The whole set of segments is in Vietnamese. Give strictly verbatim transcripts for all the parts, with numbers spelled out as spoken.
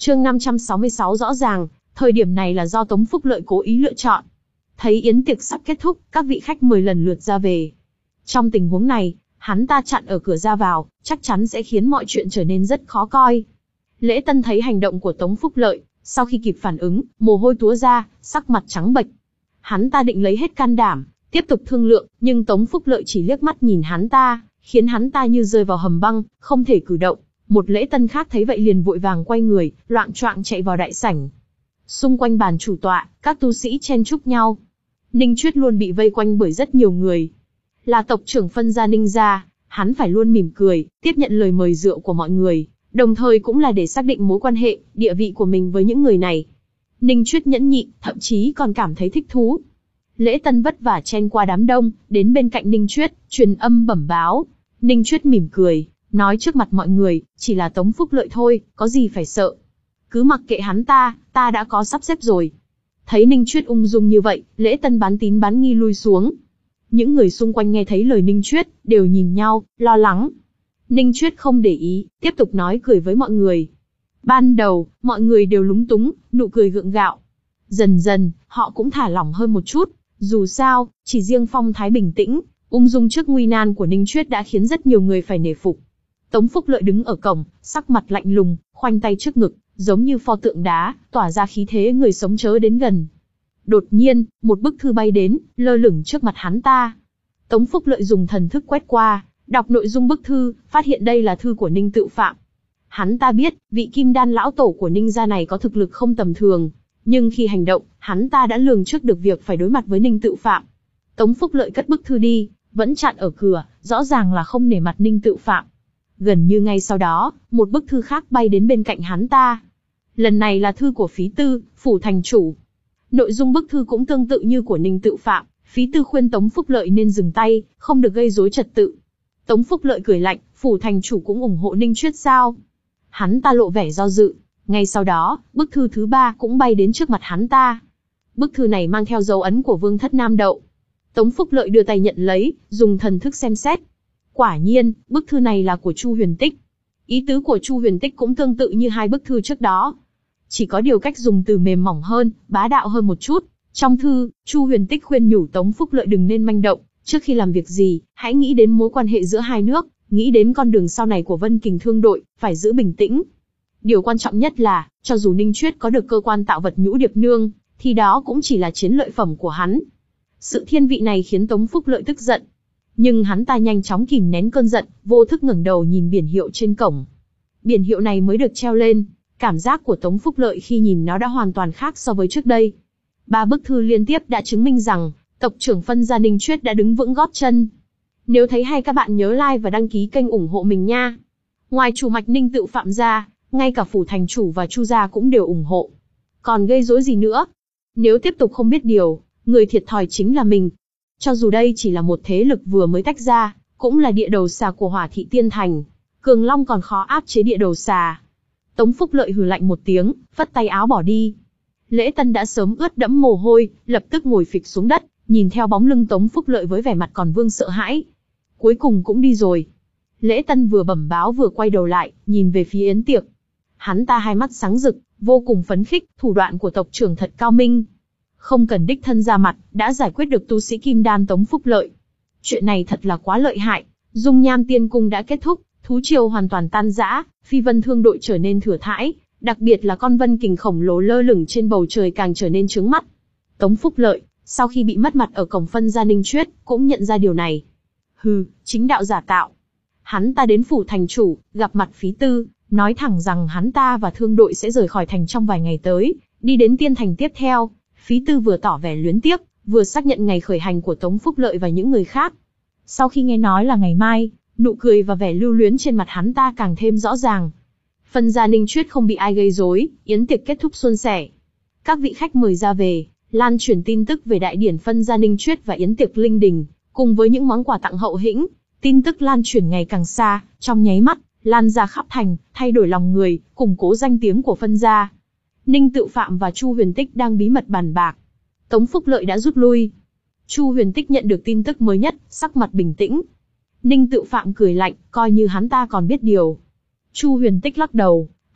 Chương năm trăm sáu mươi sáu rõ ràng, thời điểm này là do Tống Phúc Lợi cố ý lựa chọn. Thấy yến tiệc sắp kết thúc, các vị khách mời lần lượt ra về. Trong tình huống này, hắn ta chặn ở cửa ra vào, chắc chắn sẽ khiến mọi chuyện trở nên rất khó coi. Lễ Tân thấy hành động của Tống Phúc Lợi, sau khi kịp phản ứng, mồ hôi túa ra, sắc mặt trắng bệch. Hắn ta định lấy hết can đảm, tiếp tục thương lượng, nhưng Tống Phúc Lợi chỉ liếc mắt nhìn hắn ta, khiến hắn ta như rơi vào hầm băng, không thể cử động. Một Lễ Tân khác thấy vậy liền vội vàng quay người, loạng choạng chạy vào đại sảnh. Xung quanh bàn chủ tọa, các tu sĩ chen chúc nhau. Ninh Chuyết luôn bị vây quanh bởi rất nhiều người. Là tộc trưởng phân gia Ninh gia, hắn phải luôn mỉm cười, tiếp nhận lời mời rượu của mọi người, đồng thời cũng là để xác định mối quan hệ, địa vị của mình với những người này. Ninh Chuyết nhẫn nhịn, thậm chí còn cảm thấy thích thú. Lễ Tân vất vả chen qua đám đông, đến bên cạnh Ninh Chuyết, truyền âm bẩm báo. Ninh Chuyết mỉm cười, nói trước mặt mọi người, chỉ là Tống Phúc Lợi thôi, có gì phải sợ. Cứ mặc kệ hắn ta, ta đã có sắp xếp rồi. Thấy Ninh Chuyết ung dung như vậy, Lễ Tân bán tín bán nghi lui xuống. Những người xung quanh nghe thấy lời Ninh Chuyết, đều nhìn nhau, lo lắng. Ninh Chuyết không để ý, tiếp tục nói cười với mọi người. Ban đầu, mọi người đều lúng túng, nụ cười gượng gạo. Dần dần, họ cũng thả lỏng hơn một chút. Dù sao, chỉ riêng phong thái bình tĩnh, ung dung trước nguy nan của Ninh Chuyết đã khiến rất nhiều người phải nể phục. Tống Phúc Lợi đứng ở cổng, sắc mặt lạnh lùng, khoanh tay trước ngực, giống như pho tượng đá, tỏa ra khí thế người sống chớ đến gần. Đột nhiên, một bức thư bay đến, lơ lửng trước mặt hắn ta. Tống Phúc Lợi dùng thần thức quét qua, đọc nội dung bức thư, phát hiện đây là thư của Ninh Tự Phạm. Hắn ta biết, vị kim đan lão tổ của Ninh gia này có thực lực không tầm thường, nhưng khi hành động, hắn ta đã lường trước được việc phải đối mặt với Ninh Tự Phạm. Tống Phúc Lợi cất bức thư đi, vẫn chặn ở cửa, rõ ràng là không nể mặt Ninh Tự Phạm. Gần như ngay sau đó, một bức thư khác bay đến bên cạnh hắn ta. Lần này là thư của Phí Tư, phủ thành chủ. Nội dung bức thư cũng tương tự như của Ninh Tự Phạm, Phí Tư khuyên Tống Phúc Lợi nên dừng tay, không được gây rối trật tự. Tống Phúc Lợi cười lạnh, phủ thành chủ cũng ủng hộ Ninh Chuyết sao? Hắn ta lộ vẻ do dự. Ngay sau đó, bức thư thứ ba cũng bay đến trước mặt hắn ta. Bức thư này mang theo dấu ấn của Vương Thất Nam Đậu. Tống Phúc Lợi đưa tay nhận lấy, dùng thần thức xem xét. Quả nhiên, bức thư này là của Chu Huyền Tích. Ý tứ của Chu Huyền Tích cũng tương tự như hai bức thư trước đó. Chỉ có điều cách dùng từ mềm mỏng hơn, bá đạo hơn một chút. Trong thư, Chu Huyền Tích khuyên nhủ Tống Phúc Lợi đừng nên manh động, trước khi làm việc gì, hãy nghĩ đến mối quan hệ giữa hai nước, nghĩ đến con đường sau này của Vân Kình Thương đội, phải giữ bình tĩnh. Điều quan trọng nhất là, cho dù Ninh Chuyết có được cơ quan tạo vật Nhũ Điệp Nương, thì đó cũng chỉ là chiến lợi phẩm của hắn. Sự thiên vị này khiến Tống Phúc Lợi tức giận. Nhưng hắn ta nhanh chóng kìm nén cơn giận, vô thức ngẩng đầu nhìn biển hiệu trên cổng. Biển hiệu này mới được treo lên, cảm giác của Tống Phúc Lợi khi nhìn nó đã hoàn toàn khác so với trước đây. Ba bức thư liên tiếp đã chứng minh rằng, tộc trưởng phân gia Ninh Chuyết đã đứng vững gót chân. Nếu thấy hay các bạn nhớ like và đăng ký kênh ủng hộ mình nha. Ngoài chủ mạch Ninh Tự Phạm gia, ngay cả phủ thành chủ và Chu gia cũng đều ủng hộ. Còn gây rối gì nữa? Nếu tiếp tục không biết điều, người thiệt thòi chính là mình. Cho dù đây chỉ là một thế lực vừa mới tách ra, cũng là địa đầu xà của Hỏa Thị Tiên Thành. Cường Long còn khó áp chế địa đầu xà. Tống Phúc Lợi hừ lạnh một tiếng, phất tay áo bỏ đi. Lễ Tân đã sớm ướt đẫm mồ hôi, lập tức ngồi phịch xuống đất, nhìn theo bóng lưng Tống Phúc Lợi với vẻ mặt còn vương sợ hãi. Cuối cùng cũng đi rồi. Lễ Tân vừa bẩm báo vừa quay đầu lại, nhìn về phía yến tiệc. Hắn ta hai mắt sáng rực, vô cùng phấn khích, thủ đoạn của tộc trưởng thật cao minh. Không cần đích thân ra mặt, đã giải quyết được tu sĩ kim đan Tống Phúc Lợi. Chuyện này thật là quá lợi hại. Dung Nham Tiên Cung đã kết thúc, thú triều hoàn toàn tan rã, Phi Vân Thương đội trở nên thừa thãi, đặc biệt là con Vân Kình khổng lồ lơ lửng trên bầu trời càng trở nên chướng mắt. Tống Phúc Lợi, sau khi bị mất mặt ở cổng phân gia Ninh Chuyết, cũng nhận ra điều này. Hừ, chính đạo giả tạo. Hắn ta đến phủ thành chủ, gặp mặt Phí Tư, nói thẳng rằng hắn ta và thương đội sẽ rời khỏi thành trong vài ngày tới, đi đến tiên thành tiếp theo. Phí Tư vừa tỏ vẻ luyến tiếc, vừa xác nhận ngày khởi hành của Tống Phúc Lợi và những người khác. Sau khi nghe nói là ngày mai, nụ cười và vẻ lưu luyến trên mặt hắn ta càng thêm rõ ràng. Phân gia Ninh Chuyết không bị ai gây rối, yến tiệc kết thúc suôn sẻ. Các vị khách mời ra về, lan truyền tin tức về đại điển phân gia Ninh Chuyết và yến tiệc linh đình, cùng với những món quà tặng hậu hĩnh. Tin tức lan truyền ngày càng xa, trong nháy mắt, lan ra khắp thành, thay đổi lòng người, củng cố danh tiếng của phân gia. Ninh Tự Phạm và Chu Huyền Tích đang bí mật bàn bạc. Tống Phúc Lợi đã rút lui. Chu Huyền Tích nhận được tin tức mới nhất, sắc mặt bình tĩnh. Ninh Tự Phạm cười lạnh, coi như hắn ta còn biết điều. Chu Huyền Tích lắc đầu,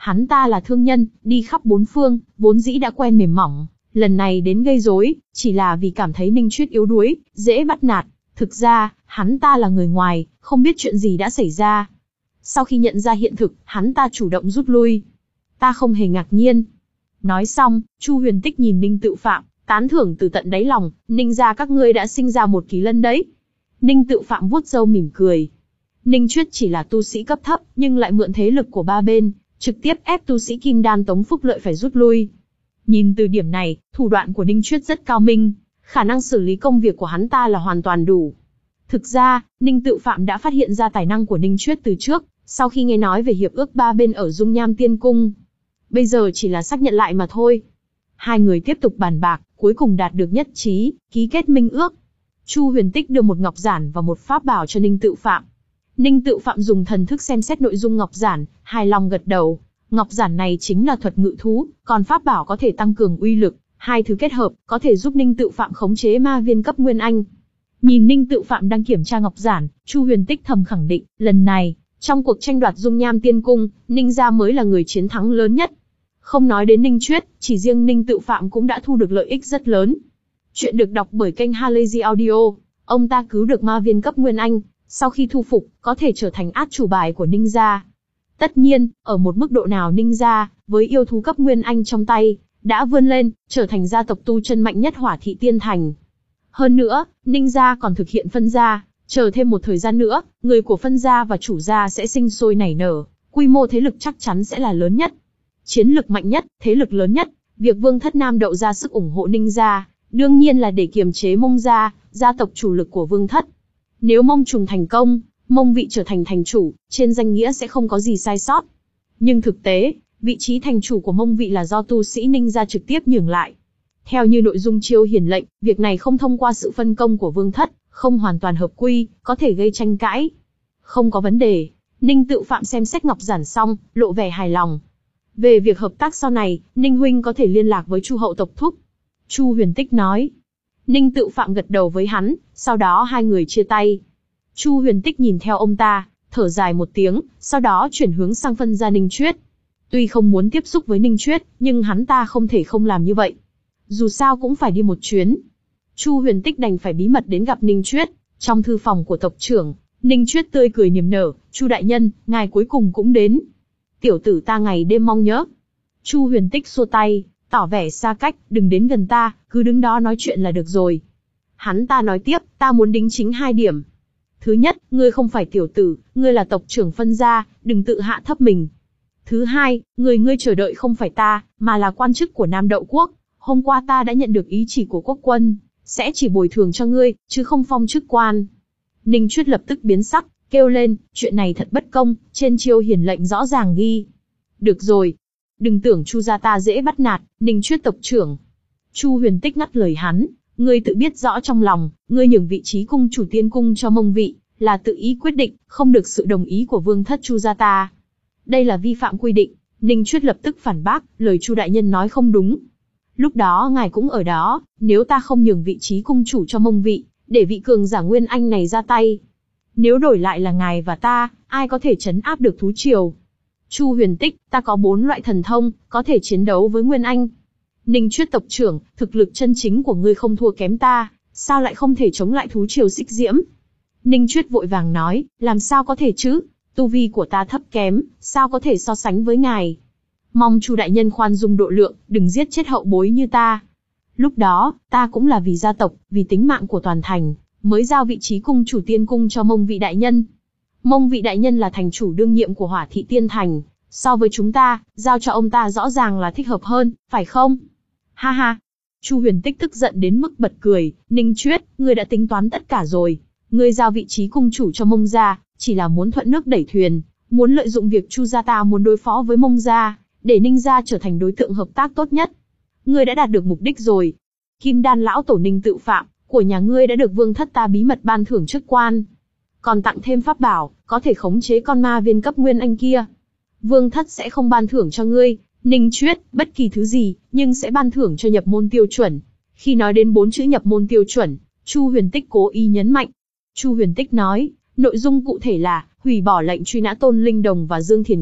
Hắn ta là thương nhân, đi khắp bốn phương, vốn dĩ đã quen mềm mỏng, lần này đến gây rối, chỉ là vì cảm thấy Ninh Chuyết yếu đuối, dễ bắt nạt. Thực ra, hắn ta là người ngoài, không biết chuyện gì đã xảy ra. Sau khi nhận ra hiện thực, hắn ta chủ động rút lui. Ta không hề ngạc nhiên. Nói xong, Chu Huyền Tích nhìn Ninh Tự Phạm, tán thưởng từ tận đáy lòng, Ninh gia các ngươi đã sinh ra một kỳ lân đấy. Ninh Tự Phạm vuốt râu mỉm cười. Ninh Chuyết chỉ là tu sĩ cấp thấp, nhưng lại mượn thế lực của ba bên, trực tiếp ép tu sĩ Kim Đan Tống Phúc Lợi phải rút lui. Nhìn từ điểm này, thủ đoạn của Ninh Chuyết rất cao minh, khả năng xử lý công việc của hắn ta là hoàn toàn đủ. Thực ra, Ninh Tự Phạm đã phát hiện ra tài năng của Ninh Chuyết từ trước, sau khi nghe nói về hiệp ước ba bên ở Dung Nham Tiên Cung. Bây giờ chỉ là xác nhận lại mà thôi. Hai người tiếp tục bàn bạc, cuối cùng đạt được nhất trí, ký kết minh ước. Chu Huyền Tích đưa một ngọc giản và một pháp bảo cho Ninh Tự Phạm. Ninh Tự Phạm dùng thần thức xem xét nội dung ngọc giản, hài lòng gật đầu. Ngọc giản này chính là thuật ngự thú, còn pháp bảo có thể tăng cường uy lực, hai thứ kết hợp có thể giúp Ninh Tự Phạm khống chế ma viên cấp Nguyên Anh. Nhìn Ninh Tự Phạm đang kiểm tra ngọc giản, Chu Huyền Tích thầm khẳng định, lần này, trong cuộc tranh đoạt Dung Nham Tiên Cung, Ninh gia mới là người chiến thắng lớn nhất. Không nói đến Ninh Chuyết, chỉ riêng Ninh Tự Phạm cũng đã thu được lợi ích rất lớn. Chuyện được đọc bởi kênh Halazy Audio. Ông ta cứu được ma viên cấp Nguyên Anh, sau khi thu phục, có thể trở thành át chủ bài của Ninh gia. Tất nhiên, ở một mức độ nào Ninh gia, với yêu thú cấp Nguyên Anh trong tay, đã vươn lên, trở thành gia tộc tu chân mạnh nhất Hỏa Thị Tiên Thành. Hơn nữa, Ninh gia còn thực hiện phân gia, chờ thêm một thời gian nữa, người của phân gia và chủ gia sẽ sinh sôi nảy nở, quy mô thế lực chắc chắn sẽ là lớn nhất. Chiến lực mạnh nhất, thế lực lớn nhất, việc Vương Thất Nam Đậu ra sức ủng hộ Ninh gia, đương nhiên là để kiềm chế Mông gia, gia tộc chủ lực của Vương Thất. Nếu Mông Trùng thành công, Mông Vị trở thành thành chủ, trên danh nghĩa sẽ không có gì sai sót. Nhưng thực tế, vị trí thành chủ của Mông Vị là do tu sĩ Ninh gia trực tiếp nhường lại. Theo như nội dung chiêu hiển lệnh, việc này không thông qua sự phân công của Vương Thất, không hoàn toàn hợp quy, có thể gây tranh cãi. Không có vấn đề. Ninh Tự Phạm xem xét ngọc giản xong, lộ vẻ hài lòng. Về việc hợp tác sau này, Ninh huynh có thể liên lạc với Chu hậu tộc thúc. Chu Huyền Tích nói. Ninh Tự Phạm gật đầu với hắn, sau đó hai người chia tay. Chu Huyền Tích nhìn theo ông ta, thở dài một tiếng, sau đó chuyển hướng sang phân gia Ninh Chuyết. Tuy không muốn tiếp xúc với Ninh Chuyết, nhưng hắn ta không thể không làm như vậy. Dù sao cũng phải đi một chuyến. Chu Huyền Tích đành phải bí mật đến gặp Ninh Chuyết. Trong thư phòng của tộc trưởng, Ninh Chuyết tươi cười niềm nở, Chu đại nhân, ngài cuối cùng cũng đến. Tiểu tử ta ngày đêm mong nhớ. Chu Huyền Tích xua tay, tỏ vẻ xa cách, đừng đến gần ta, cứ đứng đó nói chuyện là được rồi. Hắn ta nói tiếp, ta muốn đính chính hai điểm. Thứ nhất, ngươi không phải tiểu tử, ngươi là tộc trưởng phân gia, đừng tự hạ thấp mình. Thứ hai, người ngươi chờ đợi không phải ta, mà là quan chức của Nam Đậu Quốc. Hôm qua ta đã nhận được ý chỉ của quốc quân, sẽ chỉ bồi thường cho ngươi, chứ không phong chức quan. Ninh Chuyết lập tức biến sắc, kêu lên, chuyện này thật bất công, trên chiêu hiển lệnh rõ ràng ghi. Được rồi, đừng tưởng Chu gia ta dễ bắt nạt, Ninh Chuyết tộc trưởng. Chu Huyền Tích ngắt lời hắn, ngươi tự biết rõ trong lòng, ngươi nhường vị trí cung chủ tiên cung cho Mông Vị, là tự ý quyết định, không được sự đồng ý của Vương Thất Chu gia ta. Đây là vi phạm quy định. Ninh Chuyết lập tức phản bác, lời Chu đại nhân nói không đúng. Lúc đó ngài cũng ở đó, nếu ta không nhường vị trí cung chủ cho Mông Vị, để vị cường giả Nguyên Anh này ra tay. Nếu đổi lại là ngài và ta, ai có thể trấn áp được thú triều? Chu Huyền Tích, ta có bốn loại thần thông, có thể chiến đấu với Nguyên Anh. Ninh Chuyết tộc trưởng, thực lực chân chính của ngươi không thua kém ta, sao lại không thể chống lại thú triều xích diễm? Ninh Chuyết vội vàng nói, làm sao có thể chứ? Tu vi của ta thấp kém, sao có thể so sánh với ngài? Mong Chu đại nhân khoan dung độ lượng, đừng giết chết hậu bối như ta. Lúc đó, ta cũng là vì gia tộc, vì tính mạng của toàn thành, mới giao vị trí cung chủ tiên cung cho Mông Vị đại nhân. Mông Vị đại nhân là thành chủ đương nhiệm của Hỏa Thị Tiên Thành, so với chúng ta, giao cho ông ta rõ ràng là thích hợp hơn, phải không? Ha ha. Chu Huyền Tích tức giận đến mức bật cười, Ninh Chuyết, ngươi đã tính toán tất cả rồi. Ngươi giao vị trí cung chủ cho Mông gia, chỉ là muốn thuận nước đẩy thuyền, muốn lợi dụng việc Chu gia ta muốn đối phó với Mông gia, để Ninh gia trở thành đối tượng hợp tác tốt nhất. Ngươi đã đạt được mục đích rồi. Kim Đan lão tổ Ninh Tự Phạm của nhà ngươi đã được Vương Thất ta bí mật ban thưởng chức quan, còn tặng thêm pháp bảo, có thể khống chế con ma viên cấp Nguyên Anh kia. Vương Thất sẽ không ban thưởng cho ngươi, Ninh Chuyết, bất kỳ thứ gì, nhưng sẽ ban thưởng cho nhập môn tiêu chuẩn. Khi nói đến bốn chữ nhập môn tiêu chuẩn, Chu Huyền Tích cố ý nhấn mạnh. Chu Huyền Tích nói, nội dung cụ thể là hủy bỏ lệnh truy nã Tôn Linh Đồng và Dương Thiền Ngọc,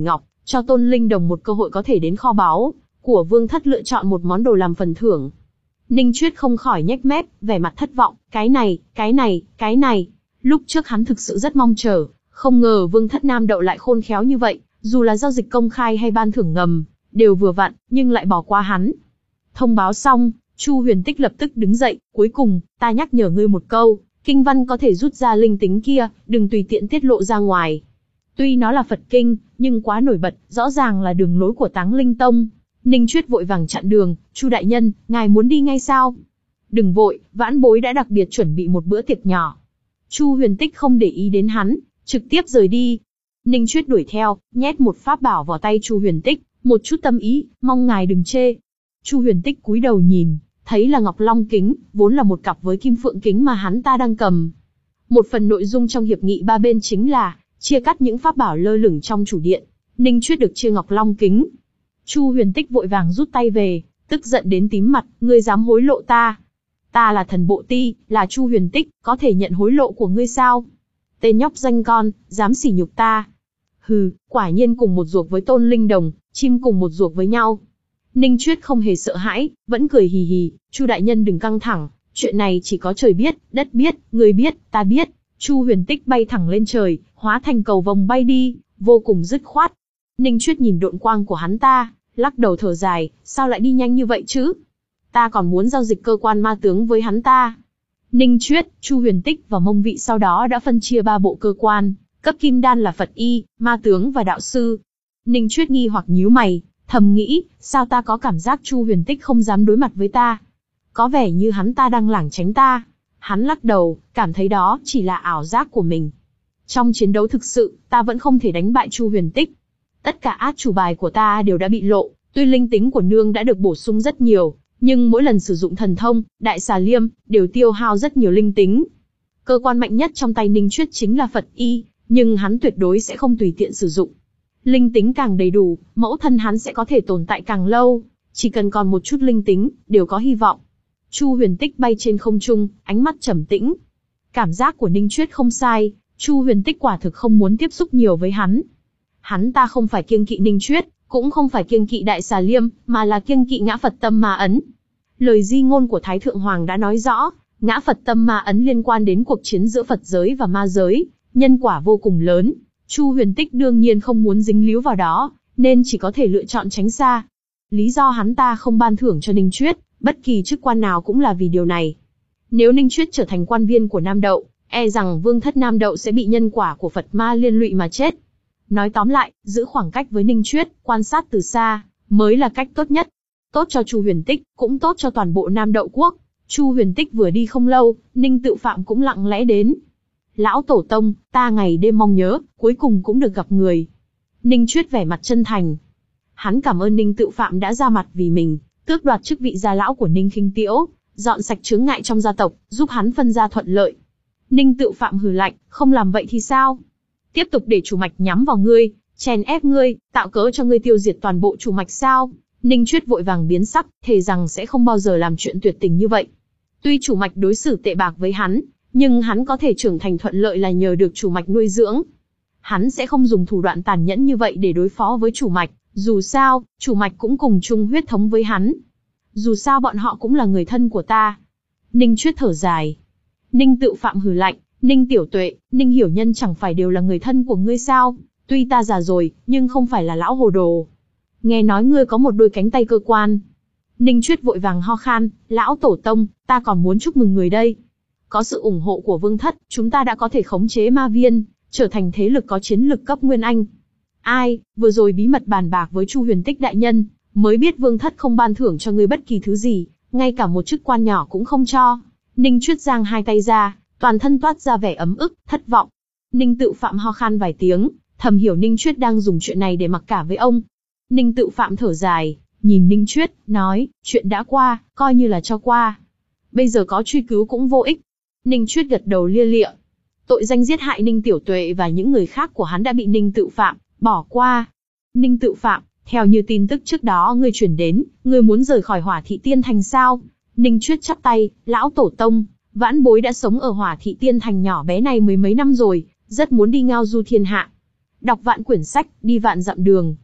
cho Tôn Linh Đồng một cơ hội có thể đến kho báu của Vương Thất lựa chọn một món đồ làm phần thưởng. Ninh Chuyết không khỏi nhếch mép, vẻ mặt thất vọng, cái này, cái này, cái này. Lúc trước hắn thực sự rất mong chờ, không ngờ Vương Thất Nam Đậu lại khôn khéo như vậy, dù là giao dịch công khai hay ban thưởng ngầm, đều vừa vặn, nhưng lại bỏ qua hắn. Thông báo xong, Chu Huyền Tích lập tức đứng dậy, cuối cùng, ta nhắc nhở ngươi một câu, kinh văn có thể rút ra linh tính kia, đừng tùy tiện tiết lộ ra ngoài. Tuy nó là Phật kinh, nhưng quá nổi bật, rõ ràng là đường lối của Táng Linh Tông. Ninh Chuyết vội vàng chặn đường, Chu đại nhân, ngài muốn đi ngay sao? Đừng vội, vãn bối đã đặc biệt chuẩn bị một bữa tiệc nhỏ. Chu Huyền Tích không để ý đến hắn, trực tiếp rời đi. Ninh Chuyết đuổi theo, nhét một pháp bảo vào tay Chu Huyền Tích, một chút tâm ý, mong ngài đừng chê. Chu Huyền Tích cúi đầu nhìn, thấy là Ngọc Long kính, vốn là một cặp với kim phượng kính mà hắn ta đang cầm. Một phần nội dung trong hiệp nghị ba bên chính là chia cắt những pháp bảo lơ lửng trong chủ điện. Ninh Chuyết được chia Ngọc Long kính. Chu Huyền Tích vội vàng rút tay về, tức giận đến tím mặt, ngươi dám hối lộ ta? Ta là thần bộ ti, là Chu Huyền Tích, có thể nhận hối lộ của ngươi sao? Tên nhóc danh con, dám sỉ nhục ta. Hừ, quả nhiên cùng một ruột với Tôn Linh Đồng, chim cùng một ruột với nhau. Ninh Chuyết không hề sợ hãi, vẫn cười hì hì, Chu đại nhân đừng căng thẳng, chuyện này chỉ có trời biết, đất biết, người biết, ta biết. Chu Huyền Tích bay thẳng lên trời, hóa thành cầu vồng bay đi, vô cùng dứt khoát. Ninh Chuyết nhìn độn quang của hắn ta, lắc đầu thở dài, sao lại đi nhanh như vậy chứ? Ta còn muốn giao dịch cơ quan ma tướng với hắn ta. Ninh Chuyết, Chu Huyền Tích và Mông Vị sau đó đã phân chia ba bộ cơ quan, cấp kim đan là Phật y, ma tướng và đạo sư. Ninh Chuyết nghi hoặc nhíu mày, thầm nghĩ, sao ta có cảm giác Chu Huyền Tích không dám đối mặt với ta? Có vẻ như hắn ta đang lảng tránh ta. Hắn lắc đầu, cảm thấy đó chỉ là ảo giác của mình. Trong chiến đấu thực sự, ta vẫn không thể đánh bại Chu Huyền Tích. Tất cả át chủ bài của ta đều đã bị lộ, tuy linh tính của nương đã được bổ sung rất nhiều, nhưng mỗi lần sử dụng thần thông, đại xà liêm, đều tiêu hao rất nhiều linh tính. Cơ quan mạnh nhất trong tay Ninh Chuyết chính là Phật y, nhưng hắn tuyệt đối sẽ không tùy tiện sử dụng. Linh tính càng đầy đủ, mẫu thân hắn sẽ có thể tồn tại càng lâu, chỉ cần còn một chút linh tính, đều có hy vọng. Chu Huyền Tích bay trên không trung, ánh mắt trầm tĩnh. Cảm giác của Ninh Chuyết không sai, Chu Huyền Tích quả thực không muốn tiếp xúc nhiều với hắn. Hắn ta không phải kiêng kỵ Ninh Chuyết, cũng không phải kiêng kỵ đại xà liêm, mà là kiêng kỵ ngã Phật tâm ma ấn. Lời di ngôn của Thái Thượng Hoàng đã nói rõ, ngã Phật tâm ma ấn liên quan đến cuộc chiến giữa Phật giới và ma giới, nhân quả vô cùng lớn. Chu Huyền Tích đương nhiên không muốn dính líu vào đó, nên chỉ có thể lựa chọn tránh xa. Lý do hắn ta không ban thưởng cho Ninh Chuyết bất kỳ chức quan nào cũng là vì điều này. Nếu Ninh Chuyết trở thành quan viên của Nam Đậu, e rằng Vương Thất Nam Đậu sẽ bị nhân quả của Phật ma liên lụy mà chết. Nói tóm lại, giữ khoảng cách với Ninh Chuyết, quan sát từ xa, mới là cách tốt nhất. Tốt cho Chu Huyền Tích, cũng tốt cho toàn bộ Nam Đậu quốc. Chu Huyền Tích vừa đi không lâu, Ninh Tự Phạm cũng lặng lẽ đến. Lão Tổ Tông, ta ngày đêm mong nhớ, cuối cùng cũng được gặp người. Ninh Chuyết vẻ mặt chân thành. Hắn cảm ơn Ninh Tự Phạm đã ra mặt vì mình, tước đoạt chức vị gia lão của Ninh Khinh Tiễu, dọn sạch chướng ngại trong gia tộc, giúp hắn phân gia thuận lợi. Ninh Tự Phạm hừ lạnh, không làm vậy thì sao? Tiếp tục để chủ mạch nhắm vào ngươi, chèn ép ngươi, tạo cớ cho ngươi tiêu diệt toàn bộ chủ mạch sao? Ninh Chuyết vội vàng biến sắc, thề rằng sẽ không bao giờ làm chuyện tuyệt tình như vậy. Tuy chủ mạch đối xử tệ bạc với hắn, nhưng hắn có thể trưởng thành thuận lợi là nhờ được chủ mạch nuôi dưỡng. Hắn sẽ không dùng thủ đoạn tàn nhẫn như vậy để đối phó với chủ mạch, dù sao, chủ mạch cũng cùng chung huyết thống với hắn. Dù sao bọn họ cũng là người thân của ta. Ninh Chuyết thở dài. Ninh Tự Phạm hừ lạnh, Ninh Tiểu Tuệ, Ninh Hiểu Nhân chẳng phải đều là người thân của ngươi sao? Tuy ta già rồi, nhưng không phải là lão hồ đồ. Nghe nói ngươi có một đôi cánh tay cơ quan. Ninh Chuyết vội vàng ho khan, lão Tổ Tông, ta còn muốn chúc mừng người đây. Có sự ủng hộ của Vương Thất, chúng ta đã có thể khống chế ma viên, trở thành thế lực có chiến lực cấp Nguyên Anh. Ai, vừa rồi bí mật bàn bạc với Chu Huyền Tích đại nhân, mới biết Vương Thất không ban thưởng cho ngươi bất kỳ thứ gì, ngay cả một chức quan nhỏ cũng không cho. Ninh Chuyết giang hai tay ra, toàn thân toát ra vẻ ấm ức, thất vọng. Ninh Tự Phạm ho khan vài tiếng, thầm hiểu Ninh Chuyết đang dùng chuyện này để mặc cả với ông. Ninh Tự Phạm thở dài, nhìn Ninh Chuyết, nói, chuyện đã qua, coi như là cho qua. Bây giờ có truy cứu cũng vô ích. Ninh Chuyết gật đầu lia lịa. Tội danh giết hại Ninh Tiểu Tuệ và những người khác của hắn đã bị Ninh Tự Phạm bỏ qua. Ninh Tự Phạm, theo như tin tức trước đó ngươi truyền đến, ngươi muốn rời khỏi Hỏa Thị Tiên Thành sao? Ninh Chuyết chắp tay, lão Tổ Tông, vãn bối đã sống ở Hỏa Thị Tiên Thành nhỏ bé này mười mấy năm rồi, rất muốn đi ngao du thiên hạ. Đọc vạn quyển sách, đi vạn dặm đường.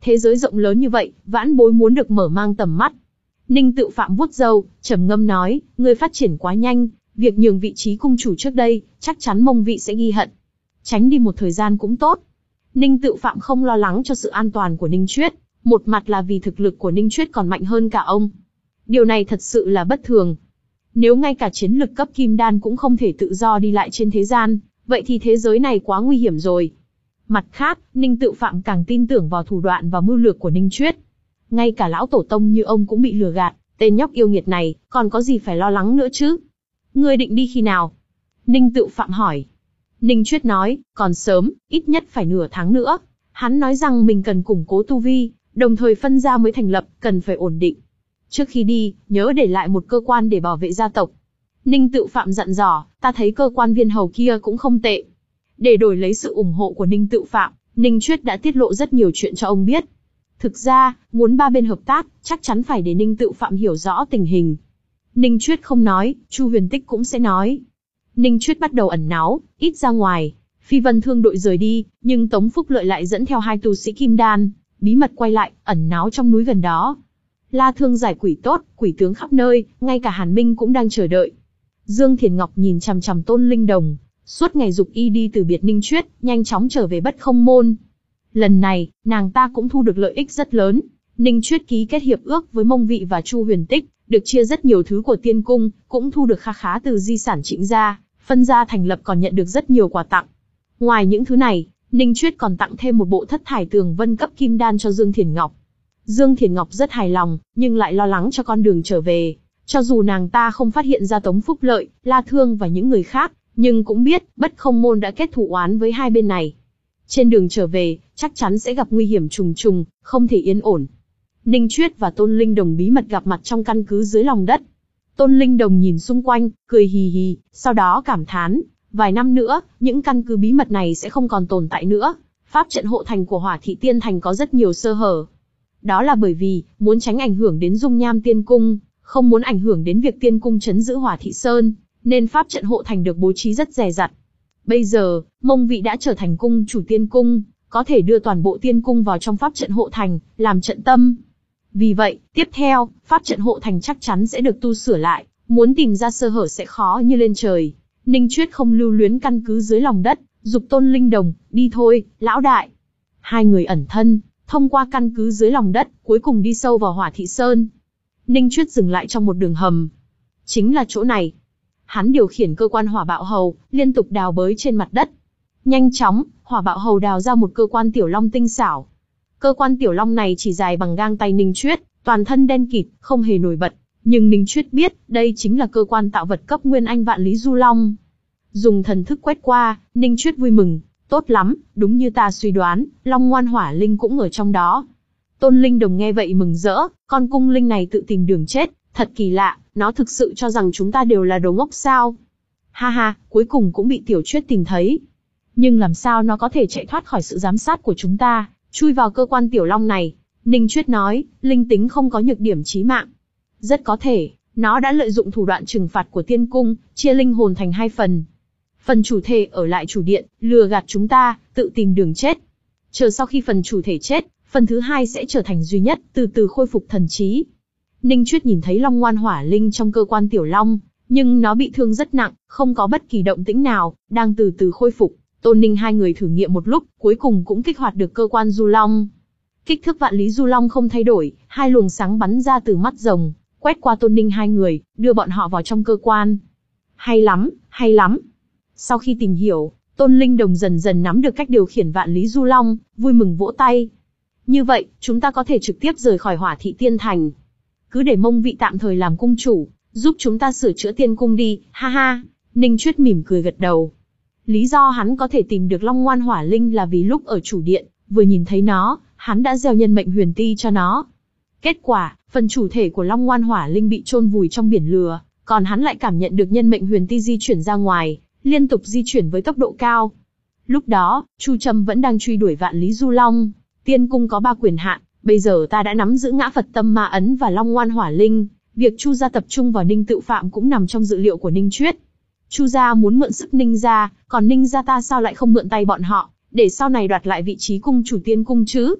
Thế giới rộng lớn như vậy, vãn bối muốn được mở mang tầm mắt. Ninh Tự Phạm vuốt râu, trầm ngâm nói, ngươi phát triển quá nhanh, việc nhường vị trí cung chủ trước đây, chắc chắn mông vị sẽ ghi hận. Tránh đi một thời gian cũng tốt. Ninh Tự Phạm không lo lắng cho sự an toàn của Ninh Chuyết, một mặt là vì thực lực của Ninh Chuyết còn mạnh hơn cả ông. Điều này thật sự là bất thường. Nếu ngay cả chiến lực cấp kim đan cũng không thể tự do đi lại trên thế gian, vậy thì thế giới này quá nguy hiểm rồi. Mặt khác, Ninh Tự Phạm càng tin tưởng vào thủ đoạn và mưu lược của Ninh Chuyết. Ngay cả lão tổ tông như ông cũng bị lừa gạt, tên nhóc yêu nghiệt này, còn có gì phải lo lắng nữa chứ? Ngươi định đi khi nào? Ninh Tự Phạm hỏi. Ninh Chuyết nói, còn sớm, ít nhất phải nửa tháng nữa. Hắn nói rằng mình cần củng cố tu vi, đồng thời phân gia mới thành lập, cần phải ổn định. Trước khi đi, nhớ để lại một cơ quan để bảo vệ gia tộc. Ninh Tự Phạm dặn dò, ta thấy cơ quan viên hầu kia cũng không tệ. Để đổi lấy sự ủng hộ của Ninh Tự Phạm, Ninh Chuyết đã tiết lộ rất nhiều chuyện cho ông biết. Thực ra, muốn ba bên hợp tác, chắc chắn phải để Ninh Tự Phạm hiểu rõ tình hình. Ninh Chuyết không nói, Chu Huyền Tích cũng sẽ nói. Ninh Chuyết bắt đầu ẩn náu, ít ra ngoài. Phi Vân Thương đội rời đi, nhưng Tống Phúc Lợi lại dẫn theo hai tu sĩ kim đan, bí mật quay lại, ẩn náu trong núi gần đó. La Thương giải quỷ tốt, quỷ tướng khắp nơi, ngay cả Hàn Minh cũng đang chờ đợi. Dương Thiền Ngọc nhìn chằm chằm Tôn Linh Đồng, suốt ngày giục y đi từ biệt Ninh Chuyết, nhanh chóng trở về Bất Không Môn. Lần này, nàng ta cũng thu được lợi ích rất lớn. Ninh Chuyết ký kết hiệp ước với Mông Vị và Chu Huyền Tích, được chia rất nhiều thứ của Tiên Cung, cũng thu được kha khá từ di sản Trịnh gia, phân gia thành lập còn nhận được rất nhiều quà tặng. Ngoài những thứ này, Ninh Chuyết còn tặng thêm một bộ thất thải tường vân cấp kim đan cho Dương Thiền Ngọc. Dương Thiền Ngọc rất hài lòng, nhưng lại lo lắng cho con đường trở về. Cho dù nàng ta không phát hiện ra Tống Phúc Lợi, La Thương và những người khác, nhưng cũng biết Bất Không Môn đã kết thù oán với hai bên này. Trên đường trở về, chắc chắn sẽ gặp nguy hiểm trùng trùng, không thể yên ổn. Ninh Chuyết và Tôn Linh Đồng bí mật gặp mặt trong căn cứ dưới lòng đất. Tôn Linh Đồng nhìn xung quanh, cười hì hì, sau đó cảm thán, vài năm nữa, những căn cứ bí mật này sẽ không còn tồn tại nữa. Pháp trận hộ thành của Hỏa Thị Tiên Thành có rất nhiều sơ hở. Đó là bởi vì, muốn tránh ảnh hưởng đến dung nham Tiên Cung, không muốn ảnh hưởng đến việc Tiên Cung trấn giữ Hỏa Thị Sơn, nên pháp trận hộ thành được bố trí rất dè dặt. Bây giờ, Mông Vị đã trở thành cung chủ Tiên Cung, có thể đưa toàn bộ Tiên Cung vào trong pháp trận hộ thành, làm trận tâm. Vì vậy, tiếp theo, pháp trận hộ thành chắc chắn sẽ được tu sửa lại, muốn tìm ra sơ hở sẽ khó như lên trời. Ninh Chuyết không lưu luyến căn cứ dưới lòng đất, giục Tôn Linh Đồng, đi thôi, lão đại. Hai người ẩn thân, thông qua căn cứ dưới lòng đất, cuối cùng đi sâu vào Hỏa Thị Sơn. Ninh Chuyết dừng lại trong một đường hầm. Chính là chỗ này. Hắn điều khiển cơ quan hỏa bạo hầu, liên tục đào bới trên mặt đất. Nhanh chóng, hỏa bạo hầu đào ra một cơ quan tiểu long tinh xảo. Cơ quan tiểu long này chỉ dài bằng gang tay Ninh Chuyết, toàn thân đen kịt, không hề nổi bật. Nhưng Ninh Chuyết biết, đây chính là cơ quan tạo vật cấp Nguyên Anh Vạn Lý Du Long. Dùng thần thức quét qua, Ninh Chuyết vui mừng, tốt lắm, đúng như ta suy đoán, Long Ngoan Hỏa Linh cũng ở trong đó. Tôn Linh Đồng nghe vậy mừng rỡ, con cung linh này tự tìm đường chết, thật kỳ lạ, nó thực sự cho rằng chúng ta đều là đồ ngốc sao? Ha ha, cuối cùng cũng bị Tiểu Chuyết tìm thấy. Nhưng làm sao nó có thể chạy thoát khỏi sự giám sát của chúng ta, chui vào cơ quan tiểu long này? Ninh Chuyết nói, linh tính không có nhược điểm chí mạng. Rất có thể, nó đã lợi dụng thủ đoạn trừng phạt của Tiên Cung, chia linh hồn thành hai phần. Phần chủ thể ở lại chủ điện, lừa gạt chúng ta, tự tìm đường chết. Chờ sau khi phần chủ thể chết, phần thứ hai sẽ trở thành duy nhất, từ từ khôi phục thần trí. Ninh Chuyết nhìn thấy Long Ngoan Hỏa Linh trong cơ quan tiểu long, nhưng nó bị thương rất nặng, không có bất kỳ động tĩnh nào, đang từ từ khôi phục. Tôn Ninh hai người thử nghiệm một lúc, cuối cùng cũng kích hoạt được cơ quan du long. Kích thước Vạn Lý Du Long không thay đổi, hai luồng sáng bắn ra từ mắt rồng, quét qua Tôn Ninh hai người, đưa bọn họ vào trong cơ quan. Hay lắm, hay lắm. Sau khi tìm hiểu, Tôn Linh Đồng dần dần nắm được cách điều khiển Vạn Lý Du Long, vui mừng vỗ tay. Như vậy, chúng ta có thể trực tiếp rời khỏi Hỏa Thị Tiên Thành. Cứ để Mông Vị tạm thời làm cung chủ, giúp chúng ta sửa chữa Tiên Cung đi, ha ha. Ninh Chuyết mỉm cười gật đầu. Lý do hắn có thể tìm được Long Ngoan Hỏa Linh là vì lúc ở chủ điện, vừa nhìn thấy nó, hắn đã gieo nhân mệnh huyền ti cho nó. Kết quả, phần chủ thể của Long Ngoan Hỏa Linh bị chôn vùi trong biển lửa, còn hắn lại cảm nhận được nhân mệnh huyền ti di chuyển ra ngoài, liên tục di chuyển với tốc độ cao. Lúc đó, Chu Trâm vẫn đang truy đuổi Vạn Lý Du Long. Tiên Cung có ba quyền hạn, bây giờ ta đã nắm giữ Ngã Phật Tâm Ma Ấn và Long Ngoan Hỏa Linh, việc Chu gia tập trung vào Ninh Tự Phạm cũng nằm trong dự liệu của Ninh Chuyết. Chu gia muốn mượn sức Ninh gia, còn Ninh gia ta sao lại không mượn tay bọn họ, để sau này đoạt lại vị trí cung chủ Tiên Cung chứ?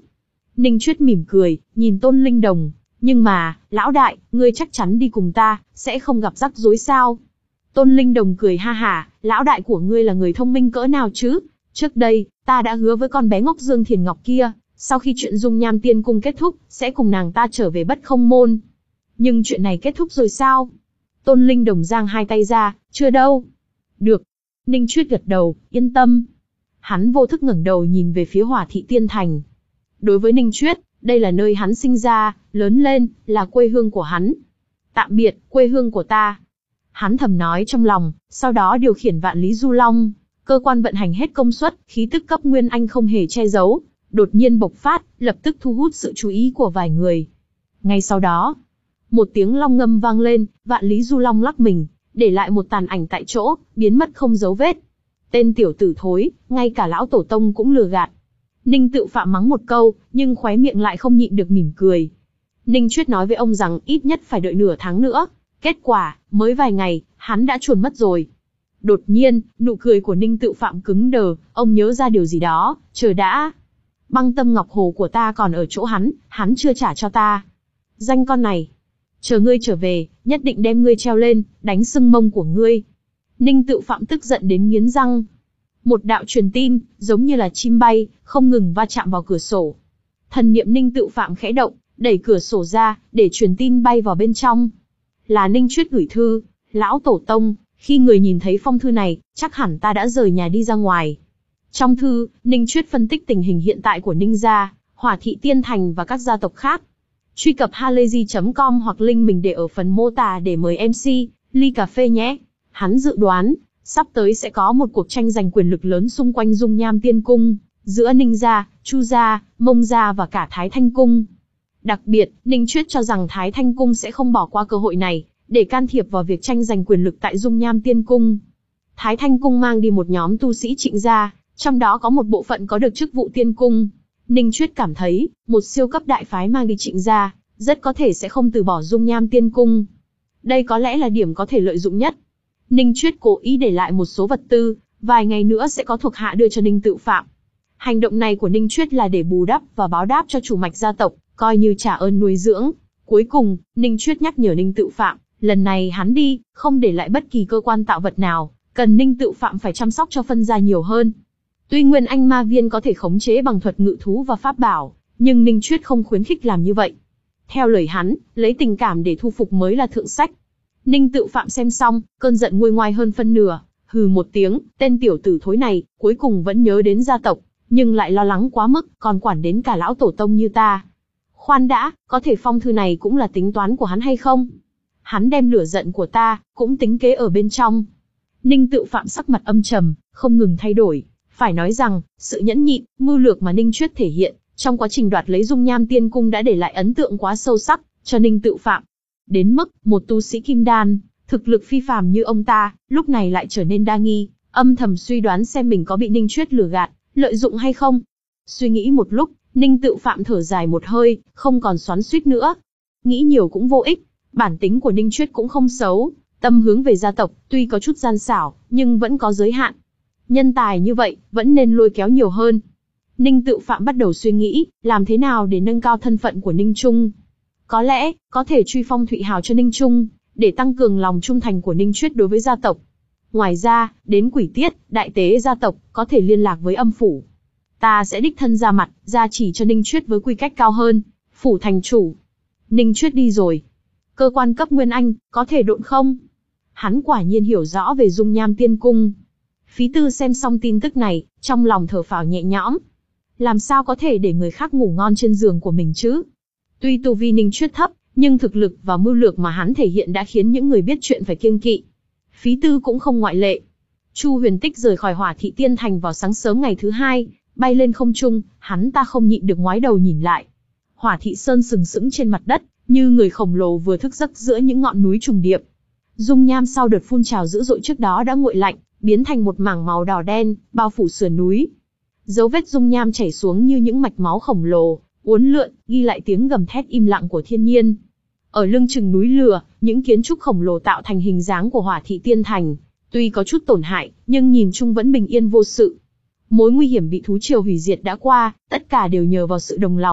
Ninh Chuyết mỉm cười, nhìn Tôn Linh Đồng. Nhưng mà, lão đại, ngươi chắc chắn đi cùng ta, sẽ không gặp rắc rối sao? Tôn Linh Đồng cười ha hả, lão đại của ngươi là người thông minh cỡ nào chứ? Trước đây, ta đã hứa với con bé ngốc Dương Thiền Ngọc kia, sau khi chuyện dung nham tiên cung kết thúc, sẽ cùng nàng ta trở về Bất Không Môn. Nhưng chuyện này kết thúc rồi sao? Tôn Linh Đồng giang hai tay ra, chưa đâu. Được. Ninh Chuyết gật đầu, yên tâm. Hắn vô thức ngẩng đầu nhìn về phía Hỏa Thị Tiên Thành. Đối với Ninh Chuyết, đây là nơi hắn sinh ra, lớn lên, là quê hương của hắn. Tạm biệt, quê hương của ta. Hắn thầm nói trong lòng, sau đó điều khiển Vạn Lý Du Long. Cơ quan vận hành hết công suất, khí tức cấp Nguyên Anh không hề che giấu. Đột nhiên bộc phát, lập tức thu hút sự chú ý của vài người. Ngay sau đó, một tiếng long ngâm vang lên, Vạn Lý Du Long lắc mình, để lại một tàn ảnh tại chỗ, biến mất không dấu vết. Tên tiểu tử thối, ngay cả lão tổ tông cũng lừa gạt. Ninh Tự Phạm mắng một câu, nhưng khóe miệng lại không nhịn được mỉm cười. Ninh Chuyết nói với ông rằng ít nhất phải đợi nửa tháng nữa. Kết quả, mới vài ngày, hắn đã chuồn mất rồi. Đột nhiên, nụ cười của Ninh Tự Phạm cứng đờ, ông nhớ ra điều gì đó, chờ đã. Băng tâm ngọc hồ của ta còn ở chỗ hắn, hắn chưa trả cho ta. Danh con này. Chờ ngươi trở về, nhất định đem ngươi treo lên, đánh sưng mông của ngươi. Ninh Tự Phạm tức giận đến nghiến răng. Một đạo truyền tin, giống như là chim bay, không ngừng va chạm vào cửa sổ. Thần niệm Ninh Tự Phạm khẽ động, đẩy cửa sổ ra, để truyền tin bay vào bên trong. Là Ninh Chuyết gửi thư, lão tổ tông, khi người nhìn thấy phong thư này, chắc hẳn ta đã rời nhà đi ra ngoài. Trong thư, Ninh Chuyết phân tích tình hình hiện tại của Ninh gia, Hỏa Thị Tiên Thành và các gia tộc khác. Truy cập halayzi chấm com hoặc link mình để ở phần mô tả để mời em xê, ly cà phê nhé. Hắn dự đoán, sắp tới sẽ có một cuộc tranh giành quyền lực lớn xung quanh dung nham tiên cung, giữa Ninh gia, Chu gia, Mông gia và cả Thái Thanh cung. Đặc biệt, Ninh Chuyết cho rằng Thái Thanh cung sẽ không bỏ qua cơ hội này, để can thiệp vào việc tranh giành quyền lực tại dung nham tiên cung. Thái Thanh cung mang đi một nhóm tu sĩ Trịnh gia, trong đó có một bộ phận có được chức vụ tiên cung. Ninh Chuyết cảm thấy, một siêu cấp đại phái mang đi Trịnh gia, rất có thể sẽ không từ bỏ dung nham tiên cung. Đây có lẽ là điểm có thể lợi dụng nhất. Ninh Chuyết cố ý để lại một số vật tư, vài ngày nữa sẽ có thuộc hạ đưa cho Ninh Tự Phạm. Hành động này của Ninh Chuyết là để bù đắp và báo đáp cho chủ mạch gia tộc, coi như trả ơn nuôi dưỡng. Cuối cùng, Ninh Chuyết nhắc nhở Ninh Tự Phạm, lần này hắn đi, không để lại bất kỳ cơ quan tạo vật nào, cần Ninh Tự Phạm phải chăm sóc cho phân gia nhiều hơn. Tuy Nguyên Anh Ma Viên có thể khống chế bằng thuật ngự thú và pháp bảo, nhưng Ninh Chuyết không khuyến khích làm như vậy. Theo lời hắn, lấy tình cảm để thu phục mới là thượng sách. Ninh Tự Phạm xem xong, cơn giận nguôi ngoai hơn phân nửa, hừ một tiếng, tên tiểu tử thối này, cuối cùng vẫn nhớ đến gia tộc, nhưng lại lo lắng quá mức, còn quản đến cả lão tổ tông như ta. Khoan đã, có thể phong thư này cũng là tính toán của hắn hay không? Hắn đem lửa giận của ta, cũng tính kế ở bên trong. Ninh Tự Phạm sắc mặt âm trầm, không ngừng thay đổi. Phải nói rằng, sự nhẫn nhịn, mưu lược mà Ninh Chuyết thể hiện, trong quá trình đoạt lấy dung nham tiên cung đã để lại ấn tượng quá sâu sắc, cho Ninh Tự Phạm. Đến mức, một tu sĩ kim đan, thực lực phi phàm như ông ta, lúc này lại trở nên đa nghi, âm thầm suy đoán xem mình có bị Ninh Chuyết lừa gạt, lợi dụng hay không. Suy nghĩ một lúc, Ninh Tự Phạm thở dài một hơi, không còn xoắn xuýt nữa. Nghĩ nhiều cũng vô ích, bản tính của Ninh Chuyết cũng không xấu, tâm hướng về gia tộc, tuy có chút gian xảo, nhưng vẫn có giới hạn. Nhân tài như vậy, vẫn nên lôi kéo nhiều hơn. Ninh Tự Phạm bắt đầu suy nghĩ, làm thế nào để nâng cao thân phận của Ninh Trung. Có lẽ, có thể truy phong Thụy Hào cho Ninh Trung, để tăng cường lòng trung thành của Ninh Chuyết đối với gia tộc. Ngoài ra, đến Quỷ Tiết, đại tế gia tộc, có thể liên lạc với âm phủ. Ta sẽ đích thân ra mặt, gia chỉ cho Ninh Chuyết với quy cách cao hơn, phủ thành chủ. Ninh Chuyết đi rồi. Cơ quan cấp Nguyên Anh, có thể độn không? Hắn quả nhiên hiểu rõ về dung nham tiên cung. Phí Tư xem xong tin tức này, trong lòng thở phào nhẹ nhõm. Làm sao có thể để người khác ngủ ngon trên giường của mình chứ? Tuy tu vi Ninh Chuyết thấp, nhưng thực lực và mưu lược mà hắn thể hiện đã khiến những người biết chuyện phải kiêng kỵ. Phí Tư cũng không ngoại lệ. Chu Huyền Tích rời khỏi Hỏa Thị Tiên Thành vào sáng sớm ngày thứ hai, bay lên không trung, hắn ta không nhịn được ngoái đầu nhìn lại. Hỏa Thị Sơn sừng sững trên mặt đất, như người khổng lồ vừa thức giấc giữa những ngọn núi trùng điệp. Dung nham sau đợt phun trào dữ dội trước đó đã nguội lạnh, biến thành một mảng màu đỏ đen, bao phủ sườn núi. Dấu vết dung nham chảy xuống như những mạch máu khổng lồ, uốn lượn, ghi lại tiếng gầm thét im lặng của thiên nhiên. Ở lưng chừng núi lửa, những kiến trúc khổng lồ tạo thành hình dáng của Hỏa Thị Tiên Thành, tuy có chút tổn hại, nhưng nhìn chung vẫn bình yên vô sự. Mối nguy hiểm bị thú triều hủy diệt đã qua, tất cả đều nhờ vào sự đồng lòng,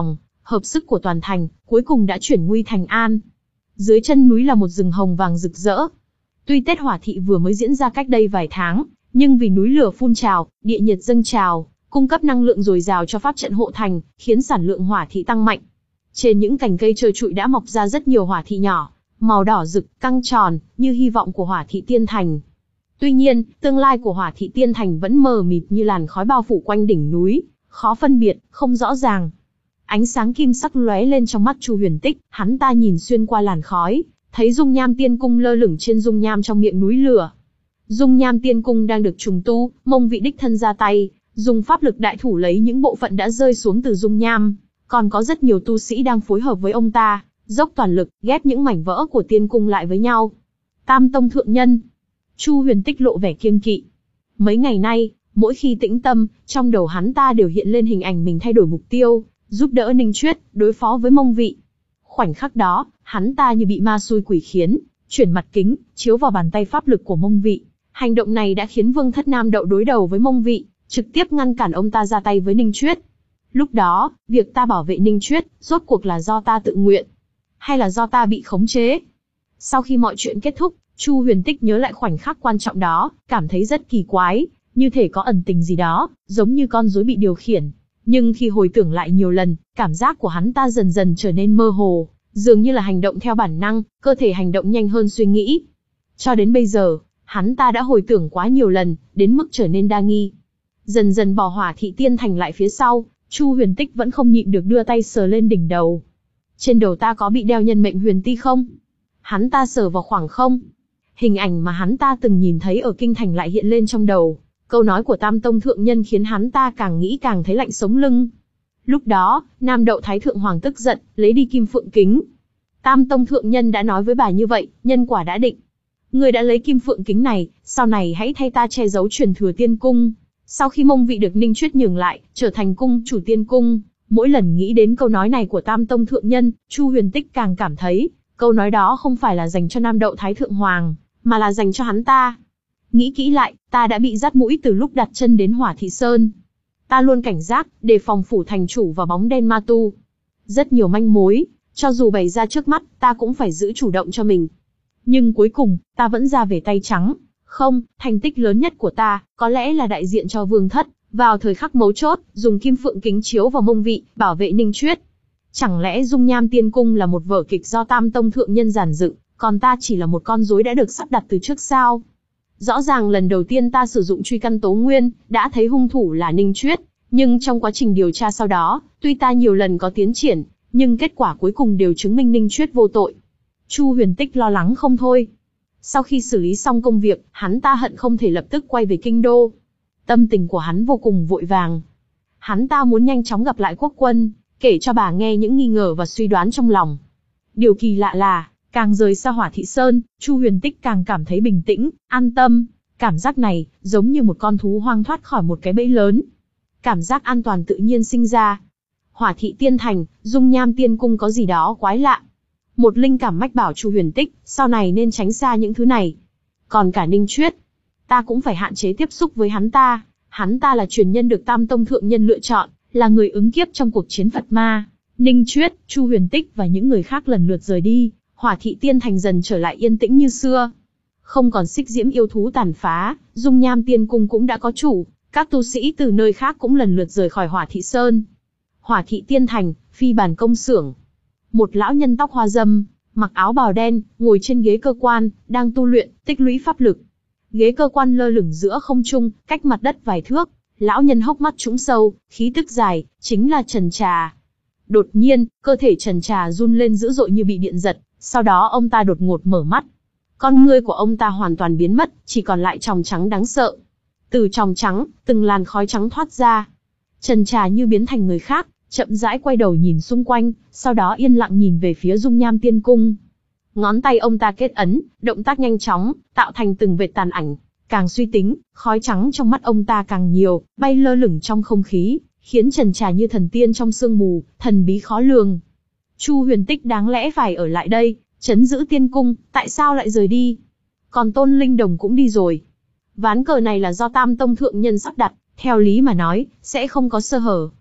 hợp sức của toàn thành, cuối cùng đã chuyển nguy thành an. Dưới chân núi là một rừng hồng vàng rực rỡ. Tuy Tết Hỏa Thị vừa mới diễn ra cách đây vài tháng, nhưng vì núi lửa phun trào, địa nhiệt dâng trào, cung cấp năng lượng dồi dào cho pháp trận hộ thành, khiến sản lượng hỏa thị tăng mạnh. Trên những cành cây trơ trụi đã mọc ra rất nhiều hỏa thị nhỏ, màu đỏ rực, căng tròn, như hy vọng của hỏa thị tiên thành. Tuy nhiên, tương lai của hỏa thị tiên thành vẫn mờ mịt như làn khói bao phủ quanh đỉnh núi, khó phân biệt, không rõ ràng. Ánh sáng kim sắc lóe lên trong mắt Chu Huyền Tích, hắn ta nhìn xuyên qua làn khói, thấy dung nham tiên cung lơ lửng trên dung nham trong miệng núi lửa. Dung nham tiên cung đang được trùng tu, Mông Vị đích thân ra tay, dùng pháp lực đại thủ lấy những bộ phận đã rơi xuống từ dung nham, còn có rất nhiều tu sĩ đang phối hợp với ông ta, dốc toàn lực, ghép những mảnh vỡ của tiên cung lại với nhau. Tam tông thượng nhân. Chu Huyền Tích lộ vẻ kiêng kỵ. Mấy ngày nay, mỗi khi tĩnh tâm, trong đầu hắn ta đều hiện lên hình ảnh mình thay đổi mục tiêu, giúp đỡ Ninh Chuyết, đối phó với Mông Vị. Khoảnh khắc đó, hắn ta như bị ma xui quỷ khiến, chuyển mặt kính, chiếu vào bàn tay pháp lực của Mông Vị. Hành động này đã khiến Vương Thất Nam Đậu đối đầu với Mông Vị, trực tiếp ngăn cản ông ta ra tay với Ninh Chuyết. Lúc đó, việc ta bảo vệ Ninh Chuyết, rốt cuộc là do ta tự nguyện, hay là do ta bị khống chế? Sau khi mọi chuyện kết thúc, Chu Huyền Tích nhớ lại khoảnh khắc quan trọng đó, cảm thấy rất kỳ quái, như thể có ẩn tình gì đó, giống như con rối bị điều khiển. Nhưng khi hồi tưởng lại nhiều lần, cảm giác của hắn ta dần dần trở nên mơ hồ, dường như là hành động theo bản năng, cơ thể hành động nhanh hơn suy nghĩ. Cho đến bây giờ, hắn ta đã hồi tưởng quá nhiều lần, đến mức trở nên đa nghi. Dần dần bỏ hỏa thị tiên thành lại phía sau, Chu Huyền Tích vẫn không nhịn được đưa tay sờ lên đỉnh đầu. Trên đầu ta có bị đeo nhân mệnh huyền ti không? Hắn ta sờ vào khoảng không. Hình ảnh mà hắn ta từng nhìn thấy ở kinh thành lại hiện lên trong đầu. Câu nói của Tam Tông Thượng Nhân khiến hắn ta càng nghĩ càng thấy lạnh sống lưng. Lúc đó, Nam Đậu Thái Thượng Hoàng tức giận, lấy đi kim phượng kính. Tam Tông Thượng Nhân đã nói với bà như vậy, nhân quả đã định. Người đã lấy kim phượng kính này, sau này hãy thay ta che giấu truyền thừa tiên cung. Sau khi Mông Vị được Ninh Chuyết nhường lại, trở thành cung chủ tiên cung, mỗi lần nghĩ đến câu nói này của Tam Tông Thượng Nhân, Chu Huyền Tích càng cảm thấy, câu nói đó không phải là dành cho Nam Đậu Thái Thượng Hoàng, mà là dành cho hắn ta. Nghĩ kỹ lại, ta đã bị dắt mũi từ lúc đặt chân đến Hỏa Thị Sơn. Ta luôn cảnh giác, đề phòng phủ thành chủ và bóng đen ma tu. Rất nhiều manh mối, cho dù bày ra trước mắt, ta cũng phải giữ chủ động cho mình. Nhưng cuối cùng, ta vẫn ra về tay trắng. Không, thành tích lớn nhất của ta, có lẽ là đại diện cho Vương Thất, vào thời khắc mấu chốt, dùng kim phượng kính chiếu vào Mông Vị, bảo vệ Ninh Chuyết. Chẳng lẽ Dung Nham Tiên Cung là một vở kịch do Tam Tông Thượng Nhân giản dựng, còn ta chỉ là một con rối đã được sắp đặt từ trước sao? Rõ ràng lần đầu tiên ta sử dụng truy căn tố nguyên, đã thấy hung thủ là Ninh Chuyết, nhưng trong quá trình điều tra sau đó, tuy ta nhiều lần có tiến triển, nhưng kết quả cuối cùng đều chứng minh Ninh Chuyết vô tội. Chu Huyền Tích lo lắng không thôi. Sau khi xử lý xong công việc, hắn ta hận không thể lập tức quay về kinh đô. Tâm tình của hắn vô cùng vội vàng. Hắn ta muốn nhanh chóng gặp lại quốc quân, kể cho bà nghe những nghi ngờ và suy đoán trong lòng. Điều kỳ lạ là, càng rời xa Hỏa Thị Sơn, Chu Huyền Tích càng cảm thấy bình tĩnh, an tâm. Cảm giác này, giống như một con thú hoang thoát khỏi một cái bẫy lớn. Cảm giác an toàn tự nhiên sinh ra. Hỏa Thị Tiên Thành, Dung Nham Tiên Cung có gì đó quái lạ. Một linh cảm mách bảo Chu Huyền Tích, sau này nên tránh xa những thứ này. Còn cả Ninh Chuyết, ta cũng phải hạn chế tiếp xúc với hắn ta. Hắn ta là truyền nhân được Tam Tông Thượng Nhân lựa chọn, là người ứng kiếp trong cuộc chiến Phật Ma. Ninh Chuyết, Chu Huyền Tích và những người khác lần lượt rời đi, Hỏa Thị Tiên Thành dần trở lại yên tĩnh như xưa. Không còn xích diễm yêu thú tàn phá, Dung Nham Tiên Cung cũng đã có chủ, các tu sĩ từ nơi khác cũng lần lượt rời khỏi Hỏa Thị Sơn. Hỏa Thị Tiên Thành, phi bàn công xưởng. Một lão nhân tóc hoa râm, mặc áo bào đen, ngồi trên ghế cơ quan, đang tu luyện, tích lũy pháp lực. Ghế cơ quan lơ lửng giữa không trung, cách mặt đất vài thước. Lão nhân hốc mắt trũng sâu, khí tức dài, chính là Trần Trà. Đột nhiên, cơ thể Trần Trà run lên dữ dội như bị điện giật, sau đó ông ta đột ngột mở mắt. Con ngươi của ông ta hoàn toàn biến mất, chỉ còn lại tròng trắng đáng sợ. Từ tròng trắng, từng làn khói trắng thoát ra. Trần Trà như biến thành người khác, chậm rãi quay đầu nhìn xung quanh, sau đó yên lặng nhìn về phía Dung Nham Tiên Cung. Ngón tay ông ta kết ấn, động tác nhanh chóng, tạo thành từng vệt tàn ảnh. Càng suy tính, khói trắng trong mắt ông ta càng nhiều, bay lơ lửng trong không khí, khiến Trần Trà như thần tiên trong sương mù, thần bí khó lường. Chu Huyền Tích đáng lẽ phải ở lại đây, trấn giữ tiên cung, tại sao lại rời đi? Còn Tôn Linh Đồng cũng đi rồi. Ván cờ này là do Tam Tông Thượng Nhân sắp đặt, theo lý mà nói, sẽ không có sơ hở.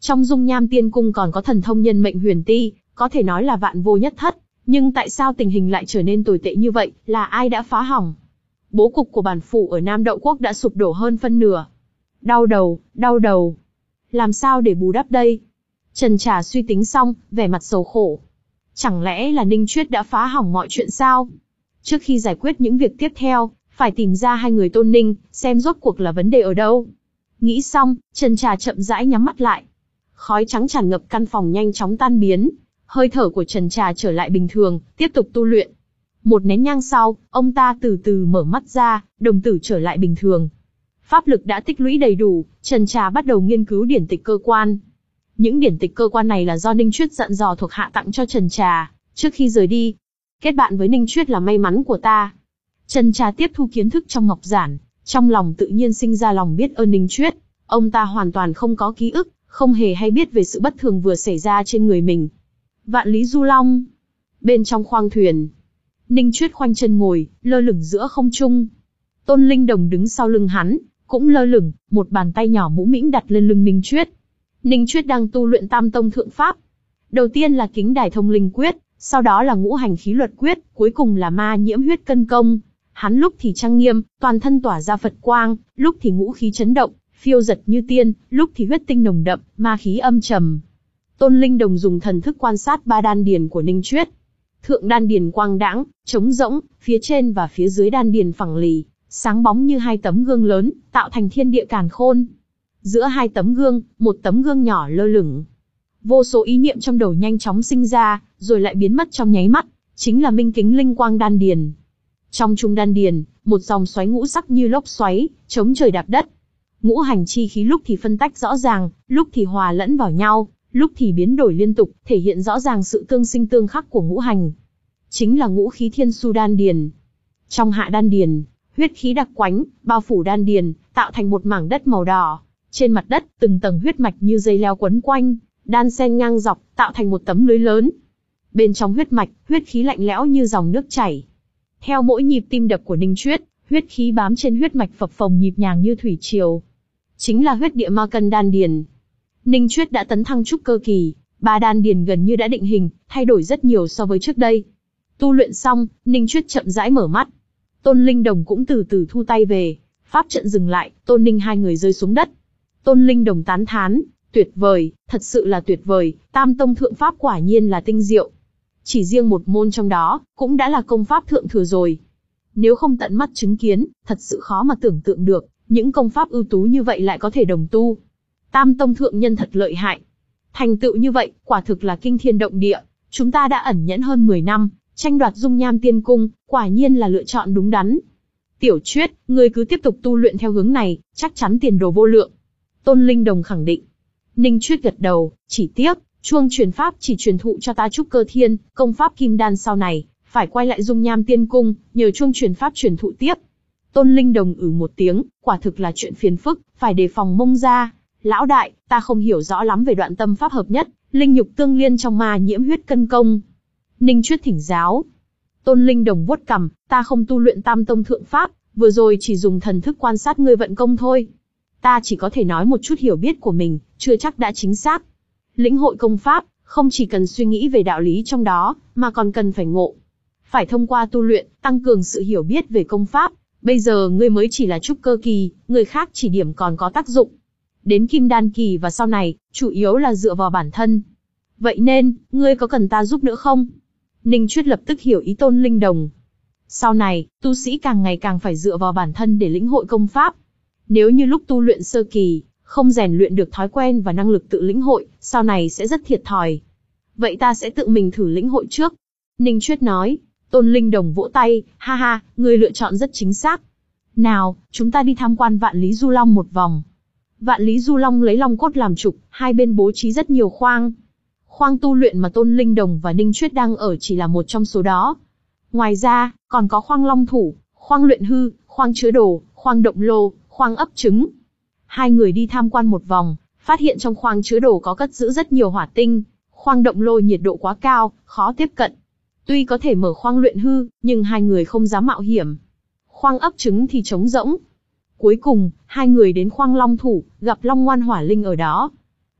Trong dung nham tiên cung còn có thần thông nhân mệnh huyền ti, có thể nói là vạn vô nhất thất. Nhưng tại sao tình hình lại trở nên tồi tệ như vậy, là ai đã phá hỏng? Bố cục của bản phủ ở Nam Đậu Quốc đã sụp đổ hơn phân nửa. Đau đầu, đau đầu. Làm sao để bù đắp đây? Trần Trà suy tính xong, vẻ mặt sầu khổ. Chẳng lẽ là Ninh Chuyết đã phá hỏng mọi chuyện sao? Trước khi giải quyết những việc tiếp theo, phải tìm ra hai người Tôn Ninh, xem rốt cuộc là vấn đề ở đâu. Nghĩ xong, Trần Trà chậm rãi nhắm mắt lại. Khói trắng tràn ngập căn phòng nhanh chóng tan biến. Hơi thở của Trần Trà trở lại bình thường, tiếp tục tu luyện. Một nén nhang sau, ông ta từ từ mở mắt ra, đồng tử trở lại bình thường. Pháp lực đã tích lũy đầy đủ, Trần Trà bắt đầu nghiên cứu điển tịch cơ quan. Những điển tịch cơ quan này là do Ninh Chuyết dặn dò thuộc hạ tặng cho Trần Trà, trước khi rời đi. Kết bạn với Ninh Chuyết là may mắn của ta. Trần Trà tiếp thu kiến thức trong ngọc giản, trong lòng tự nhiên sinh ra lòng biết ơn Ninh Chuyết. Ông ta hoàn toàn không có ký ức, không hề hay biết về sự bất thường vừa xảy ra trên người mình. Vạn Lý Du Long. Bên trong khoang thuyền, Ninh Chuyết khoanh chân ngồi, lơ lửng giữa không trung. Tôn Linh Đồng đứng sau lưng hắn, cũng lơ lửng, một bàn tay nhỏ mũ mĩm đặt lên lưng Ninh Chuyết. Ninh Chuyết đang tu luyện Tam Tông Thượng Pháp. Đầu tiên là Kính Đài Thông Linh Quyết, sau đó là Ngũ Hành Khí Luật Quyết, cuối cùng là Ma Nhiễm Huyết Cân Công. Hắn lúc thì trang nghiêm, toàn thân tỏa ra Phật quang, lúc thì ngũ khí chấn động, phiêu giật như tiên, lúc thì huyết tinh nồng đậm, ma khí âm trầm. Tôn Linh Đồng dùng thần thức quan sát ba đan điền của Ninh Chuyết. Thượng đan điền quang đãng, trống rỗng, phía trên và phía dưới đan điền phẳng lì, sáng bóng như hai tấm gương lớn, tạo thành thiên địa càn khôn. Giữa hai tấm gương, một tấm gương nhỏ lơ lửng. Vô số ý niệm trong đầu nhanh chóng sinh ra, rồi lại biến mất trong nháy mắt, chính là minh kính linh quang đan điền. Trong trung đan điền, một dòng xoáy ngũ sắc như lốc xoáy, chống trời đạp đất. Ngũ hành chi khí lúc thì phân tách rõ ràng, lúc thì hòa lẫn vào nhau, lúc thì biến đổi liên tục, thể hiện rõ ràng sự tương sinh tương khắc của ngũ hành. Chính là ngũ khí thiên su đan điền. Trong hạ đan điền, huyết khí đặc quánh, bao phủ đan điền, tạo thành một mảng đất màu đỏ. Trên mặt đất, từng tầng huyết mạch như dây leo quấn quanh, đan xen ngang dọc, tạo thành một tấm lưới lớn. Bên trong huyết mạch, huyết khí lạnh lẽo như dòng nước chảy. Theo mỗi nhịp tim đập của Ninh Chuyết, huyết khí bám trên huyết mạch phập phồng nhịp nhàng như thủy triều. Chính là huyết địa ma cân đan điền. Ninh Chuyết đã tấn thăng trúc cơ kỳ, ba đan điền gần như đã định hình, thay đổi rất nhiều so với trước đây. Tu luyện xong, Ninh Chuyết chậm rãi mở mắt. Tôn Linh Đồng cũng từ từ thu tay về, pháp trận dừng lại, Tôn Ninh hai người rơi xuống đất. Tôn Linh Đồng tán thán, tuyệt vời, thật sự là tuyệt vời, Tam Tông Thượng Pháp quả nhiên là tinh diệu. Chỉ riêng một môn trong đó, cũng đã là công pháp thượng thừa rồi. Nếu không tận mắt chứng kiến, thật sự khó mà tưởng tượng được, những công pháp ưu tú như vậy lại có thể đồng tu. Tam Tông Thượng Nhân thật lợi hại. Thành tựu như vậy, quả thực là kinh thiên động địa, chúng ta đã ẩn nhẫn hơn mười năm, tranh đoạt dung nham tiên cung, quả nhiên là lựa chọn đúng đắn. Tiểu Chuyết, ngươi cứ tiếp tục tu luyện theo hướng này, chắc chắn tiền đồ vô lượng. Tôn Linh Đồng khẳng định. Ninh Chuyết gật đầu, chỉ tiếc, chuông truyền pháp chỉ truyền thụ cho ta trúc cơ thiên, công pháp kim đan sau này, phải quay lại dung nham tiên cung, nhờ chuông truyền pháp truyền thụ tiếp. Tôn Linh Đồng ử một tiếng, quả thực là chuyện phiền phức, phải đề phòng Mông gia. Lão đại, ta không hiểu rõ lắm về đoạn tâm pháp hợp nhất, linh nhục tương liên trong ma nhiễm huyết cân công. Ninh Chuyết thỉnh giáo. Tôn Linh Đồng vuốt cằm, ta không tu luyện Tam Tông Thượng Pháp, vừa rồi chỉ dùng thần thức quan sát ngươi vận công thôi. Ta chỉ có thể nói một chút hiểu biết của mình, chưa chắc đã chính xác. Lĩnh hội công pháp, không chỉ cần suy nghĩ về đạo lý trong đó, mà còn cần phải ngộ. Phải thông qua tu luyện, tăng cường sự hiểu biết về công pháp. Bây giờ ngươi mới chỉ là trúc cơ kỳ, người khác chỉ điểm còn có tác dụng. Đến kim đan kỳ và sau này, chủ yếu là dựa vào bản thân. Vậy nên, ngươi có cần ta giúp nữa không? Ninh Chuyết lập tức hiểu ý Tôn Linh Đồng. Sau này, tu sĩ càng ngày càng phải dựa vào bản thân để lĩnh hội công pháp. Nếu như lúc tu luyện sơ kỳ, không rèn luyện được thói quen và năng lực tự lĩnh hội, sau này sẽ rất thiệt thòi. Vậy ta sẽ tự mình thử lĩnh hội trước. Ninh Chuyết nói. Tôn Linh Đồng vỗ tay, ha ha, ngươi lựa chọn rất chính xác. Nào, chúng ta đi tham quan Vạn Lý Du Long một vòng. Vạn Lý Du Long lấy long cốt làm trục, hai bên bố trí rất nhiều khoang. Khoang tu luyện mà Tôn Linh Đồng và Ninh Chuyết đang ở chỉ là một trong số đó. Ngoài ra, còn có khoang long thủ, khoang luyện hư, khoang chứa đồ, khoang động lô, khoang ấp trứng. Hai người đi tham quan một vòng, phát hiện trong khoang chứa đồ có cất giữ rất nhiều hỏa tinh. Khoang động lô nhiệt độ quá cao, khó tiếp cận. Tuy có thể mở khoang luyện hư, nhưng hai người không dám mạo hiểm. Khoang ấp trứng thì trống rỗng. Cuối cùng, hai người đến khoang long thủ, gặp long ngoan hỏa linh ở đó.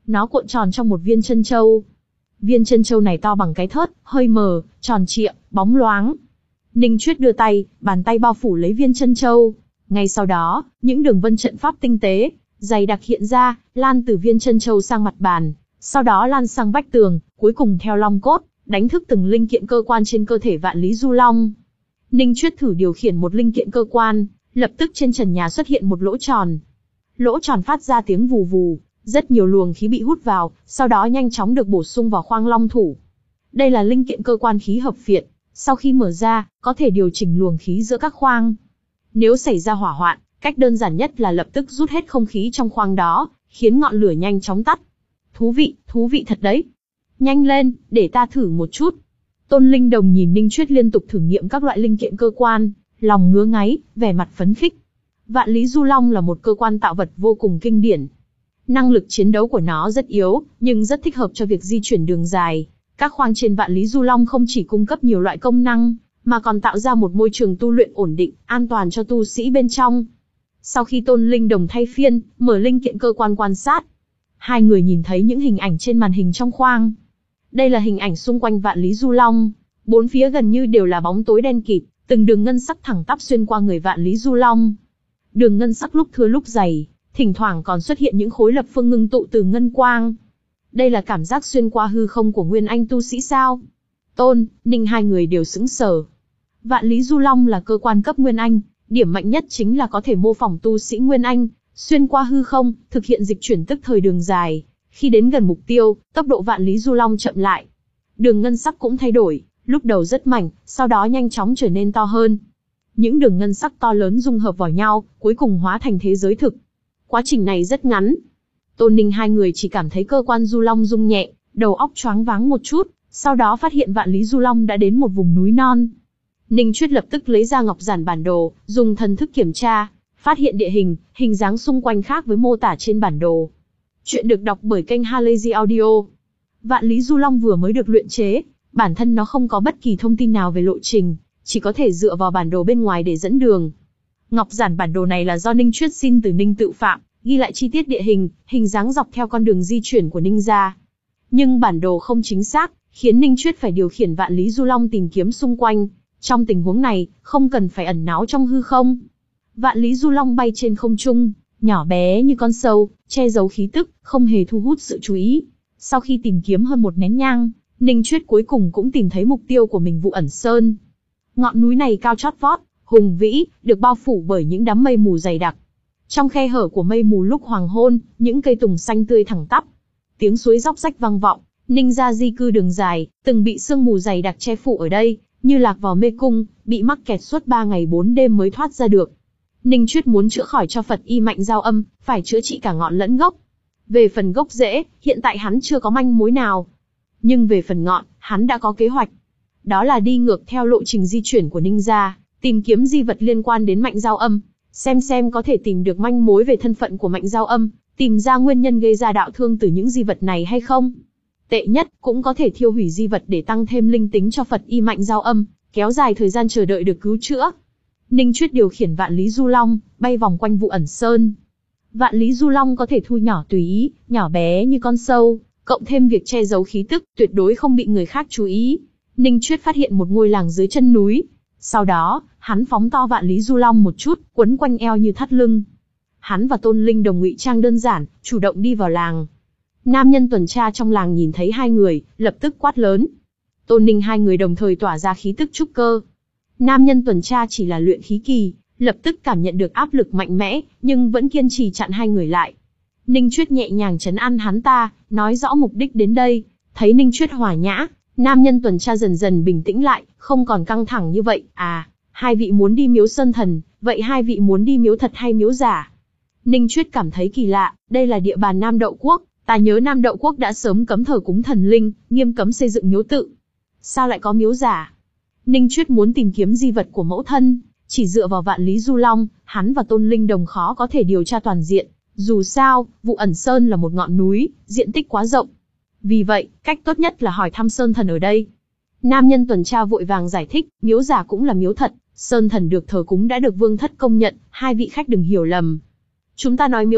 Nó cuộn tròn trong một viên chân châu. Viên chân châu này to bằng cái thớt, hơi mờ, tròn trịa, bóng loáng. Ninh Chuyết đưa tay, bàn tay bao phủ lấy viên chân châu. Ngay sau đó, những đường vân trận pháp tinh tế, dày đặc hiện ra, lan từ viên chân châu sang mặt bàn, sau đó lan sang vách tường, cuối cùng theo long cốt, đánh thức từng linh kiện cơ quan trên cơ thể Vạn Lý Du Long. Ninh Chuyết thử điều khiển một linh kiện cơ quan, lập tức trên trần nhà xuất hiện một lỗ tròn. Lỗ tròn phát ra tiếng vù vù, rất nhiều luồng khí bị hút vào, sau đó nhanh chóng được bổ sung vào khoang long thủ. Đây là linh kiện cơ quan khí hợp phiện, sau khi mở ra, có thể điều chỉnh luồng khí giữa các khoang. Nếu xảy ra hỏa hoạn, cách đơn giản nhất là lập tức rút hết không khí trong khoang đó, khiến ngọn lửa nhanh chóng tắt. Thú vị, thú vị thật đấy. Nhanh lên, để ta thử một chút. Tôn Linh Đồng nhìn Ninh Chuyết liên tục thử nghiệm các loại linh kiện cơ quan, lòng ngứa ngáy, vẻ mặt phấn khích. Vạn Lý Du Long là một cơ quan tạo vật vô cùng kinh điển. Năng lực chiến đấu của nó rất yếu, nhưng rất thích hợp cho việc di chuyển đường dài. Các khoang trên Vạn Lý Du Long không chỉ cung cấp nhiều loại công năng, mà còn tạo ra một môi trường tu luyện ổn định, an toàn cho tu sĩ bên trong. Sau khi Tôn Linh Đồng thay phiên, mở linh kiện cơ quan quan sát, hai người nhìn thấy những hình ảnh trên màn hình trong khoang. Đây là hình ảnh xung quanh Vạn Lý Du Long, bốn phía gần như đều là bóng tối đen kịt, từng đường ngân sắc thẳng tắp xuyên qua người Vạn Lý Du Long. Đường ngân sắc lúc thưa lúc dày, thỉnh thoảng còn xuất hiện những khối lập phương ngưng tụ từ ngân quang. Đây là cảm giác xuyên qua hư không của nguyên anh tu sĩ sao? Tôn, Ninh hai người đều sững sờ. Vạn Lý Du Long là cơ quan cấp nguyên anh, điểm mạnh nhất chính là có thể mô phỏng tu sĩ nguyên anh, xuyên qua hư không, thực hiện dịch chuyển tức thời đường dài. Khi đến gần mục tiêu, tốc độ Vạn Lý Du Long chậm lại. Đường ngân sắc cũng thay đổi, lúc đầu rất mảnh, sau đó nhanh chóng trở nên to hơn. Những đường ngân sắc to lớn dung hợp vào nhau, cuối cùng hóa thành thế giới thực. Quá trình này rất ngắn. Tôn Ninh hai người chỉ cảm thấy cơ quan Du Long rung nhẹ, đầu óc choáng váng một chút, sau đó phát hiện Vạn Lý Du Long đã đến một vùng núi non. Ninh Chuyết lập tức lấy ra ngọc giản bản đồ, dùng thần thức kiểm tra, phát hiện địa hình, hình dáng xung quanh khác với mô tả trên bản đồ. Chuyện được đọc bởi kênh Halazy Audio. Vạn Lý Du Long vừa mới được luyện chế, bản thân nó không có bất kỳ thông tin nào về lộ trình, chỉ có thể dựa vào bản đồ bên ngoài để dẫn đường. Ngọc giản bản đồ này là do Ninh Chuyết xin từ Ninh Tự Phạm, ghi lại chi tiết địa hình, hình dáng dọc theo con đường di chuyển của Ninh gia. Nhưng bản đồ không chính xác, khiến Ninh Chuyết phải điều khiển Vạn Lý Du Long tìm kiếm xung quanh. Trong tình huống này, không cần phải ẩn náu trong hư không. Vạn Lý Du Long bay trên không trung, nhỏ bé như con sâu, che giấu khí tức, không hề thu hút sự chú ý. Sau khi tìm kiếm hơn một nén nhang, Ninh Chuyết cuối cùng cũng tìm thấy mục tiêu của mình, Vụ Ẩn Sơn. Ngọn núi này cao chót vót, hùng vĩ, được bao phủ bởi những đám mây mù dày đặc. Trong khe hở của mây mù lúc hoàng hôn, những cây tùng xanh tươi thẳng tắp. Tiếng suối róc rách vang vọng, Ninh gia di cư đường dài, từng bị sương mù dày đặc che phủ ở đây, như lạc vào mê cung, bị mắc kẹt suốt ba ngày bốn đêm mới thoát ra được. Ninh Chuyết muốn chữa khỏi cho Phật Y Mạnh Giao Âm, phải chữa trị cả ngọn lẫn gốc. Về phần gốc rễ, hiện tại hắn chưa có manh mối nào. Nhưng về phần ngọn, hắn đã có kế hoạch. Đó là đi ngược theo lộ trình di chuyển của Ninh gia, tìm kiếm di vật liên quan đến Mạnh Giao Âm, xem xem có thể tìm được manh mối về thân phận của Mạnh Giao Âm, tìm ra nguyên nhân gây ra đạo thương từ những di vật này hay không. Tệ nhất, cũng có thể thiêu hủy di vật để tăng thêm linh tính cho Phật Y Mạnh Giao Âm, kéo dài thời gian chờ đợi được cứu chữa. Ninh Chuyết điều khiển Vạn Lý Du Long, bay vòng quanh Vụ Ẩn Sơn. Vạn Lý Du Long có thể thu nhỏ tùy ý, nhỏ bé như con sâu, cộng thêm việc che giấu khí tức, tuyệt đối không bị người khác chú ý. Ninh Chuyết phát hiện một ngôi làng dưới chân núi. Sau đó, hắn phóng to Vạn Lý Du Long một chút, quấn quanh eo như thắt lưng. Hắn và Tôn Linh Đồng ngụy trang đơn giản, chủ động đi vào làng. Nam nhân tuần tra trong làng nhìn thấy hai người, lập tức quát lớn. Tôn Ninh hai người đồng thời tỏa ra khí tức trúc cơ. Nam nhân tuần tra chỉ là luyện khí kỳ, lập tức cảm nhận được áp lực mạnh mẽ, nhưng vẫn kiên trì chặn hai người lại. Ninh Chuyết nhẹ nhàng trấn an hắn ta, nói rõ mục đích đến đây. Thấy Ninh Chuyết hòa nhã, nam nhân tuần tra dần dần bình tĩnh lại, không còn căng thẳng như vậy. À, hai vị muốn đi miếu Sơn Thần, vậy hai vị muốn đi miếu thật hay miếu giả? Ninh Chuyết cảm thấy kỳ lạ, đây là địa bàn Nam Đậu Quốc, ta nhớ Nam Đậu Quốc đã sớm cấm thờ cúng thần linh, nghiêm cấm xây dựng miếu tự. Sao lại có miếu giả? Ninh Chuyết muốn tìm kiếm di vật của mẫu thân, chỉ dựa vào Vạn Lý Du Long, hắn và Tôn Linh Đồng khó có thể điều tra toàn diện. Dù sao, Vụ Ẩn Sơn là một ngọn núi, diện tích quá rộng. Vì vậy, cách tốt nhất là hỏi thăm Sơn Thần ở đây. Nam nhân tuần tra vội vàng giải thích, miếu giả cũng là miếu thật, Sơn Thần được thờ cúng đã được vương thất công nhận, hai vị khách đừng hiểu lầm. Chúng ta nói miếu thật,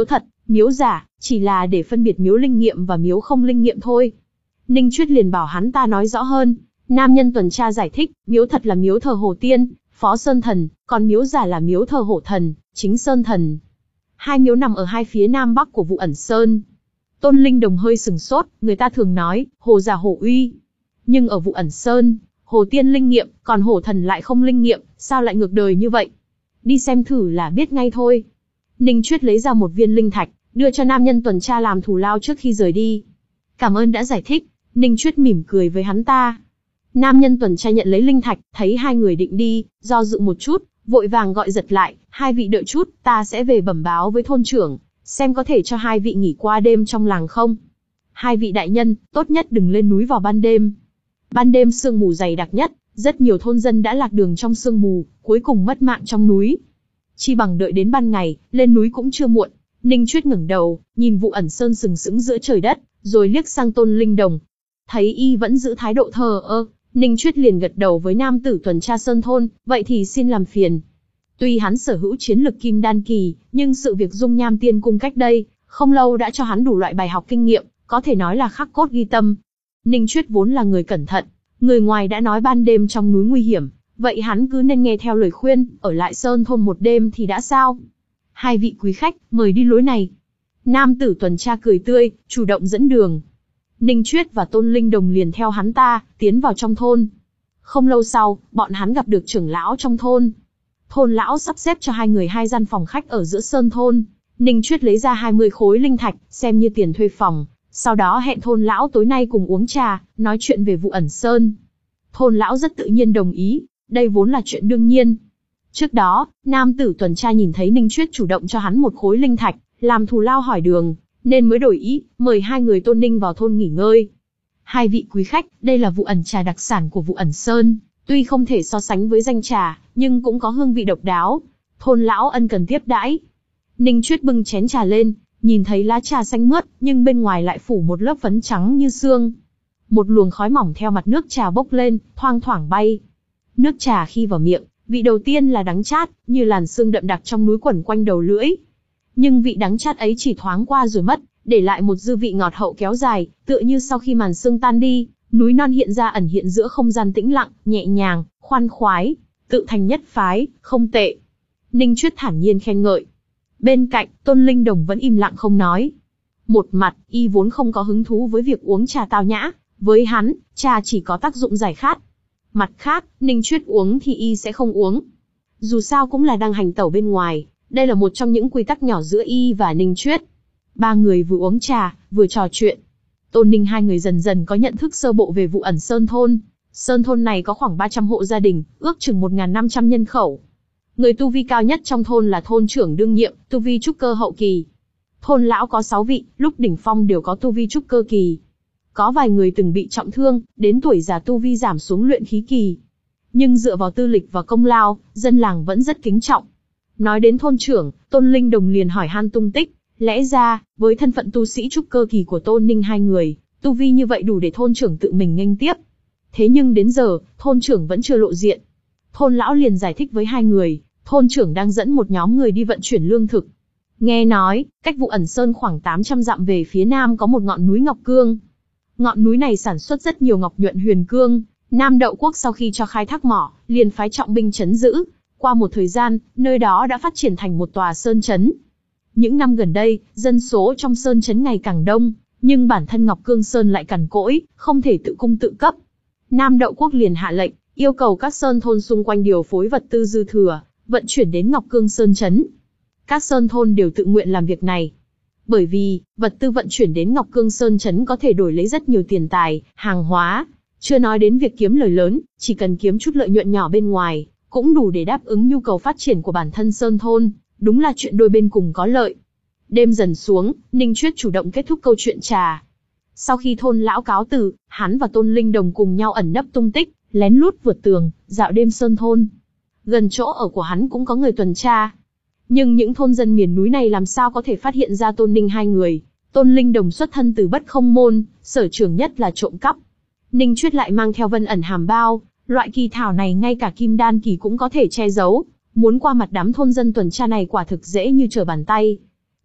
Miếu giả, chỉ là để phân biệt miếu linh nghiệm và miếu không linh nghiệm thôi. Ninh Chuyết liền bảo hắn ta nói rõ hơn. Nam nhân tuần tra giải thích, miếu thật là miếu thờ Hồ Tiên, Phó Sơn Thần, còn miếu giả là miếu thờ Hổ Thần, Chính Sơn Thần. Hai miếu nằm ở hai phía nam bắc của Vụ Ẩn Sơn. Tôn Linh Đồng hơi sừng sốt, người ta thường nói, Hồ giả Hổ uy. Nhưng ở Vụ Ẩn Sơn, Hồ Tiên linh nghiệm, còn Hổ Thần lại không linh nghiệm, sao lại ngược đời như vậy? Đi xem thử là biết ngay thôi. Ninh Chuyết lấy ra một viên linh thạch, đưa cho nam nhân tuần tra làm thù lao trước khi rời đi. Cảm ơn đã giải thích, Ninh Chuyết mỉm cười với hắn ta. Nam nhân tuần tra nhận lấy linh thạch, thấy hai người định đi, do dự một chút, vội vàng gọi giật lại, hai vị đợi chút, ta sẽ về bẩm báo với thôn trưởng, xem có thể cho hai vị nghỉ qua đêm trong làng không. Hai vị đại nhân, tốt nhất đừng lên núi vào ban đêm. Ban đêm sương mù dày đặc nhất, rất nhiều thôn dân đã lạc đường trong sương mù, cuối cùng mất mạng trong núi. Chi bằng đợi đến ban ngày, lên núi cũng chưa muộn. Ninh Chuyết ngẩng đầu, nhìn Vụ Ẩn Sơn sừng sững giữa trời đất, rồi liếc sang Tôn Linh Đồng. Thấy y vẫn giữ thái độ thờ ơ, Ninh Chuyết liền gật đầu với nam tử tuần tra sơn thôn, vậy thì xin làm phiền. Tuy hắn sở hữu chiến lực kim đan kỳ, nhưng sự việc dung nham tiên cung cách đây, không lâu đã cho hắn đủ loại bài học kinh nghiệm, có thể nói là khắc cốt ghi tâm. Ninh Chuyết vốn là người cẩn thận, người ngoài đã nói ban đêm trong núi nguy hiểm, vậy hắn cứ nên nghe theo lời khuyên, ở lại sơn thôn một đêm thì đã sao? Hai vị quý khách, mời đi lối này. Nam tử tuần tra cười tươi, chủ động dẫn đường. Ninh Chuyết và Tôn Linh Đồng liền theo hắn ta, tiến vào trong thôn. Không lâu sau, bọn hắn gặp được trưởng lão trong thôn. Thôn lão sắp xếp cho hai người hai gian phòng khách ở giữa sơn thôn. Ninh Chuyết lấy ra hai mươi khối linh thạch, xem như tiền thuê phòng. Sau đó hẹn thôn lão tối nay cùng uống trà, nói chuyện về Vụ Ẩn Sơn. Thôn lão rất tự nhiên đồng ý, đây vốn là chuyện đương nhiên. Trước đó, nam tử tuần tra nhìn thấy Ninh Chuyết chủ động cho hắn một khối linh thạch, làm thù lao hỏi đường, nên mới đổi ý, mời hai người Tôn Ninh vào thôn nghỉ ngơi. Hai vị quý khách, đây là Vụ Ẩn trà đặc sản của Vụ Ẩn Sơn, tuy không thể so sánh với danh trà, nhưng cũng có hương vị độc đáo. Thôn lão ân cần tiếp đãi. Ninh Chuyết bưng chén trà lên, nhìn thấy lá trà xanh mướt, nhưng bên ngoài lại phủ một lớp phấn trắng như xương. Một luồng khói mỏng theo mặt nước trà bốc lên, thoang thoảng bay. Nước trà khi vào miệng, vị đầu tiên là đắng chát, như làn sương đậm đặc trong núi quẩn quanh đầu lưỡi. Nhưng vị đắng chát ấy chỉ thoáng qua rồi mất, để lại một dư vị ngọt hậu kéo dài, tựa như sau khi màn sương tan đi, núi non hiện ra ẩn hiện giữa không gian tĩnh lặng, nhẹ nhàng, khoan khoái, tự thành nhất phái, không tệ. Ninh Chuyết thản nhiên khen ngợi. Bên cạnh, Tôn Linh Đồng vẫn im lặng không nói. Một mặt, y vốn không có hứng thú với việc uống trà tao nhã, với hắn, trà chỉ có tác dụng giải khát. Mặt khác, Ninh Chuyết uống thì y sẽ không uống. Dù sao cũng là đang hành tẩu bên ngoài, đây là một trong những quy tắc nhỏ giữa y và Ninh Chuyết. Ba người vừa uống trà, vừa trò chuyện. Tôn Ninh hai người dần dần có nhận thức sơ bộ về Vụ Ẩn Sơn thôn. Sơn thôn này có khoảng ba trăm hộ gia đình, ước chừng một nghìn năm trăm nhân khẩu. Người tu vi cao nhất trong thôn là thôn trưởng đương nhiệm, tu vi trúc cơ hậu kỳ. Thôn lão có sáu vị, lúc đỉnh phong đều có tu vi trúc cơ kỳ. Có vài người từng bị trọng thương, đến tuổi già tu vi giảm xuống luyện khí kỳ. Nhưng dựa vào tư lịch và công lao, dân làng vẫn rất kính trọng. Nói đến thôn trưởng, Tôn Linh Đồng liền hỏi han tung tích. Lẽ ra, với thân phận tu sĩ trúc cơ kỳ của Tôn Ninh hai người, tu vi như vậy đủ để thôn trưởng tự mình nghênh tiếp. Thế nhưng đến giờ, thôn trưởng vẫn chưa lộ diện. Thôn lão liền giải thích với hai người, thôn trưởng đang dẫn một nhóm người đi vận chuyển lương thực. Nghe nói, cách Vụ Ẩn Sơn khoảng tám trăm dặm về phía nam có một ngọn núi Ngọc Cương. Ngọn núi này sản xuất rất nhiều ngọc nhuận huyền cương. Nam Đậu Quốc sau khi cho khai thác mỏ, liền phái trọng binh trấn giữ. Qua một thời gian, nơi đó đã phát triển thành một tòa sơn trấn. Những năm gần đây, dân số trong sơn trấn ngày càng đông, nhưng bản thân Ngọc Cương Sơn lại cằn cỗi, không thể tự cung tự cấp. Nam Đậu Quốc liền hạ lệnh, yêu cầu các sơn thôn xung quanh điều phối vật tư dư thừa, vận chuyển đến Ngọc Cương Sơn trấn. Các sơn thôn đều tự nguyện làm việc này. Bởi vì, vật tư vận chuyển đến Ngọc Cương Sơn trấn có thể đổi lấy rất nhiều tiền tài, hàng hóa. Chưa nói đến việc kiếm lời lớn, chỉ cần kiếm chút lợi nhuận nhỏ bên ngoài, cũng đủ để đáp ứng nhu cầu phát triển của bản thân sơn thôn. Đúng là chuyện đôi bên cùng có lợi. Đêm dần xuống, Ninh Chuyết chủ động kết thúc câu chuyện trà. Sau khi thôn lão cáo từ, hắn và Tôn Linh Đồng cùng nhau ẩn nấp tung tích, lén lút vượt tường, dạo đêm sơn thôn. Gần chỗ ở của hắn cũng có người tuần tra. Nhưng những thôn dân miền núi này làm sao có thể phát hiện ra Tôn Ninh hai người. Tôn Linh Đồng xuất thân từ Bất Không môn, sở trường nhất là trộm cắp. Ninh Chuyết lại mang theo Vân Ẩn Hàm Bao, loại kỳ thảo này ngay cả kim đan kỳ cũng có thể che giấu. Muốn qua mặt đám thôn dân tuần tra này quả thực dễ như trở bàn tay.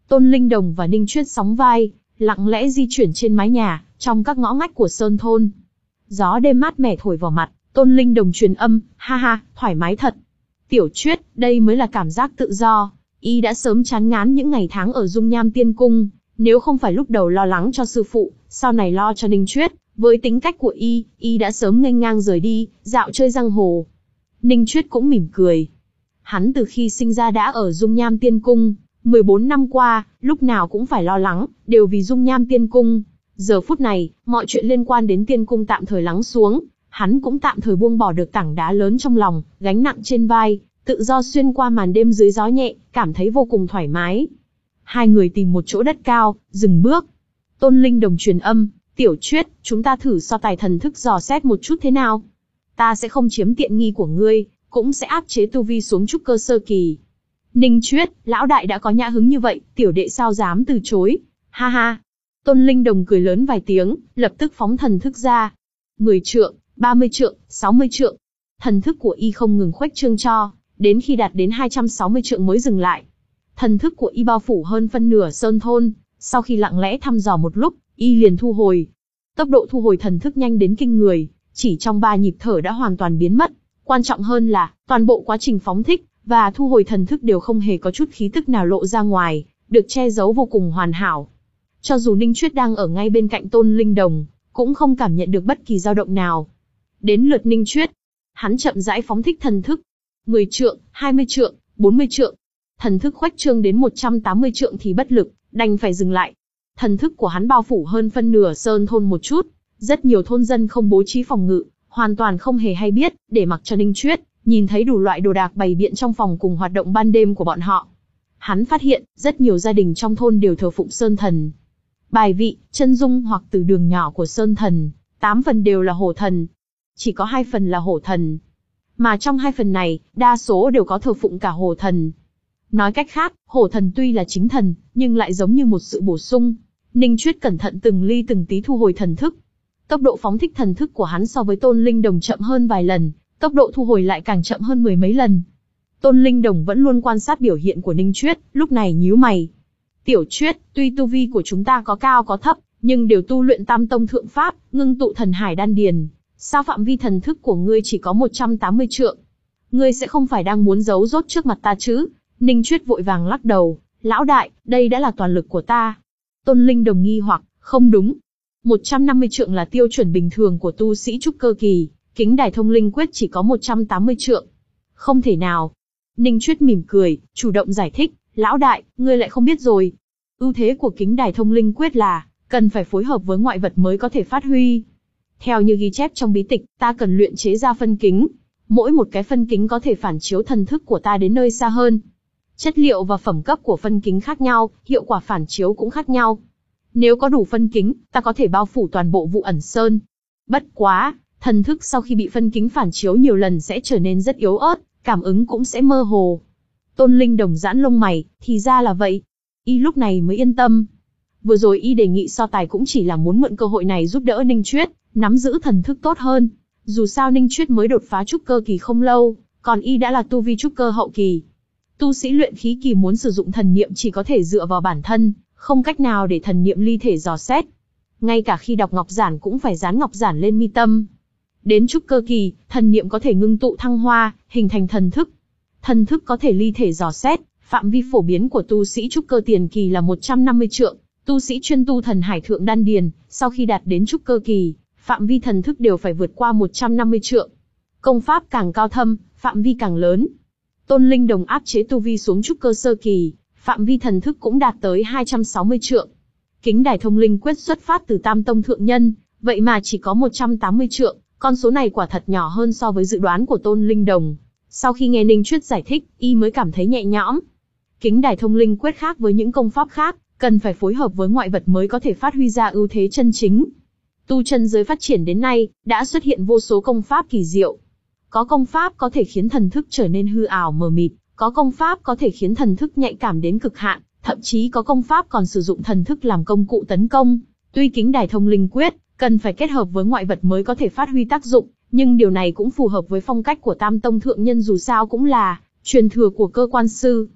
Tôn Linh Đồng và Ninh Chuyết sóng vai, lặng lẽ di chuyển trên mái nhà, trong các ngõ ngách của sơn thôn. Gió đêm mát mẻ thổi vào mặt, Tôn Linh Đồng truyền âm, ha ha, thoải mái thật. Tiểu Chuyết, đây mới là cảm giác tự do. Y đã sớm chán ngán những ngày tháng ở Dung Nham Tiên Cung, nếu không phải lúc đầu lo lắng cho sư phụ, sau này lo cho Ninh Chuyết, với tính cách của Y, Y đã sớm nghênh ngang rời đi, dạo chơi giang hồ. Ninh Chuyết cũng mỉm cười. Hắn từ khi sinh ra đã ở Dung Nham Tiên Cung, mười bốn năm qua, lúc nào cũng phải lo lắng, đều vì Dung Nham Tiên Cung. Giờ phút này, mọi chuyện liên quan đến Tiên Cung tạm thời lắng xuống, hắn cũng tạm thời buông bỏ được tảng đá lớn trong lòng, gánh nặng trên vai, tự do xuyên qua màn đêm dưới gió nhẹ, cảm thấy vô cùng thoải mái. Hai người tìm một chỗ đất cao, dừng bước. Tôn Linh Đồng truyền âm, Tiểu Chuyết, chúng ta thử so tài thần thức dò xét một chút thế nào? Ta sẽ không chiếm tiện nghi của ngươi, cũng sẽ áp chế tu vi xuống trúc cơ sơ kỳ. Ninh Chuyết, lão đại đã có nhã hứng như vậy, tiểu đệ sao dám từ chối? Ha ha. Tôn Linh Đồng cười lớn vài tiếng, lập tức phóng thần thức ra. mười trượng, ba mươi trượng, sáu mươi trượng. Thần thức của Y không ngừng khuếch trương cho, đến khi đạt đến hai trăm sáu mươi trượng mới dừng lại. Thần thức của Y bao phủ hơn phân nửa sơn thôn, sau khi lặng lẽ thăm dò một lúc, Y liền thu hồi. Tốc độ thu hồi thần thức nhanh đến kinh người, chỉ trong ba nhịp thở đã hoàn toàn biến mất. Quan trọng hơn là, toàn bộ quá trình phóng thích và thu hồi thần thức đều không hề có chút khí tức nào lộ ra ngoài, được che giấu vô cùng hoàn hảo. Cho dù Ninh Chuyết đang ở ngay bên cạnh Tôn Linh Đồng, cũng không cảm nhận được bất kỳ dao động nào. Đến lượt Ninh Chuyết, hắn chậm rãi phóng thích thần thức. mười trượng, hai mươi trượng, bốn mươi trượng. Thần thức khuếch trương đến một trăm tám mươi trượng thì bất lực, đành phải dừng lại. Thần thức của hắn bao phủ hơn phân nửa sơn thôn một chút, rất nhiều thôn dân không bố trí phòng ngự, hoàn toàn không hề hay biết, để mặc cho Ninh Chuyết nhìn thấy đủ loại đồ đạc bày biện trong phòng cùng hoạt động ban đêm của bọn họ. Hắn phát hiện, rất nhiều gia đình trong thôn đều thờ phụng sơn thần. Bài vị, chân dung hoặc từ đường nhỏ của sơn thần, tám phần đều là hổ thần. Chỉ có hai phần là hổ thần. Mà trong hai phần này, đa số đều có thờ phụng cả hổ thần. Nói cách khác, hổ thần tuy là chính thần, nhưng lại giống như một sự bổ sung. Ninh Chuyết cẩn thận từng ly từng tí thu hồi thần thức. Tốc độ phóng thích thần thức của hắn so với Tôn Linh Đồng chậm hơn vài lần, tốc độ thu hồi lại càng chậm hơn mười mấy lần. Tôn Linh Đồng vẫn luôn quan sát biểu hiện của Ninh Chuyết, lúc này nhíu mày. Tiểu Chuyết, tuy tu vi của chúng ta có cao có thấp, nhưng đều tu luyện tam tông thượng pháp, ngưng tụ thần hải đan điền. Sao phạm vi thần thức của ngươi chỉ có một trăm tám mươi trượng? Ngươi sẽ không phải đang muốn giấu rốt trước mặt ta chứ? Ninh Chuyết vội vàng lắc đầu, lão đại, đây đã là toàn lực của ta. Tôn Linh Đồng nghi hoặc, không đúng. một trăm năm mươi trượng là tiêu chuẩn bình thường của tu sĩ trúc cơ kỳ, kính đài thông linh quyết chỉ có một trăm tám mươi trượng. Không thể nào. Ninh Chuyết mỉm cười, chủ động giải thích, lão đại, ngươi lại không biết rồi. Ưu thế của kính đài thông linh quyết là, cần phải phối hợp với ngoại vật mới có thể phát huy. Theo như ghi chép trong bí tịch, ta cần luyện chế ra phân kính. Mỗi một cái phân kính có thể phản chiếu thần thức của ta đến nơi xa hơn. Chất liệu và phẩm cấp của phân kính khác nhau, hiệu quả phản chiếu cũng khác nhau. Nếu có đủ phân kính, ta có thể bao phủ toàn bộ Vụ Ẩn Sơn. Bất quá, thần thức sau khi bị phân kính phản chiếu nhiều lần sẽ trở nên rất yếu ớt, cảm ứng cũng sẽ mơ hồ. Tôn Linh Đồng giãn lông mày, thì ra là vậy. Y lúc này mới yên tâm. Vừa rồi Y đề nghị so tài cũng chỉ là muốn mượn cơ hội này giúp đỡ Ninh Chuyết, nắm giữ thần thức tốt hơn. Dù sao Ninh Chuyết mới đột phá trúc cơ kỳ không lâu, còn Y đã là tu vi trúc cơ hậu kỳ. Tu sĩ luyện khí kỳ muốn sử dụng thần niệm chỉ có thể dựa vào bản thân, không cách nào để thần niệm ly thể dò xét. Ngay cả khi đọc ngọc giản cũng phải dán ngọc giản lên mi tâm. Đến trúc cơ kỳ, thần niệm có thể ngưng tụ thăng hoa, hình thành thần thức. Thần thức có thể ly thể dò xét, phạm vi phổ biến của tu sĩ trúc cơ tiền kỳ là một trăm năm mươi trượng. Tu sĩ chuyên tu thần hải thượng đan điền, sau khi đạt đến trúc cơ kỳ, phạm vi thần thức đều phải vượt qua một trăm năm mươi trượng. Công pháp càng cao thâm, phạm vi càng lớn. Tôn Linh Đồng áp chế tu vi xuống trúc cơ sơ kỳ, phạm vi thần thức cũng đạt tới hai trăm sáu mươi trượng. Kính đài thông linh quyết xuất phát từ tam tông thượng nhân, vậy mà chỉ có một trăm tám mươi trượng, con số này quả thật nhỏ hơn so với dự đoán của Tôn Linh Đồng. Sau khi nghe Ninh Chuyết giải thích, Y mới cảm thấy nhẹ nhõm. Kính đài thông linh quyết khác với những công pháp khác, cần phải phối hợp với ngoại vật mới có thể phát huy ra ưu thế chân chính. Tu chân giới phát triển đến nay, đã xuất hiện vô số công pháp kỳ diệu. Có công pháp có thể khiến thần thức trở nên hư ảo mờ mịt, có công pháp có thể khiến thần thức nhạy cảm đến cực hạn, thậm chí có công pháp còn sử dụng thần thức làm công cụ tấn công. Tuy kính đài thông linh quyết cần phải kết hợp với ngoại vật mới có thể phát huy tác dụng, nhưng điều này cũng phù hợp với phong cách của tam tông thượng nhân, dù sao cũng là truyền thừa của cơ quan sư.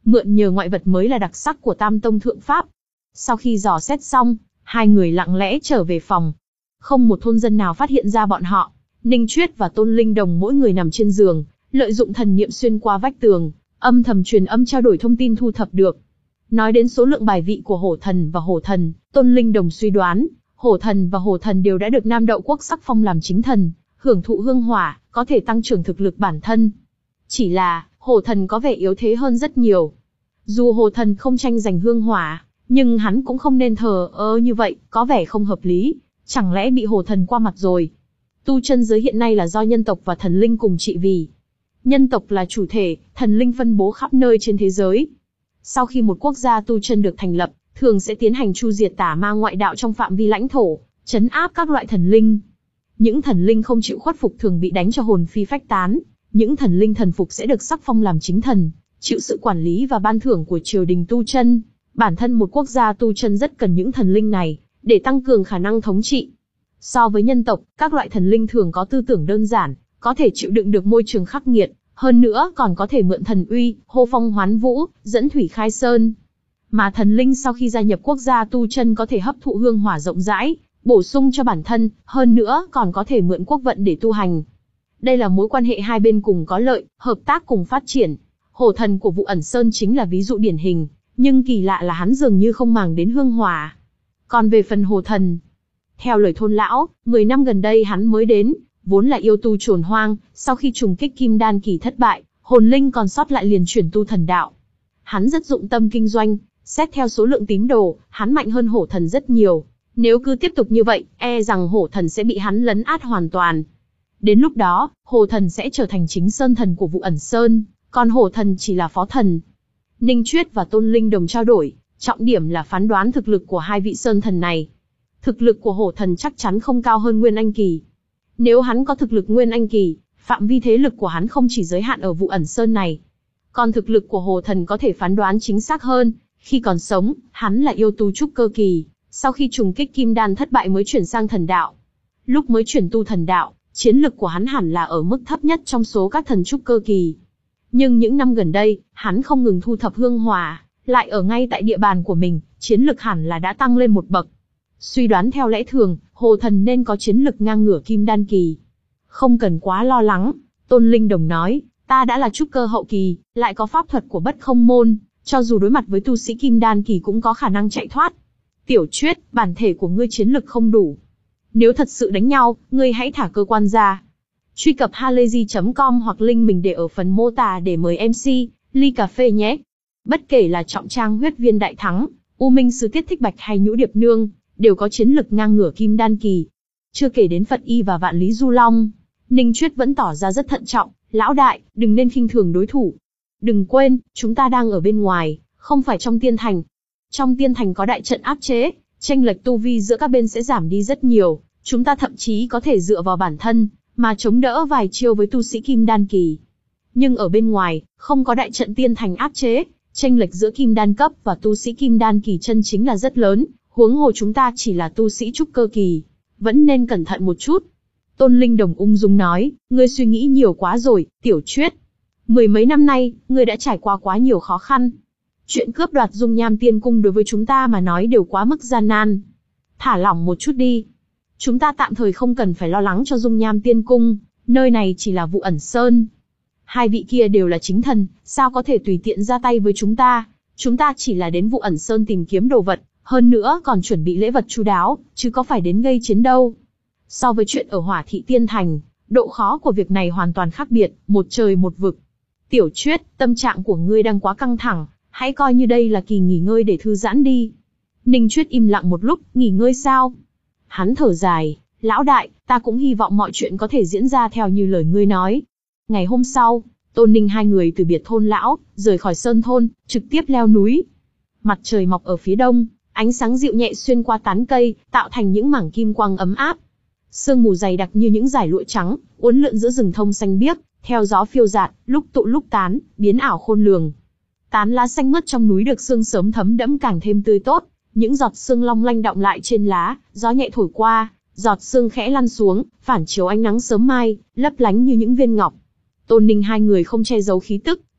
Mượn nhờ ngoại vật mới là đặc sắc của Tam Tông Thượng Pháp. Sau khi dò xét xong, hai người lặng lẽ trở về phòng. Không một thôn dân nào phát hiện ra bọn họ. Ninh Chuyết và Tôn Linh Đồng mỗi người nằm trên giường, lợi dụng thần niệm xuyên qua vách tường, âm thầm truyền âm trao đổi thông tin thu thập được. Nói đến số lượng bài vị của Hổ Thần và Hổ Thần, Tôn Linh Đồng suy đoán, Hổ Thần và Hổ Thần đều đã được Nam Đậu Quốc sắc phong làm chính thần, hưởng thụ hương hỏa, có thể tăng trưởng thực lực bản thân. Chỉ là, Hổ Thần có vẻ yếu thế hơn rất nhiều. Dù Hổ Thần không tranh giành hương hỏa, nhưng hắn cũng không nên thờ ơ như vậy, có vẻ không hợp lý. Chẳng lẽ bị Hổ Thần qua mặt rồi? Tu chân giới hiện nay là do nhân tộc và thần linh cùng trị vì. Nhân tộc là chủ thể, thần linh phân bố khắp nơi trên thế giới. Sau khi một quốc gia tu chân được thành lập, thường sẽ tiến hành chu diệt tà ma ngoại đạo trong phạm vi lãnh thổ, trấn áp các loại thần linh. Những thần linh không chịu khuất phục thường bị đánh cho hồn phi phách tán. Những thần linh thần phục sẽ được sắc phong làm chính thần, chịu sự quản lý và ban thưởng của triều đình tu chân. Bản thân một quốc gia tu chân rất cần những thần linh này, để tăng cường khả năng thống trị. So với nhân tộc, các loại thần linh thường có tư tưởng đơn giản, có thể chịu đựng được môi trường khắc nghiệt, hơn nữa còn có thể mượn thần uy, hô phong hoán vũ, dẫn thủy khai sơn. Mà thần linh sau khi gia nhập quốc gia tu chân có thể hấp thụ hương hỏa rộng rãi, bổ sung cho bản thân, hơn nữa còn có thể mượn quốc vận để tu hành. Đây là mối quan hệ hai bên cùng có lợi, hợp tác cùng phát triển. Hổ Thần của Vụ Ẩn Sơn chính là ví dụ điển hình, nhưng kỳ lạ là hắn dường như không màng đến hương hỏa. Còn về phần Hổ Thần, theo lời thôn lão, mười năm gần đây hắn mới đến, vốn là yêu tu trồn hoang, sau khi trùng kích kim đan kỳ thất bại, hồn linh còn sót lại liền chuyển tu thần đạo. Hắn rất dụng tâm kinh doanh, xét theo số lượng tín đồ, hắn mạnh hơn Hổ Thần rất nhiều. Nếu cứ tiếp tục như vậy, e rằng Hổ Thần sẽ bị hắn lấn át hoàn toàn. Đến lúc đó, Hổ Thần sẽ trở thành chính sơn thần của Vụ Ẩn Sơn, còn Hổ Thần chỉ là phó thần. Ninh Chuyết và Tôn Linh Đồng trao đổi, trọng điểm là phán đoán thực lực của hai vị sơn thần này. Thực lực của Hổ Thần chắc chắn không cao hơn Nguyên Anh Kỳ. Nếu hắn có thực lực Nguyên Anh Kỳ, phạm vi thế lực của hắn không chỉ giới hạn ở Vụ Ẩn Sơn này. Còn thực lực của Hổ Thần có thể phán đoán chính xác hơn, khi còn sống, hắn là yêu tu trúc cơ kỳ, sau khi trùng kích kim đan thất bại mới chuyển sang thần đạo. Lúc mới chuyển tu thần đạo, chiến lực của hắn hẳn là ở mức thấp nhất trong số các thần trúc cơ kỳ. Nhưng những năm gần đây, hắn không ngừng thu thập hương hỏa, lại ở ngay tại địa bàn của mình, chiến lực hẳn là đã tăng lên một bậc. Suy đoán theo lẽ thường, Hổ Thần nên có chiến lực ngang ngửa kim đan kỳ. Không cần quá lo lắng, Tôn Linh Đồng nói, ta đã là trúc cơ hậu kỳ, lại có pháp thuật của Bất Không Môn, cho dù đối mặt với tu sĩ kim đan kỳ cũng có khả năng chạy thoát. Tiểu Chuyết, bản thể của ngươi chiến lực không đủ. Nếu thật sự đánh nhau, ngươi hãy thả cơ quan ra. Truy cập halayzi chấm com hoặc link mình để ở phần mô tả để mời em xê, ly cà phê nhé. Bất kể là Trọng Trang Huyết Viên Đại Thắng, U Minh Sứ Tiết Thích Bạch hay Nhũ Điệp Nương, đều có chiến lực ngang ngửa kim đan kỳ. Chưa kể đến Phật Y và Vạn Lý Du Long, Ninh Chuyết vẫn tỏ ra rất thận trọng, lão đại, đừng nên khinh thường đối thủ. Đừng quên, chúng ta đang ở bên ngoài, không phải trong tiên thành. Trong tiên thành có đại trận áp chế, chênh lệch tu vi giữa các bên sẽ giảm đi rất nhiều, chúng ta thậm chí có thể dựa vào bản thân, mà chống đỡ vài chiêu với tu sĩ kim đan kỳ. Nhưng ở bên ngoài, không có đại trận tiên thành áp chế, chênh lệch giữa kim đan cấp và tu sĩ kim đan kỳ chân chính là rất lớn, huống hồ chúng ta chỉ là tu sĩ trúc cơ kỳ, vẫn nên cẩn thận một chút. Tôn Linh Đồng ung dung nói, ngươi suy nghĩ nhiều quá rồi, Tiểu Chuyết. Mười mấy năm nay, ngươi đã trải qua quá nhiều khó khăn. Chuyện cướp đoạt dung nham tiên cung đối với chúng ta mà nói đều quá mức gian nan. Thả lỏng một chút đi. Chúng ta tạm thời không cần phải lo lắng cho dung nham tiên cung, nơi này chỉ là Vụ Ẩn Sơn. Hai vị kia đều là chính thần, sao có thể tùy tiện ra tay với chúng ta. Chúng ta chỉ là đến Vụ Ẩn Sơn tìm kiếm đồ vật, hơn nữa còn chuẩn bị lễ vật chu đáo, chứ có phải đến gây chiến đâu. So với chuyện ở Hỏa Thị Tiên Thành, độ khó của việc này hoàn toàn khác biệt, một trời một vực. Tiểu Chuyết, tâm trạng của ngươi đang quá căng thẳng, hãy coi như đây là kỳ nghỉ ngơi để thư giãn đi. Ninh Chuyết im lặng một lúc, nghỉ ngơi sao? Hắn thở dài, lão đại, ta cũng hy vọng mọi chuyện có thể diễn ra theo như lời ngươi nói. Ngày hôm sau, Tôn Ninh hai người từ biệt thôn lão, rời khỏi sơn thôn, trực tiếp leo núi. Mặt trời mọc ở phía đông, ánh sáng dịu nhẹ xuyên qua tán cây, tạo thành những mảng kim quang ấm áp. Sương mù dày đặc như những dải lụa trắng, uốn lượn giữa rừng thông xanh biếc, theo gió phiêu dạt, lúc tụ lúc tán, biến ảo khôn lường. Tán lá xanh mướt trong núi được sương sớm thấm đẫm càng thêm tươi tốt, những giọt sương long lanh đọng lại trên lá, gió nhẹ thổi qua, giọt sương khẽ lăn xuống, phản chiếu ánh nắng sớm mai, lấp lánh như những viên ngọc. Tôn Ninh hai người không che giấu khí tức,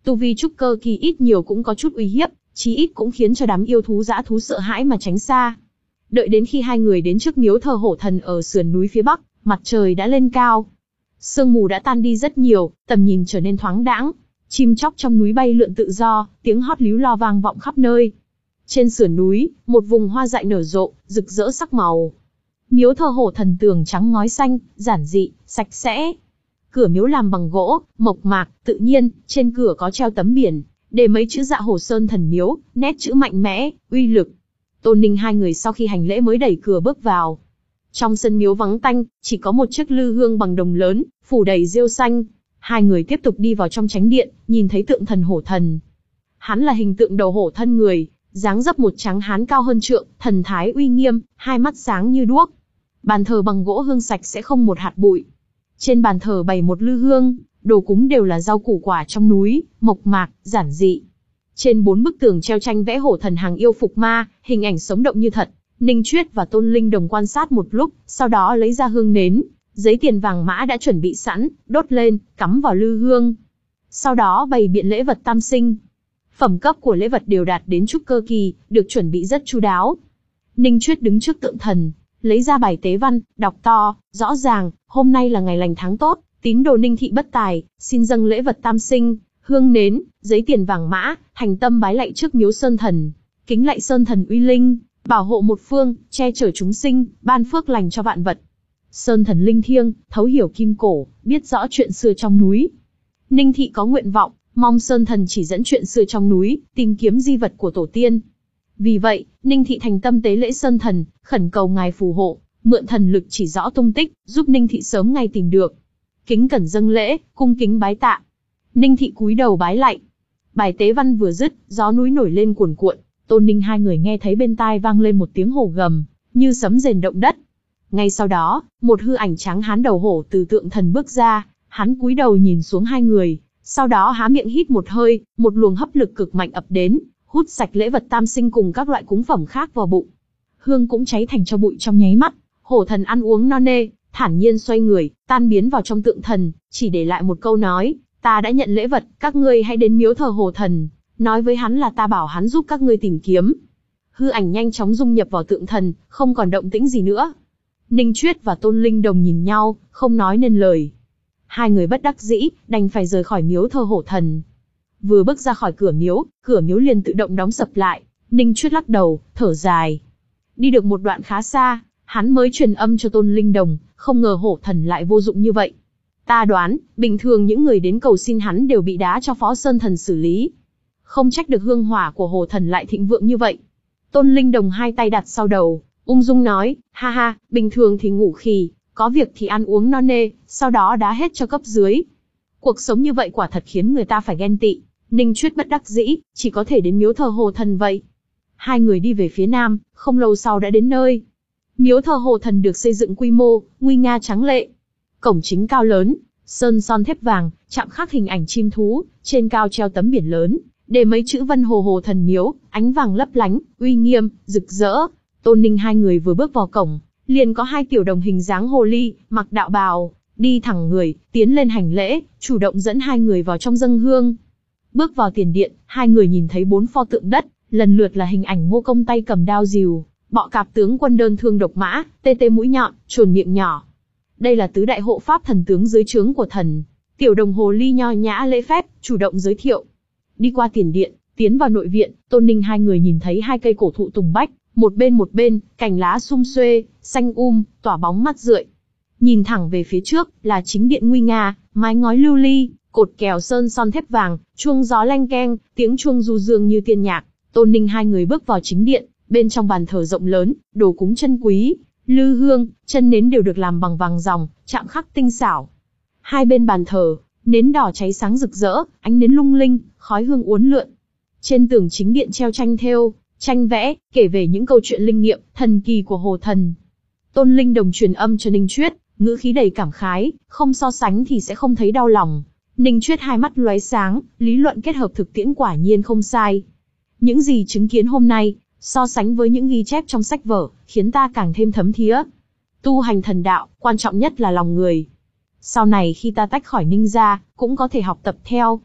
Tu vi trúc cơ kỳ ít nhiều cũng có chút uy hiếp, chí ít cũng khiến cho đám yêu thú dã thú sợ hãi mà tránh xa. Đợi đến khi hai người đến trước miếu thờ hổ thần ở sườn núi phía bắc, mặt trời đã lên cao. Sương mù đã tan đi rất nhiều, tầm nhìn trở nên thoáng đãng. Chim chóc trong núi bay lượn tự do, tiếng hót líu lo vang vọng khắp nơi. Trên sườn núi, một vùng hoa dại nở rộ, rực rỡ sắc màu. Miếu thờ hổ thần tường trắng ngói xanh, giản dị, sạch sẽ. Cửa miếu làm bằng gỗ, mộc mạc, tự nhiên, trên cửa có treo tấm biển, để mấy chữ Dạ Hổ Sơn thần miếu, nét chữ mạnh mẽ, uy lực. Tôn Ninh hai người sau khi hành lễ mới đẩy cửa bước vào. Trong sân miếu vắng tanh, chỉ có một chiếc lư hương bằng đồng lớn, phủ đầy rêu xanh. Hai người tiếp tục đi vào trong chánh điện, nhìn thấy tượng thần hổ thần. Hắn là hình tượng đầu hổ thân người, dáng dấp một tráng hán cao hơn trượng, thần thái uy nghiêm, hai mắt sáng như đuốc. Bàn thờ bằng gỗ hương sạch sẽ không một hạt bụi. Trên bàn thờ bày một lư hương, đồ cúng đều là rau củ quả trong núi, mộc mạc, giản dị. Trên bốn bức tường treo tranh vẽ hổ thần hàng yêu phục ma, hình ảnh sống động như thật. Ninh Chuyết và Tôn Linh đồng quan sát một lúc, sau đó lấy ra hương nến, giấy tiền vàng mã đã chuẩn bị sẵn, đốt lên, cắm vào lư hương. Sau đó bày biện lễ vật tam sinh. Phẩm cấp của lễ vật đều đạt đến trúc cơ kỳ, được chuẩn bị rất chu đáo. Ninh Chuyết đứng trước tượng thần, lấy ra bài tế văn, đọc to, rõ ràng, hôm nay là ngày lành tháng tốt, tín đồ Ninh thị bất tài, xin dâng lễ vật tam sinh, hương nến, giấy tiền vàng mã, thành tâm bái lạy trước miếu sơn thần, kính lạy sơn thần uy linh, bảo hộ một phương, che chở chúng sinh, ban phước lành cho vạn vật. Sơn thần linh thiêng, thấu hiểu kim cổ, biết rõ chuyện xưa trong núi. Ninh thị có nguyện vọng, mong sơn thần chỉ dẫn chuyện xưa trong núi, tìm kiếm di vật của tổ tiên. Vì vậy, Ninh thị thành tâm tế lễ sơn thần, khẩn cầu ngài phù hộ, mượn thần lực chỉ rõ tung tích, giúp Ninh thị sớm ngày tìm được. Kính cẩn dâng lễ, cung kính bái tạ. Ninh thị cúi đầu bái lạy. Bài tế văn vừa dứt, gió núi nổi lên cuồn cuộn. Tôn Ninh hai người nghe thấy bên tai vang lên một tiếng hổ gầm, như sấm rền động đất. Ngay sau đó, một hư ảnh trắng hán đầu hổ từ tượng thần bước ra, hắn cúi đầu nhìn xuống hai người, sau đó há miệng hít một hơi, một luồng hấp lực cực mạnh ập đến, hút sạch lễ vật tam sinh cùng các loại cúng phẩm khác vào bụng. Hương cũng cháy thành tro bụi trong nháy mắt. Hổ thần ăn uống no nê, thản nhiên xoay người, tan biến vào trong tượng thần, chỉ để lại một câu nói: ta đã nhận lễ vật, các ngươi hãy đến miếu thờ hổ thần, nói với hắn là ta bảo hắn giúp các ngươi tìm kiếm. Hư ảnh nhanh chóng dung nhập vào tượng thần, không còn động tĩnh gì nữa. Ninh Chuyết và Tôn Linh đồng nhìn nhau, không nói nên lời. Hai người bất đắc dĩ, đành phải rời khỏi miếu thờ hổ thần. Vừa bước ra khỏi cửa miếu, cửa miếu liền tự động đóng sập lại. Ninh Chuyết lắc đầu, thở dài. Đi được một đoạn khá xa, hắn mới truyền âm cho Tôn Linh Đồng, không ngờ hổ thần lại vô dụng như vậy. Ta đoán, bình thường những người đến cầu xin hắn đều bị đá cho Phó Sơn Thần xử lý. Không trách được hương hỏa của hổ thần lại thịnh vượng như vậy. Tôn Linh Đồng hai tay đặt sau đầu, ung dung nói, ha ha, bình thường thì ngủ khì, có việc thì ăn uống no nê, sau đó đá hết cho cấp dưới. Cuộc sống như vậy quả thật khiến người ta phải ghen tị. Ninh Chuyết bất đắc dĩ, chỉ có thể đến miếu thờ hổ thần vậy. Hai người đi về phía nam, không lâu sau đã đến nơi. Miếu thờ hổ thần được xây dựng quy mô, nguy nga tráng lệ. Cổng chính cao lớn, sơn son thép vàng, chạm khắc hình ảnh chim thú, trên cao treo tấm biển lớn, để mấy chữ Vân Hồ Hồ Thần Miếu, ánh vàng lấp lánh, uy nghiêm, rực rỡ. Tôn Ninh hai người vừa bước vào cổng, liền có hai tiểu đồng hình dáng hồ ly, mặc đạo bào, đi thẳng người, tiến lên hành lễ, chủ động dẫn hai người vào trong dâng hương. Bước vào tiền điện, hai người nhìn thấy bốn pho tượng đất, lần lượt là hình ảnh Ngô Công tay cầm đao rìu, Bọ Cạp tướng quân đơn thương độc mã, tê tê mũi nhọn, chuồn miệng nhỏ. Đây là tứ đại hộ pháp thần tướng dưới trướng của thần. Tiểu đồng hồ ly nho nhã lễ phép, chủ động giới thiệu. Đi qua tiền điện, tiến vào nội viện, Tôn Ninh hai người nhìn thấy hai cây cổ thụ tùng bách, một bên một bên, cành lá sum xuê, xanh um, tỏa bóng mắt rượi. Nhìn thẳng về phía trước, là chính điện nguy nga, mái ngói lưu ly, cột kèo sơn son thép vàng, chuông gió leng keng, tiếng chuông du dương như tiên nhạc. Tôn Ninh hai người bước vào chính điện, bên trong bàn thờ rộng lớn, đồ cúng chân quý, lư hương, chân nến đều được làm bằng vàng ròng, chạm khắc tinh xảo. Hai bên bàn thờ, nến đỏ cháy sáng rực rỡ, ánh nến lung linh, khói hương uốn lượn. Trên tường chính điện treo tranh thêu, tranh vẽ, kể về những câu chuyện linh nghiệm, thần kỳ của hồ thần. Tôn Linh Đồng truyền âm cho Ninh Chuyết, ngữ khí đầy cảm khái, không so sánh thì sẽ không thấy đau lòng. Ninh Chuyết hai mắt lóe sáng, lý luận kết hợp thực tiễn quả nhiên không sai. Những gì chứng kiến hôm nay, so sánh với những ghi chép trong sách vở, khiến ta càng thêm thấm thía. Tu hành thần đạo, quan trọng nhất là lòng người. Sau này khi ta tách khỏi Ninh gia, cũng có thể học tập theo.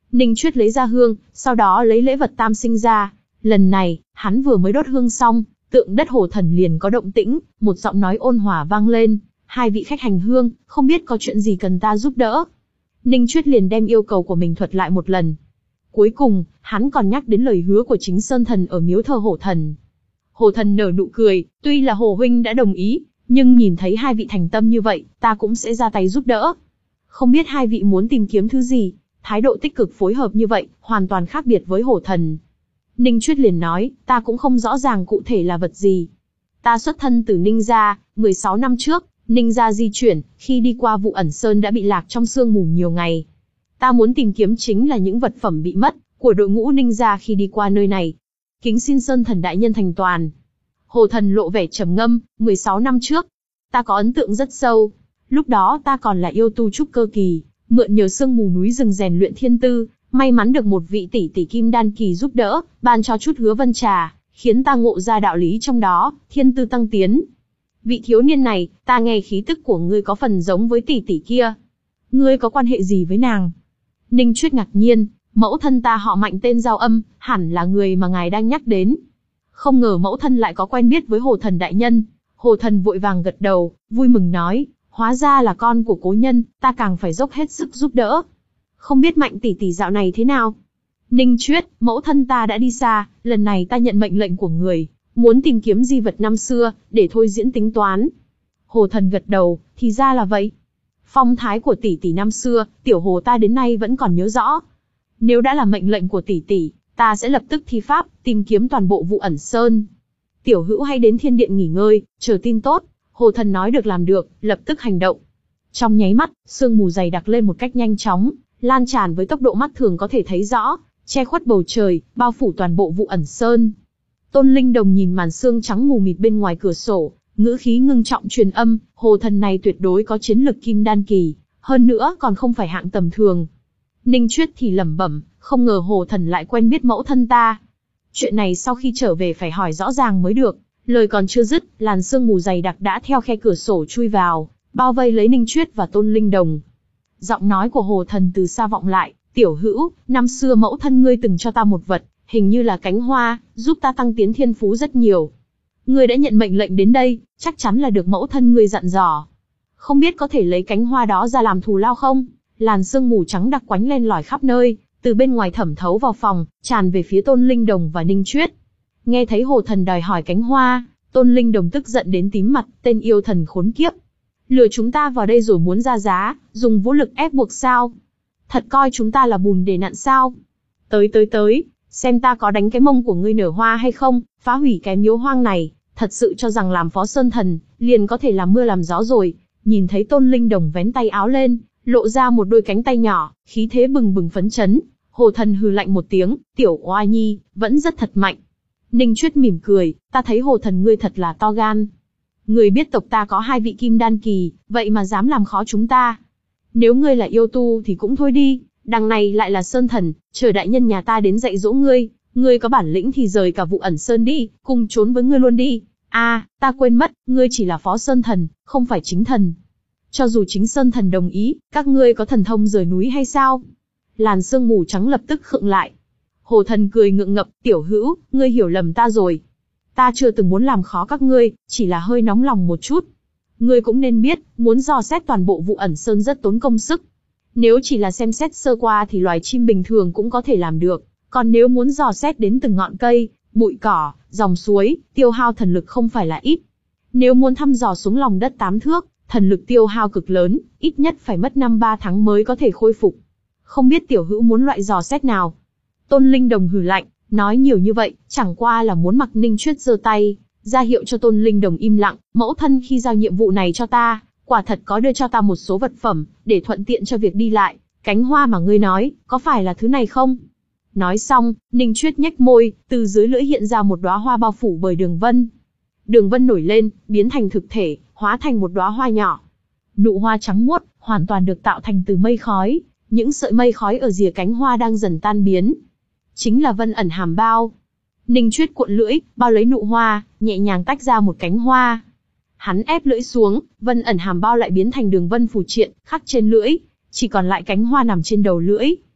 Ninh Chuyết lấy ra hương, sau đó lấy lễ vật tam sinh ra. Lần này, hắn vừa mới đốt hương xong, tượng đất Hồ Thần liền có động tĩnh, một giọng nói ôn hòa vang lên. Hai vị khách hành hương, không biết có chuyện gì cần ta giúp đỡ. Ninh Chuyết liền đem yêu cầu của mình thuật lại một lần. Cuối cùng, hắn còn nhắc đến lời hứa của chính Sơn Thần ở miếu thờ Hổ Thần. Hồ Thần nở nụ cười, tuy là Hồ huynh đã đồng ý, nhưng nhìn thấy hai vị thành tâm như vậy, ta cũng sẽ ra tay giúp đỡ. Không biết hai vị muốn tìm kiếm thứ gì? Thái độ tích cực phối hợp như vậy, hoàn toàn khác biệt với Hổ Thần. Ninh Chuyết liền nói, ta cũng không rõ ràng cụ thể là vật gì. Ta xuất thân từ Ninh gia, mười sáu năm trước, Ninh gia di chuyển, khi đi qua Vụ Ẩn Sơn đã bị lạc trong sương mù nhiều ngày. Ta muốn tìm kiếm chính là những vật phẩm bị mất của đội ngũ Ninh gia khi đi qua nơi này. Kính xin Sơn Thần đại nhân thành toàn. Hồ Thần lộ vẻ trầm ngâm, mười sáu năm trước, ta có ấn tượng rất sâu. Lúc đó ta còn là yêu tu trúc cơ kỳ, mượn nhờ sương mù núi rừng rèn luyện thiên tư, may mắn được một vị tỷ tỷ kim đan kỳ giúp đỡ, ban cho chút hứa vân trà, khiến ta ngộ ra đạo lý trong đó, thiên tư tăng tiến. Vị thiếu niên này, ta nghe khí tức của ngươi có phần giống với tỷ tỷ kia. Ngươi có quan hệ gì với nàng? Ninh Chuyết ngạc nhiên, mẫu thân ta họ Mạnh tên Giao Âm, hẳn là người mà ngài đang nhắc đến. Không ngờ mẫu thân lại có quen biết với Hồ Thần đại nhân. Hồ Thần vội vàng gật đầu, vui mừng nói, hóa ra là con của cố nhân, ta càng phải dốc hết sức giúp đỡ. Không biết Mạnh tỷ tỷ dạo này thế nào? Ninh Chuyết, mẫu thân ta đã đi xa, lần này ta nhận mệnh lệnh của người, muốn tìm kiếm di vật năm xưa, để thôi diễn tính toán. Hồ Thần gật đầu, thì ra là vậy. Phong thái của tỷ tỷ năm xưa, tiểu hồ ta đến nay vẫn còn nhớ rõ. Nếu đã là mệnh lệnh của tỷ tỷ, ta sẽ lập tức thi pháp, tìm kiếm toàn bộ Vụ Ẩn Sơn. Tiểu hữu hay đến thiên điện nghỉ ngơi, chờ tin tốt. Hồ Thần nói được làm được, lập tức hành động. Trong nháy mắt, sương mù dày đặc lên một cách nhanh chóng, lan tràn với tốc độ mắt thường có thể thấy rõ, che khuất bầu trời, bao phủ toàn bộ Vụ Ẩn Sơn. Tôn Linh Đồng nhìn màn sương trắng mù mịt bên ngoài cửa sổ, ngữ khí ngưng trọng truyền âm, Hồ Thần này tuyệt đối có chiến lực kim đan kỳ, hơn nữa còn không phải hạng tầm thường. Ninh Chuyết thì lẩm bẩm, không ngờ Hồ Thần lại quen biết mẫu thân ta. Chuyện này sau khi trở về phải hỏi rõ ràng mới được. Lời còn chưa dứt, làn sương mù dày đặc đã theo khe cửa sổ chui vào, bao vây lấy Ninh Chuyết và Tôn Linh Đồng. Giọng nói của Hồ Thần từ xa vọng lại, tiểu hữu, năm xưa mẫu thân ngươi từng cho ta một vật, hình như là cánh hoa, giúp ta tăng tiến thiên phú rất nhiều. Ngươi đã nhận mệnh lệnh đến đây, chắc chắn là được mẫu thân ngươi dặn dò. Không biết có thể lấy cánh hoa đó ra làm thù lao không? Làn sương mù trắng đặc quánh len lỏi khắp nơi, từ bên ngoài thẩm thấu vào phòng, tràn về phía Tôn Linh Đồng và Ninh Chuyết. Nghe thấy Hồ Thần đòi hỏi cánh hoa, Tôn Linh Đồng tức giận đến tím mặt, tên yêu thần khốn kiếp. Lừa chúng ta vào đây rồi muốn ra giá, dùng vũ lực ép buộc sao? Thật coi chúng ta là bùn để nặn sao? Tới tới tới, xem ta có đánh cái mông của ngươi nở hoa hay không, phá hủy cái miếu hoang này, thật sự cho rằng làm phó sơn thần, liền có thể làm mưa làm gió rồi. Nhìn thấy Tôn Linh Đồng vén tay áo lên, lộ ra một đôi cánh tay nhỏ, khí thế bừng bừng phấn chấn. Hồ Thần hừ lạnh một tiếng, tiểu oa nhi, vẫn rất thật mạnh. Ninh Chuyết mỉm cười, ta thấy Hồ Thần ngươi thật là to gan. Ngươi biết tộc ta có hai vị kim đan kỳ, vậy mà dám làm khó chúng ta. Nếu ngươi là yêu tu thì cũng thôi đi, đằng này lại là sơn thần, chờ đại nhân nhà ta đến dạy dỗ ngươi. Ngươi có bản lĩnh thì rời cả Vụ Ẩn Sơn đi, cùng trốn với ngươi luôn đi. A, à, ta quên mất, ngươi chỉ là phó sơn thần, không phải chính thần. Cho dù chính sơn thần đồng ý, các ngươi có thần thông rời núi hay sao? Làn sương mù trắng lập tức khựng lại. Hồ Thần cười ngượng ngập, tiểu hữu, ngươi hiểu lầm ta rồi. Ta chưa từng muốn làm khó các ngươi, chỉ là hơi nóng lòng một chút. Ngươi cũng nên biết, muốn dò xét toàn bộ Vụ Ẩn Sơn rất tốn công sức. Nếu chỉ là xem xét sơ qua thì loài chim bình thường cũng có thể làm được. Còn nếu muốn dò xét đến từng ngọn cây, bụi cỏ, dòng suối, tiêu hao thần lực không phải là ít. Nếu muốn thăm dò xuống lòng đất tám thước, thần lực tiêu hao cực lớn, ít nhất phải mất năm ba tháng mới có thể khôi phục. Không biết tiểu hữu muốn loại dò xét nào? Tôn Linh Đồng hừ lạnh, nói nhiều như vậy, chẳng qua là muốn mặc Ninh Chuyết giơ tay, ra hiệu cho Tôn Linh Đồng im lặng. Mẫu thân khi giao nhiệm vụ này cho ta, quả thật có đưa cho ta một số vật phẩm, để thuận tiện cho việc đi lại. Cánh hoa mà ngươi nói, có phải là thứ này không? Nói xong, Ninh Chuyết nhếch môi, từ dưới lưỡi hiện ra một đóa hoa bao phủ bởi đường vân. Đường vân nổi lên, biến thành thực thể, hóa thành một đóa hoa nhỏ. Nụ hoa trắng muốt, hoàn toàn được tạo thành từ mây khói. Những sợi mây khói ở rìa cánh hoa đang dần tan biến. Chính là Vân Ẩn Hàm Bao. Ninh Chuyết cuộn lưỡi, bao lấy nụ hoa, nhẹ nhàng tách ra một cánh hoa. Hắn ép lưỡi xuống, Vân Ẩn Hàm Bao lại biến thành đường vân phù triện, khắc trên lưỡi, chỉ còn lại cánh hoa nằm trên đầu lưỡi.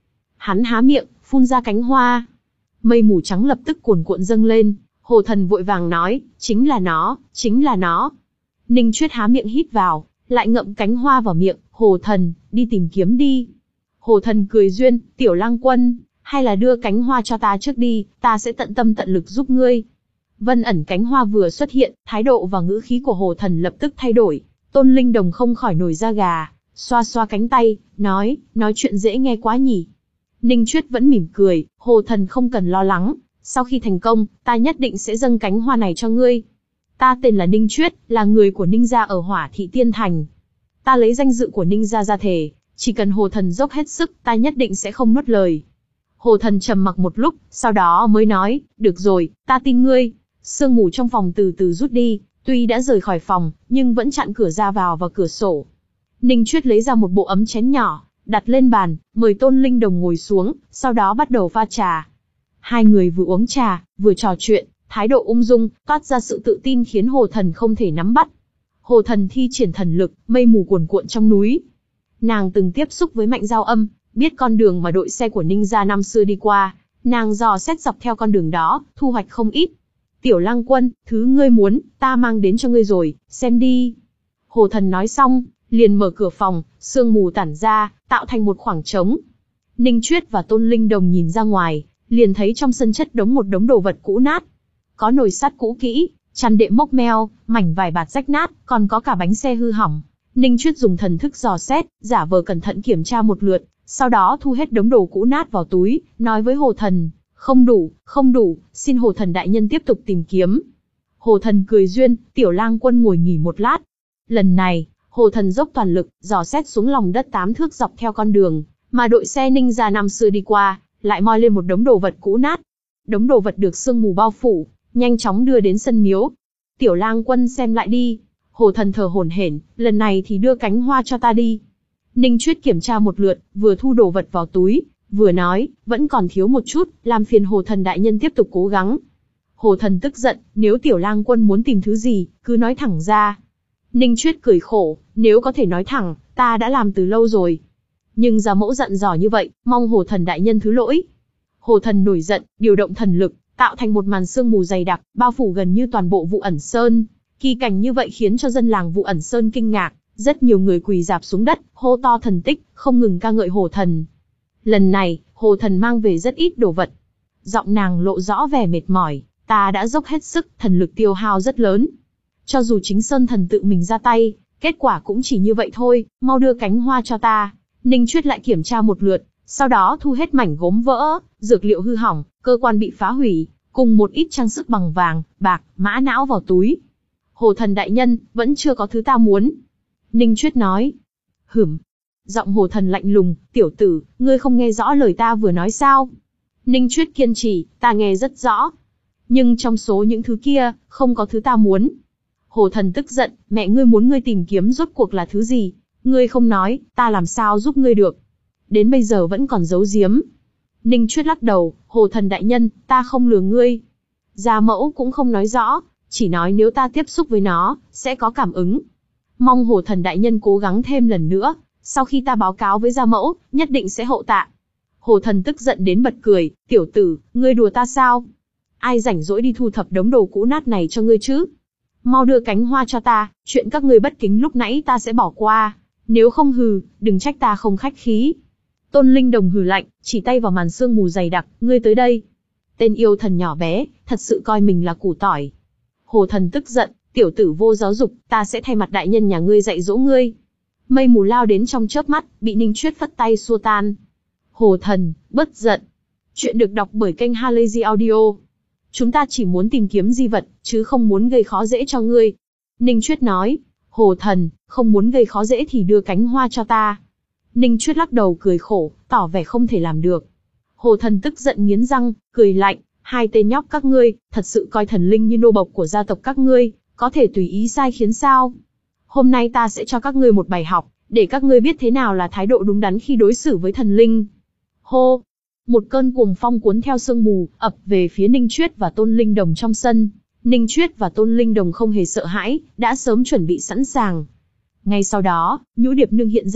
Hắn há miệng, phun ra cánh hoa. Mây mù trắng lập tức cuồn cuộn dâng lên, Hồ Thần vội vàng nói, chính là nó, chính là nó. Ninh Chuyết há miệng hít vào, lại ngậm cánh hoa vào miệng, Hồ Thần, đi tìm kiếm đi. Hồ Thần cười duyên, Tiểu Lang Quân, hay là đưa cánh hoa cho ta trước đi, ta sẽ tận tâm tận lực giúp ngươi. Vân ẩn cánh hoa vừa xuất hiện, thái độ và ngữ khí của Hồ Thần lập tức thay đổi. Tôn Linh Đồng không khỏi nổi da gà, xoa xoa cánh tay, nói, nói chuyện dễ nghe quá nhỉ. Ninh Chuyết vẫn mỉm cười, Hồ Thần không cần lo lắng, sau khi thành công, ta nhất định sẽ dâng cánh hoa này cho ngươi. Ta tên là Ninh Chuyết, là người của Ninh gia ở Hỏa Thị Tiên Thành. Ta lấy danh dự của Ninh gia ra thề, chỉ cần Hồ Thần dốc hết sức, ta nhất định sẽ không nuốt lời. Hồ Thần trầm mặc một lúc, sau đó mới nói, được rồi, ta tin ngươi. Sương mù trong phòng từ từ rút đi, tuy đã rời khỏi phòng, nhưng vẫn chặn cửa ra vào và cửa sổ. Ninh Chuyết lấy ra một bộ ấm chén nhỏ, đặt lên bàn, mời Tôn Linh Đồng ngồi xuống, sau đó bắt đầu pha trà. Hai người vừa uống trà, vừa trò chuyện, thái độ ung dung, toát ra sự tự tin khiến Hồ Thần không thể nắm bắt. Hồ Thần thi triển thần lực, mây mù cuồn cuộn trong núi. Nàng từng tiếp xúc với Mạnh Giao Âm, biết con đường mà đội xe của Ninh gia năm xưa đi qua, nàng dò xét dọc theo con đường đó, thu hoạch không ít. Tiểu Lang Quân, thứ ngươi muốn, ta mang đến cho ngươi rồi, xem đi. Hồ Thần nói xong, liền mở cửa phòng, sương mù tản ra, tạo thành một khoảng trống. Ninh Chuyết và Tôn Linh Đồng nhìn ra ngoài, liền thấy trong sân chất đống một đống đồ vật cũ nát. Có nồi sắt cũ kỹ, chăn đệm mốc meo, mảnh vải bạt rách nát, còn có cả bánh xe hư hỏng. Ninh Chuyết dùng thần thức dò xét, giả vờ cẩn thận kiểm tra một lượt, sau đó thu hết đống đồ cũ nát vào túi, nói với Hồ Thần, không đủ, không đủ, xin Hồ Thần đại nhân tiếp tục tìm kiếm. Hồ Thần cười duyên, Tiểu Lang Quân ngồi nghỉ một lát. Lần này, Hồ Thần dốc toàn lực, dò xét xuống lòng đất tám thước dọc theo con đường, mà đội xe Ninh gia năm xưa đi qua, lại moi lên một đống đồ vật cũ nát. Đống đồ vật được sương mù bao phủ, nhanh chóng đưa đến sân miếu. Tiểu Lang Quân xem lại đi. Hồ Thần thở hổn hển, lần này thì đưa cánh hoa cho ta đi. Ninh Chuyết kiểm tra một lượt, vừa thu đồ vật vào túi, vừa nói, vẫn còn thiếu một chút, làm phiền Hồ Thần đại nhân tiếp tục cố gắng. Hồ Thần tức giận, nếu Tiểu Lang Quân muốn tìm thứ gì, cứ nói thẳng ra. Ninh Chuyết cười khổ, nếu có thể nói thẳng, ta đã làm từ lâu rồi. Nhưng gia mẫu dặn dò như vậy, mong Hồ Thần đại nhân thứ lỗi. Hồ Thần nổi giận, điều động thần lực, tạo thành một màn sương mù dày đặc, bao phủ gần như toàn bộ Vụ Ẩn Sơn. Kỳ cảnh như vậy khiến cho dân làng Vụ Ẩn Sơn kinh ngạc, rất nhiều người quỳ rạp xuống đất, hô to thần tích, không ngừng ca ngợi Hồ Thần. Lần này, Hồ Thần mang về rất ít đồ vật. Giọng nàng lộ rõ vẻ mệt mỏi, ta đã dốc hết sức, thần lực tiêu hao rất lớn. Cho dù chính Sơn Thần tự mình ra tay, kết quả cũng chỉ như vậy thôi, mau đưa cánh hoa cho ta. Ninh Chuyết lại kiểm tra một lượt, sau đó thu hết mảnh gốm vỡ, dược liệu hư hỏng, cơ quan bị phá hủy, cùng một ít trang sức bằng vàng, bạc, mã não vào túi. Hồ Thần đại nhân, vẫn chưa có thứ ta muốn. Ninh Chuyết nói. Hửm. Giọng Hồ Thần lạnh lùng, tiểu tử, ngươi không nghe rõ lời ta vừa nói sao? Ninh Chuyết kiên trì, ta nghe rất rõ. Nhưng trong số những thứ kia, không có thứ ta muốn. Hồ Thần tức giận, mẹ ngươi muốn ngươi tìm kiếm rốt cuộc là thứ gì? Ngươi không nói, ta làm sao giúp ngươi được? Đến bây giờ vẫn còn giấu giếm. Ninh Chuyết lắc đầu, Hồ Thần đại nhân, ta không lừa ngươi. Gia mẫu cũng không nói rõ, chỉ nói nếu ta tiếp xúc với nó, sẽ có cảm ứng. Mong Hồ Thần đại nhân cố gắng thêm lần nữa, sau khi ta báo cáo với gia mẫu, nhất định sẽ hậu tạ. Hồ Thần tức giận đến bật cười, tiểu tử, ngươi đùa ta sao? Ai rảnh rỗi đi thu thập đống đồ cũ nát này cho ngươi chứ? Mau đưa cánh hoa cho ta, chuyện các ngươi bất kính lúc nãy ta sẽ bỏ qua. Nếu không hừ, đừng trách ta không khách khí. Tôn Linh Đồng hừ lạnh, chỉ tay vào màn sương mù dày đặc, ngươi tới đây. Tên yêu thần nhỏ bé, thật sự coi mình là củ tỏi. Hồ Thần tức giận, tiểu tử vô giáo dục, ta sẽ thay mặt đại nhân nhà ngươi dạy dỗ ngươi. Mây mù lao đến trong chớp mắt, bị Ninh Chuyết phất tay xua tan. Hồ Thần, bất giận. Chuyện được đọc bởi kênh Halazy Audio. Chúng ta chỉ muốn tìm kiếm di vật, chứ không muốn gây khó dễ cho ngươi. Ninh Chuyết nói, Hồ Thần, không muốn gây khó dễ thì đưa cánh hoa cho ta. Ninh Chuyết lắc đầu cười khổ, tỏ vẻ không thể làm được. Hồ Thần tức giận nghiến răng, cười lạnh, hai tên nhóc các ngươi, thật sự coi thần linh như nô bộc của gia tộc các ngươi, có thể tùy ý sai khiến sao? Hôm nay ta sẽ cho các ngươi một bài học, để các ngươi biết thế nào là thái độ đúng đắn khi đối xử với thần linh. Hô! Một cơn cuồng phong cuốn theo sương mù, ập về phía Ninh Chuyết và Tôn Linh Đồng trong sân. Ninh Chuyết và Tôn Linh Đồng không hề sợ hãi, đã sớm chuẩn bị sẵn sàng. Ngay sau đó, Nhũ Điệp Nương hiện ra,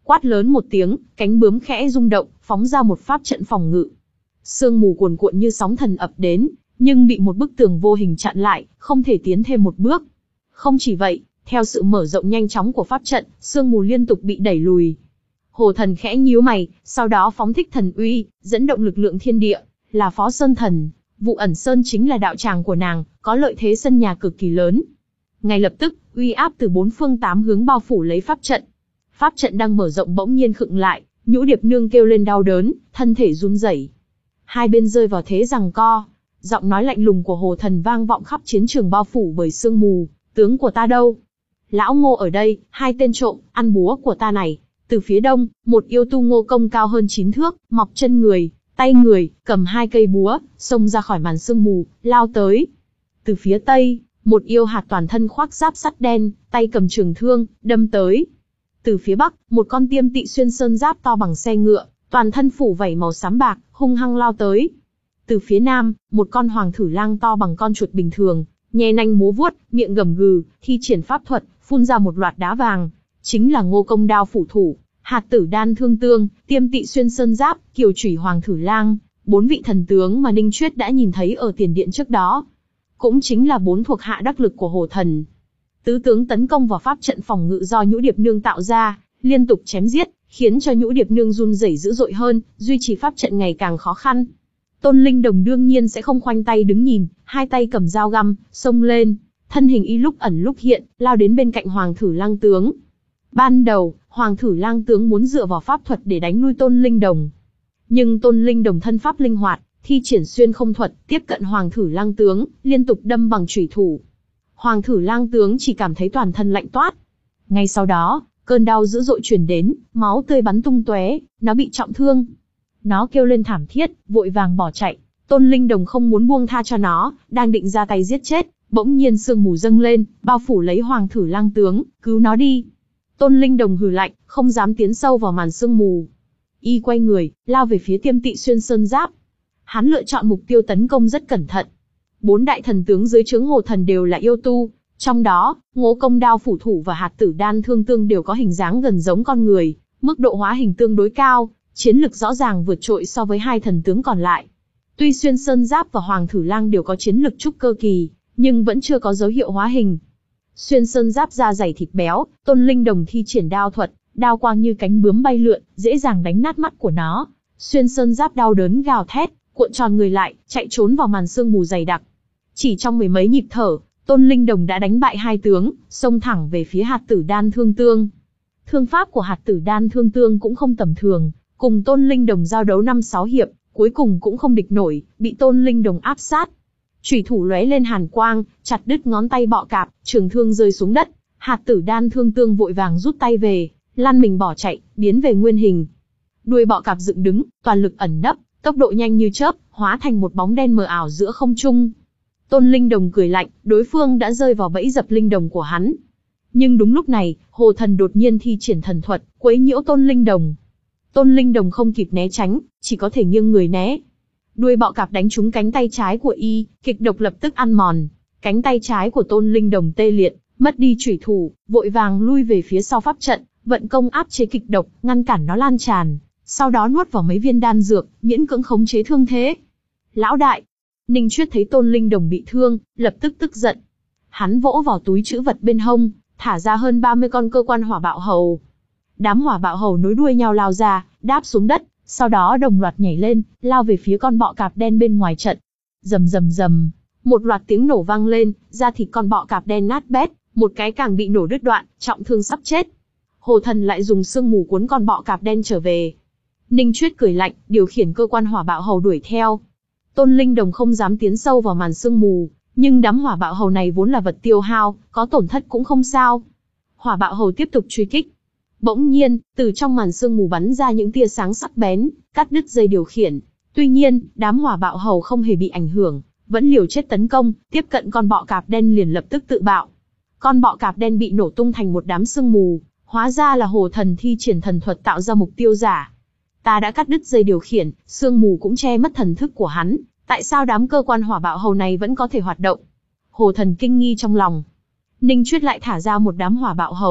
Quát lớn một tiếng, cánh bướm khẽ rung động, phóng ra một pháp trận phòng ngự. Sương mù cuồn cuộn như sóng thần ập đến, nhưng bị một bức tường vô hình chặn lại, không thể tiến thêm một bước. Không chỉ vậy, theo sự mở rộng nhanh chóng của pháp trận, sương mù liên tục bị đẩy lùi. Hồ Thần khẽ nhíu mày, sau đó phóng thích thần uy, dẫn động lực lượng thiên địa, là Phó Sơn Thần. Vụ Ẩn Sơn chính là đạo tràng của nàng, có lợi thế sân nhà cực kỳ lớn. Ngay lập tức, uy áp từ bốn phương tám hướng bao phủ lấy pháp trận. Pháp trận đang mở rộng bỗng nhiên khựng lại, Nhũ Điệp Nương kêu lên đau đớn, thân thể run rẩy. Hai bên rơi vào thế giằng co. Giọng nói lạnh lùng của Hồ Thần vang vọng khắp chiến trường bao phủ bởi sương mù. Tướng của ta đâu? Lão Ngô ở đây, hai tên trộm, ăn búa của ta này. Từ phía đông, một yêu tu Ngô Công cao hơn chín thước, mọc chân người, tay người, cầm hai cây búa, xông ra khỏi màn sương mù, lao tới. Từ phía tây, một yêu hạt toàn thân khoác giáp sắt đen, tay cầm trường thương, đâm tới. Từ phía bắc, một con tiêm tị xuyên sơn giáp to bằng xe ngựa, toàn thân phủ vảy màu xám bạc, hung hăng lao tới. Từ phía nam, một con hoàng thử lang to bằng con chuột bình thường, nhe nanh múa vuốt, miệng gầm gừ, thi triển pháp thuật, phun ra một loạt đá vàng. Chính là Ngô Công đao phủ thủ, hạt tử đan thương tương, tiêm tị xuyên sơn giáp, kiều chủy hoàng thử lang, bốn vị thần tướng mà Ninh Chuyết đã nhìn thấy ở tiền điện trước đó. Cũng chính là bốn thuộc hạ đắc lực của Hồ Thần. Tứ tướng tấn công vào pháp trận phòng ngự do Nhũ Điệp Nương tạo ra, liên tục chém giết, khiến cho Nhũ Điệp Nương run rẩy dữ dội hơn, duy trì pháp trận ngày càng khó khăn. Tôn Linh Đồng đương nhiên sẽ không khoanh tay đứng nhìn, hai tay cầm dao găm, xông lên, thân hình y lúc ẩn lúc hiện, lao đến bên cạnh Hoàng Thử Lang tướng. Ban đầu, Hoàng Thử Lang tướng muốn dựa vào pháp thuật để đánh lui Tôn Linh Đồng. Nhưng Tôn Linh Đồng thân pháp linh hoạt, thi triển xuyên không thuật, tiếp cận Hoàng Thử Lang tướng, liên tục đâm bằng chủy thủ. Hoàng Thử Lang tướng chỉ cảm thấy toàn thân lạnh toát. Ngay sau đó, cơn đau dữ dội truyền đến, máu tươi bắn tung tóe, nó bị trọng thương. Nó kêu lên thảm thiết, vội vàng bỏ chạy. Tôn Linh Đồng không muốn buông tha cho nó, đang định ra tay giết chết, bỗng nhiên sương mù dâng lên, bao phủ lấy Hoàng Thử Lang tướng, cứu nó đi. Tôn Linh Đồng hừ lạnh, không dám tiến sâu vào màn sương mù. Y quay người, lao về phía tiêm tị xuyên sơn giáp. Hắn lựa chọn mục tiêu tấn công rất cẩn thận. Bốn đại thần tướng dưới trướng Hồ Thần đều là yêu tu, trong đó, Ngô Công đao phủ thủ và hạt tử đan thương tương đều có hình dáng gần giống con người, mức độ hóa hình tương đối cao, chiến lực rõ ràng vượt trội so với hai thần tướng còn lại. Tuy xuyên sơn giáp và Hoàng Thử Lang đều có chiến lực trúc cơ kỳ, nhưng vẫn chưa có dấu hiệu hóa hình. Xuyên sơn giáp da dày thịt béo, Tôn Linh Đồng thi triển đao thuật, đao quang như cánh bướm bay lượn, dễ dàng đánh nát mắt của nó. Xuyên sơn giáp đau đớn gào thét, cuộn tròn người lại, chạy trốn vào màn sương mù dày đặc. Chỉ trong mười mấy nhịp thở, Tôn Linh Đồng đã đánh bại hai tướng, xông thẳng về phía hạt tử đan thương tương. Thương pháp của hạt tử đan thương tương cũng không tầm thường, cùng Tôn Linh Đồng giao đấu năm sáu hiệp, cuối cùng cũng không địch nổi, bị Tôn Linh Đồng áp sát. Chủy thủ lóe lên hàn quang, chặt đứt ngón tay bọ cạp, trường thương rơi xuống đất. Hạt tử đan thương tương vội vàng rút tay về, lăn mình bỏ chạy, biến về nguyên hình. Đuôi bọ cạp dựng đứng, toàn lực ẩn nấp, tốc độ nhanh như chớp, hóa thành một bóng đen mờ ảo giữa không trung. Tôn Linh Đồng cười lạnh, đối phương đã rơi vào bẫy dập linh đồng của hắn. Nhưng đúng lúc này, Hồ Thần đột nhiên thi triển thần thuật, quấy nhiễu Tôn Linh Đồng. Tôn Linh Đồng không kịp né tránh, chỉ có thể nghiêng người né. Đuôi bọ cạp đánh trúng cánh tay trái của y, kịch độc lập tức ăn mòn. Cánh tay trái của Tôn Linh Đồng tê liệt, mất đi chủy thủ, vội vàng lui về phía sau pháp trận, vận công áp chế kịch độc, ngăn cản nó lan tràn. Sau đó nuốt vào mấy viên đan dược, miễn cưỡng khống chế thương thế. Lão đại! Ninh Chuyết thấy Tôn Linh Đồng bị thương, lập tức tức giận. Hắn vỗ vào túi trữ vật bên hông, thả ra hơn ba mươi con cơ quan hỏa bạo hầu. Đám hỏa bạo hầu nối đuôi nhau lao ra, đáp xuống đất, sau đó đồng loạt nhảy lên, lao về phía con bọ cạp đen bên ngoài trận. Rầm rầm rầm, một loạt tiếng nổ vang lên, da thịt con bọ cạp đen nát bét, một cái càng bị nổ đứt đoạn, trọng thương sắp chết. Hồ Thần lại dùng sương mù cuốn con bọ cạp đen trở về. Ninh Chuyết cười lạnh, điều khiển cơ quan hỏa bạo hầu đuổi theo. Tôn Linh Đồng không dám tiến sâu vào màn sương mù, nhưng đám hỏa bạo hầu này vốn là vật tiêu hao, có tổn thất cũng không sao. Hỏa bạo hầu tiếp tục truy kích. Bỗng nhiên, từ trong màn sương mù bắn ra những tia sáng sắc bén, cắt đứt dây điều khiển. Tuy nhiên, đám hỏa bạo hầu không hề bị ảnh hưởng, vẫn liều chết tấn công, tiếp cận con bọ cạp đen liền lập tức tự bạo. Con bọ cạp đen bị nổ tung thành một đám sương mù, hóa ra là Hồ Thần thi triển thần thuật tạo ra mục tiêu giả. Ta đã cắt đứt dây điều khiển, sương mù cũng che mất thần thức của hắn, tại sao đám cơ quan hỏa bạo hầu này vẫn có thể hoạt động? Hồ Thần kinh nghi trong lòng. Ninh Chuyết lại thả ra một đám hỏa bạo hầu.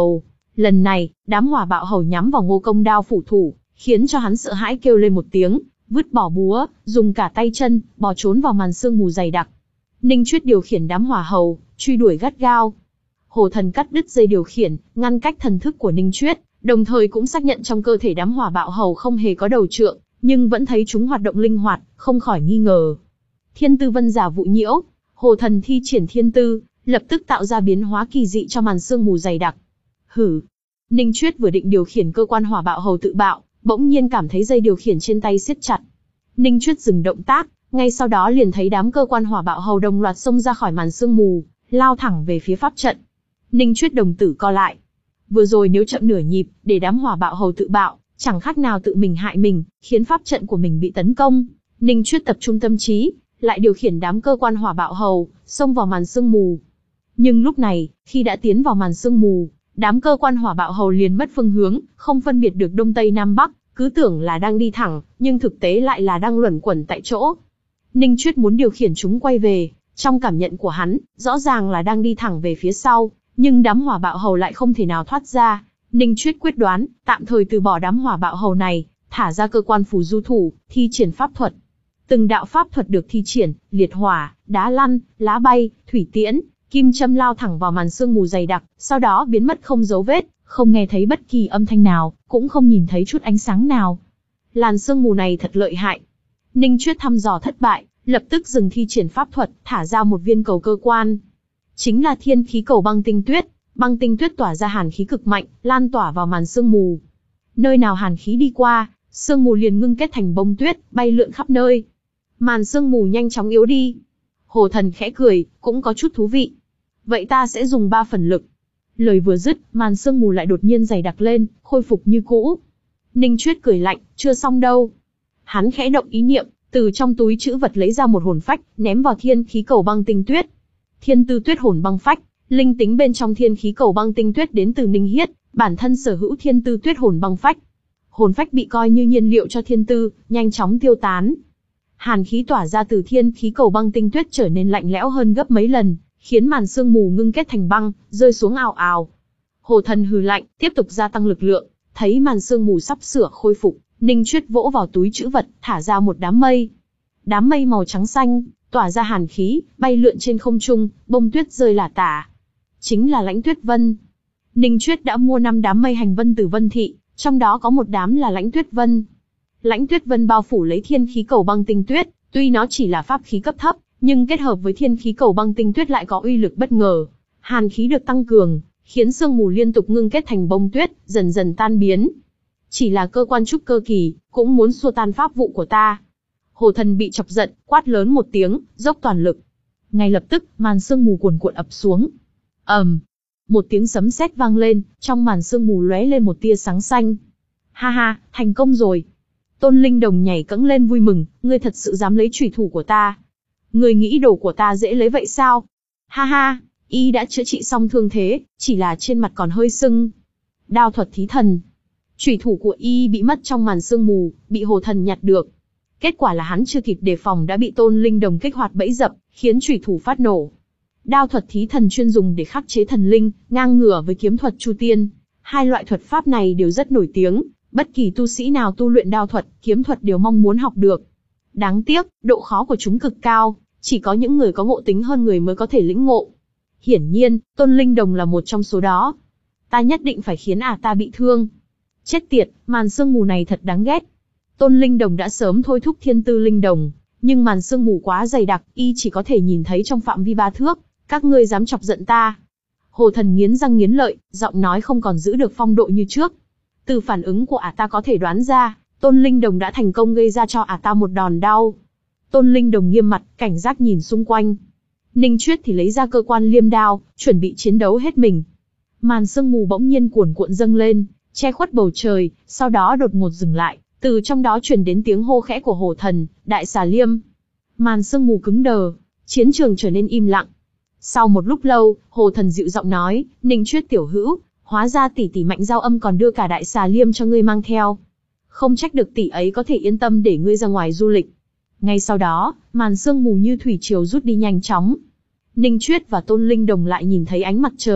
Lần này, đám hỏa bạo hầu nhắm vào Ngô Công Đao phủ thủ, khiến cho hắn sợ hãi kêu lên một tiếng, vứt bỏ búa, dùng cả tay chân, bò trốn vào màn sương mù dày đặc. Ninh Chuyết điều khiển đám hỏa hầu, truy đuổi gắt gao. Hồ Thần cắt đứt dây điều khiển, ngăn cách thần thức của Ninh Chuyết, đồng thời cũng xác nhận trong cơ thể đám hỏa bạo hầu không hề có đầu trượng, nhưng vẫn thấy chúng hoạt động linh hoạt, không khỏi nghi ngờ. Thiên tư vân giả vụ nhiễu, Hồ Thần thi triển thiên tư, lập tức tạo ra biến hóa kỳ dị cho màn sương mù dày đặc. Hử! Ninh Chuyết vừa định điều khiển cơ quan hỏa bạo hầu tự bạo, bỗng nhiên cảm thấy dây điều khiển trên tay siết chặt. Ninh Chuyết dừng động tác, ngay sau đó liền thấy đám cơ quan hỏa bạo hầu đồng loạt xông ra khỏi màn sương mù, lao thẳng về phía pháp trận. Ninh Chuyết đồng tử co lại. Vừa rồi nếu chậm nửa nhịp, để đám hỏa bạo hầu tự bạo, chẳng khác nào tự mình hại mình, khiến pháp trận của mình bị tấn công. Ninh Chuyết tập trung tâm trí, lại điều khiển đám cơ quan hỏa bạo hầu, xông vào màn sương mù. Nhưng lúc này, khi đã tiến vào màn sương mù, đám cơ quan hỏa bạo hầu liền mất phương hướng, không phân biệt được đông tây nam bắc, cứ tưởng là đang đi thẳng, nhưng thực tế lại là đang luẩn quẩn tại chỗ. Ninh Chuyết muốn điều khiển chúng quay về, trong cảm nhận của hắn, rõ ràng là đang đi thẳng về phía sau, nhưng đám hỏa bạo hầu lại không thể nào thoát ra. Ninh Chuyết quyết đoán, tạm thời từ bỏ đám hỏa bạo hầu này, thả ra cơ quan phù du thủ, thi triển pháp thuật. Từng đạo pháp thuật được thi triển, liệt hỏa, đá lăn, lá bay, thủy tiễn, kim châm lao thẳng vào màn sương mù dày đặc, sau đó biến mất không dấu vết, không nghe thấy bất kỳ âm thanh nào, cũng không nhìn thấy chút ánh sáng nào. Làn sương mù này thật lợi hại. Ninh Chuyết thăm dò thất bại, lập tức dừng thi triển pháp thuật, thả ra một viên cầu cơ quan. Chính là thiên khí cầu băng tinh tuyết. Băng tinh tuyết tỏa ra hàn khí cực mạnh, lan tỏa vào màn sương mù. Nơi nào hàn khí đi qua, sương mù liền ngưng kết thành bông tuyết, bay lượn khắp nơi. Màn sương mù nhanh chóng yếu đi. Hồ Thần khẽ cười, cũng có chút thú vị. Vậy ta sẽ dùng ba phần lực. Lời vừa dứt, màn sương mù lại đột nhiên dày đặc lên, khôi phục như cũ. Ninh Chuyết cười lạnh, chưa xong đâu. Hắn khẽ động ý niệm, từ trong túi trữ vật lấy ra một hồn phách, ném vào thiên khí cầu băng tinh tuyết. Thiên tư tuyết hồn băng phách. Linh tính bên trong thiên khí cầu băng tinh tuyết đến từ Ninh Hiết, bản thân sở hữu thiên tư tuyết hồn băng phách. Hồn phách bị coi như nhiên liệu cho thiên tư, nhanh chóng tiêu tán. Hàn khí tỏa ra từ thiên khí cầu băng tinh tuyết trở nên lạnh lẽo hơn gấp mấy lần, khiến màn sương mù ngưng kết thành băng, rơi xuống ào ào. Hồ Thần hừ lạnh, tiếp tục gia tăng lực lượng, thấy màn sương mù sắp sửa khôi phục, Ninh Chuyết vỗ vào túi trữ vật, thả ra một đám mây. Đám mây màu trắng xanh, tỏa ra hàn khí, bay lượn trên không trung, bông tuyết rơi lả tả. Chính là Lãnh Tuyết Vân. Ninh Chuyết đã mua năm đám mây hành vân từ Vân Thị, trong đó có một đám là Lãnh Tuyết Vân. Lãnh Tuyết Vân bao phủ lấy thiên khí cầu băng tinh tuyết, tuy nó chỉ là pháp khí cấp thấp, nhưng kết hợp với thiên khí cầu băng tinh tuyết lại có uy lực bất ngờ. Hàn khí được tăng cường, khiến sương mù liên tục ngưng kết thành bông tuyết, dần dần tan biến. Chỉ là cơ quan trúc cơ kỳ, cũng muốn xua tan pháp vụ của ta. Hồ Thần bị chọc giận, quát lớn một tiếng, dốc toàn lực. Ngay lập tức, màn sương mù cuồn cuộn ập xuống. ầm, um, một tiếng sấm sét vang lên, trong màn sương mù lóe lên một tia sáng xanh. Ha ha, thành công rồi. Tôn Linh Đồng nhảy cẫng lên vui mừng, ngươi thật sự dám lấy chủy thủ của ta? Ngươi nghĩ đồ của ta dễ lấy vậy sao? Ha ha, y đã chữa trị xong thương thế, chỉ là trên mặt còn hơi sưng. Đao thuật thí thần. Chủy thủ của y bị mất trong màn sương mù, bị Hồ Thần nhặt được. Kết quả là hắn chưa kịp đề phòng đã bị Tôn Linh Đồng kích hoạt bẫy dập, khiến chủy thủ phát nổ. Đao thuật thí thần chuyên dùng để khắc chế thần linh, ngang ngửa với kiếm thuật Chu Tiên. Hai loại thuật pháp này đều rất nổi tiếng, bất kỳ tu sĩ nào tu luyện đao thuật, kiếm thuật đều mong muốn học được. Đáng tiếc, độ khó của chúng cực cao, chỉ có những người có ngộ tính hơn người mới có thể lĩnh ngộ. Hiển nhiên, Tôn Linh Đồng là một trong số đó. Ta nhất định phải khiến ả ta bị thương. Chết tiệt, màn sương mù này thật đáng ghét. Tôn Linh Đồng đã sớm thôi thúc thiên tư linh đồng, nhưng màn sương mù quá dày đặc, y chỉ có thể nhìn thấy trong phạm vi ba thước. Các ngươi dám chọc giận ta? Hồ Thần nghiến răng nghiến lợi, giọng nói không còn giữ được phong độ như trước. Từ phản ứng của ả ta có thể đoán ra, Tôn Linh Đồng đã thành công gây ra cho ả ta một đòn đau. Tôn Linh Đồng nghiêm mặt, cảnh giác nhìn xung quanh. Ninh Chuyết thì lấy ra cơ quan liêm đao, chuẩn bị chiến đấu hết mình. Màn sương mù bỗng nhiên cuồn cuộn dâng lên, che khuất bầu trời, sau đó đột ngột dừng lại, từ trong đó truyền đến tiếng hô khẽ của Hồ Thần, Đại Xà Liêm. Màn sương mù cứng đờ, chiến trường trở nên im lặng. Sau một lúc lâu, Hồ Thần dịu giọng nói, Ninh Chuyết tiểu hữu, hóa ra tỷ tỷ Mạnh Giao Âm còn đưa cả Đại Xà Liêm cho ngươi mang theo. Không trách được tỷ ấy có thể yên tâm để ngươi ra ngoài du lịch. Ngay sau đó, màn sương mù như thủy triều rút đi nhanh chóng. Ninh Chuyết và Tôn Linh Đồng lại nhìn thấy ánh mặt trời,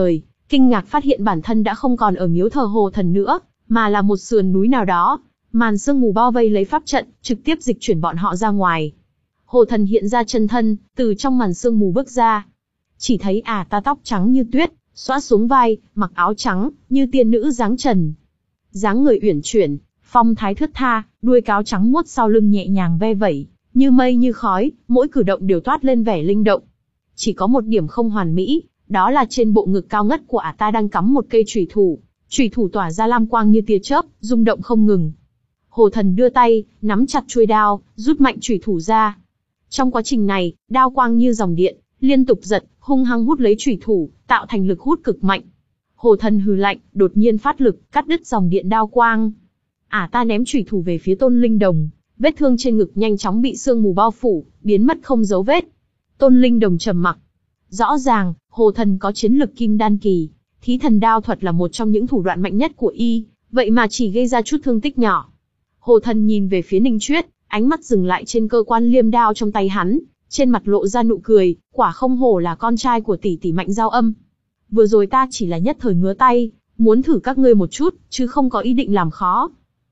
kinh ngạc phát hiện bản thân đã không còn ở miếu thờ Hồ Thần nữa, mà là một sườn núi nào đó. Màn sương mù bao vây lấy pháp trận, trực tiếp dịch chuyển bọn họ ra ngoài. Hồ Thần hiện ra chân thân, từ trong màn sương mù bước ra. Chỉ thấy ả ta tóc trắng như tuyết, xõa xuống vai, mặc áo trắng, như tiên nữ dáng trần. Dáng người uyển chuyển, phong thái thướt tha, đuôi cáo trắng muốt sau lưng nhẹ nhàng ve vẩy, như mây như khói, mỗi cử động đều toát lên vẻ linh động. Chỉ có một điểm không hoàn mỹ, đó là trên bộ ngực cao ngất của ả ta đang cắm một cây chủy thủ, chủy thủ tỏa ra lam quang như tia chớp, rung động không ngừng. Hồ Thần đưa tay, nắm chặt chuôi đao, rút mạnh chủy thủ ra. Trong quá trình này, đao quang như dòng điện, liên tục giật, hung hăng hút lấy chủy thủ, tạo thành lực hút cực mạnh. Hồ Thần hừ lạnh, đột nhiên phát lực, cắt đứt dòng điện đao quang. Ả ta ném chủy thủ về phía Tôn Linh Đồng, vết thương trên ngực nhanh chóng bị sương mù bao phủ, biến mất không dấu vết. Tôn Linh Đồng trầm mặc. Rõ ràng, Hồ Thần có chiến lực kim đan kỳ, Thí Thần đao thuật là một trong những thủ đoạn mạnh nhất của y, vậy mà chỉ gây ra chút thương tích nhỏ. Hồ Thần nhìn về phía Ninh Chuyết, ánh mắt dừng lại trên cơ quan liêm đao trong tay hắn, trên mặt lộ ra nụ cười, quả không hổ là con trai của tỷ tỷ Mạnh Giao Âm. Vừa rồi ta chỉ là nhất thời ngứa tay, muốn thử các ngươi một chút, chứ không có ý định làm khó.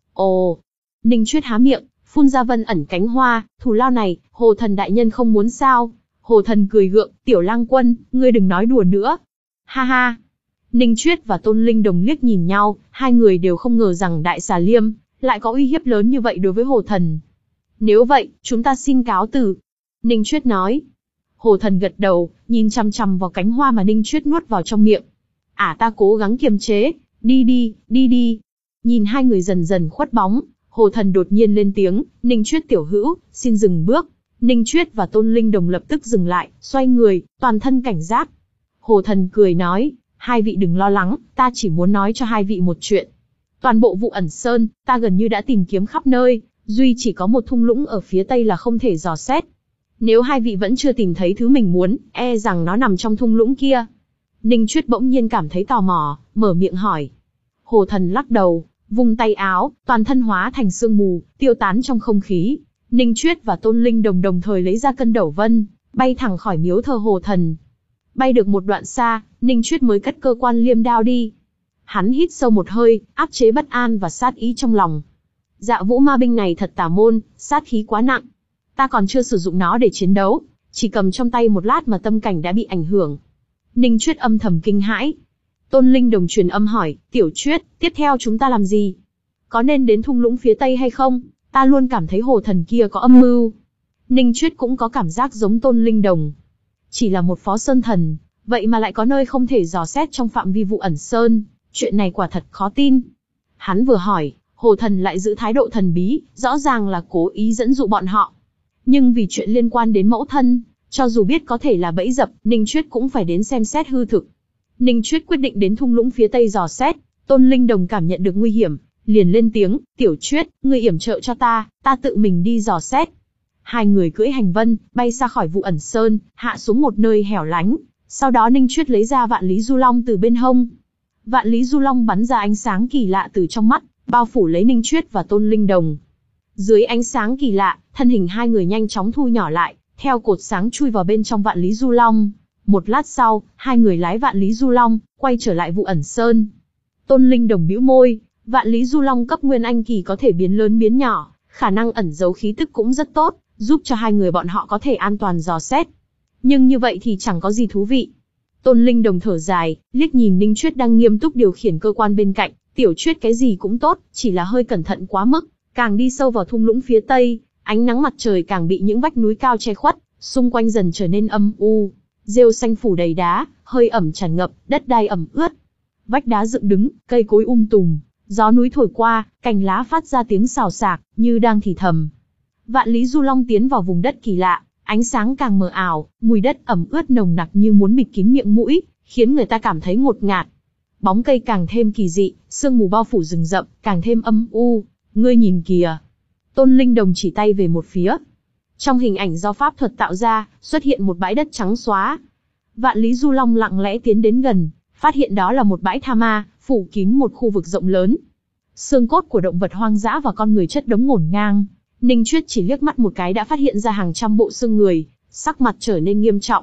Ồ! Ninh Chuyết há miệng, phun ra vân ẩn cánh hoa, thù lao này, Hồ Thần đại nhân không muốn sao? Hồ Thần cười gượng, Tiểu Lang Quân, ngươi đừng nói đùa nữa. Ha ha! Ninh Chuyết và Tôn Linh Đồng liếc nhìn nhau, hai người đều không ngờ rằng Đại Xà Liêm lại có uy hiếp lớn như vậy đối với Hồ Thần. Nếu vậy, chúng ta xin cáo từ. Ninh Chuyết nói. Hồ Thần gật đầu, nhìn chằm chằm vào cánh hoa mà Ninh Chuyết nuốt vào trong miệng. Ả ta cố gắng kiềm chế, đi đi, đi đi. Nhìn hai người dần dần khuất bóng, Hồ Thần đột nhiên lên tiếng, Ninh Chuyết tiểu hữu, xin dừng bước. Ninh Chuyết và Tôn Linh Đồng lập tức dừng lại, xoay người, toàn thân cảnh giác. Hồ Thần cười nói, hai vị đừng lo lắng, ta chỉ muốn nói cho hai vị một chuyện. Toàn bộ Vụ Ẩn Sơn, ta gần như đã tìm kiếm khắp nơi, duy chỉ có một thung lũng ở phía tây là không thể dò xét. Nếu hai vị vẫn chưa tìm thấy thứ mình muốn, e rằng nó nằm trong thung lũng kia. Ninh Chuyết bỗng nhiên cảm thấy tò mò, mở miệng hỏi. Hồ Thần lắc đầu, vung tay áo, toàn thân hóa thành sương mù, tiêu tán trong không khí. Ninh Chuyết và Tôn Linh Đồng đồng thời lấy ra cân đẩu vân, bay thẳng khỏi miếu thờ Hồ Thần. Bay được một đoạn xa, Ninh Chuyết mới cất cơ quan liêm đao đi. Hắn hít sâu một hơi, áp chế bất an và sát ý trong lòng. Dạ vũ ma binh này thật tà môn, sát khí quá nặng. Ta còn chưa sử dụng nó để chiến đấu, chỉ cầm trong tay một lát mà tâm cảnh đã bị ảnh hưởng. Ninh Chuyết âm thầm kinh hãi. Tôn Linh Đồng truyền âm hỏi, Tiểu Chuyết, tiếp theo chúng ta làm gì? Có nên đến thung lũng phía tây hay không? Ta luôn cảm thấy Hồ Thần kia có âm mưu. Ninh Chuyết cũng có cảm giác giống Tôn Linh Đồng. Chỉ là một phó sơn thần, vậy mà lại có nơi không thể dò xét trong phạm vi Vụ Ẩn Sơn, chuyện này quả thật khó tin. Hắn vừa hỏi, Hồ Thần lại giữ thái độ thần bí, rõ ràng là cố ý dẫn dụ bọn họ. Nhưng vì chuyện liên quan đến mẫu thân, cho dù biết có thể là bẫy dập, Ninh Chuyết cũng phải đến xem xét hư thực. Ninh Chuyết quyết định đến thung lũng phía tây dò xét. Tôn Linh Đồng cảm nhận được nguy hiểm, liền lên tiếng, Tiểu Chuyết, ngươi yểm trợ cho ta, ta tự mình đi dò xét. Hai người cưỡi hành vân, bay xa khỏi Vụ Ẩn Sơn, hạ xuống một nơi hẻo lánh. Sau đó Ninh Chuyết lấy ra Vạn Lý Du Long từ bên hông. Vạn Lý Du Long bắn ra ánh sáng kỳ lạ từ trong mắt, bao phủ lấy Ninh Chuyết và Tôn Linh Đồng. Dưới ánh sáng kỳ lạ, thân hình hai người nhanh chóng thu nhỏ lại, theo cột sáng chui vào bên trong Vạn Lý Du Long. Một lát sau, hai người lái Vạn Lý Du Long, quay trở lại Vụ Ẩn Sơn. Tôn Linh Đồng bĩu môi, Vạn Lý Du Long cấp Nguyên Anh kỳ có thể biến lớn biến nhỏ, khả năng ẩn giấu khí tức cũng rất tốt, giúp cho hai người bọn họ có thể an toàn dò xét. Nhưng như vậy thì chẳng có gì thú vị. Tôn Linh Đồng thở dài, liếc nhìn Ninh Chuyết đang nghiêm túc điều khiển cơ quan bên cạnh, Tiểu Chuyết cái gì cũng tốt, chỉ là hơi cẩn thận quá mức. Càng đi sâu vào thung lũng phía tây, ánh nắng mặt trời càng bị những vách núi cao che khuất, xung quanh dần trở nên âm u. Rêu xanh phủ đầy đá, hơi ẩm tràn ngập, đất đai ẩm ướt. Vách đá dựng đứng, cây cối um tùm, gió núi thổi qua, cành lá phát ra tiếng xào xạc, như đang thì thầm. Vạn Lý Du Long tiến vào vùng đất kỳ lạ, ánh sáng càng mờ ảo, mùi đất ẩm ướt nồng nặc như muốn bịt kín miệng mũi, khiến người ta cảm thấy ngột ngạt. Bóng cây càng thêm kỳ dị, sương mù bao phủ rừng rậm, càng thêm âm u. Ngươi nhìn kìa. Tôn Linh Đồng chỉ tay về một phía. Trong hình ảnh do pháp thuật tạo ra, xuất hiện một bãi đất trắng xóa. Vạn Lý Du Long lặng lẽ tiến đến gần, phát hiện đó là một bãi tha ma, phủ kín một khu vực rộng lớn. Xương cốt của động vật hoang dã và con người chất đống ngổn ngang. Ninh Chuyết chỉ liếc mắt một cái đã phát hiện ra hàng trăm bộ xương người, sắc mặt trở nên nghiêm trọng.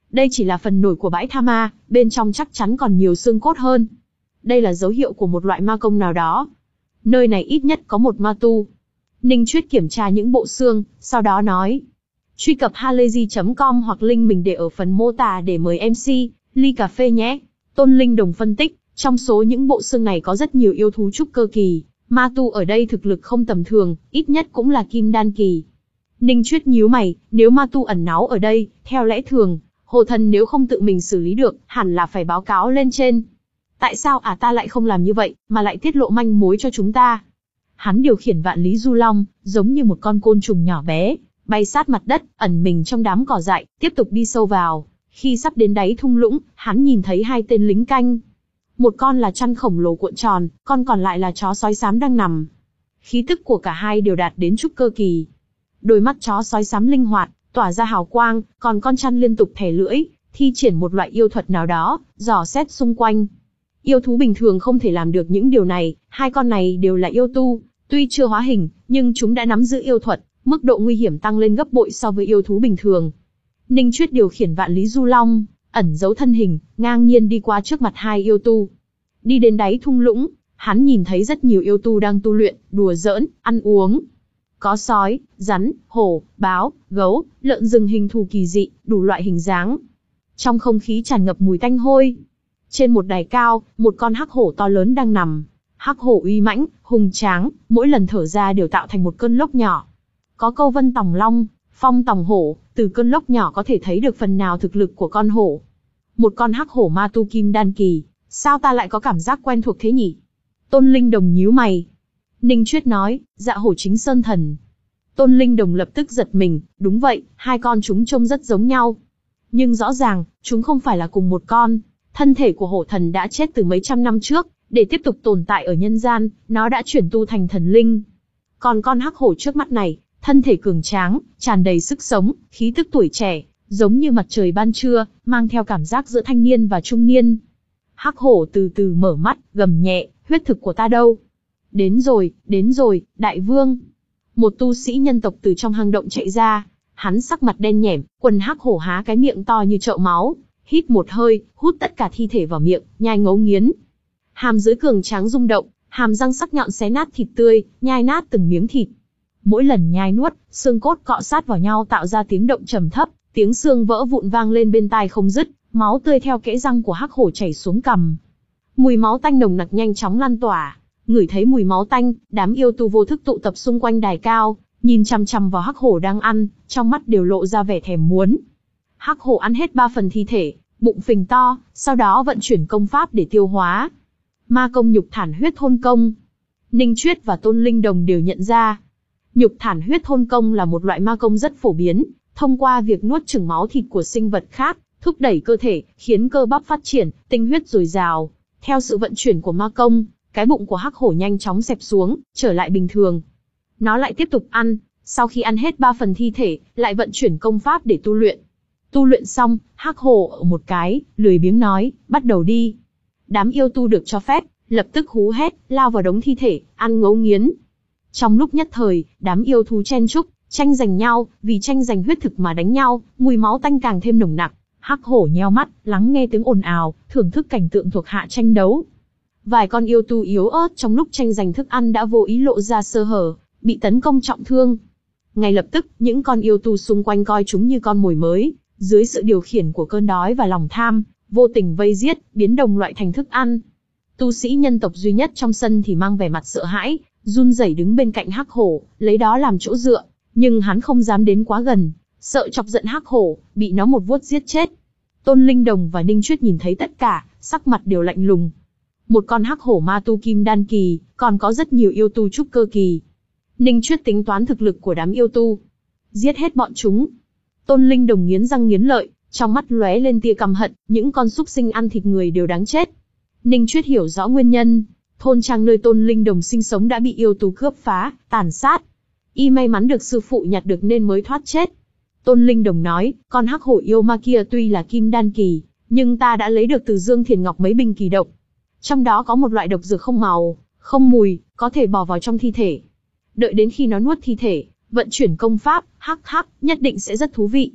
Đây chỉ là phần nổi của bãi tha ma, bên trong chắc chắn còn nhiều xương cốt hơn. Đây là dấu hiệu của một loại ma công nào đó. Nơi này ít nhất có một ma tu. Ninh Chuyết kiểm tra những bộ xương, sau đó nói. Truy cập halayzi chấm com hoặc link mình để ở phần mô tả để mời em xê, ly cà phê nhé. Tôn Linh Đồng phân tích, trong số những bộ xương này có rất nhiều yêu thú trúc cơ kỳ. Ma tu ở đây thực lực không tầm thường, ít nhất cũng là kim đan kỳ. Ninh Chuyết nhíu mày, nếu ma tu ẩn náu ở đây, theo lẽ thường, Hồ Thần nếu không tự mình xử lý được, hẳn là phải báo cáo lên trên. Tại sao ả ta lại không làm như vậy, mà lại tiết lộ manh mối cho chúng ta? Hắn điều khiển vạn lý du long, giống như một con côn trùng nhỏ bé, bay sát mặt đất, ẩn mình trong đám cỏ dại, tiếp tục đi sâu vào. Khi sắp đến đáy thung lũng, hắn nhìn thấy hai tên lính canh. Một con là chăn khổng lồ cuộn tròn, con còn lại là chó sói xám đang nằm. Khí tức của cả hai đều đạt đến trúc cơ kỳ. Đôi mắt chó sói xám linh hoạt, tỏa ra hào quang, còn con chăn liên tục thè lưỡi, thi triển một loại yêu thuật nào đó, dò xét xung quanh. Yêu thú bình thường không thể làm được những điều này, hai con này đều là yêu tu, tuy chưa hóa hình, nhưng chúng đã nắm giữ yêu thuật, mức độ nguy hiểm tăng lên gấp bội so với yêu thú bình thường. Ninh Chuyết điều khiển vạn lý du long, ẩn giấu thân hình, ngang nhiên đi qua trước mặt hai yêu tu. Đi đến đáy thung lũng, hắn nhìn thấy rất nhiều yêu tu đang tu luyện, đùa giỡn, ăn uống. Có sói, rắn, hổ, báo, gấu, lợn rừng hình thù kỳ dị, đủ loại hình dáng. Trong không khí tràn ngập mùi tanh hôi. Trên một đài cao, một con hắc hổ to lớn đang nằm. Hắc hổ uy mãnh, hùng tráng, mỗi lần thở ra đều tạo thành một cơn lốc nhỏ. Có câu vân tòng long, phong tòng hổ, từ cơn lốc nhỏ có thể thấy được phần nào thực lực của con hổ. Một con hắc hổ ma tu kim đan kỳ, sao ta lại có cảm giác quen thuộc thế nhỉ? Tôn Linh Đồng nhíu mày. Ninh Chuyết nói, dạ hổ chính sơn thần. Tôn Linh Đồng lập tức giật mình, đúng vậy, hai con chúng trông rất giống nhau. Nhưng rõ ràng, chúng không phải là cùng một con. Thân thể của hổ thần đã chết từ mấy trăm năm trước, để tiếp tục tồn tại ở nhân gian, nó đã chuyển tu thành thần linh. Còn con hắc hổ trước mắt này, thân thể cường tráng, tràn đầy sức sống, khí tức tuổi trẻ, giống như mặt trời ban trưa, mang theo cảm giác giữa thanh niên và trung niên. Hắc hổ từ từ mở mắt, gầm nhẹ, huyết thực của ta đâu? Đến rồi, đến rồi, đại vương. Một tu sĩ nhân tộc từ trong hang động chạy ra, hắn sắc mặt đen nhẻm, quần hắc hổ há cái miệng to như chậu máu, hít một hơi, hút tất cả thi thể vào miệng, nhai ngấu nghiến. Hàm dưới cường tráng rung động, hàm răng sắc nhọn xé nát thịt tươi, nhai nát từng miếng thịt. Mỗi lần nhai nuốt, xương cốt cọ sát vào nhau tạo ra tiếng động trầm thấp, tiếng xương vỡ vụn vang lên bên tai không dứt, máu tươi theo kẽ răng của hắc hổ chảy xuống cằm. Mùi máu tanh nồng nặc nhanh chóng lan tỏa. Ngửi thấy mùi máu tanh, đám yêu tu vô thức tụ tập xung quanh đài cao, nhìn chằm chằm vào hắc hổ đang ăn, trong mắt đều lộ ra vẻ thèm muốn. Hắc hổ ăn hết ba phần thi thể, bụng phình to, sau đó vận chuyển công pháp để tiêu hóa. Ma công nhục thản huyết thôn công. Ninh Chuyết và Tôn Linh Đồng đều nhận ra. Nhục thản huyết thôn công là một loại ma công rất phổ biến, thông qua việc nuốt chửng máu thịt của sinh vật khác, thúc đẩy cơ thể, khiến cơ bắp phát triển, tinh huyết dồi dào. Theo sự vận chuyển của ma công, cái bụng của hắc hổ nhanh chóng xẹp xuống, trở lại bình thường. Nó lại tiếp tục ăn, sau khi ăn hết ba phần thi thể, lại vận chuyển công pháp để tu luyện. Tu luyện xong, hắc hổ ở một cái, lười biếng nói, bắt đầu đi. Đám yêu tu được cho phép, lập tức hú hét, lao vào đống thi thể, ăn ngấu nghiến. Trong lúc nhất thời, đám yêu thú chen chúc, tranh giành nhau, vì tranh giành huyết thực mà đánh nhau, mùi máu tanh càng thêm nồng nặc. Hắc hổ nheo mắt, lắng nghe tiếng ồn ào, thưởng thức cảnh tượng thuộc hạ tranh đấu. Vài con yêu tu yếu ớt trong lúc tranh giành thức ăn đã vô ý lộ ra sơ hở, bị tấn công trọng thương. Ngay lập tức, những con yêu tu xung quanh coi chúng như con mồi mới, dưới sự điều khiển của cơn đói và lòng tham, vô tình vây giết, biến đồng loại thành thức ăn. Tu sĩ nhân tộc duy nhất trong sân thì mang vẻ mặt sợ hãi, run rẩy đứng bên cạnh hắc hổ, lấy đó làm chỗ dựa, nhưng hắn không dám đến quá gần, sợ chọc giận hắc hổ, bị nó một vuốt giết chết. Tôn Linh Đồng và Ninh Chuyết nhìn thấy tất cả, sắc mặt đều lạnh lùng. Một con hắc hổ ma tu kim đan kỳ, còn có rất nhiều yêu tu trúc cơ kỳ. Ninh Chuyết tính toán thực lực của đám yêu tu, giết hết bọn chúng. Tôn Linh Đồng nghiến răng nghiến lợi, trong mắt lóe lên tia căm hận, những con súc sinh ăn thịt người đều đáng chết. Ninh Chuyết hiểu rõ nguyên nhân, thôn trang nơi Tôn Linh Đồng sinh sống đã bị yêu tu cướp phá, tàn sát. Y may mắn được sư phụ nhặt được nên mới thoát chết. Tôn Linh Đồng nói, con hắc hổ yêu ma kia tuy là kim đan kỳ, nhưng ta đã lấy được từ Dương Thiền Ngọc mấy bình kỳ độc. Trong đó có một loại độc dược không màu, không mùi, có thể bỏ vào trong thi thể. Đợi đến khi nó nuốt thi thể, vận chuyển công pháp, hắc hắc, nhất định sẽ rất thú vị.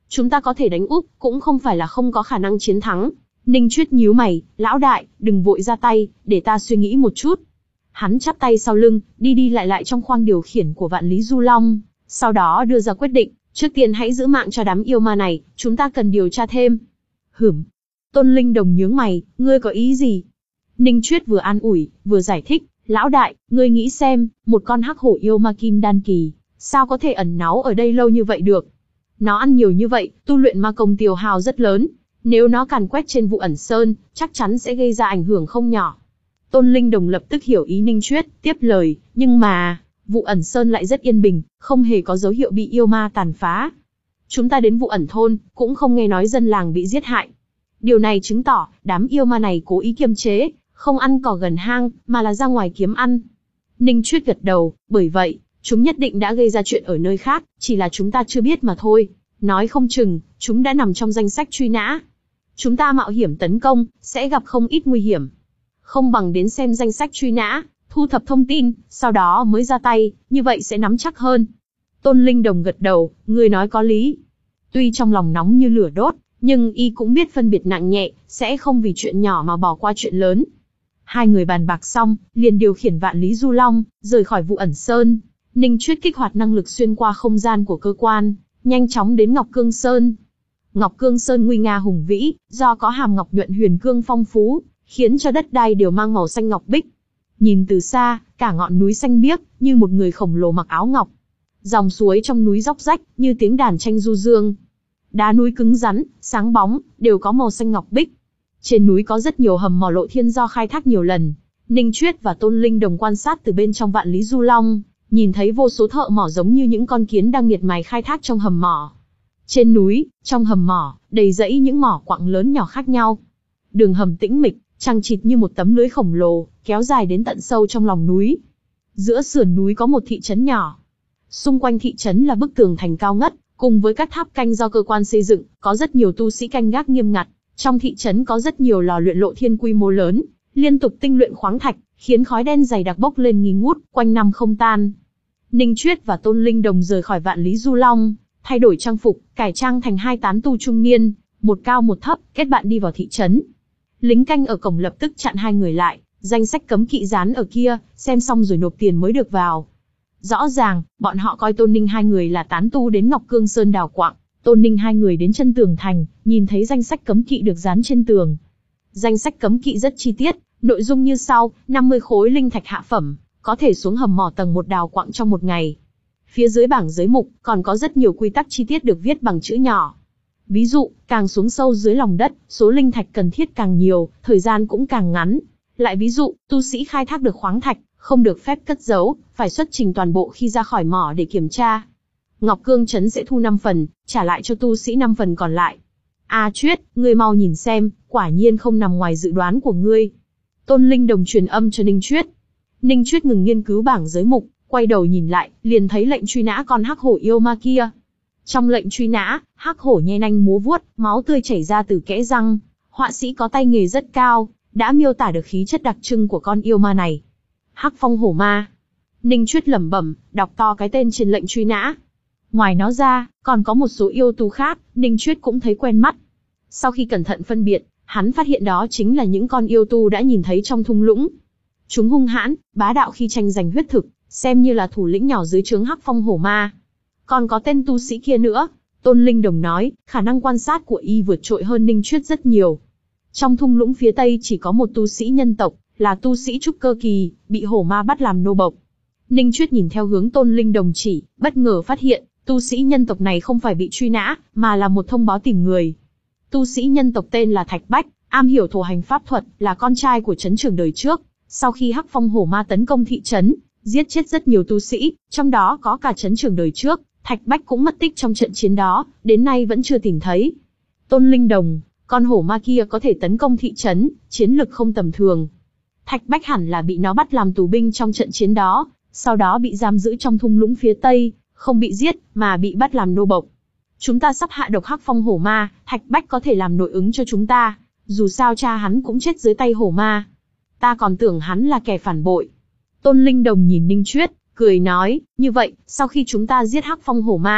Chúng ta có thể đánh úp, cũng không phải là không có khả năng chiến thắng. Ninh Chuyết nhíu mày, lão đại, đừng vội ra tay, để ta suy nghĩ một chút. Hắn chắp tay sau lưng, đi đi lại lại trong khoang điều khiển của Vạn Lý Du Long, sau đó đưa ra quyết định, trước tiên hãy giữ mạng cho đám yêu ma này, chúng ta cần điều tra thêm. Hửm. Tôn Linh Đồng nhướng mày, ngươi có ý gì? Ninh Chuyết vừa an ủi, vừa giải thích, lão đại, ngươi nghĩ xem, một con hắc hổ yêu ma kim đan kỳ, sao có thể ẩn náu ở đây lâu như vậy được? Nó ăn nhiều như vậy, tu luyện ma công tiêu hao rất lớn, nếu nó càn quét trên Vụ Ẩn Sơn, chắc chắn sẽ gây ra ảnh hưởng không nhỏ. Tôn Linh Đồng lập tức hiểu ý Ninh Chuyết, tiếp lời, nhưng mà, Vụ Ẩn Sơn lại rất yên bình, không hề có dấu hiệu bị yêu ma tàn phá. Chúng ta đến Vụ Ẩn Thôn, cũng không nghe nói dân làng bị giết hại. Điều này chứng tỏ, đám yêu ma này cố ý kiềm chế, không ăn cỏ gần hang, mà là ra ngoài kiếm ăn. Ninh Chuyết gật đầu, bởi vậy, chúng nhất định đã gây ra chuyện ở nơi khác, chỉ là chúng ta chưa biết mà thôi. Nói không chừng, chúng đã nằm trong danh sách truy nã. Chúng ta mạo hiểm tấn công, sẽ gặp không ít nguy hiểm. Không bằng đến xem danh sách truy nã, thu thập thông tin, sau đó mới ra tay, như vậy sẽ nắm chắc hơn. Tôn Linh Đồng gật đầu, người nói có lý. Tuy trong lòng nóng như lửa đốt, nhưng y cũng biết phân biệt nặng nhẹ, sẽ không vì chuyện nhỏ mà bỏ qua chuyện lớn. Hai người bàn bạc xong, liền điều khiển Vạn Lý Du Long, rời khỏi Vụ Ẩn Sơn. Ninh Chuyết kích hoạt năng lực xuyên qua không gian của cơ quan, nhanh chóng đến Ngọc Cương Sơn. Ngọc Cương Sơn nguy nga hùng vĩ, do có hàm ngọc nhuận huyền cương phong phú, khiến cho đất đai đều mang màu xanh ngọc bích. Nhìn từ xa, cả ngọn núi xanh biếc, như một người khổng lồ mặc áo ngọc. Dòng suối trong núi róc rách, như tiếng đàn tranh du dương. Đá núi cứng rắn, sáng bóng, đều có màu xanh ngọc bích. Trên núi có rất nhiều hầm mỏ lộ thiên do khai thác nhiều lần. Ninh Chuyết và Tôn Linh Đồng quan sát từ bên trong Vạn Lý Du Long, nhìn thấy vô số thợ mỏ giống như những con kiến đang miệt mài khai thác trong hầm mỏ. Trên núi, trong hầm mỏ, đầy rẫy những mỏ quặng lớn nhỏ khác nhau. Đường hầm tĩnh mịch, chằng chịt như một tấm lưới khổng lồ, kéo dài đến tận sâu trong lòng núi. Giữa sườn núi có một thị trấn nhỏ. Xung quanh thị trấn là bức tường thành cao ngất, cùng với các tháp canh do cơ quan xây dựng, có rất nhiều tu sĩ canh gác nghiêm ngặt. Trong thị trấn có rất nhiều lò luyện lộ thiên quy mô lớn, liên tục tinh luyện khoáng thạch, khiến khói đen dày đặc bốc lên nghi ngút, quanh năm không tan. Ninh Chuyết và Tôn Linh Đồng rời khỏi Vạn Lý Du Long, thay đổi trang phục, cải trang thành hai tán tu trung niên, một cao một thấp, kết bạn đi vào thị trấn. Lính canh ở cổng lập tức chặn hai người lại, danh sách cấm kỵ dán ở kia, xem xong rồi nộp tiền mới được vào. Rõ ràng, bọn họ coi Tôn Ninh hai người là tán tu đến Ngọc Cương Sơn đào quặng. Tôn Ninh hai người đến chân tường thành, nhìn thấy danh sách cấm kỵ được dán trên tường. Danh sách cấm kỵ rất chi tiết, nội dung như sau: năm mươi khối linh thạch hạ phẩm, có thể xuống hầm mỏ tầng một đào quặng trong một ngày. Phía dưới bảng giới mục, còn có rất nhiều quy tắc chi tiết được viết bằng chữ nhỏ. Ví dụ, càng xuống sâu dưới lòng đất, số linh thạch cần thiết càng nhiều, thời gian cũng càng ngắn. Lại ví dụ, tu sĩ khai thác được khoáng thạch, không được phép cất giấu, phải xuất trình toàn bộ khi ra khỏi mỏ để kiểm tra. Ngọc Cương Trấn sẽ thu năm phần, trả lại cho tu sĩ năm phần còn lại. A Chuyết, ngươi mau nhìn xem, quả nhiên không nằm ngoài dự đoán của ngươi. Tôn Linh Đồng truyền âm cho Ninh Chuyết. Ninh Chuyết ngừng nghiên cứu bảng giới mục, quay đầu nhìn lại, liền thấy lệnh truy nã con hắc hổ yêu ma kia. Trong lệnh truy nã, hắc hổ nhe nanh múa vuốt, máu tươi chảy ra từ kẽ răng. Họa sĩ có tay nghề rất cao, đã miêu tả được khí chất đặc trưng của con yêu ma này. Hắc phong hổ ma. Ninh Chuyết lẩm bẩm, đọc to cái tên trên lệnh truy nã. Ngoài nó ra, còn có một số yêu tu khác, Ninh Chuyết cũng thấy quen mắt. Sau khi cẩn thận phân biệt, hắn phát hiện đó chính là những con yêu tu đã nhìn thấy trong thung lũng. Chúng hung hãn, bá đạo khi tranh giành huyết thực, xem như là thủ lĩnh nhỏ dưới trướng hắc phong hổ ma. Còn có tên tu sĩ kia nữa, Tôn Linh Đồng nói, khả năng quan sát của y vượt trội hơn Ninh Chuyết rất nhiều. Trong thung lũng phía tây chỉ có một tu sĩ nhân tộc, là tu sĩ trúc cơ kỳ, bị hổ ma bắt làm nô bộc. Ninh Chuyết nhìn theo hướng Tôn Linh Đồng chỉ, bất ngờ phát hiện, tu sĩ nhân tộc này không phải bị truy nã, mà là một thông báo tìm người. Tu sĩ nhân tộc tên là Thạch Bách, am hiểu thổ hành pháp thuật, là con trai của trấn trưởng đời trước. Sau khi hắc phong hổ ma tấn công thị trấn, giết chết rất nhiều tu sĩ, trong đó có cả trấn trưởng đời trước, Thạch Bách cũng mất tích trong trận chiến đó, đến nay vẫn chưa tìm thấy. Tôn Linh Đồng, con hổ ma kia có thể tấn công thị trấn, chiến lực không tầm thường. Thạch Bách hẳn là bị nó bắt làm tù binh trong trận chiến đó, sau đó bị giam giữ trong thung lũng phía tây, không bị giết, mà bị bắt làm nô bộc. Chúng ta sắp hạ độc hắc phong hổ ma, Thạch Bách có thể làm nội ứng cho chúng ta, dù sao cha hắn cũng chết dưới tay hổ ma. Ta còn tưởng hắn là kẻ phản bội. Tôn Linh Đồng nhìn Ninh Chuyết, cười nói, như vậy, sau khi chúng ta giết hắc phong hổ ma,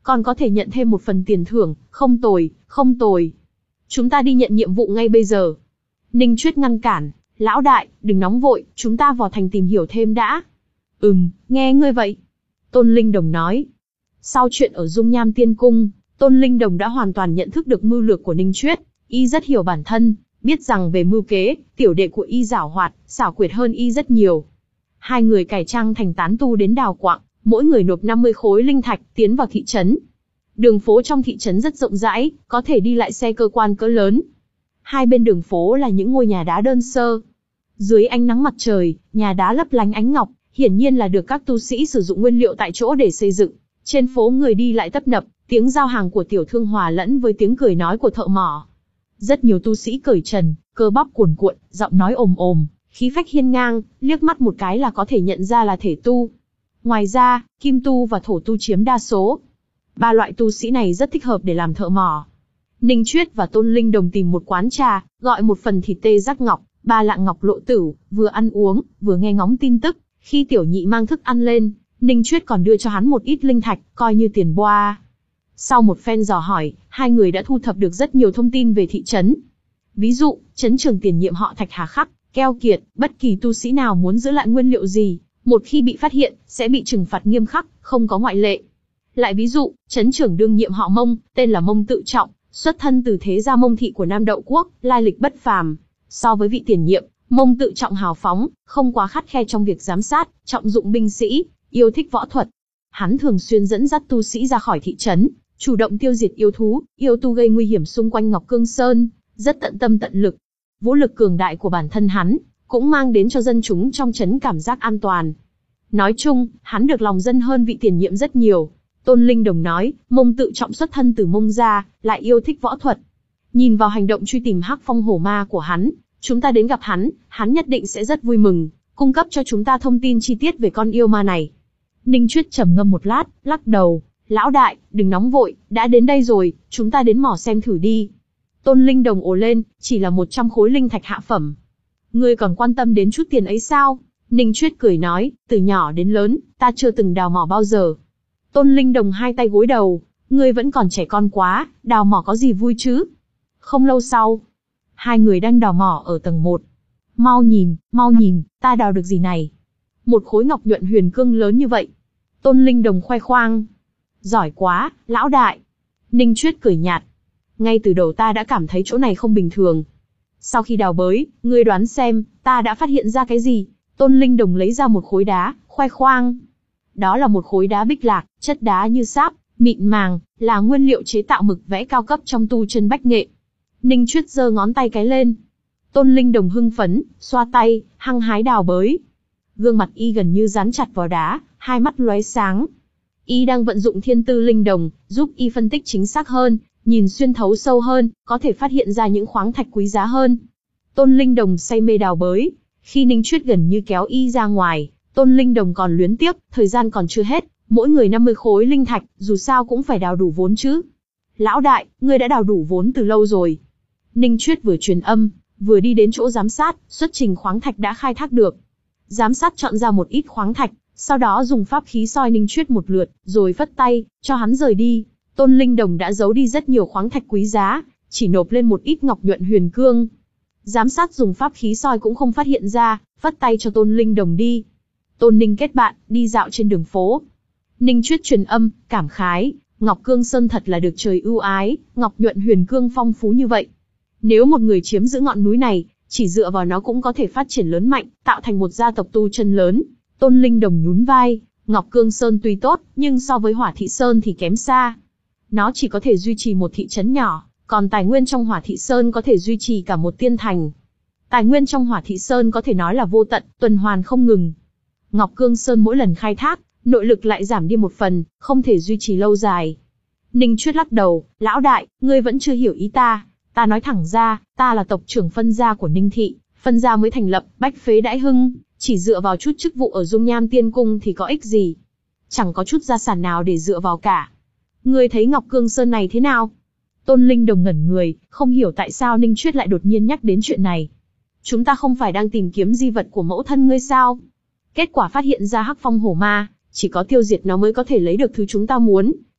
còn có thể nhận thêm một phần tiền thưởng, không tồi, không tồi. Chúng ta đi nhận nhiệm vụ ngay bây giờ. Ninh Chuyết ngăn cản, lão đại, đừng nóng vội, chúng ta vào thành tìm hiểu thêm đã. Ừm, nghe ngươi vậy. Tôn Linh Đồng nói. Sau chuyện ở Dung Nham Tiên Cung, Tôn Linh Đồng đã hoàn toàn nhận thức được mưu lược của Ninh Chuyết, y rất hiểu bản thân, biết rằng về mưu kế, tiểu đệ của y giảo hoạt, xảo quyệt hơn y rất nhiều. Hai người cải trang thành tán tu đến đào quạng, mỗi người nộp năm mươi khối linh thạch, tiến vào thị trấn. Đường phố trong thị trấn rất rộng rãi, có thể đi lại xe cơ quan cỡ lớn. Hai bên đường phố là những ngôi nhà đá đơn sơ. Dưới ánh nắng mặt trời, nhà đá lấp lánh ánh ngọc, hiển nhiên là được các tu sĩ sử dụng nguyên liệu tại chỗ để xây dựng. Trên phố người đi lại tấp nập, tiếng giao hàng của tiểu thương hòa lẫn với tiếng cười nói của thợ mỏ. Rất nhiều tu sĩ cởi trần, cơ bắp cuồn cuộn, giọng nói ồm ồm, khí phách hiên ngang, liếc mắt một cái là có thể nhận ra là thể tu. Ngoài ra, kim tu và thổ tu chiếm đa số. Ba loại tu sĩ này rất thích hợp để làm thợ mỏ. Ninh Chuyết và Tôn Linh Đồng tìm một quán trà, gọi một phần thịt tê giác ngọc, ba lạng ngọc lộ tửu, vừa ăn uống, vừa nghe ngóng tin tức. Khi tiểu nhị mang thức ăn lên, Ninh Chuyết còn đưa cho hắn một ít linh thạch, coi như tiền boa. Sau một phen dò hỏi, hai người đã thu thập được rất nhiều thông tin về thị trấn. Ví dụ, trấn trưởng tiền nhiệm họ Thạch hà khắc, keo kiệt, bất kỳ tu sĩ nào muốn giữ lại nguyên liệu gì, một khi bị phát hiện, sẽ bị trừng phạt nghiêm khắc, không có ngoại lệ. Lại ví dụ, trấn trưởng đương nhiệm họ Mông, tên là Mông Tự Trọng, xuất thân từ thế gia Mông thị của Nam Đậu Quốc, lai lịch bất phàm. So với vị tiền nhiệm, Mông Tự Trọng hào phóng, không quá khắt khe trong việc giám sát, trọng dụng binh sĩ, yêu thích võ thuật. Hắn thường xuyên dẫn dắt tu sĩ ra khỏi thị trấn, chủ động tiêu diệt yêu thú, yêu tu gây nguy hiểm xung quanh Ngọc Cương Sơn, rất tận tâm tận lực. Vũ lực cường đại của bản thân hắn, cũng mang đến cho dân chúng trong trấn cảm giác an toàn. Nói chung, hắn được lòng dân hơn vị tiền nhiệm rất nhiều. Tôn Linh Đồng nói, Mông Tự Trọng xuất thân từ Mông gia, lại yêu thích võ thuật. Nhìn vào hành động truy tìm Hắc Phong Hổ Ma của hắn, chúng ta đến gặp hắn, hắn nhất định sẽ rất vui mừng, cung cấp cho chúng ta thông tin chi tiết về con yêu ma này. Ninh Chuyết trầm ngâm một lát, lắc đầu, lão đại, đừng nóng vội, đã đến đây rồi, chúng ta đến mỏ xem thử đi. Tôn Linh Đồng ồ lên, chỉ là một trăm khối linh thạch hạ phẩm. Ngươi còn quan tâm đến chút tiền ấy sao? Ninh Chuyết cười nói, từ nhỏ đến lớn, ta chưa từng đào mỏ bao giờ. Tôn Linh Đồng hai tay gối đầu, ngươi vẫn còn trẻ con quá, đào mỏ có gì vui chứ? Không lâu sau, hai người đang đào mỏ ở tầng một. Mau nhìn, mau nhìn, ta đào được gì này? Một khối ngọc nhuận huyền cương lớn như vậy. Tôn Linh Đồng khoe khoang. Giỏi quá, lão đại. Ninh Chuyết cười nhạt. Ngay từ đầu ta đã cảm thấy chỗ này không bình thường. Sau khi đào bới, ngươi đoán xem, ta đã phát hiện ra cái gì? Tôn Linh Đồng lấy ra một khối đá, khoe khoang. Đó là một khối đá bích lạc, chất đá như sáp, mịn màng, là nguyên liệu chế tạo mực vẽ cao cấp trong tu chân bách nghệ. Ninh Chuyết giơ ngón tay cái lên. Tôn Linh Đồng hưng phấn, xoa tay, hăng hái đào bới. Gương mặt y gần như dán chặt vào đá, hai mắt lóe sáng. Y đang vận dụng thiên tư linh đồng, giúp y phân tích chính xác hơn, nhìn xuyên thấu sâu hơn, có thể phát hiện ra những khoáng thạch quý giá hơn. Tôn Linh Đồng say mê đào bới. Khi Ninh Chuyết gần như kéo y ra ngoài, Tôn Linh Đồng còn luyến tiếc, thời gian còn chưa hết, mỗi người năm mươi khối linh thạch, dù sao cũng phải đào đủ vốn chứ. Lão đại, ngươi đã đào đủ vốn từ lâu rồi. Ninh Chuyết vừa truyền âm, vừa đi đến chỗ giám sát, xuất trình khoáng thạch đã khai thác được. Giám sát chọn ra một ít khoáng thạch, sau đó dùng pháp khí soi Ninh Chuyết một lượt, rồi phất tay, cho hắn rời đi. Tôn Linh Đồng đã giấu đi rất nhiều khoáng thạch quý giá, chỉ nộp lên một ít ngọc nhuận huyền cương. Giám sát dùng pháp khí soi cũng không phát hiện ra, phất tay cho Tôn Linh Đồng đi. Tôn Ninh kết bạn, đi dạo trên đường phố. Ninh Chuyết truyền âm, cảm khái, Ngọc Cương Sơn thật là được trời ưu ái, ngọc nhuận huyền cương phong phú như vậy. Nếu một người chiếm giữ ngọn núi này, chỉ dựa vào nó cũng có thể phát triển lớn mạnh, tạo thành một gia tộc tu chân lớn. Tôn Linh Đồng nhún vai, Ngọc Cương Sơn tuy tốt, nhưng so với Hỏa Thị Sơn thì kém xa. Nó chỉ có thể duy trì một thị trấn nhỏ, còn tài nguyên trong Hỏa Thị Sơn có thể duy trì cả một tiên thành. Tài nguyên trong Hỏa Thị Sơn có thể nói là vô tận, tuần hoàn không ngừng. Ngọc Cương Sơn mỗi lần khai thác, nội lực lại giảm đi một phần, không thể duy trì lâu dài. Ninh Chuyết lắc đầu, lão đại, ngươi vẫn chưa hiểu ý ta. Ta nói thẳng ra, ta là tộc trưởng phân gia của Ninh Thị, phân gia mới thành lập, bách phế đãi hưng, chỉ dựa vào chút chức vụ ở Dung Nham Tiên Cung thì có ích gì. Chẳng có chút gia sản nào để dựa vào cả. Ngươi thấy Ngọc Cương Sơn này thế nào? Tôn Linh Đồng ngẩn người, không hiểu tại sao Ninh Chuyết lại đột nhiên nhắc đến chuyện này. Chúng ta không phải đang tìm kiếm di vật của mẫu thân ngươi sao? Kết quả phát hiện ra Hắc Phong Hổ Ma, chỉ có tiêu diệt nó mới có thể lấy được thứ chúng ta muốn.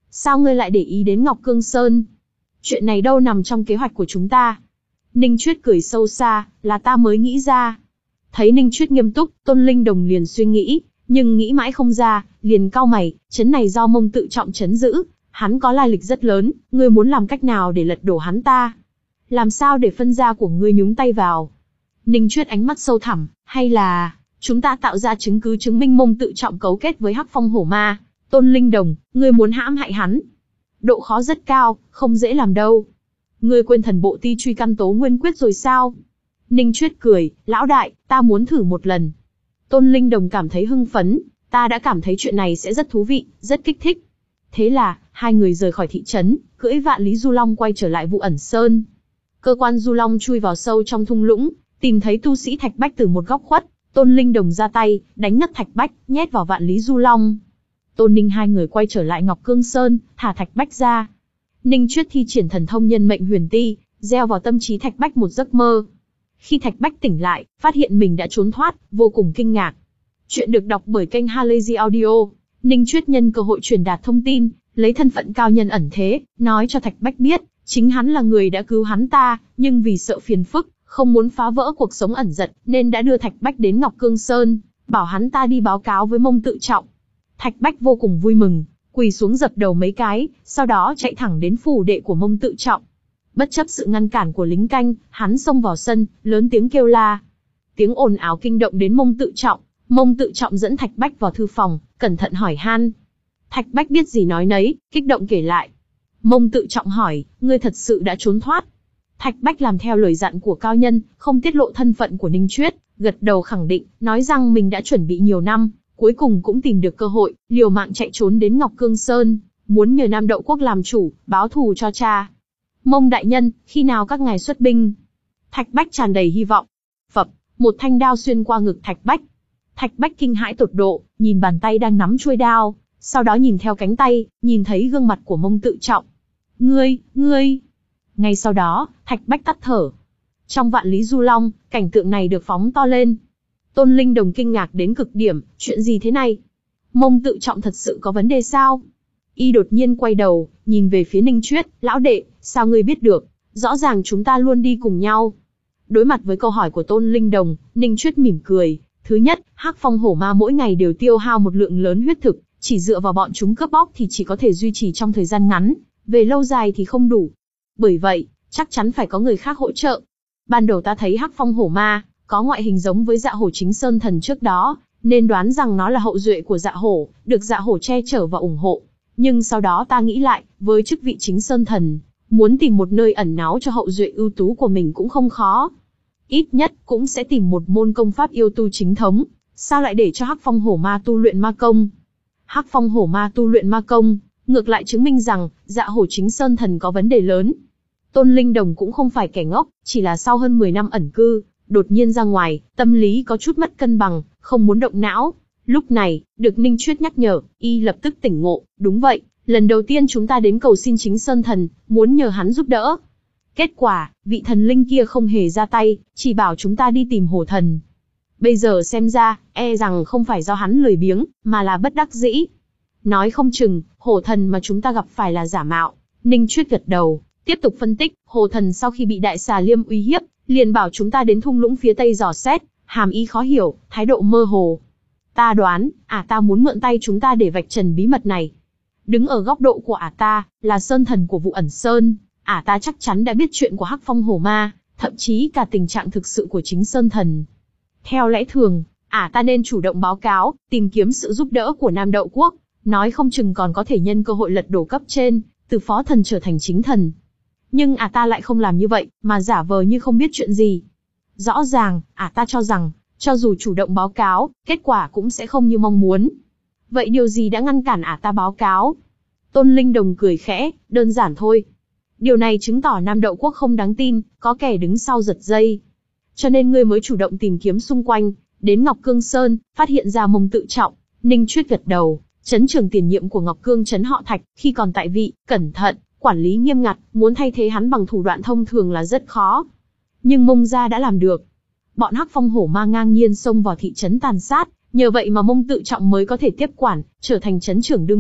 Sao ngươi lại để ý đến Ngọc Cương Sơn? Chuyện này đâu nằm trong kế hoạch của chúng ta. Ninh Chuyết cười sâu xa, là ta mới nghĩ ra. Thấy Ninh Chuyết nghiêm túc, Tôn Linh Đồng liền suy nghĩ, nhưng nghĩ mãi không ra, liền cau mày, trấn này do Mông Tự Trọng trấn giữ, hắn có lai lịch rất lớn, ngươi muốn làm cách nào để lật đổ hắn ta? Làm sao để phân gia của ngươi nhúng tay vào? Ninh Chuyết ánh mắt sâu thẳm, hay là chúng ta tạo ra chứng cứ chứng minh Mông Tự Trọng cấu kết với Hắc Phong Hổ Ma? Tôn Linh Đồng, ngươi muốn hãm hại hắn? Độ khó rất cao, không dễ làm đâu. Ngươi quên thần bộ ti truy căn tố nguyên quyết rồi sao? Ninh Chuyết cười, lão đại, ta muốn thử một lần. Tôn Linh Đồng cảm thấy hưng phấn, ta đã cảm thấy chuyện này sẽ rất thú vị, rất kích thích. Thế là, hai người rời khỏi thị trấn, cưỡi vạn lý du long quay trở lại Vụ Ẩn Sơn. Cơ quan du long chui vào sâu trong thung lũng, tìm thấy tu sĩ Thạch Bách từ một góc khuất. Tôn Linh Đồng ra tay, đánh ngất Thạch Bách, nhét vào vạn lý du long. Tôn Ninh hai người quay trở lại Ngọc Cương Sơn, thả Thạch Bách ra. Ninh Chuyết thi triển thần thông nhân mệnh huyền ti, gieo vào tâm trí Thạch Bách một giấc mơ. Khi Thạch Bách tỉnh lại, phát hiện mình đã trốn thoát, vô cùng kinh ngạc. Chuyện được đọc bởi kênh Halazy Audio. Ninh Chuyết nhân cơ hội truyền đạt thông tin, lấy thân phận cao nhân ẩn thế, nói cho Thạch Bách biết, chính hắn là người đã cứu hắn ta, nhưng vì sợ phiền phức, không muốn phá vỡ cuộc sống ẩn dật, nên đã đưa Thạch Bách đến Ngọc Cương Sơn, bảo hắn ta đi báo cáo với Mông Tự Trọng. Thạch Bách vô cùng vui mừng, quỳ xuống dập đầu mấy cái, sau đó chạy thẳng đến phủ đệ của Mông Tự Trọng. Bất chấp sự ngăn cản của lính canh, hắn xông vào sân, lớn tiếng kêu la. Tiếng ồn ào kinh động đến Mông Tự Trọng, Mông Tự Trọng dẫn Thạch Bách vào thư phòng, cẩn thận hỏi han. Thạch Bách biết gì nói nấy, kích động kể lại. Mông Tự Trọng hỏi, ngươi thật sự đã trốn thoát? Thạch Bách làm theo lời dặn của cao nhân, không tiết lộ thân phận của Ninh Chuyết, gật đầu khẳng định, nói rằng mình đã chuẩn bị nhiều năm, cuối cùng cũng tìm được cơ hội, liều mạng chạy trốn đến Ngọc Cương Sơn, muốn nhờ Nam Đậu Quốc làm chủ, báo thù cho cha. Mông đại nhân, khi nào các ngài xuất binh? Thạch Bách tràn đầy hy vọng. Phập, một thanh đao xuyên qua ngực Thạch Bách. Thạch Bách kinh hãi tột độ, nhìn bàn tay đang nắm chuôi đao, sau đó nhìn theo cánh tay, nhìn thấy gương mặt của Mông Tự Trọng. Ngươi, ngươi. Ngay sau đó, Thạch Bách tắt thở. Trong vạn lý du long, cảnh tượng này được phóng to lên. Tôn Linh Đồng kinh ngạc đến cực điểm, chuyện gì thế này? Mông Tự Trọng thật sự có vấn đề sao? Y đột nhiên quay đầu, nhìn về phía Ninh Chuyết, lão đệ, sao ngươi biết được? Rõ ràng chúng ta luôn đi cùng nhau. Đối mặt với câu hỏi của Tôn Linh Đồng, Ninh Chuyết mỉm cười. Thứ nhất, Hắc Phong Hổ Ma mỗi ngày đều tiêu hao một lượng lớn huyết thực, chỉ dựa vào bọn chúng cướp bóc thì chỉ có thể duy trì trong thời gian ngắn, về lâu dài thì không đủ. Bởi vậy, chắc chắn phải có người khác hỗ trợ. Ban đầu ta thấy Hắc Phong Hổ Ma có ngoại hình giống với Dạ Hổ Chính Sơn Thần trước đó, nên đoán rằng nó là hậu duệ của Dạ Hổ, được Dạ Hổ che chở và ủng hộ. Nhưng sau đó ta nghĩ lại, với chức vị Chính Sơn Thần, muốn tìm một nơi ẩn náu cho hậu duệ ưu tú của mình cũng không khó. Ít nhất cũng sẽ tìm một môn công pháp yêu tu chính thống, sao lại để cho Hắc Phong Hổ Ma tu luyện ma công? Hắc Phong Hổ Ma tu luyện ma công, ngược lại chứng minh rằng Dạ Hổ Chính Sơn Thần có vấn đề lớn. Tôn Linh Đồng cũng không phải kẻ ngốc, chỉ là sau hơn mười năm ẩn cư, đột nhiên ra ngoài, tâm lý có chút mất cân bằng, không muốn động não. Lúc này, được Ninh Chuyết nhắc nhở, y lập tức tỉnh ngộ, đúng vậy, lần đầu tiên chúng ta đến cầu xin Chính Sơn Thần, muốn nhờ hắn giúp đỡ. Kết quả, vị thần linh kia không hề ra tay, chỉ bảo chúng ta đi tìm Hổ Thần. Bây giờ xem ra, e rằng không phải do hắn lười biếng, mà là bất đắc dĩ. Nói không chừng, Hổ Thần mà chúng ta gặp phải là giả mạo. Ninh Chuyết gật đầu, tiếp tục phân tích, Hổ Thần sau khi bị Đại Xà Liêm uy hiếp, liền bảo chúng ta đến thung lũng phía tây dò xét, hàm ý khó hiểu, thái độ mơ hồ. Ta đoán, ả ta muốn mượn tay chúng ta để vạch trần bí mật này. Đứng ở góc độ của ả ta, là Sơn Thần của Vụ Ẩn Sơn, ả ta chắc chắn đã biết chuyện của Hắc Phong Hổ Ma, thậm chí cả tình trạng thực sự của chính Sơn Thần. Theo lẽ thường, ả ta nên chủ động báo cáo, tìm kiếm sự giúp đỡ của Nam Đậu Quốc, nói không chừng còn có thể nhân cơ hội lật đổ cấp trên, từ phó thần trở thành chính thần. Nhưng ả ta lại không làm như vậy, mà giả vờ như không biết chuyện gì. Rõ ràng, ả ta cho rằng, cho dù chủ động báo cáo, kết quả cũng sẽ không như mong muốn. Vậy điều gì đã ngăn cản ả ta báo cáo? Tôn Linh Đồng cười khẽ, đơn giản thôi. Điều này chứng tỏ Nam Đậu Quốc không đáng tin, có kẻ đứng sau giật dây. Cho nên ngươi mới chủ động tìm kiếm xung quanh, đến Ngọc Cương Sơn, phát hiện ra Mông Tự Trọng. Ninh Chuyết gật đầu, trấn trưởng tiền nhiệm của Ngọc Cương trấn họ Thạch, khi còn tại vị, cẩn thận, quản lý nghiêm ngặt, muốn thay thế hắn bằng thủ đoạn thông thường là rất khó. Nhưng Mông gia đã làm được. Bọn Hắc Phong Hổ Ma ngang nhiên xông vào thị trấn tàn sát, nhờ vậy mà Mông Tự Trọng mới có thể tiếp quản, trở thành trấn trưởng đương nhiệm,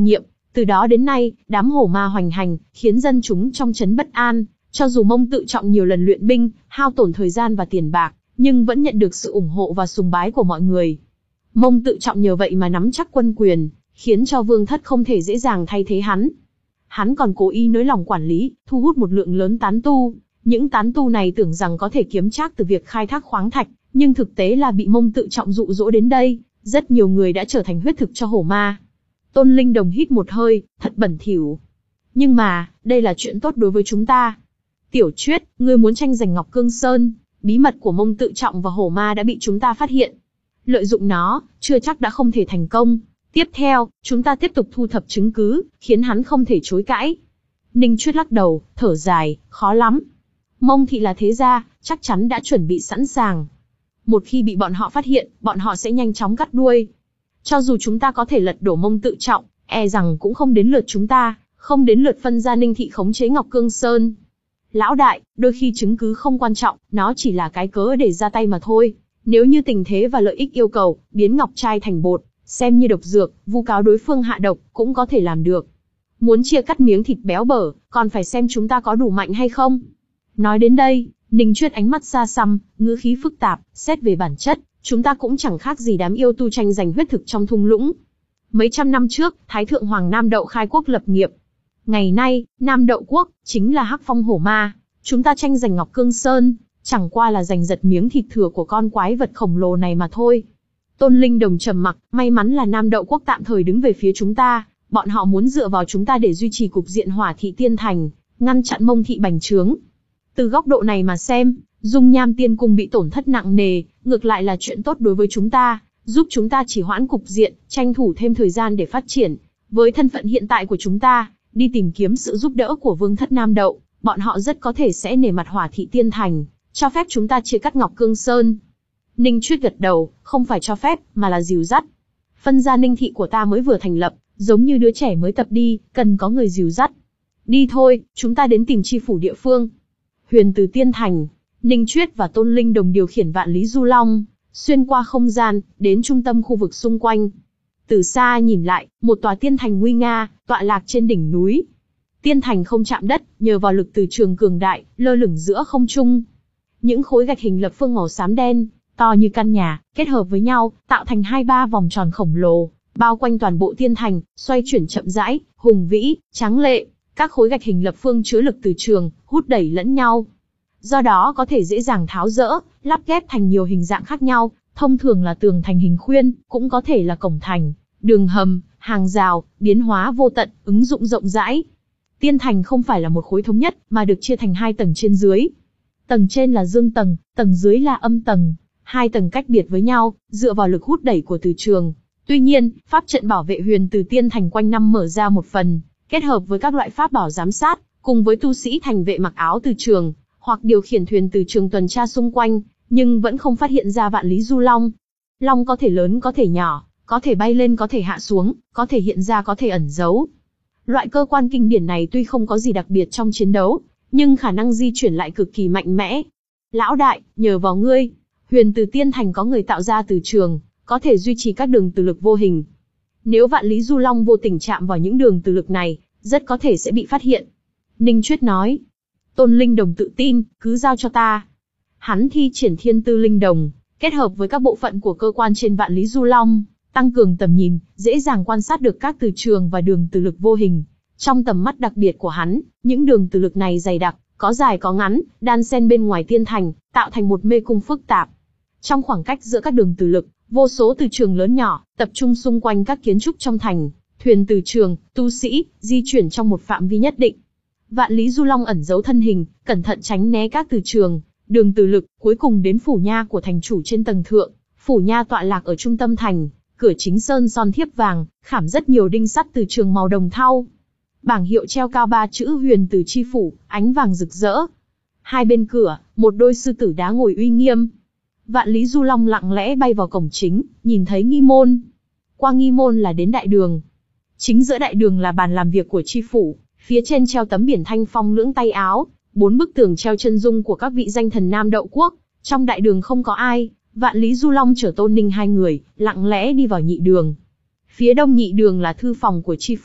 Từ đó đến nay, đám hổ ma hoành hành, khiến dân chúng trong trấn bất an. Cho dù Mông Tự Trọng nhiều lần luyện binh, hao tổn thời gian và tiền bạc, nhưng vẫn nhận được sự ủng hộ và sùng bái của mọi người. Mông Tự Trọng nhờ vậy mà nắm chắc quân quyền, khiến cho Vương Thất không thể dễ dàng thay thế hắn. Hắn còn cố ý nới lỏng quản lý, thu hút một lượng lớn tán tu. Những tán tu này tưởng rằng có thể kiếm trác từ việc khai thác khoáng thạch, nhưng thực tế là bị Mông Tự Trọng dụ dỗ đến đây. Rất nhiều người đã trở thành huyết thực cho hổ ma. Tôn Linh Đồng hít một hơi, thật bẩn thỉu. Nhưng mà, đây là chuyện tốt đối với chúng ta. Tiểu Chuyết, ngươi muốn tranh giành Ngọc Cương Sơn, bí mật của Mông Tự Trọng và hổ ma đã bị chúng ta phát hiện. Lợi dụng nó, chưa chắc đã không thể thành công. Tiếp theo, chúng ta tiếp tục thu thập chứng cứ, khiến hắn không thể chối cãi. Ninh Chuyết lắc đầu, thở dài, khó lắm. Mông thị là thế gia, chắc chắn đã chuẩn bị sẵn sàng. Một khi bị bọn họ phát hiện, bọn họ sẽ nhanh chóng cắt đuôi. Cho dù chúng ta có thể lật đổ Mông Tự Trọng, e rằng cũng không đến lượt chúng ta, không đến lượt phân gia Ninh thị khống chế Ngọc Cương Sơn. Lão đại, đôi khi chứng cứ không quan trọng, nó chỉ là cái cớ để ra tay mà thôi. Nếu như tình thế và lợi ích yêu cầu, biến ngọc trai thành bột, xem như độc dược, vu cáo đối phương hạ độc, cũng có thể làm được. Muốn chia cắt miếng thịt béo bở, còn phải xem chúng ta có đủ mạnh hay không. Nói đến đây, Ninh Chuyết ánh mắt xa xăm, ngữ khí phức tạp, xét về bản chất, chúng ta cũng chẳng khác gì đám yêu tu tranh giành huyết thực trong thung lũng. Mấy trăm năm trước, Thái Thượng Hoàng Nam Đậu khai quốc lập nghiệp. Ngày nay, Nam Đậu quốc, chính là hắc phong hổ ma. Chúng ta tranh giành Ngọc Cương Sơn, chẳng qua là giành giật miếng thịt thừa của con quái vật khổng lồ này mà thôi. Tôn Linh Đồng trầm mặc, may mắn là Nam Đậu quốc tạm thời đứng về phía chúng ta. Bọn họ muốn dựa vào chúng ta để duy trì cục diện Hỏa thị Tiên Thành, ngăn chặn Mông thị bành trướng. Từ góc độ này mà xem, Dung Nham Tiên Cung bị tổn thất nặng nề, ngược lại là chuyện tốt đối với chúng ta, giúp chúng ta chỉ hoãn cục diện, tranh thủ thêm thời gian để phát triển. Với thân phận hiện tại của chúng ta, đi tìm kiếm sự giúp đỡ của Vương thất Nam Đậu, bọn họ rất có thể sẽ nể mặt Hỏa thị Tiên Thành, cho phép chúng ta chia cắt Ngọc Cương Sơn. Ninh Chuyết gật đầu, không phải cho phép, mà là dìu dắt. Phân gia Ninh thị của ta mới vừa thành lập, giống như đứa trẻ mới tập đi, cần có người dìu dắt. Đi thôi, chúng ta đến tìm chi phủ địa phương. Huyền Từ Tiên Thành, Ninh Chuyết và Tôn Linh Đồng điều khiển Vạn Lý Du Long, xuyên qua không gian, đến trung tâm khu vực xung quanh. Từ xa nhìn lại, một tòa tiên thành nguy nga, tọa lạc trên đỉnh núi. Tiên thành không chạm đất, nhờ vào lực từ trường cường đại, lơ lửng giữa không trung. Những khối gạch hình lập phương màu xám đen, to như căn nhà, kết hợp với nhau, tạo thành hai ba vòng tròn khổng lồ, bao quanh toàn bộ tiên thành, xoay chuyển chậm rãi, hùng vĩ, tráng lệ. Các khối gạch hình lập phương chứa lực từ trường, hút đẩy lẫn nhau. Do đó có thể dễ dàng tháo dỡ, lắp ghép thành nhiều hình dạng khác nhau, thông thường là tường thành hình khuyên, cũng có thể là cổng thành, đường hầm, hàng rào, biến hóa vô tận, ứng dụng rộng rãi. Tiên thành không phải là một khối thống nhất, mà được chia thành hai tầng trên dưới. Tầng trên là dương tầng, tầng dưới là âm tầng. Hai tầng cách biệt với nhau, dựa vào lực hút đẩy của từ trường. Tuy nhiên, pháp trận bảo vệ Huyền Từ Tiên Thành quanh năm mở ra một phần, kết hợp với các loại pháp bảo giám sát, cùng với tu sĩ thành vệ mặc áo từ trường, hoặc điều khiển thuyền từ trường tuần tra xung quanh, nhưng vẫn không phát hiện ra Vạn Lý Du Long. Long có thể lớn có thể nhỏ, có thể bay lên có thể hạ xuống, có thể hiện ra có thể ẩn giấu. Loại cơ quan kinh điển này tuy không có gì đặc biệt trong chiến đấu, nhưng khả năng di chuyển lại cực kỳ mạnh mẽ. Lão đại, nhờ vào ngươi, Huyền Từ Tiên Thành có người tạo ra từ trường, có thể duy trì các đường từ lực vô hình. Nếu Vạn Lý Du Long vô tình chạm vào những đường từ lực này, rất có thể sẽ bị phát hiện. Ninh Chuyết nói. Tôn Linh Đồng tự tin, cứ giao cho ta. Hắn thi triển Thiên Tư Linh Đồng, kết hợp với các bộ phận của cơ quan trên Vạn Lý Du Long, tăng cường tầm nhìn, dễ dàng quan sát được các từ trường và đường từ lực vô hình. Trong tầm mắt đặc biệt của hắn, những đường từ lực này dày đặc, có dài có ngắn, đan xen bên ngoài tiên thành, tạo thành một mê cung phức tạp. Trong khoảng cách giữa các đường từ lực, vô số từ trường lớn nhỏ, tập trung xung quanh các kiến trúc trong thành, thuyền từ trường, tu sĩ, di chuyển trong một phạm vi nhất định. Vạn Lý Du Long ẩn giấu thân hình, cẩn thận tránh né các từ trường, đường từ lực, cuối cùng đến phủ nha của thành chủ trên tầng thượng. Phủ nha tọa lạc ở trung tâm thành, cửa chính sơn son thiếp vàng, khảm rất nhiều đinh sắt từ trường màu đồng thau. Bảng hiệu treo cao ba chữ Huyền Từ chi phủ, ánh vàng rực rỡ. Hai bên cửa, một đôi sư tử đá ngồi uy nghiêm. Vạn Lý Du Long lặng lẽ bay vào cổng chính, nhìn thấy nghi môn. Qua nghi môn là đến đại đường. Chính giữa đại đường là bàn làm việc của chi phủ, phía trên treo tấm biển Thanh Phong lưỡng tay áo, bốn bức tường treo chân dung của các vị danh thần Nam Đậu quốc. Trong đại đường không có ai, Vạn Lý Du Long chở Tôn Ninh hai người, lặng lẽ đi vào nhị đường. Phía đông nhị đường là thư phòng của chi phủ,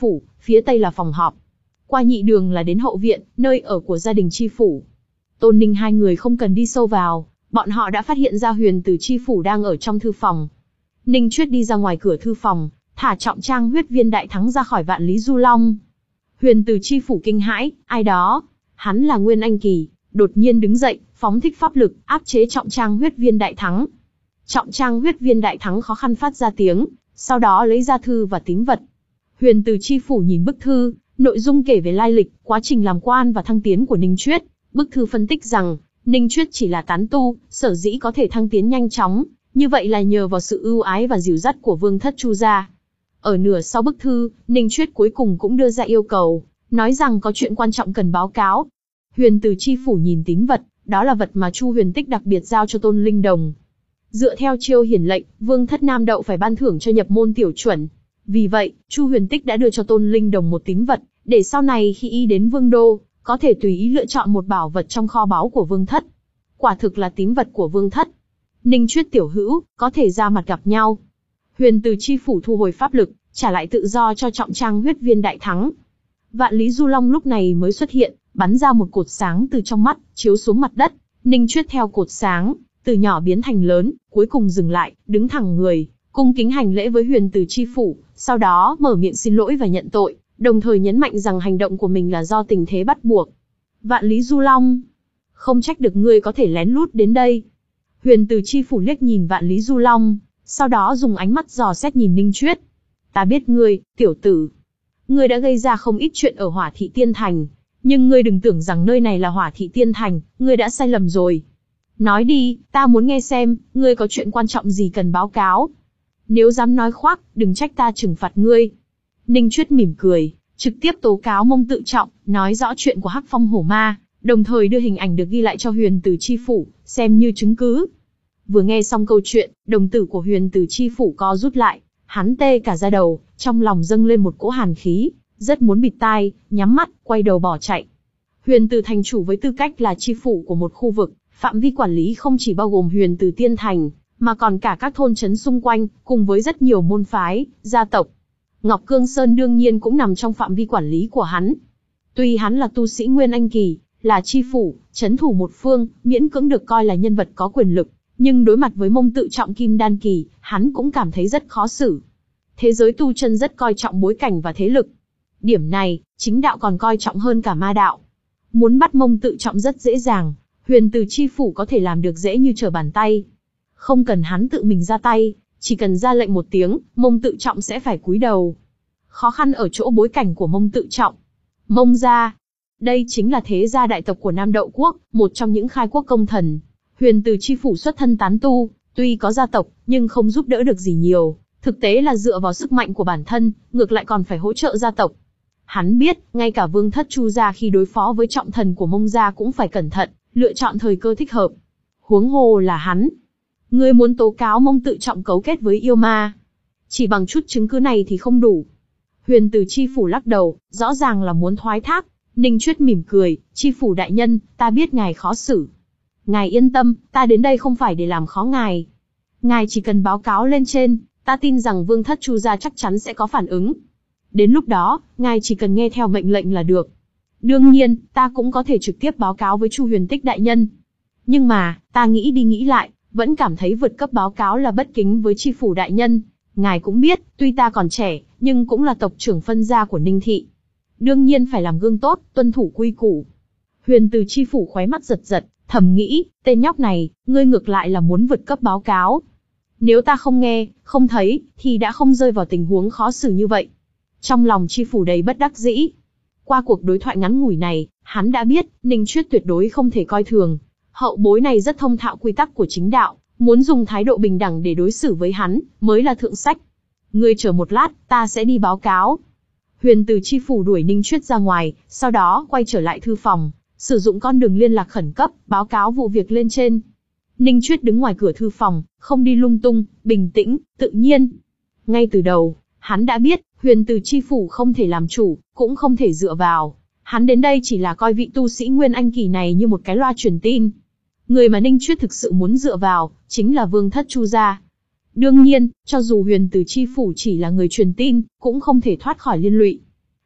phía tây là phòng họp. Qua nhị đường là đến hậu viện, nơi ở của gia đình chi phủ. Tôn Ninh hai người không cần đi sâu vào, bọn họ đã phát hiện ra Huyền Tử chi phủ đang ở trong thư phòng. Ninh Chuyết đi ra ngoài cửa thư phòng, thả trọng trang huyết viên đại thắng ra khỏi Vạn Lý Du Long. Huyền Tử chi phủ kinh hãi, ai đó? Hắn là Nguyên Anh Kỳ, đột nhiên đứng dậy, phóng thích pháp lực, áp chế trọng trang huyết viên đại thắng. Trọng trang huyết viên đại thắng khó khăn phát ra tiếng, sau đó lấy ra thư và tín vật. Huyền Tử chi phủ nhìn bức thư, nội dung kể về lai lịch, quá trình làm quan và thăng tiến của Ninh Chuyết. Bức thư phân tích rằng, Ninh Chuyết chỉ là tán tu, sở dĩ có thể thăng tiến nhanh chóng, như vậy là nhờ vào sự ưu ái và dìu dắt của Vương thất Chu gia. Ở nửa sau bức thư, Ninh Chuyết cuối cùng cũng đưa ra yêu cầu, nói rằng có chuyện quan trọng cần báo cáo. Huyền Tử chi phủ nhìn tín vật, đó là vật mà Chu Huyền Tích đặc biệt giao cho Tôn Linh Đồng. Dựa theo chiêu hiển lệnh, Vương thất Nam Đậu phải ban thưởng cho nhập môn tiểu chuẩn. Vì vậy, Chu Huyền Tích đã đưa cho Tôn Linh Đồng một tín vật, để sau này khi y đến Vương đô, có thể tùy ý lựa chọn một bảo vật trong kho báu của Vương thất. Quả thực là tín vật của Vương thất. Ninh Chuyết tiểu hữu, có thể ra mặt gặp nhau. Huyền Tử chi phủ thu hồi pháp lực, trả lại tự do cho trọng trang huyết viên đại thắng. Vạn Lý Du Long lúc này mới xuất hiện, bắn ra một cột sáng từ trong mắt, chiếu xuống mặt đất. Ninh Chuyết theo cột sáng, từ nhỏ biến thành lớn, cuối cùng dừng lại, đứng thẳng người, cung kính hành lễ với Huyền Tử chi phủ, sau đó mở miệng xin lỗi và nhận tội, đồng thời nhấn mạnh rằng hành động của mình là do tình thế bắt buộc. Vạn Lý Du Long, không trách được ngươi có thể lén lút đến đây. Huyền Tử chi phủ liếc nhìn Vạn Lý Du Long, sau đó dùng ánh mắt dò xét nhìn Ninh Chuyết. Ta biết ngươi, tiểu tử. Ngươi đã gây ra không ít chuyện ở Hỏa Thị Tiên Thành, nhưng ngươi đừng tưởng rằng nơi này là Hỏa Thị Tiên Thành, ngươi đã sai lầm rồi. Nói đi, ta muốn nghe xem, ngươi có chuyện quan trọng gì cần báo cáo. Nếu dám nói khoác, đừng trách ta trừng phạt ngươi. Ninh Chuyết mỉm cười, trực tiếp tố cáo Mông Tự Trọng, nói rõ chuyện của Hắc Phong Hổ Ma, đồng thời đưa hình ảnh được ghi lại cho Huyền Tử chi phủ, xem như chứng cứ. Vừa nghe xong câu chuyện, đồng tử của Huyền Tử chi phủ co rút lại, hắn tê cả da đầu, trong lòng dâng lên một cỗ hàn khí, rất muốn bịt tai, nhắm mắt, quay đầu bỏ chạy. Huyền Tử thành chủ với tư cách là chi phủ của một khu vực, phạm vi quản lý không chỉ bao gồm Huyền Tử Tiên Thành, mà còn cả các thôn trấn xung quanh, cùng với rất nhiều môn phái, gia tộc. Ngọc Cương Sơn đương nhiên cũng nằm trong phạm vi quản lý của hắn. Tuy hắn là tu sĩ Nguyên Anh Kỳ, là chi phủ, trấn thủ một phương, miễn cưỡng được coi là nhân vật có quyền lực, nhưng đối mặt với Mông Tự Trọng Kim Đan Kỳ, hắn cũng cảm thấy rất khó xử. Thế giới tu chân rất coi trọng bối cảnh và thế lực. Điểm này, chính đạo còn coi trọng hơn cả ma đạo. Muốn bắt Mông Tự Trọng rất dễ dàng, Huyền Tử chi phủ có thể làm được dễ như trở bàn tay. Không cần hắn tự mình ra tay, chỉ cần ra lệnh một tiếng, Mông Tự Trọng sẽ phải cúi đầu. Khó khăn ở chỗ bối cảnh của Mông Tự Trọng. Mông gia, đây chính là thế gia đại tộc của Nam Đậu quốc, một trong những khai quốc công thần. Huyền Tử chi phủ xuất thân tán tu, tuy có gia tộc, nhưng không giúp đỡ được gì nhiều, thực tế là dựa vào sức mạnh của bản thân, ngược lại còn phải hỗ trợ gia tộc. Hắn biết, ngay cả Vương thất Chu gia khi đối phó với trọng thần của Mông gia cũng phải cẩn thận, lựa chọn thời cơ thích hợp. Huống hồ là hắn. Ngươi muốn tố cáo Mông Tự Trọng cấu kết với yêu ma. Chỉ bằng chút chứng cứ này thì không đủ. Huyền Tử chi phủ lắc đầu, rõ ràng là muốn thoái thác. Ninh Chuyết mỉm cười, chi phủ đại nhân, ta biết ngài khó xử. Ngài yên tâm, ta đến đây không phải để làm khó ngài. Ngài chỉ cần báo cáo lên trên, ta tin rằng Vương thất Chu gia chắc chắn sẽ có phản ứng. Đến lúc đó, ngài chỉ cần nghe theo mệnh lệnh là được. Đương nhiên, ta cũng có thể trực tiếp báo cáo với Chu Huyền Tích đại nhân. Nhưng mà, ta nghĩ đi nghĩ lại, vẫn cảm thấy vượt cấp báo cáo là bất kính với chi phủ đại nhân. Ngài cũng biết, tuy ta còn trẻ, nhưng cũng là tộc trưởng phân gia của Ninh thị. Đương nhiên phải làm gương tốt, tuân thủ quy củ. Huyền Tử chi phủ khóe mắt giật giật, thầm nghĩ, tên nhóc này, ngươi ngược lại là muốn vượt cấp báo cáo. Nếu ta không nghe, không thấy, thì đã không rơi vào tình huống khó xử như vậy. Trong lòng chi phủ đầy bất đắc dĩ. Qua cuộc đối thoại ngắn ngủi này, hắn đã biết, Ninh Chuyết tuyệt đối không thể coi thường. Hậu bối này rất thông thạo quy tắc của chính đạo, muốn dùng thái độ bình đẳng để đối xử với hắn, mới là thượng sách. Ngươi chờ một lát, ta sẽ đi báo cáo. Huyền Tử chi phủ đuổi Ninh Chuyết ra ngoài, sau đó quay trở lại thư phòng, sử dụng con đường liên lạc khẩn cấp, báo cáo vụ việc lên trên. Ninh Chuyết đứng ngoài cửa thư phòng, không đi lung tung, bình tĩnh, tự nhiên. Ngay từ đầu, hắn đã biết, Huyền Tử chi phủ không thể làm chủ, cũng không thể dựa vào. Hắn đến đây chỉ là coi vị tu sĩ Nguyên Anh Kỳ này như một cái loa truyền tin. Người mà Ninh Chuyết thực sự muốn dựa vào, chính là Vương thất Chu gia. Đương nhiên, cho dù Huyền Tử chi phủ chỉ là người truyền tin, cũng không thể thoát khỏi liên lụy.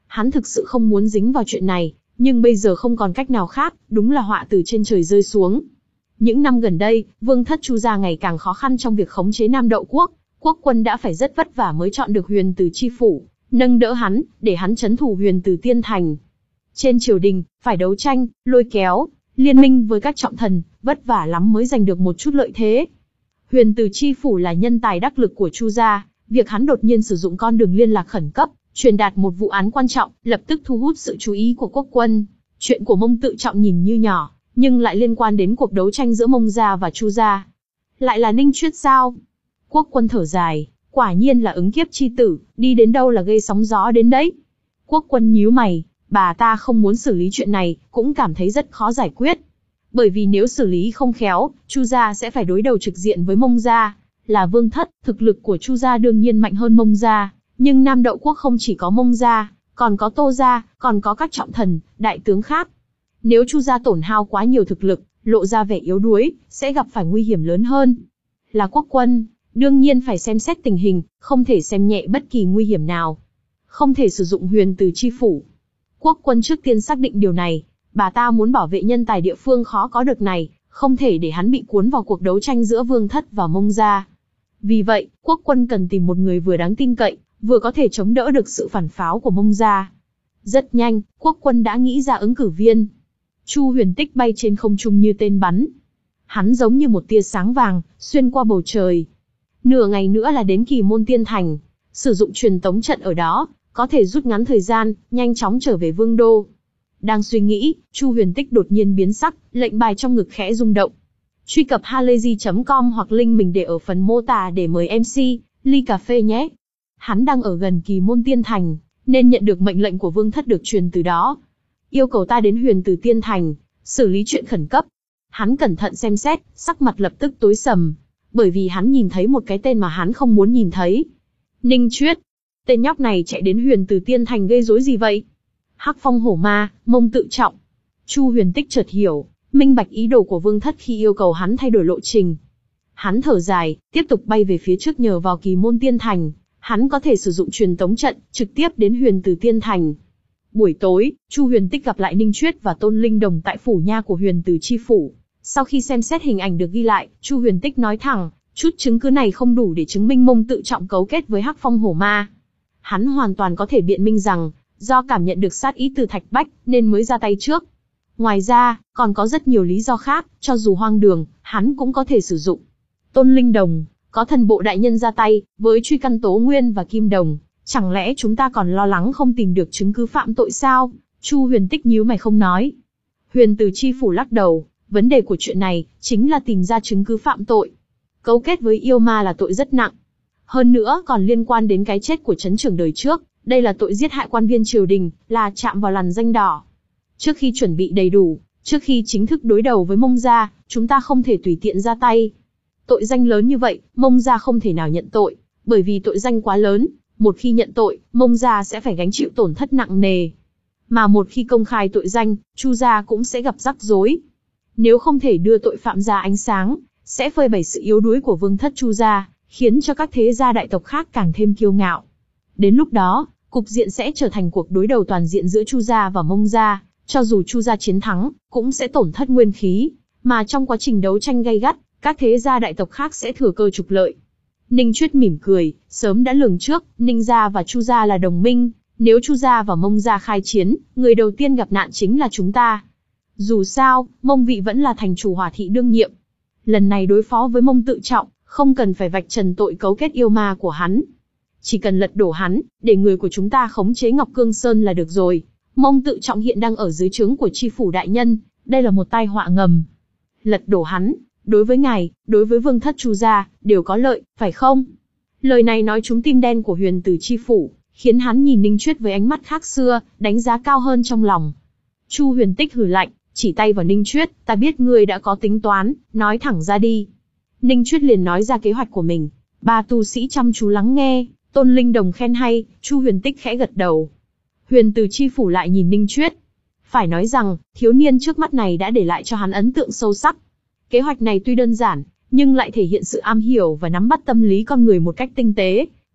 Hắn thực sự không muốn dính vào chuyện này, nhưng bây giờ không còn cách nào khác, đúng là họa từ trên trời rơi xuống. Những năm gần đây, vương thất Chu gia ngày càng khó khăn trong việc khống chế Nam Đậu quốc, quốc quân đã phải rất vất vả mới chọn được Huyền Từ chi phủ, nâng đỡ hắn, để hắn trấn thủ Huyền Từ Tiên Thành. Trên triều đình, phải đấu tranh, lôi kéo, liên minh với các trọng thần, vất vả lắm mới giành được một chút lợi thế. Huyền Từ chi phủ là nhân tài đắc lực của Chu gia, việc hắn đột nhiên sử dụng con đường liên lạc khẩn cấp, truyền đạt một vụ án quan trọng, lập tức thu hút sự chú ý của quốc quân. Chuyện của Mông Tự Trọng nhìn như nhỏ, nhưng lại liên quan đến cuộc đấu tranh giữa Mông gia và Chu gia. Lại là Ninh Chuyết sao? Quốc quân thở dài, quả nhiên là ứng kiếp chi tử, đi đến đâu là gây sóng gió đến đấy. Quốc quân nhíu mày, bà ta không muốn xử lý chuyện này, cũng cảm thấy rất khó giải quyết. Bởi vì nếu xử lý không khéo, Chu gia sẽ phải đối đầu trực diện với Mông gia. Là vương thất, thực lực của Chu gia đương nhiên mạnh hơn Mông gia, nhưng Nam Đậu quốc không chỉ có Mông gia, còn có Tô gia, còn có các trọng thần, đại tướng khác. Nếu Chu gia tổn hao quá nhiều thực lực, lộ ra vẻ yếu đuối, sẽ gặp phải nguy hiểm lớn hơn. Là quốc quân, đương nhiên phải xem xét tình hình, không thể xem nhẹ bất kỳ nguy hiểm nào. Không thể sử dụng Huyền Từ chi phủ. Quốc quân trước tiên xác định điều này, bà ta muốn bảo vệ nhân tài địa phương khó có được này, không thể để hắn bị cuốn vào cuộc đấu tranh giữa vương thất và Mông gia. Vì vậy, quốc quân cần tìm một người vừa đáng tin cậy, vừa có thể chống đỡ được sự phản pháo của Mông gia. Rất nhanh, quốc quân đã nghĩ ra ứng cử viên. Chu Huyền Tích bay trên không trung như tên bắn. Hắn giống như một tia sáng vàng, xuyên qua bầu trời. Nửa ngày nữa là đến Kỳ Môn Tiên Thành. Sử dụng truyền tống trận ở đó, có thể rút ngắn thời gian, nhanh chóng trở về vương đô. Đang suy nghĩ, Chu Huyền Tích đột nhiên biến sắc, lệnh bài trong ngực khẽ rung động. Truy cập halayzi chấm com hoặc link mình để ở phần mô tả để mời em xê, ly cà phê nhé. Hắn đang ở gần Kỳ Môn Tiên Thành, nên nhận được mệnh lệnh của vương thất được truyền từ đó. Yêu cầu ta đến Huyền Từ Tiên Thành, xử lý chuyện khẩn cấp. Hắn cẩn thận xem xét, sắc mặt lập tức tối sầm, bởi vì hắn nhìn thấy một cái tên mà hắn không muốn nhìn thấy. Ninh Chuyết. Tên nhóc này chạy đến Huyền Từ Tiên Thành gây rối gì vậy? Hắc Phong Hổ Ma, Mông Tự Trọng. Chu Huyền Tích chợt hiểu, minh bạch ý đồ của vương thất khi yêu cầu hắn thay đổi lộ trình. Hắn thở dài, tiếp tục bay về phía trước nhờ vào Kỳ Môn Tiên Thành, hắn có thể sử dụng truyền tống trận, trực tiếp đến Huyền Từ Tiên Thành. Buổi tối, Chu Huyền Tích gặp lại Ninh Chuyết và Tôn Linh Đồng tại phủ nha của Huyền Từ chi phủ. Sau khi xem xét hình ảnh được ghi lại, Chu Huyền Tích nói thẳng, chút chứng cứ này không đủ để chứng minh Mông Tự Trọng cấu kết với Hắc Phong Hổ Ma. Hắn hoàn toàn có thể biện minh rằng, do cảm nhận được sát ý từ Thạch Bách, nên mới ra tay trước. Ngoài ra, còn có rất nhiều lý do khác, cho dù hoang đường, hắn cũng có thể sử dụng. Tôn Linh Đồng, có thần bộ đại nhân ra tay, với Truy Căn Tố Nguyên và Kim Đồng, chẳng lẽ chúng ta còn lo lắng không tìm được chứng cứ phạm tội sao? Chu Huyền Tích nhíu mày không nói. Huyền Từ chi phủ lắc đầu, vấn đề của chuyện này, chính là tìm ra chứng cứ phạm tội. Cấu kết với yêu ma là tội rất nặng. Hơn nữa còn liên quan đến cái chết của trấn trưởng đời trước, đây là tội giết hại quan viên triều đình, là chạm vào lằn danh đỏ. Trước khi chuẩn bị đầy đủ, trước khi chính thức đối đầu với Mông gia, chúng ta không thể tùy tiện ra tay. Tội danh lớn như vậy, Mông gia không thể nào nhận tội, bởi vì tội danh quá lớn, một khi nhận tội, Mông gia sẽ phải gánh chịu tổn thất nặng nề. Mà một khi công khai tội danh, Chu gia cũng sẽ gặp rắc rối. Nếu không thể đưa tội phạm ra ánh sáng, sẽ phơi bày sự yếu đuối của vương thất Chu gia, khiến cho các thế gia đại tộc khác càng thêm kiêu ngạo. Đến lúc đó, cục diện sẽ trở thành cuộc đối đầu toàn diện giữa Chu gia và Mông gia, cho dù Chu gia chiến thắng, cũng sẽ tổn thất nguyên khí, mà trong quá trình đấu tranh gay gắt, các thế gia đại tộc khác sẽ thừa cơ trục lợi. Ninh Chuyết mỉm cười, sớm đã lường trước, Ninh gia và Chu gia là đồng minh, nếu Chu gia và Mông gia khai chiến, người đầu tiên gặp nạn chính là chúng ta. Dù sao, Mông vị vẫn là thành chủ Hỏa thị đương nhiệm. Lần này đối phó với Mông Tự Trọng, không cần phải vạch trần tội cấu kết yêu ma của hắn. Chỉ cần lật đổ hắn, để người của chúng ta khống chế Ngọc Cương Sơn là được rồi. Mông Tự Trọng hiện đang ở dưới trướng của chi phủ đại nhân, đây là một tai họa ngầm. Lật đổ hắn, đối với ngài, đối với vương thất Chu gia, đều có lợi, phải không? Lời này nói trúng tim đen của Huyền Từ chi phủ, khiến hắn nhìn Ninh Chuyết với ánh mắt khác xưa, đánh giá cao hơn trong lòng. Chu Huyền Tích hừ lạnh, chỉ tay vào Ninh Chuyết, ta biết ngươi đã có tính toán, nói thẳng ra đi. Ninh Chuyết liền nói ra kế hoạch của mình. Ba tu sĩ chăm chú lắng nghe, Tôn Linh Đồng khen hay, Chu Huyền Tích khẽ gật đầu. Huyền Từ chi phủ lại nhìn Ninh Chuyết. Phải nói rằng, thiếu niên trước mắt này đã để lại cho hắn ấn tượng sâu sắc. Kế hoạch này tuy đơn giản, nhưng lại thể hiện sự am hiểu và nắm bắt tâm lý con người một cách tinh tế.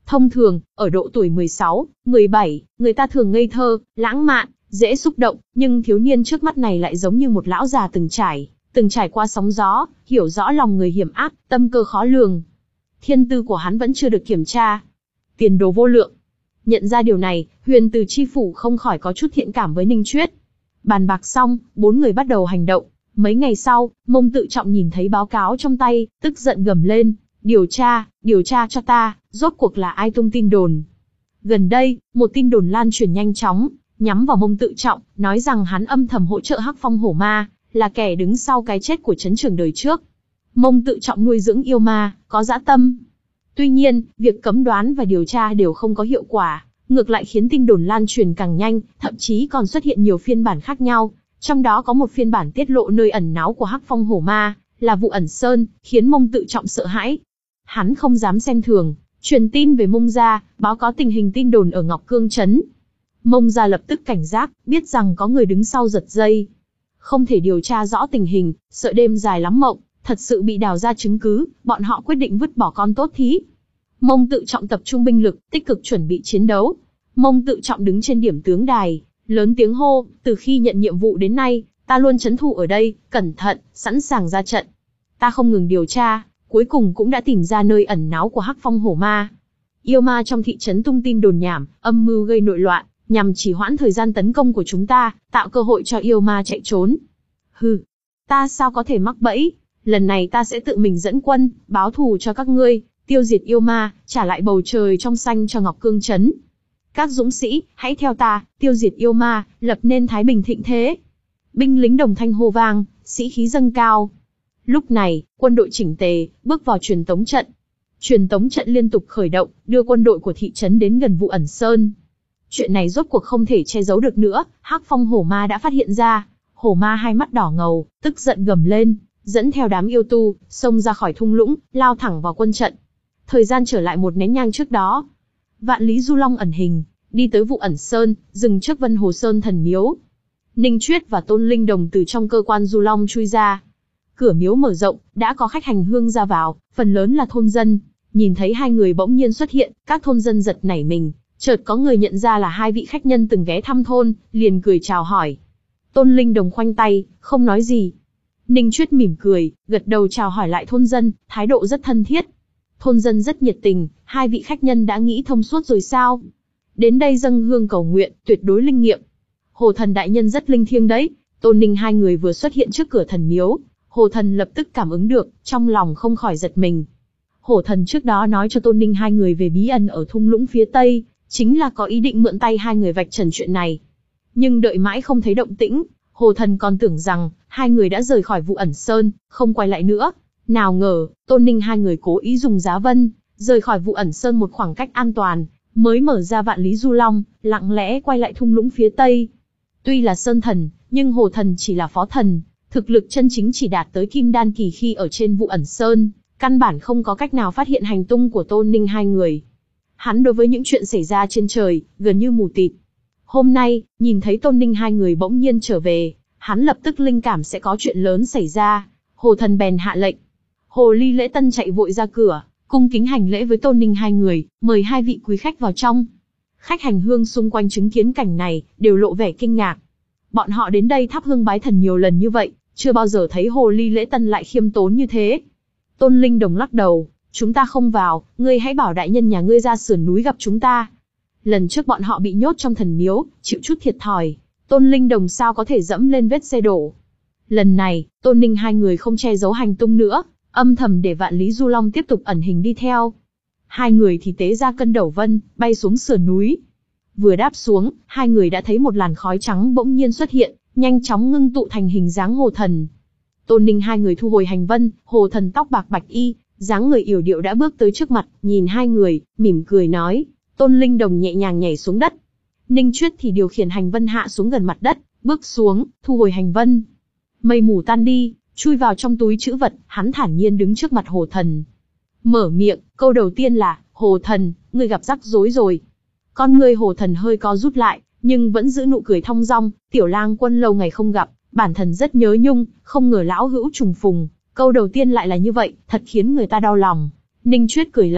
Thông thường, ở độ tuổi mười sáu, mười bảy, người ta thường ngây thơ, lãng mạn, dễ xúc động, nhưng thiếu niên trước mắt này lại giống như một lão già từng trải, từng trải qua sóng gió, hiểu rõ lòng người hiểm ác, tâm cơ khó lường. Thiên tư của hắn vẫn chưa được kiểm tra. Tiền đồ vô lượng. Nhận ra điều này, Huyền Từ Chi Phủ không khỏi có chút thiện cảm với Ninh Chuyết. Bàn bạc xong, bốn người bắt đầu hành động. Mấy ngày sau, Mông Tự Trọng nhìn thấy báo cáo trong tay, tức giận gầm lên. Điều tra, điều tra cho ta, rốt cuộc là ai tung tin đồn. Gần đây, một tin đồn lan truyền nhanh chóng, nhắm vào Mông Tự Trọng, nói rằng hắn âm thầm hỗ trợ Hắc Phong Hổ Ma, là kẻ đứng sau cái chết của Trấn Trưởng đời trước. Mông Tự Trọng nuôi dưỡng yêu ma, có dã tâm. Tuy nhiên, việc cấm đoán và điều tra đều không có hiệu quả, ngược lại khiến tin đồn lan truyền càng nhanh, thậm chí còn xuất hiện nhiều phiên bản khác nhau. Trong đó có một phiên bản tiết lộ nơi ẩn náu của Hắc Phong Hổ Ma, là Vụ Ẩn Sơn, khiến Mông Tự Trọng sợ hãi. Hắn không dám xem thường, truyền tin về Mông gia, báo cáo tình hình tin đồn ở Ngọc Cương Trấn. Mông gia lập tức cảnh giác, biết rằng có người đứng sau giật dây. Không thể điều tra rõ tình hình, sợ đêm dài lắm mộng, thật sự bị đào ra chứng cứ, bọn họ quyết định vứt bỏ con tốt thí. Mông Tự Trọng tập trung binh lực, tích cực chuẩn bị chiến đấu. Mông Tự Trọng đứng trên điểm tướng đài, lớn tiếng hô, từ khi nhận nhiệm vụ đến nay, ta luôn trấn thủ ở đây, cẩn thận, sẵn sàng ra trận. Ta không ngừng điều tra, cuối cùng cũng đã tìm ra nơi ẩn náu của Hắc Phong Hổ Ma. Yêu ma trong thị trấn tung tin đồn nhảm, âm mưu gây nội loạn, nhằm trì hoãn thời gian tấn công của chúng ta, tạo cơ hội cho yêu ma chạy trốn. Hừ, ta sao có thể mắc bẫy? Lần này ta sẽ tự mình dẫn quân, báo thù cho các ngươi, tiêu diệt yêu ma, trả lại bầu trời trong xanh cho Ngọc Cương Trấn. Các dũng sĩ, hãy theo ta, tiêu diệt yêu ma, lập nên thái bình thịnh thế. Binh lính đồng thanh hô vang, sĩ khí dâng cao. Lúc này, quân đội chỉnh tề, bước vào truyền tống trận. Truyền tống trận liên tục khởi động, đưa quân đội của thị trấn đến gần Vụ Ẩn Sơn. Chuyện này rốt cuộc không thể che giấu được nữa, Hắc Phong Hổ Ma đã phát hiện ra. Hổ Ma hai mắt đỏ ngầu, tức giận gầm lên, dẫn theo đám yêu tu, xông ra khỏi thung lũng, lao thẳng vào quân trận. Thời gian trở lại một nén nhang trước đó. Vạn Lý Du Long ẩn hình, đi tới Vụ Ẩn Sơn, dừng trước Vân Hồ Sơn thần miếu. Ninh Chuyết và Tôn Linh Đồng từ trong cơ quan Du Long chui ra. Cửa miếu mở rộng, đã có khách hành hương ra vào, phần lớn là thôn dân. Nhìn thấy hai người bỗng nhiên xuất hiện, các thôn dân giật nảy mình. Chợt có người nhận ra là hai vị khách nhân từng ghé thăm thôn, liền cười chào hỏi. Tôn Linh Đồng khoanh tay, không nói gì. Ninh Chuyết mỉm cười, gật đầu chào hỏi lại thôn dân, thái độ rất thân thiết. Thôn dân rất nhiệt tình, hai vị khách nhân đã nghĩ thông suốt rồi sao? Đến đây dâng hương cầu nguyện, tuyệt đối linh nghiệm. Hồ Thần đại nhân rất linh thiêng đấy. Tôn Ninh hai người vừa xuất hiện trước cửa thần miếu, Hồ Thần lập tức cảm ứng được, trong lòng không khỏi giật mình. Hồ Thần trước đó nói cho Tôn Ninh hai người về bí ẩn ở thung lũng phía tây, chính là có ý định mượn tay hai người vạch trần chuyện này. Nhưng đợi mãi không thấy động tĩnh, Hồ Thần còn tưởng rằng hai người đã rời khỏi Vụ Ẩn Sơn, không quay lại nữa. Nào ngờ, Tôn Ninh hai người cố ý dùng giá vân, rời khỏi Vụ Ẩn Sơn một khoảng cách an toàn, mới mở ra Vạn Lý Du Long, lặng lẽ quay lại thung lũng phía tây. Tuy là sơn thần, nhưng Hồ Thần chỉ là phó thần, thực lực chân chính chỉ đạt tới Kim Đan kỳ khi ở trên Vụ Ẩn Sơn, căn bản không có cách nào phát hiện hành tung của Tôn Ninh hai người. Hắn đối với những chuyện xảy ra trên trời, gần như mù tịt. Hôm nay, nhìn thấy Tôn Ninh hai người bỗng nhiên trở về, hắn lập tức linh cảm sẽ có chuyện lớn xảy ra. Hồ Thần bèn hạ lệnh. Hồ Ly Lễ Tân chạy vội ra cửa, cung kính hành lễ với Tôn Ninh hai người, mời hai vị quý khách vào trong. Khách hành hương xung quanh chứng kiến cảnh này, đều lộ vẻ kinh ngạc. Bọn họ đến đây thắp hương bái thần nhiều lần như vậy, chưa bao giờ thấy Hồ Ly Lễ Tân lại khiêm tốn như thế. Tôn Linh Đồng lắc đầu, chúng ta không vào, ngươi hãy bảo đại nhân nhà ngươi ra sườn núi gặp chúng ta. Lần trước bọn họ bị nhốt trong thần miếu, chịu chút thiệt thòi, Tôn Linh Đồng sao có thể dẫm lên vết xe đổ. Lần này, Tôn Ninh hai người không che giấu hành tung nữa, âm thầm để Vạn Lý Du Long tiếp tục ẩn hình đi theo. Hai người thì tế ra cân đầu vân, bay xuống sườn núi. Vừa đáp xuống, hai người đã thấy một làn khói trắng bỗng nhiên xuất hiện, nhanh chóng ngưng tụ thành hình dáng Hồ Thần. Tôn Ninh hai người thu hồi hành vân, Hồ Thần tóc bạc bạch y, dáng người yểu điệu đã bước tới trước mặt, nhìn hai người, mỉm cười nói. Tôn Linh Đồng nhẹ nhàng nhảy xuống đất. Ninh Chuyết thì điều khiển hành vân hạ xuống gần mặt đất, bước xuống, thu hồi hành vân. Mây mù tan đi, chui vào trong túi trữ vật, hắn thản nhiên đứng trước mặt Hồ Thần. Mở miệng, câu đầu tiên là, Hồ Thần, ngươi gặp rắc rối rồi. Con ngươi Hồ Thần hơi co rút lại, nhưng vẫn giữ nụ cười thong dong. Tiểu lang quân lâu ngày không gặp, bản thần rất nhớ nhung, không ngờ lão hữu trùng phùng. Câu đầu tiên lại là như vậy, thật khiến người ta đau lòng. Ninh Chuyết cười lạnh,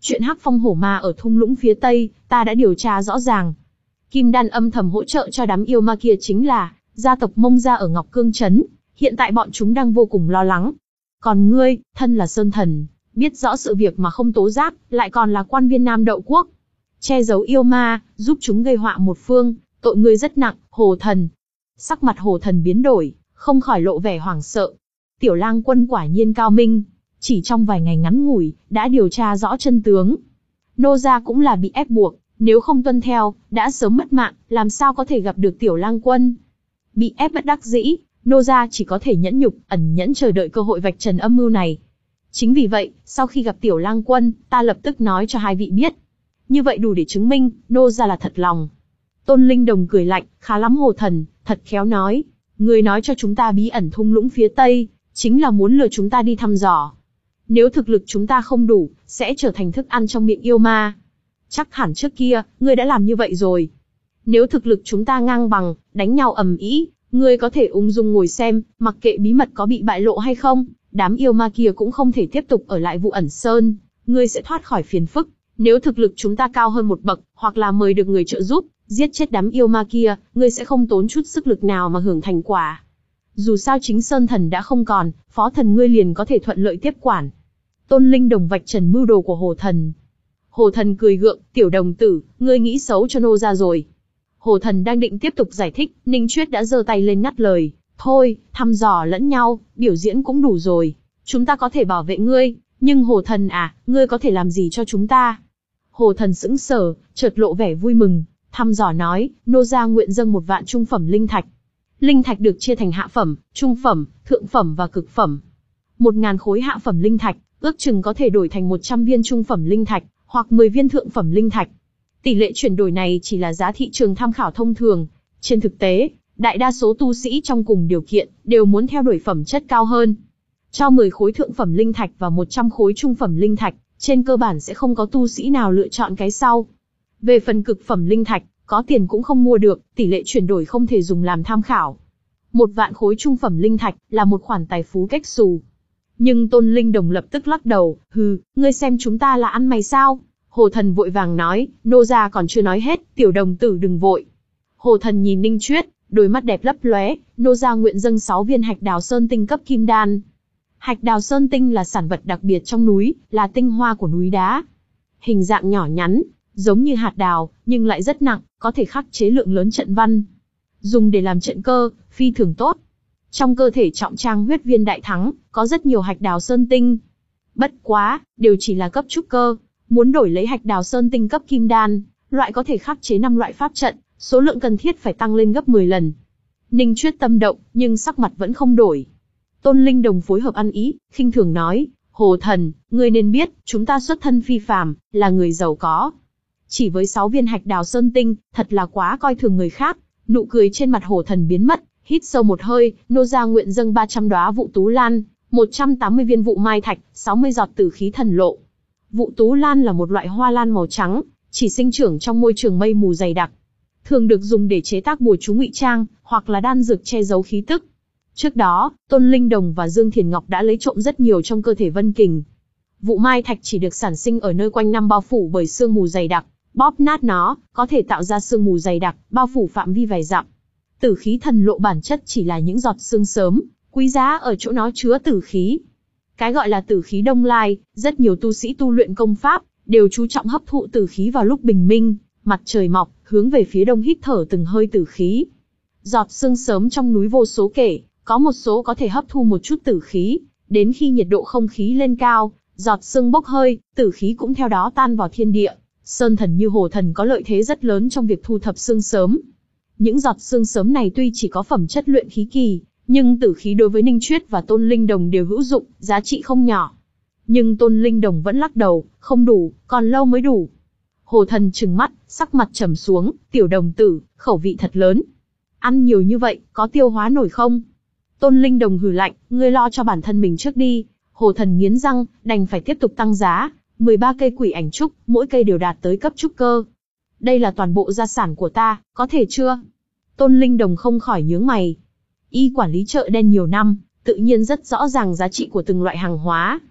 Chuyện Hắc Phong hổ ma ở thung lũng phía Tây, ta đã điều tra rõ ràng. Kim Đan âm thầm hỗ trợ cho đám yêu ma kia chính là gia tộc Mông gia ở Ngọc Cương Trấn, hiện tại bọn chúng đang vô cùng lo lắng. Còn ngươi, thân là Sơn Thần, biết rõ sự việc mà không tố giác, lại còn là quan viên Nam Đậu Quốc. Che giấu yêu ma, giúp chúng gây họa một phương, tội ngươi rất nặng, Hồ Thần. Sắc mặt Hồ Thần biến đổi, không khỏi lộ vẻ hoảng sợ. Tiểu Lang Quân quả nhiên cao minh, chỉ trong vài ngày ngắn ngủi, đã điều tra rõ chân tướng. Nô gia cũng là bị ép buộc, nếu không tuân theo, đã sớm mất mạng, làm sao có thể gặp được Tiểu Lang Quân. Bị ép bất đắc dĩ, nô gia chỉ có thể nhẫn nhục, ẩn nhẫn chờ đợi cơ hội vạch trần âm mưu này. Chính vì vậy, sau khi gặp Tiểu Lang Quân, ta lập tức nói cho hai vị biết. Như vậy đủ để chứng minh, nô gia là thật lòng. Tôn Linh Đồng cười lạnh, khá lắm Hồ Thần, thật khéo nói. Người nói cho chúng ta bí ẩn thung lũng phía Tây, chính là muốn lừa chúng ta đi thăm dò. Nếu thực lực chúng ta không đủ, sẽ trở thành thức ăn trong miệng yêu ma. Chắc hẳn trước kia, ngươi đã làm như vậy rồi. Nếu thực lực chúng ta ngang bằng, đánh nhau ầm ĩ, ngươi có thể ung dung ngồi xem, mặc kệ bí mật có bị bại lộ hay không, đám yêu ma kia cũng không thể tiếp tục ở lại Vụ Ẩn Sơn, ngươi sẽ thoát khỏi phiền phức. Nếu thực lực chúng ta cao hơn một bậc, hoặc là mời được người trợ giúp, giết chết đám yêu ma kia, ngươi sẽ không tốn chút sức lực nào mà hưởng thành quả. Dù sao chính Sơn Thần đã không còn, Phó Thần ngươi liền có thể thuận lợi tiếp quản. Tôn Linh Đồng vạch trần mưu đồ của Hồ Thần. Hồ Thần cười gượng, tiểu đồng tử, ngươi nghĩ xấu cho nô gia rồi. Hồ Thần đang định tiếp tục giải thích, Ninh Chuyết đã giơ tay lên ngắt lời. Thôi, thăm dò lẫn nhau, biểu diễn cũng đủ rồi. Chúng ta có thể bảo vệ ngươi, nhưng Hồ Thần à, ngươi có thể làm gì cho chúng ta? Hồ Thần sững sờ, chợt lộ vẻ vui mừng, thăm dò nói, nô gia nguyện dâng một vạn trung phẩm linh thạch. Linh thạch được chia thành hạ phẩm, trung phẩm, thượng phẩm và cực phẩm. Một ngàn khối hạ phẩm linh thạch, ước chừng có thể đổi thành một trăm viên trung phẩm linh thạch, hoặc mười viên thượng phẩm linh thạch. Tỷ lệ chuyển đổi này chỉ là giá thị trường tham khảo thông thường. Trên thực tế, đại đa số tu sĩ trong cùng điều kiện, đều muốn theo đuổi phẩm chất cao hơn. Cho mười khối thượng phẩm linh thạch và một trăm khối trung phẩm linh thạch, trên cơ bản sẽ không có tu sĩ nào lựa chọn cái sau. Về phần cực phẩm linh thạch, có tiền cũng không mua được, tỷ lệ chuyển đổi không thể dùng làm tham khảo. Một vạn khối trung phẩm linh thạch là một khoản tài phú cách xù. Nhưng Tôn Linh Đồng lập tức lắc đầu, hừ, ngươi xem chúng ta là ăn mày sao? Hồ Thần vội vàng nói, nô gia còn chưa nói hết, tiểu đồng tử đừng vội. Hồ Thần nhìn Ninh Chuyết, đôi mắt đẹp lấp lóe, nô gia nguyện dâng sáu viên hạch đào sơn tinh cấp kim đan. Hạch đào sơn tinh là sản vật đặc biệt trong núi, là tinh hoa của núi đá. Hình dạng nhỏ nhắn, giống như hạt đào, nhưng lại rất nặng, có thể khắc chế lượng lớn trận văn. Dùng để làm trận cơ, phi thường tốt. Trong cơ thể trọng trang huyết viên đại thắng, có rất nhiều hạch đào sơn tinh. Bất quá, đều chỉ là cấp trúc cơ. Muốn đổi lấy hạch đào sơn tinh cấp kim đan, loại có thể khắc chế năm loại pháp trận, số lượng cần thiết phải tăng lên gấp mười lần. Ninh Chuyết tâm động, nhưng sắc mặt vẫn không đổi. Tôn Linh Đồng phối hợp ăn ý, khinh thường nói, Hồ Thần, ngươi nên biết, chúng ta xuất thân phi phàm, là người giàu có. Chỉ với sáu viên hạch đào sơn tinh, thật là quá coi thường người khác. Nụ cười trên mặt Hồ Thần biến mất, hít sâu một hơi, nô gia nguyện dâng ba trăm đóa vụ tú lan, một trăm tám mươi viên vụ mai thạch, sáu mươi giọt tử khí thần lộ. Vụ tú lan là một loại hoa lan màu trắng, chỉ sinh trưởng trong môi trường mây mù dày đặc. Thường được dùng để chế tác bùa chú ngụy trang, hoặc là đan dược che giấu khí tức. Trước đó, Tôn Linh Đồng và Dương Thiền Ngọc đã lấy trộm rất nhiều trong cơ thể Vân Kình. Vụ mai thạch chỉ được sản sinh ở nơi quanh năm bao phủ bởi sương mù dày đặc, bóp nát nó, có thể tạo ra sương mù dày đặc, bao phủ phạm vi vài dặm. Tử khí thần lộ bản chất chỉ là những giọt sương sớm, quý giá ở chỗ nó chứa tử khí. Cái gọi là tử khí đông lai, rất nhiều tu sĩ tu luyện công pháp, đều chú trọng hấp thụ tử khí vào lúc bình minh, mặt trời mọc, hướng về phía đông hít thở từng hơi tử khí. Giọt sương sớm trong núi vô số kể, có một số có thể hấp thu một chút tử khí, đến khi nhiệt độ không khí lên cao, giọt sương bốc hơi, tử khí cũng theo đó tan vào thiên địa. Sơn Thần như Hồ Thần có lợi thế rất lớn trong việc thu thập sương sớm. Những giọt sương sớm này tuy chỉ có phẩm chất luyện khí kỳ, nhưng tử khí đối với Ninh Chuyết và Tôn Linh Đồng đều hữu dụng, giá trị không nhỏ. Nhưng Tôn Linh Đồng vẫn lắc đầu, không đủ, còn lâu mới đủ. Hồ Thần trừng mắt, sắc mặt trầm xuống, tiểu đồng tử, khẩu vị thật lớn. Ăn nhiều như vậy, có tiêu hóa nổi không? Tôn Linh Đồng hừ lạnh, ngươi lo cho bản thân mình trước đi. Hồ Thần nghiến răng, đành phải tiếp tục tăng giá. mười ba cây quỷ ảnh trúc, mỗi cây đều đạt tới cấp trúc cơ. Đây là toàn bộ gia sản của ta, có thể chưa? Tôn Linh Đồng không khỏi nhướng mày. Y quản lý chợ đen nhiều năm, tự nhiên rất rõ ràng giá trị của từng loại hàng hóa.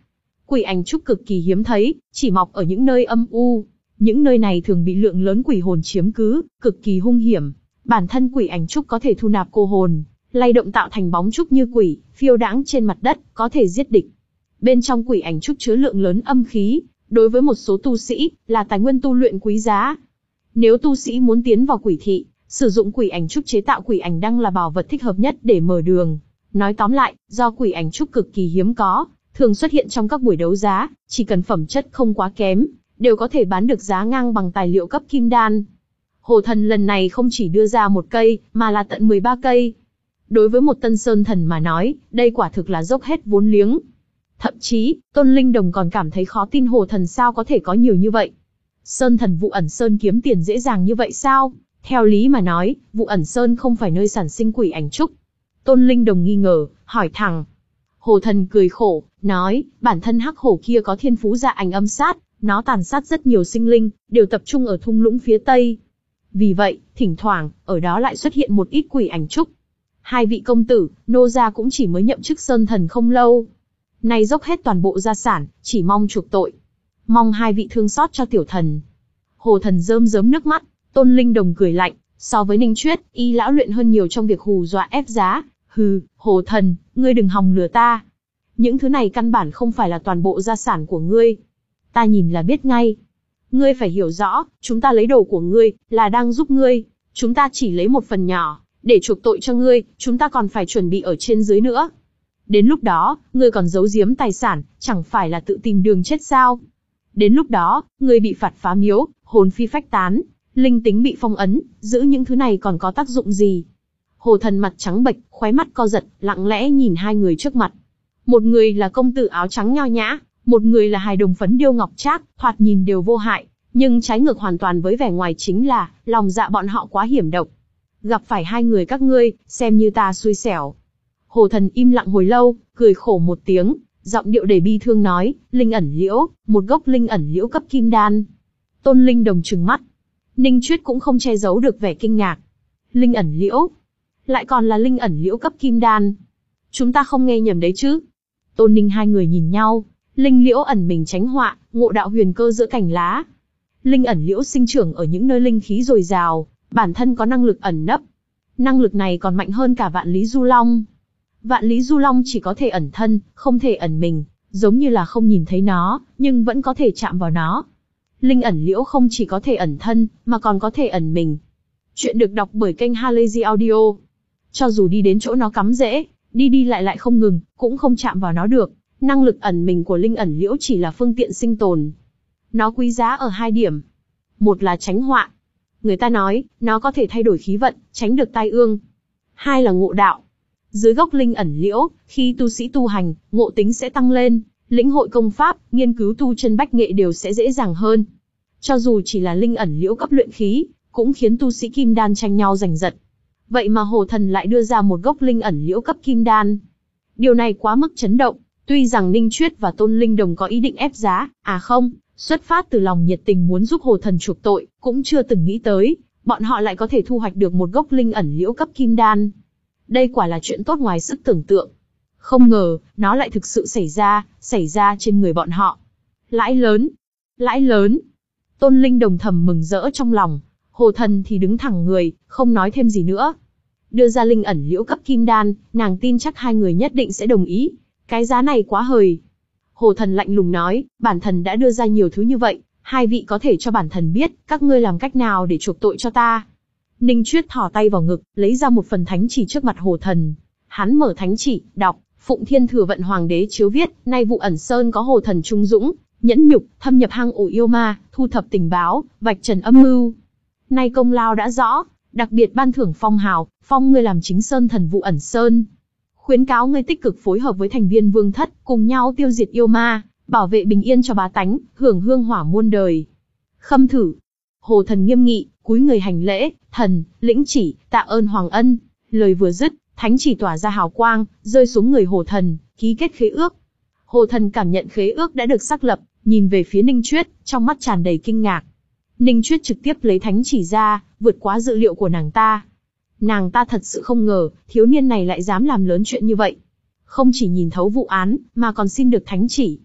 Quỷ ảnh trúc cực kỳ hiếm thấy, chỉ mọc ở những nơi âm u. Những nơi này thường bị lượng lớn quỷ hồn chiếm cứ, cực kỳ hung hiểm. Bản thân quỷ ảnh trúc có thể thu nạp cô hồn, lay động tạo thành bóng trúc như quỷ, phiêu đãng trên mặt đất, có thể giết địch. Bên trong quỷ ảnh trúc chứa lượng lớn âm khí, đối với một số tu sĩ, là tài nguyên tu luyện quý giá. Nếu tu sĩ muốn tiến vào quỷ thị, sử dụng quỷ ảnh trúc chế tạo quỷ ảnh đăng là bảo vật thích hợp nhất để mở đường. Nói tóm lại, do quỷ ảnh trúc cực kỳ hiếm có, thường xuất hiện trong các buổi đấu giá, chỉ cần phẩm chất không quá kém, đều có thể bán được giá ngang bằng tài liệu cấp kim đan. Hồ Thần lần này không chỉ đưa ra một cây, mà là tận mười ba cây. Đối với một tân sơn thần mà nói, đây quả thực là dốc hết vốn liếng. Thậm chí, Tôn Linh Đồng còn cảm thấy khó tin Hồ Thần sao có thể có nhiều như vậy. Sơn thần Vụ Ẩn Sơn kiếm tiền dễ dàng như vậy sao? Theo lý mà nói, Vụ Ẩn Sơn không phải nơi sản sinh quỷ ảnh trúc. Tôn Linh Đồng nghi ngờ, hỏi thẳng. Hồ Thần cười khổ, nói, bản thân hắc hổ kia có thiên phú dạ ảnh âm sát, nó tàn sát rất nhiều sinh linh, đều tập trung ở thung lũng phía tây. Vì vậy, thỉnh thoảng, ở đó lại xuất hiện một ít quỷ ảnh trúc. Hai vị công tử, nô gia cũng chỉ mới nhậm chức sơn thần không lâu. Nay dốc hết toàn bộ gia sản, chỉ mong chuộc tội. Mong hai vị thương xót cho tiểu thần. Hồ Thần rơm rớm nước mắt, Tôn Linh Đồng cười lạnh, so với Ninh Chuyết, y lão luyện hơn nhiều trong việc hù dọa ép giá. Hừ, Hồ Thần, ngươi đừng hòng lừa ta. Những thứ này căn bản không phải là toàn bộ gia sản của ngươi. Ta nhìn là biết ngay. Ngươi phải hiểu rõ, chúng ta lấy đồ của ngươi, là đang giúp ngươi. Chúng ta chỉ lấy một phần nhỏ, để chuộc tội cho ngươi, chúng ta còn phải chuẩn bị ở trên dưới nữa. Đến lúc đó, ngươi còn giấu giếm tài sản, chẳng phải là tự tìm đường chết sao? Đến lúc đó, ngươi bị phạt phá miếu, hồn phi phách tán, linh tính bị phong ấn, giữ những thứ này còn có tác dụng gì? Hồ Thần mặt trắng bệch, khóe mắt co giật, lặng lẽ nhìn hai người trước mặt. Một người là công tử áo trắng nho nhã, một người là hài đồng phấn điêu ngọc trác, thoạt nhìn đều vô hại, nhưng trái ngược hoàn toàn với vẻ ngoài chính là, lòng dạ bọn họ quá hiểm độc. Gặp phải hai người các ngươi, xem như ta xui xẻo. Hồ Thần im lặng hồi lâu, cười khổ một tiếng, giọng điệu đầy bi thương nói, linh ẩn liễu, một gốc linh ẩn liễu cấp kim đan. Tôn Linh Đồng trừng mắt. Ninh Chuyết cũng không che giấu được vẻ kinh ngạc. Linh ẩn liễu? Lại còn là linh ẩn liễu cấp kim đan. Chúng ta không nghe nhầm đấy chứ? Tôn Ninh hai người nhìn nhau, linh liễu ẩn mình tránh họa, ngộ đạo huyền cơ giữa cành lá. Linh ẩn liễu sinh trưởng ở những nơi linh khí dồi dào, bản thân có năng lực ẩn nấp. Năng lực này còn mạnh hơn cả Vạn Lý Du Long. Vạn Lý Du Long chỉ có thể ẩn thân, không thể ẩn mình, giống như là không nhìn thấy nó, nhưng vẫn có thể chạm vào nó. Linh ẩn liễu không chỉ có thể ẩn thân, mà còn có thể ẩn mình. Chuyện được đọc bởi kênh Halazy Audio. Cho dù đi đến chỗ nó cắm rễ, đi đi lại lại không ngừng, cũng không chạm vào nó được. Năng lực ẩn mình của linh ẩn liễu chỉ là phương tiện sinh tồn. Nó quý giá ở hai điểm. Một là tránh họa. Người ta nói, nó có thể thay đổi khí vận, tránh được tai ương. Hai là ngộ đạo. Dưới gốc linh ẩn liễu, khi tu sĩ tu hành, ngộ tính sẽ tăng lên, lĩnh hội công pháp, nghiên cứu tu chân bách nghệ đều sẽ dễ dàng hơn. Cho dù chỉ là linh ẩn liễu cấp luyện khí, cũng khiến tu sĩ kim đan tranh nhau giành giật. Vậy mà Hồ Thần lại đưa ra một gốc linh ẩn liễu cấp kim đan. Điều này quá mức chấn động, tuy rằng Ninh Chuyết và Tôn Linh Đồng có ý định ép giá, à không, xuất phát từ lòng nhiệt tình muốn giúp Hồ Thần chuộc tội, cũng chưa từng nghĩ tới, bọn họ lại có thể thu hoạch được một gốc linh ẩn liễu cấp kim đan. Đây quả là chuyện tốt ngoài sức tưởng tượng. Không ngờ, nó lại thực sự xảy ra, xảy ra trên người bọn họ. Lãi lớn, lãi lớn. Tôn Linh Đồng thầm mừng rỡ trong lòng, Hồ Thần thì đứng thẳng người, không nói thêm gì nữa. Đưa ra linh ẩn liễu cấp kim đan, nàng tin chắc hai người nhất định sẽ đồng ý. Cái giá này quá hời. Hồ Thần lạnh lùng nói, bản thần đã đưa ra nhiều thứ như vậy, hai vị có thể cho bản thần biết, các ngươi làm cách nào để chuộc tội cho ta. Ninh Chuyết thò tay vào ngực, lấy ra một phần thánh chỉ trước mặt Hồ Thần. Hắn mở thánh chỉ, đọc, Phụng Thiên Thừa Vận Hoàng đế chiếu viết, nay Vụ Ẩn Sơn có Hồ Thần trung dũng, nhẫn nhục, thâm nhập hang ổ yêu ma, thu thập tình báo, vạch trần âm mưu. Nay công lao đã rõ, đặc biệt ban thưởng phong hào, phong ngươi làm chính sơn thần Vụ Ẩn Sơn. Khuyến cáo ngươi tích cực phối hợp với thành viên vương thất, cùng nhau tiêu diệt yêu ma, bảo vệ bình yên cho bá tánh, hưởng hương hỏa muôn đời. Khâm thử. Hồ Thần nghiêm nghị, cúi người hành lễ, thần, lĩnh chỉ, tạ ơn hoàng ân. Lời vừa dứt, thánh chỉ tỏa ra hào quang, rơi xuống người Hồ Thần, ký kết khế ước. Hồ Thần cảm nhận khế ước đã được xác lập, nhìn về phía Ninh Chuyết, trong mắt tràn đầy kinh ngạc. Ninh Chuyết trực tiếp lấy thánh chỉ ra, vượt quá dự liệu của nàng ta. Nàng ta thật sự không ngờ, thiếu niên này lại dám làm lớn chuyện như vậy. Không chỉ nhìn thấu vụ án, mà còn xin được thánh chỉ.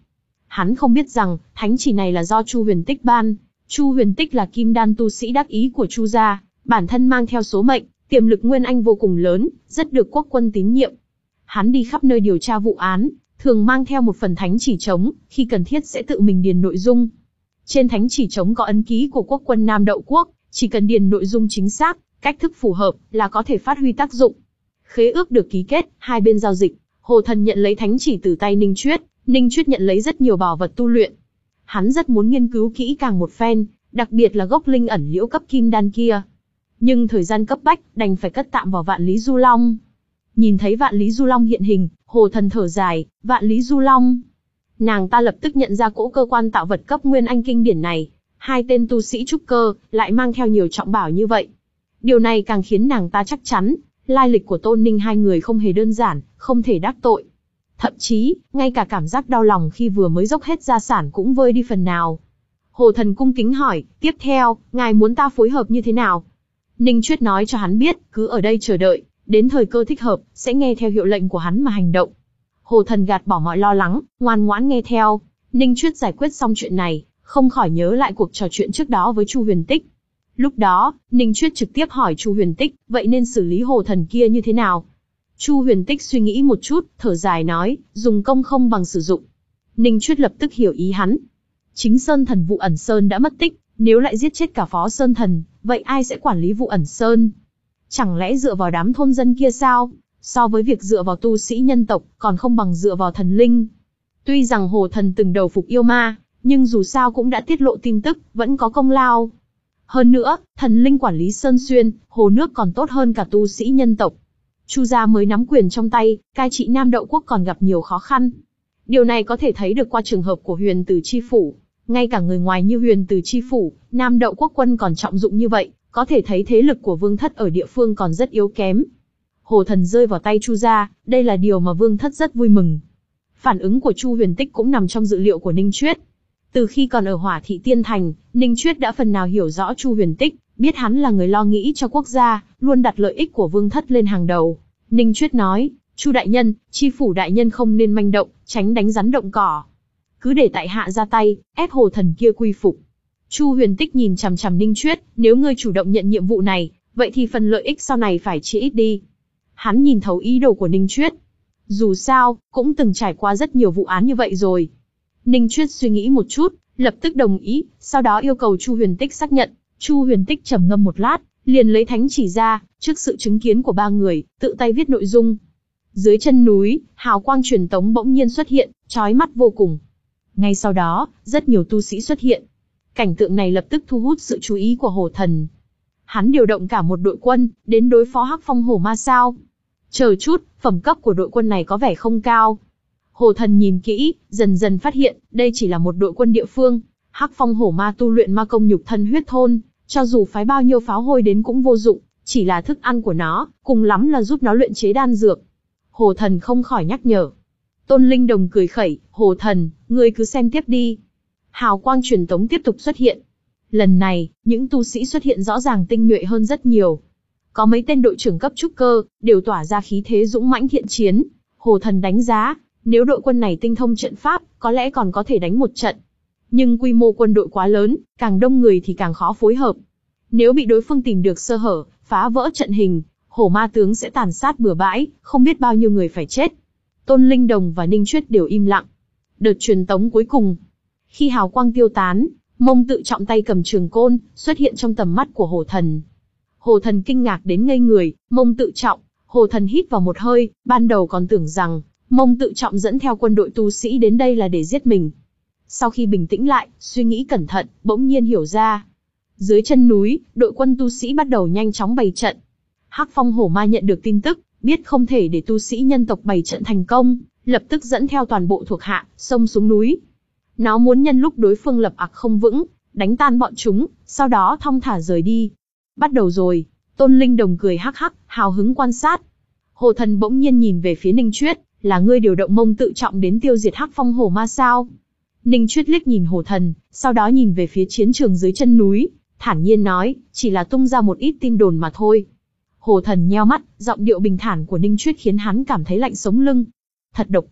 Hắn không biết rằng, thánh chỉ này là do Chu Huyền Tích ban. Chu Huyền Tích là kim đan tu sĩ đắc ý của Chu gia, bản thân mang theo số mệnh, tiềm lực nguyên anh vô cùng lớn, rất được quốc quân tín nhiệm. Hắn đi khắp nơi điều tra vụ án, thường mang theo một phần thánh chỉ trống, khi cần thiết sẽ tự mình điền nội dung. Trên thánh chỉ trống có ấn ký của quốc quân Nam Đậu Quốc, chỉ cần điền nội dung chính xác, cách thức phù hợp là có thể phát huy tác dụng. Khế ước được ký kết, hai bên giao dịch, Hồ Thần nhận lấy thánh chỉ từ tay Ninh Chuyết, Ninh Chuyết nhận lấy rất nhiều bảo vật tu luyện. Hắn rất muốn nghiên cứu kỹ càng một phen, đặc biệt là gốc linh ẩn liễu cấp kim đan kia. Nhưng thời gian cấp bách, đành phải cất tạm vào Vạn Lý Du Long. Nhìn thấy Vạn Lý Du Long hiện hình, Hồ Thần thở dài, Vạn Lý Du Long. Nàng ta lập tức nhận ra cỗ cơ quan tạo vật cấp nguyên anh kinh điển này. Hai tên tu sĩ trúc cơ, lại mang theo nhiều trọng bảo như vậy. Điều này càng khiến nàng ta chắc chắn, lai lịch của Tôn Ninh hai người không hề đơn giản, không thể đắc tội. Thậm chí, ngay cả cảm giác đau lòng khi vừa mới dốc hết gia sản cũng vơi đi phần nào. Hồ Thần cung kính hỏi, tiếp theo, ngài muốn ta phối hợp như thế nào? Ninh Chuyết nói cho hắn biết, cứ ở đây chờ đợi, đến thời cơ thích hợp, sẽ nghe theo hiệu lệnh của hắn mà hành động. Hồ Thần gạt bỏ mọi lo lắng, ngoan ngoãn nghe theo. Ninh Chuyết giải quyết xong chuyện này, không khỏi nhớ lại cuộc trò chuyện trước đó với Chu Huyền Tích. Lúc đó, Ninh Chuyết trực tiếp hỏi Chu Huyền Tích, vậy nên xử lý Hồ Thần kia như thế nào? Chu Huyền Tích suy nghĩ một chút, thở dài nói, dùng công không bằng sử dụng. Ninh Chuyết lập tức hiểu ý hắn. Chính Sơn Thần Vụ Ẩn Sơn đã mất tích, nếu lại giết chết cả Phó Sơn Thần, vậy ai sẽ quản lý Vụ Ẩn Sơn? Chẳng lẽ dựa vào đám thôn dân kia sao? So với việc dựa vào tu sĩ nhân tộc, còn không bằng dựa vào thần linh. Tuy rằng Hồ Thần từng đầu phục yêu ma, nhưng dù sao cũng đã tiết lộ tin tức, vẫn có công lao. Hơn nữa, thần linh quản lý Sơn Xuyên, hồ nước còn tốt hơn cả tu sĩ nhân tộc. Chu gia mới nắm quyền trong tay, cai trị Nam Đậu Quốc còn gặp nhiều khó khăn. Điều này có thể thấy được qua trường hợp của Huyền Tử Chi Phủ. Ngay cả người ngoài như Huyền Tử Chi Phủ, Nam Đậu Quốc quân còn trọng dụng như vậy, có thể thấy thế lực của Vương Thất ở địa phương còn rất yếu kém. Hồ Thần rơi vào tay Chu gia, đây là điều mà Vương Thất rất vui mừng. Phản ứng của Chu Huyền Tích cũng nằm trong dự liệu của Ninh Chuyết. Từ khi còn ở Hỏa Thị Tiên Thành, Ninh Chuyết đã phần nào hiểu rõ Chu Huyền Tích, biết hắn là người lo nghĩ cho quốc gia, luôn đặt lợi ích của Vương Thất lên hàng đầu. Ninh Chuyết nói, Chu đại nhân, Chi Phủ đại nhân không nên manh động, tránh đánh rắn động cỏ. Cứ để tại hạ ra tay, ép Hồ Thần kia quy phục. Chu Huyền Tích nhìn chằm chằm Ninh Chuyết, nếu ngươi chủ động nhận nhiệm vụ này, vậy thì phần lợi ích sau này phải chia ít đi. Hắn nhìn thấu ý đồ của Ninh Chuyết. Dù sao, cũng từng trải qua rất nhiều vụ án như vậy rồi. Ninh Chuyết suy nghĩ một chút, lập tức đồng ý, sau đó yêu cầu Chu Huyền Tích xác nhận. Chu Huyền Tích trầm ngâm một lát, liền lấy thánh chỉ ra, trước sự chứng kiến của ba người, tự tay viết nội dung. Dưới chân núi, hào quang truyền tống bỗng nhiên xuất hiện, chói mắt vô cùng. Ngay sau đó, rất nhiều tu sĩ xuất hiện. Cảnh tượng này lập tức thu hút sự chú ý của Hồ Thần. Hắn điều động cả một đội quân, đến đối phó Hắc Phong Hổ Ma sao? Chờ chút, phẩm cấp của đội quân này có vẻ không cao. Hồ Thần nhìn kỹ, dần dần phát hiện, đây chỉ là một đội quân địa phương. Hắc Phong Hổ Ma tu luyện ma công nhục thân huyết thôn, cho dù phái bao nhiêu pháo hôi đến cũng vô dụng, chỉ là thức ăn của nó, cùng lắm là giúp nó luyện chế đan dược. Hồ Thần không khỏi nhắc nhở. Tôn Linh Đồng cười khẩy, Hồ Thần, ngươi cứ xem tiếp đi. Hào quang truyền tống tiếp tục xuất hiện. Lần này, những tu sĩ xuất hiện rõ ràng tinh nhuệ hơn rất nhiều. Có mấy tên đội trưởng cấp trúc cơ, đều tỏa ra khí thế dũng mãnh thiện chiến. Hồ Thần đánh giá, nếu đội quân này tinh thông trận pháp, có lẽ còn có thể đánh một trận. Nhưng quy mô quân đội quá lớn, càng đông người thì càng khó phối hợp. Nếu bị đối phương tìm được sơ hở, phá vỡ trận hình, hổ ma tướng sẽ tàn sát bừa bãi, không biết bao nhiêu người phải chết. Tôn Linh Đồng và Ninh Chuyết đều im lặng. Đợt truyền tống cuối cùng. Khi hào quang tiêu tán, Mông Tự Trọng tay cầm trường côn, xuất hiện trong tầm mắt của Hồ Thần. Hồ Thần kinh ngạc đến ngây người, Mông Tự Trọng, Hồ Thần hít vào một hơi, ban đầu còn tưởng rằng, Mông Tự Trọng dẫn theo quân đội tu sĩ đến đây là để giết mình. Sau khi bình tĩnh lại, suy nghĩ cẩn thận, bỗng nhiên hiểu ra. Dưới chân núi, đội quân tu sĩ bắt đầu nhanh chóng bày trận. Hắc Phong Hổ Ma nhận được tin tức, biết không thể để tu sĩ nhân tộc bày trận thành công, lập tức dẫn theo toàn bộ thuộc hạ, xông xuống núi. Nó muốn nhân lúc đối phương lập ặc không vững, đánh tan bọn chúng, sau đó thong thả rời đi. Bắt đầu rồi, Tôn Linh Đồng cười hắc hắc, hào hứng quan sát. Hồ Thần bỗng nhiên nhìn về phía Ninh Chuyết, là ngươi điều động Mông Tự Trọng đến tiêu diệt Hắc Phong Hổ Ma sao? Ninh Chuyết liếc nhìn Hồ Thần, sau đó nhìn về phía chiến trường dưới chân núi, thản nhiên nói, chỉ là tung ra một ít tin đồn mà thôi. Hồ Thần nheo mắt, giọng điệu bình thản của Ninh Chuyết khiến hắn cảm thấy lạnh sống lưng. Thật độc ác,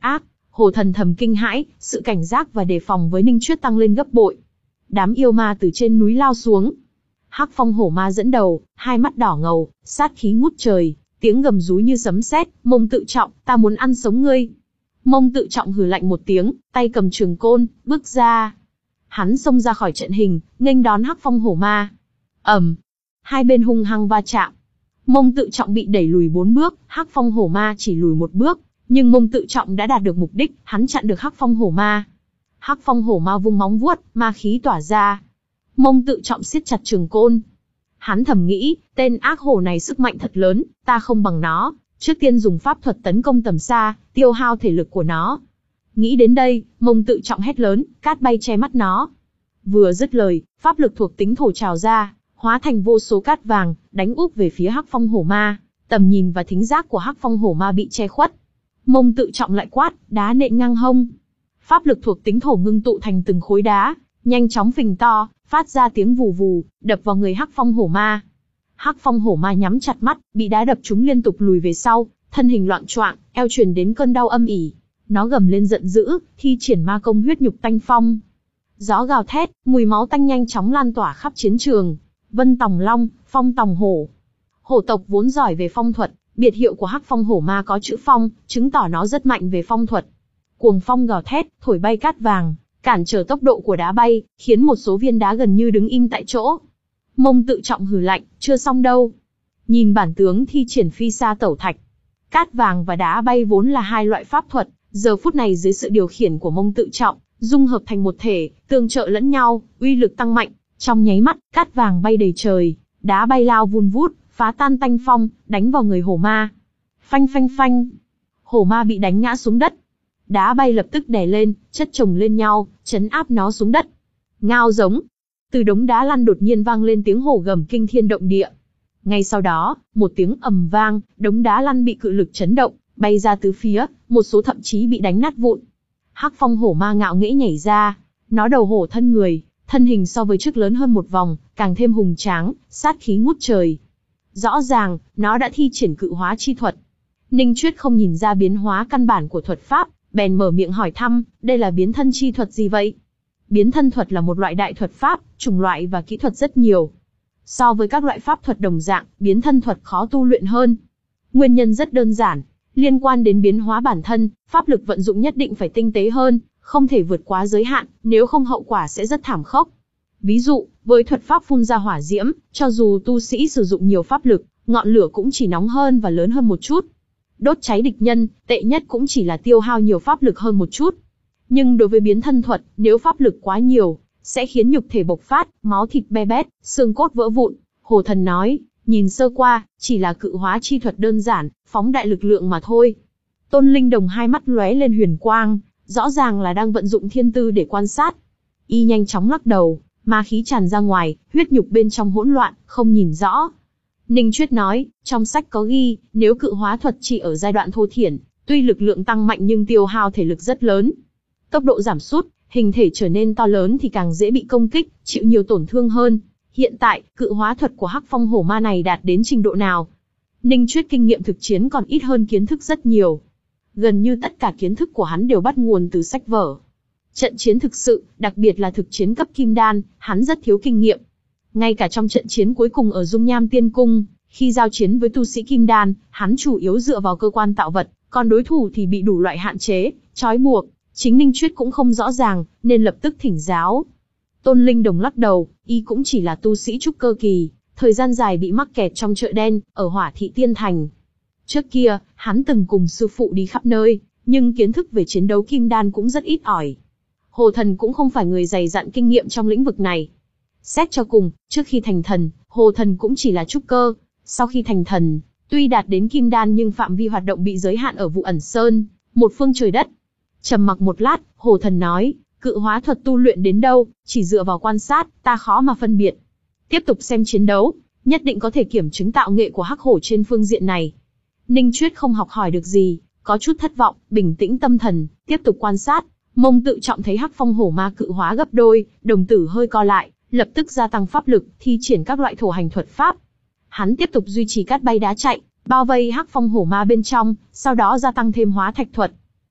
Hồ Thần thầm kinh hãi, sự cảnh giác và đề phòng với Ninh Chuyết tăng lên gấp bội. Đám yêu ma từ trên núi lao xuống. Hắc Phong hổ ma dẫn đầu, hai mắt đỏ ngầu, sát khí ngút trời, tiếng gầm rú như sấm sét. Mông Tự Trọng, ta muốn ăn sống ngươi. Mông Tự Trọng hừ lạnh một tiếng, tay cầm trường côn, bước ra. Hắn xông ra khỏi trận hình, nghênh đón Hắc Phong hổ ma. ầm, hai bên hung hăng va chạm. Mông Tự Trọng bị đẩy lùi bốn bước, Hắc Phong hổ ma chỉ lùi một bước, nhưng Mông Tự Trọng đã đạt được mục đích, hắn chặn được Hắc Phong hổ ma. Hắc Phong hổ ma vung móng vuốt, ma khí tỏa ra. Mông Tự Trọng siết chặt trường côn. Hắn thầm nghĩ, tên ác hổ này sức mạnh thật lớn, ta không bằng nó, trước tiên dùng pháp thuật tấn công tầm xa, tiêu hao thể lực của nó. Nghĩ đến đây, Mông Tự Trọng hét lớn, cát bay che mắt nó. Vừa dứt lời, pháp lực thuộc tính thổ trào ra, hóa thành vô số cát vàng, đánh úp về phía Hắc Phong hổ ma. Tầm nhìn và thính giác của Hắc Phong hổ ma bị che khuất. Mông Tự Trọng lại quát, đá nện ngang hông. Pháp lực thuộc tính thổ ngưng tụ thành từng khối đá, nhanh chóng phình to, phát ra tiếng vù vù, đập vào người Hắc Phong hổ ma. Hắc Phong hổ ma nhắm chặt mắt, bị đá đập trúng liên tục lùi về sau, thân hình loạng choạng, eo truyền đến cơn đau âm ỉ. Nó gầm lên giận dữ, thi triển ma công huyết nhục tanh phong. Gió gào thét, mùi máu tanh nhanh chóng lan tỏa khắp chiến trường. Vân Tòng Long, Phong Tòng Hổ. Hổ tộc vốn giỏi về phong thuật, biệt hiệu của Hắc Phong hổ ma có chữ phong, chứng tỏ nó rất mạnh về phong thuật. Cuồng phong gào thét, thổi bay cát vàng, cản trở tốc độ của đá bay, khiến một số viên đá gần như đứng im tại chỗ. Mông Tự Trọng hừ lạnh, chưa xong đâu. Nhìn bản tướng thi triển phi sa tẩu thạch. Cát vàng và đá bay vốn là hai loại pháp thuật, giờ phút này dưới sự điều khiển của Mông Tự Trọng, dung hợp thành một thể, tương trợ lẫn nhau, uy lực tăng mạnh. Trong nháy mắt, cát vàng bay đầy trời, đá bay lao vun vút, phá tan tanh phong, đánh vào người hổ ma. Phanh phanh phanh. Hổ ma bị đánh ngã xuống đất. Đá bay lập tức đè lên, chất chồng lên nhau, chấn áp nó xuống đất. Ngao giống. Từ đống đá lăn đột nhiên vang lên tiếng hổ gầm kinh thiên động địa. Ngay sau đó, một tiếng ầm vang, đống đá lăn bị cự lực chấn động, bay ra tứ phía, một số thậm chí bị đánh nát vụn. Hắc Phong hổ ma ngạo nghễ nhảy ra, nó đầu hổ thân người, thân hình so với trước lớn hơn một vòng, càng thêm hùng tráng, sát khí ngút trời. Rõ ràng, nó đã thi triển cự hóa chi thuật. Ninh Chuyết không nhìn ra biến hóa căn bản của thuật pháp, bèn mở miệng hỏi thăm, đây là biến thân chi thuật gì vậy? Biến thân thuật là một loại đại thuật pháp, chủng loại và kỹ thuật rất nhiều. So với các loại pháp thuật đồng dạng, biến thân thuật khó tu luyện hơn. Nguyên nhân rất đơn giản, liên quan đến biến hóa bản thân, pháp lực vận dụng nhất định phải tinh tế hơn, không thể vượt quá giới hạn, nếu không hậu quả sẽ rất thảm khốc. Ví dụ, với thuật pháp phun ra hỏa diễm, cho dù tu sĩ sử dụng nhiều pháp lực, ngọn lửa cũng chỉ nóng hơn và lớn hơn một chút. Đốt cháy địch nhân, tệ nhất cũng chỉ là tiêu hao nhiều pháp lực hơn một chút. Nhưng đối với biến thân thuật, nếu pháp lực quá nhiều, sẽ khiến nhục thể bộc phát, máu thịt be bét, xương cốt vỡ vụn. Hồ Thần nói, nhìn sơ qua, chỉ là cự hóa chi thuật đơn giản, phóng đại lực lượng mà thôi. Tôn Linh Đồng hai mắt lóe lên huyền quang, rõ ràng là đang vận dụng thiên tư để quan sát. Y nhanh chóng lắc đầu, ma khí tràn ra ngoài, huyết nhục bên trong hỗn loạn, không nhìn rõ. Ninh Chuyết nói, trong sách có ghi, nếu cự hóa thuật chỉ ở giai đoạn thô thiển, tuy lực lượng tăng mạnh nhưng tiêu hao thể lực rất lớn. Tốc độ giảm sút, hình thể trở nên to lớn thì càng dễ bị công kích, chịu nhiều tổn thương hơn. Hiện tại, cự hóa thuật của Hắc Phong hổ ma này đạt đến trình độ nào? Ninh Chuyết kinh nghiệm thực chiến còn ít hơn kiến thức rất nhiều. Gần như tất cả kiến thức của hắn đều bắt nguồn từ sách vở. Trận chiến thực sự, đặc biệt là thực chiến cấp kim đan, hắn rất thiếu kinh nghiệm. Ngay cả trong trận chiến cuối cùng ở Dung Nham Tiên Cung, khi giao chiến với tu sĩ kim đan, hắn chủ yếu dựa vào cơ quan tạo vật, còn đối thủ thì bị đủ loại hạn chế, trói buộc. Chính Ninh Chuyết cũng không rõ ràng, nên lập tức thỉnh giáo. Tôn Linh Đồng lắc đầu, y cũng chỉ là tu sĩ trúc cơ kỳ, thời gian dài bị mắc kẹt trong chợ đen, ở Hỏa Thị Tiên Thành. Trước kia, hắn từng cùng sư phụ đi khắp nơi, nhưng kiến thức về chiến đấu kim đan cũng rất ít ỏi. Hồ Thần cũng không phải người dày dặn kinh nghiệm trong lĩnh vực này. Xét cho cùng, trước khi thành thần, Hồ Thần cũng chỉ là trúc cơ. Sau khi thành thần, tuy đạt đến kim đan nhưng phạm vi hoạt động bị giới hạn ở Vụ Ẩn Sơn, một phương trời đất. Trầm mặc một lát, Hồ Thần nói, cự hóa thuật tu luyện đến đâu, chỉ dựa vào quan sát, ta khó mà phân biệt. Tiếp tục xem chiến đấu, nhất định có thể kiểm chứng tạo nghệ của Hắc Hổ trên phương diện này. Ninh Chuyết không học hỏi được gì, có chút thất vọng, bình tĩnh tâm thần, tiếp tục quan sát. Mông Tự Trọng thấy Hắc Phong hổ ma cự hóa gấp đôi, đồng tử hơi co lại, lập tức gia tăng pháp lực, thi triển các loại thổ hành thuật pháp. Hắn tiếp tục duy trì cát bay đá chạy, bao vây Hắc Phong hổ ma bên trong, sau đó gia tăng thêm hóa thạch thuật.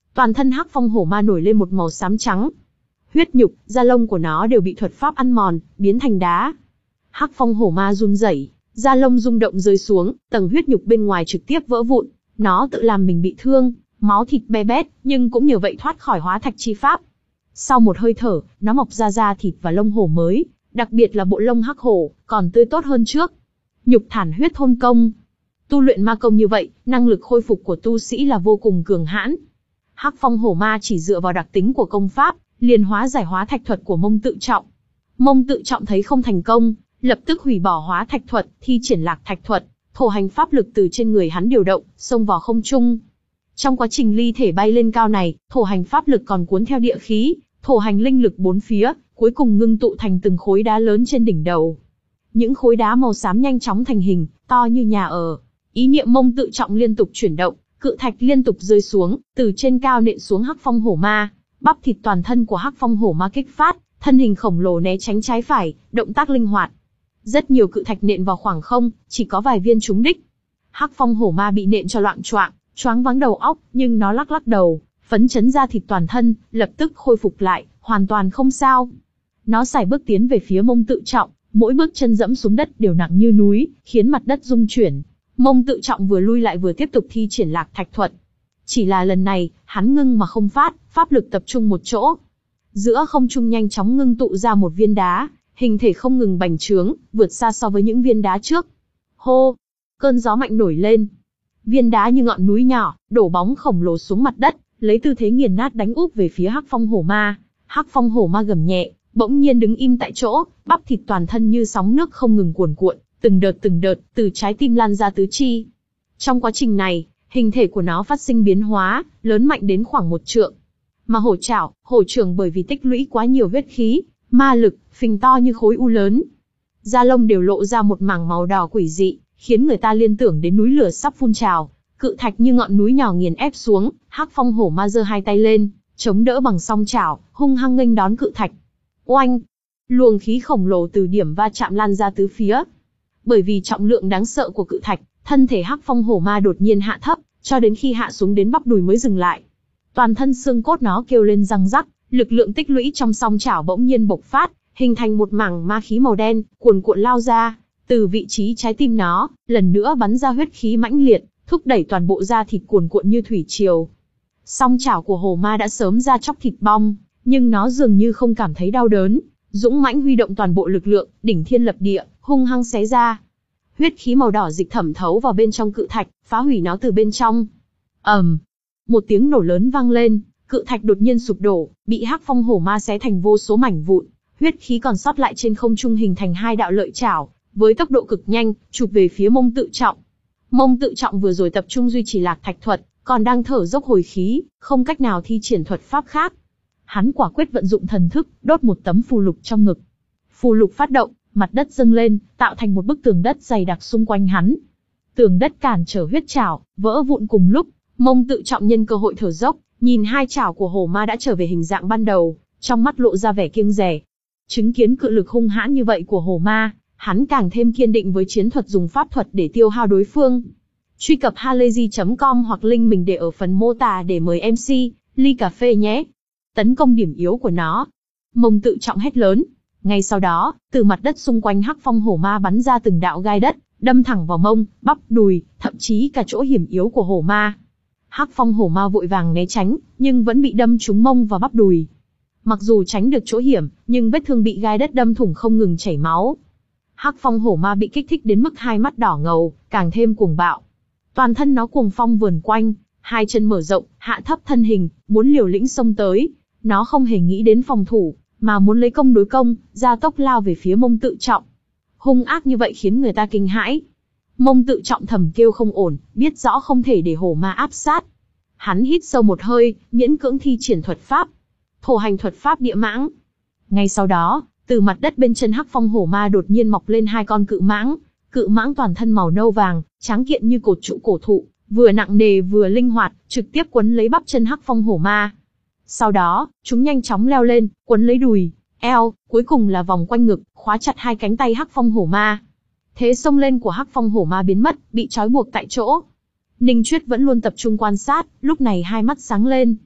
Toàn thân hắc phong hổ ma nổi lên một màu xám trắng. Huyết nhục, da lông của nó đều bị thuật pháp ăn mòn, biến thành đá. Hắc phong hổ ma run rẩy, da lông rung động rơi xuống, tầng huyết nhục bên ngoài trực tiếp vỡ vụn. Nó tự làm mình bị thương, máu thịt be bét, nhưng cũng nhờ vậy thoát khỏi hóa thạch chi pháp. Sau một hơi thở, nó mọc ra da thịt và lông hổ mới, đặc biệt là bộ lông hắc hổ, còn tươi tốt hơn trước. Nhục thản huyết thôn công. Tu luyện ma công như vậy, năng lực khôi phục của tu sĩ là vô cùng cường hãn. Hắc phong hổ ma chỉ dựa vào đặc tính của công pháp, liền hóa giải hóa thạch thuật của Mông Tự Trọng. Mông Tự Trọng thấy không thành công, lập tức hủy bỏ hóa thạch thuật, thi triển lạc thạch thuật, thổ hành pháp lực từ trên người hắn điều động, xông vào không trung. Trong quá trình ly thể bay lên cao này, thổ hành pháp lực còn cuốn theo địa khí, thổ hành linh lực bốn phía, cuối cùng ngưng tụ thành từng khối đá lớn trên đỉnh đầu. Những khối đá màu xám nhanh chóng thành hình, to như nhà ở. Ý niệm Mông Tự Trọng liên tục chuyển động, cự thạch liên tục rơi xuống, từ trên cao nện xuống hắc phong hổ ma. Bắp thịt toàn thân của hắc phong hổ ma kích phát, thân hình khổng lồ né tránh trái phải, động tác linh hoạt. Rất nhiều cự thạch nện vào khoảng không, chỉ có vài viên trúng đích. Hắc phong hổ ma bị nện cho loạng choạng, choáng váng đầu óc, nhưng nó lắc lắc đầu, phấn chấn ra thịt toàn thân, lập tức khôi phục lại, hoàn toàn không sao. Nó sải bước tiến về phía Mông Tự Trọng, mỗi bước chân dẫm xuống đất đều nặng như núi, khiến mặt đất rung chuyển. Mông Tự Trọng vừa lui lại vừa tiếp tục thi triển lạc thạch thuật. Chỉ là lần này, hắn ngưng mà không phát, pháp lực tập trung một chỗ. Giữa không trung nhanh chóng ngưng tụ ra một viên đá, hình thể không ngừng bành trướng, vượt xa so với những viên đá trước. Hô! Cơn gió mạnh nổi lên. Viên đá như ngọn núi nhỏ, đổ bóng khổng lồ xuống mặt đất, lấy tư thế nghiền nát đánh úp về phía hắc phong hổ ma. Hắc phong hổ ma gầm nhẹ, bỗng nhiên đứng im tại chỗ, bắp thịt toàn thân như sóng nước không ngừng cuồn cuộn, từng đợt từng đợt, từ trái tim lan ra tứ chi. Trong quá trình này, hình thể của nó phát sinh biến hóa, lớn mạnh đến khoảng một trượng. Mà hổ chảo, hổ trưởng bởi vì tích lũy quá nhiều huyết khí, ma lực, phình to như khối u lớn. Da lông đều lộ ra một mảng màu đỏ quỷ dị, khiến người ta liên tưởng đến núi lửa sắp phun trào. Cự thạch như ngọn núi nhỏ nghiền ép xuống, hắc phong hổ ma giơ hai tay lên, chống đỡ bằng song chảo, hung hăng nghênh đón cự thạch. Oanh! Luồng khí khổng lồ từ điểm va chạm lan ra tứ phía. Bởi vì trọng lượng đáng sợ của cự thạch, thân thể hắc phong hổ ma đột nhiên hạ thấp, cho đến khi hạ xuống đến bắp đùi mới dừng lại. Toàn thân xương cốt nó kêu lên răng rắc, lực lượng tích lũy trong song chảo bỗng nhiên bộc phát, hình thành một mảng ma khí màu đen, cuồn cuộn lao ra, từ vị trí trái tim nó, lần nữa bắn ra huyết khí mãnh liệt, thúc đẩy toàn bộ da thịt cuồn cuộn như thủy triều. Song chảo của hổ ma đã sớm ra chóc thịt bong, nhưng nó dường như không cảm thấy đau đớn, dũng mãnh huy động toàn bộ lực lượng, đỉnh thiên lập địa, hung hăng xé ra. Huyết khí màu đỏ dịch thẩm thấu vào bên trong cự thạch, phá hủy nó từ bên trong. ầm, um, một tiếng nổ lớn vang lên, cự thạch đột nhiên sụp đổ, bị hắc phong hổ ma xé thành vô số mảnh vụn. Huyết khí còn sót lại trên không trung hình thành hai đạo lợi chảo, với tốc độ cực nhanh, chụp về phía Mông Tự Trọng. Mông Tự Trọng vừa rồi tập trung duy trì lạc thạch thuật, còn đang thở dốc hồi khí, không cách nào thi triển thuật pháp khác. Hắn quả quyết vận dụng thần thức, đốt một tấm phù lục trong ngực. Phù lục phát động, mặt đất dâng lên, tạo thành một bức tường đất dày đặc xung quanh hắn. Tường đất cản trở huyết chảo, vỡ vụn cùng lúc. Mông Tự Trọng nhân cơ hội thở dốc, nhìn hai chảo của hổ ma đã trở về hình dạng ban đầu, trong mắt lộ ra vẻ kiêng dè. Chứng kiến cự lực hung hãn như vậy của hổ ma, hắn càng thêm kiên định với chiến thuật dùng pháp thuật để tiêu hao đối phương. Truy cập halayzi chấm com hoặc link mình để ở phần mô tả để mời em xê, ly cà phê nhé. Tấn công điểm yếu của nó. Mông Tự Trọng hét lớn. Ngay sau đó, từ mặt đất xung quanh hắc phong hổ ma bắn ra từng đạo gai đất, đâm thẳng vào mông, bắp, đùi, thậm chí cả chỗ hiểm yếu của hổ ma. Hắc phong hổ ma vội vàng né tránh, nhưng vẫn bị đâm trúng mông và bắp đùi. Mặc dù tránh được chỗ hiểm, nhưng vết thương bị gai đất đâm thủng không ngừng chảy máu. Hắc phong hổ ma bị kích thích đến mức hai mắt đỏ ngầu, càng thêm cuồng bạo. Toàn thân nó cuồng phong vườn quanh, hai chân mở rộng, hạ thấp thân hình, muốn liều lĩnh xông tới. Nó không hề nghĩ đến phòng thủ, mà muốn lấy công đối công, gia tốc lao về phía Mông Tự Trọng. Hung ác như vậy khiến người ta kinh hãi. Mông Tự Trọng thầm kêu không ổn, biết rõ không thể để hổ ma áp sát. Hắn hít sâu một hơi, miễn cưỡng thi triển thuật pháp. Thổ hành thuật pháp địa mãng. Ngay sau đó, từ mặt đất bên chân hắc phong hổ ma đột nhiên mọc lên hai con cự mãng. Cự mãng toàn thân màu nâu vàng, tráng kiện như cột trụ cổ thụ, vừa nặng nề vừa linh hoạt, trực tiếp quấn lấy bắp chân hắc phong hổ ma. Sau đó, chúng nhanh chóng leo lên, quấn lấy đùi, eo, cuối cùng là vòng quanh ngực, khóa chặt hai cánh tay hắc phong hổ ma. Thế xông lên của hắc phong hổ ma biến mất, bị trói buộc tại chỗ. Ninh Chuyết vẫn luôn tập trung quan sát, lúc này hai mắt sáng lên.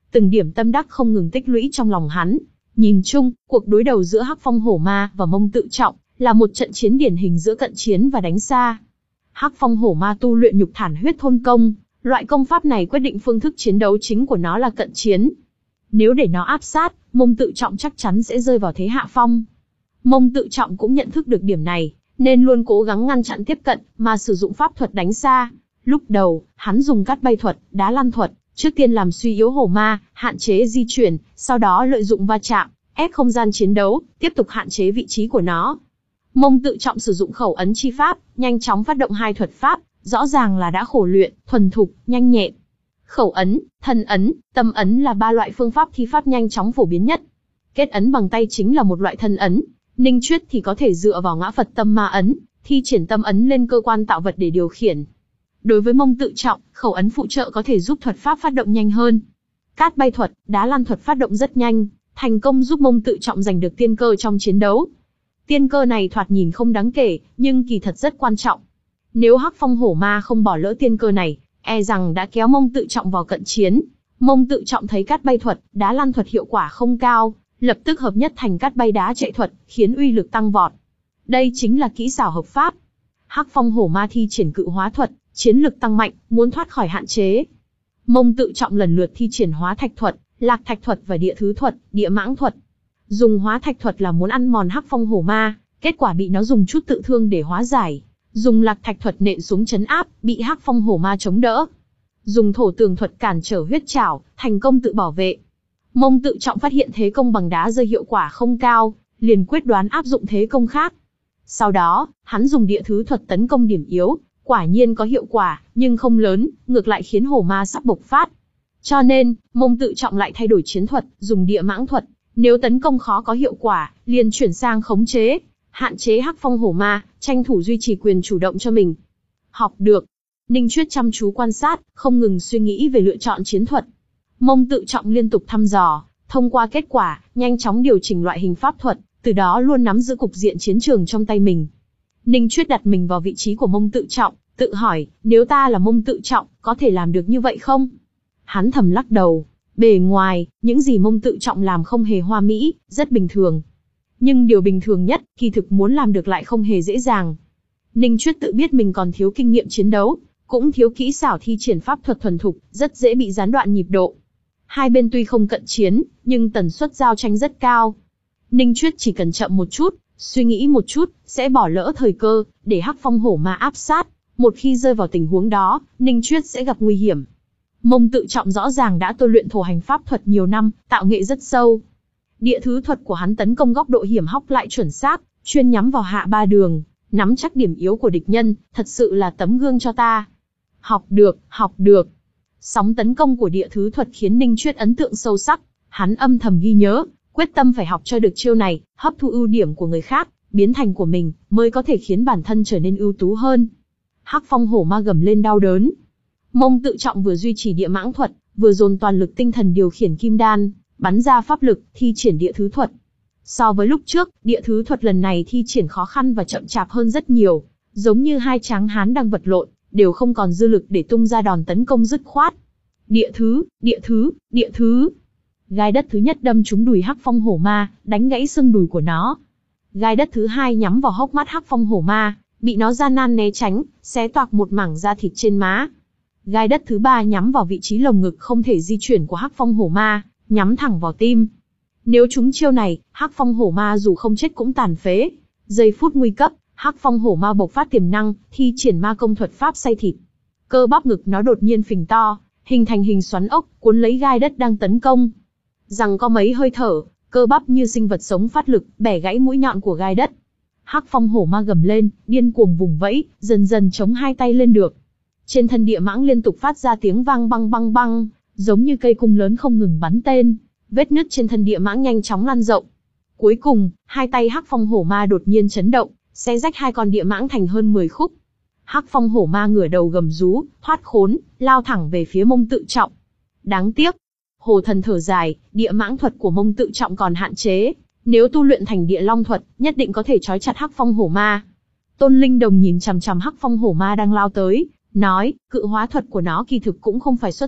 từng điểm tâm đắc không ngừng tích lũy trong lòng hắn. Nhìn chung, cuộc đối đầu giữa Hắc Phong Hổ Ma và Mông Tự Trọng là một trận chiến điển hình giữa cận chiến và đánh xa. Hắc Phong Hổ Ma tu luyện nhục thản huyết thôn công, loại công pháp này quyết định phương thức chiến đấu chính của nó là cận chiến. Nếu để nó áp sát, Mông Tự Trọng chắc chắn sẽ rơi vào thế hạ phong. Mông Tự Trọng cũng nhận thức được điểm này, nên luôn cố gắng ngăn chặn tiếp cận, mà sử dụng pháp thuật đánh xa. Lúc đầu, hắn dùng cát bay thuật, đá lăn thuật, trước tiên làm suy yếu hổ ma, hạn chế di chuyển, sau đó lợi dụng va chạm, ép không gian chiến đấu, tiếp tục hạn chế vị trí của nó. Mông Tự Trọng sử dụng khẩu ấn chi pháp, nhanh chóng phát động hai thuật pháp, rõ ràng là đã khổ luyện, thuần thục, nhanh nhẹn. Khẩu ấn, thân ấn, tâm ấn là ba loại phương pháp thi pháp nhanh chóng phổ biến nhất. Kết ấn bằng tay chính là một loại thân ấn. Ninh Chuyết thì có thể dựa vào ngã Phật tâm ma ấn, thi triển tâm ấn lên cơ quan tạo vật để điều khiển. Đối với Mông Tự Trọng, khẩu ấn phụ trợ có thể giúp thuật pháp phát động nhanh hơn. Cát bay thuật, đá lăn thuật phát động rất nhanh, thành công giúp Mông Tự Trọng giành được tiên cơ trong chiến đấu. Tiên cơ này thoạt nhìn không đáng kể, nhưng kỳ thật rất quan trọng. Nếu Hắc Phong Hổ Ma không bỏ lỡ tiên cơ này, e rằng đã kéo Mông Tự Trọng vào cận chiến. Mông Tự Trọng thấy cát bay thuật, đá lăn thuật hiệu quả không cao, lập tức hợp nhất thành cát bay đá chạy thuật, khiến uy lực tăng vọt. Đây chính là kỹ xảo hợp pháp. Hắc Phong Hổ Ma thi triển cự hóa thuật, chiến lực tăng mạnh, muốn thoát khỏi hạn chế. Mông Tự Trọng lần lượt thi triển hóa thạch thuật, lạc thạch thuật và địa thứ thuật, địa mãng thuật. Dùng hóa thạch thuật là muốn ăn mòn Hắc Phong Hổ Ma, kết quả bị nó dùng chút tự thương để hóa giải. Dùng lạc thạch thuật nện xuống chấn áp, bị Hắc Phong Hổ Ma chống đỡ. Dùng thổ tường thuật cản trở huyết trảo, thành công tự bảo vệ. Mông Tự Trọng phát hiện thế công bằng đá rơi hiệu quả không cao, liền quyết đoán áp dụng thế công khác. Sau đó, hắn dùng địa thứ thuật tấn công điểm yếu, quả nhiên có hiệu quả, nhưng không lớn, ngược lại khiến hổ ma sắp bộc phát. Cho nên, Mông Tự Trọng lại thay đổi chiến thuật, dùng địa mãng thuật. Nếu tấn công khó có hiệu quả, liền chuyển sang khống chế, hạn chế Hắc Phong Hổ Ma, tranh thủ duy trì quyền chủ động cho mình. Học được. Ninh Chuyết chăm chú quan sát, không ngừng suy nghĩ về lựa chọn chiến thuật. Mông Tự Trọng liên tục thăm dò, thông qua kết quả, nhanh chóng điều chỉnh loại hình pháp thuật, từ đó luôn nắm giữ cục diện chiến trường trong tay mình. Ninh Chuyết đặt mình vào vị trí của Mông Tự Trọng, tự hỏi, nếu ta là Mông Tự Trọng, có thể làm được như vậy không? Hắn thầm lắc đầu. Bề ngoài, những gì Mông Tự Trọng làm không hề hoa mỹ, rất bình thường. Nhưng điều bình thường nhất, kỳ thực muốn làm được lại không hề dễ dàng. Ninh Chuyết tự biết mình còn thiếu kinh nghiệm chiến đấu, cũng thiếu kỹ xảo thi triển pháp thuật thuần thục, rất dễ bị gián đoạn nhịp độ. Hai bên tuy không cận chiến, nhưng tần suất giao tranh rất cao. Ninh Chuyết chỉ cần chậm một chút, suy nghĩ một chút, sẽ bỏ lỡ thời cơ, để Hắc Phong Hổ Ma áp sát. Một khi rơi vào tình huống đó, Ninh Chuyết sẽ gặp nguy hiểm. Mông Tự Trọng rõ ràng đã tôi luyện thổ hành pháp thuật nhiều năm, tạo nghệ rất sâu. Địa thứ thuật của hắn tấn công góc độ hiểm hóc lại chuẩn xác, chuyên nhắm vào hạ ba đường, nắm chắc điểm yếu của địch nhân, thật sự là tấm gương cho ta. Học được, học được. Sóng tấn công của địa thứ thuật khiến Ninh Chuyết ấn tượng sâu sắc, hắn âm thầm ghi nhớ, quyết tâm phải học cho được chiêu này, hấp thu ưu điểm của người khác, biến thành của mình, mới có thể khiến bản thân trở nên ưu tú hơn. Hắc Phong Hổ Ma gầm lên đau đớn. Mông Tự Trọng vừa duy trì địa mãng thuật, vừa dồn toàn lực tinh thần điều khiển kim đan, bắn ra pháp lực, thi triển địa thứ thuật. So với lúc trước, địa thứ thuật lần này thi triển khó khăn và chậm chạp hơn rất nhiều, giống như hai tráng hán đang vật lộn, đều không còn dư lực để tung ra đòn tấn công dứt khoát. Địa thứ, địa thứ, địa thứ. Gai đất thứ nhất đâm trúng đùi Hắc Phong Hổ Ma, đánh gãy xương đùi của nó. Gai đất thứ hai nhắm vào hốc mắt Hắc Phong Hổ Ma, bị nó gian nan né tránh, xé toạc một mảng da thịt trên má. Gai đất thứ ba nhắm vào vị trí lồng ngực không thể di chuyển của Hắc Phong Hổ Ma, nhắm thẳng vào tim. Nếu trúng chiêu này, Hắc Phong Hổ Ma dù không chết cũng tàn phế. Giây phút nguy cấp, Hắc Phong Hổ Ma bộc phát tiềm năng, thi triển ma công thuật pháp xay thịt. Cơ bắp ngực nó đột nhiên phình to, hình thành hình xoắn ốc, cuốn lấy gai đất đang tấn công. Rằng có mấy hơi thở, cơ bắp như sinh vật sống phát lực, bẻ gãy mũi nhọn của gai đất. Hắc Phong Hổ Ma gầm lên, điên cuồng vùng vẫy, dần dần chống hai tay lên được. Trên thân địa mãng liên tục phát ra tiếng vang băng băng băng, giống như cây cung lớn không ngừng bắn tên. Vết nứt trên thân địa mãng nhanh chóng lan rộng. Cuối cùng, hai tay Hắc Phong Hổ Ma đột nhiên chấn động, xé rách hai con địa mãng thành hơn mười khúc. Hắc Phong Hổ Ma ngửa đầu gầm rú, thoát khốn, lao thẳng về phía Mông Tự Trọng. Đáng tiếc. Hồ Thần thở dài, địa mãng thuật của Mông Tự Trọng còn hạn chế, nếu tu luyện thành địa long thuật, nhất định có thể trói chặt Hắc Phong Hổ Ma. Tôn Linh Đồng nhìn chằm chằm Hắc Phong Hổ Ma đang lao tới, nói, cự hóa thuật của nó kỳ thực cũng không phải xuất sắc,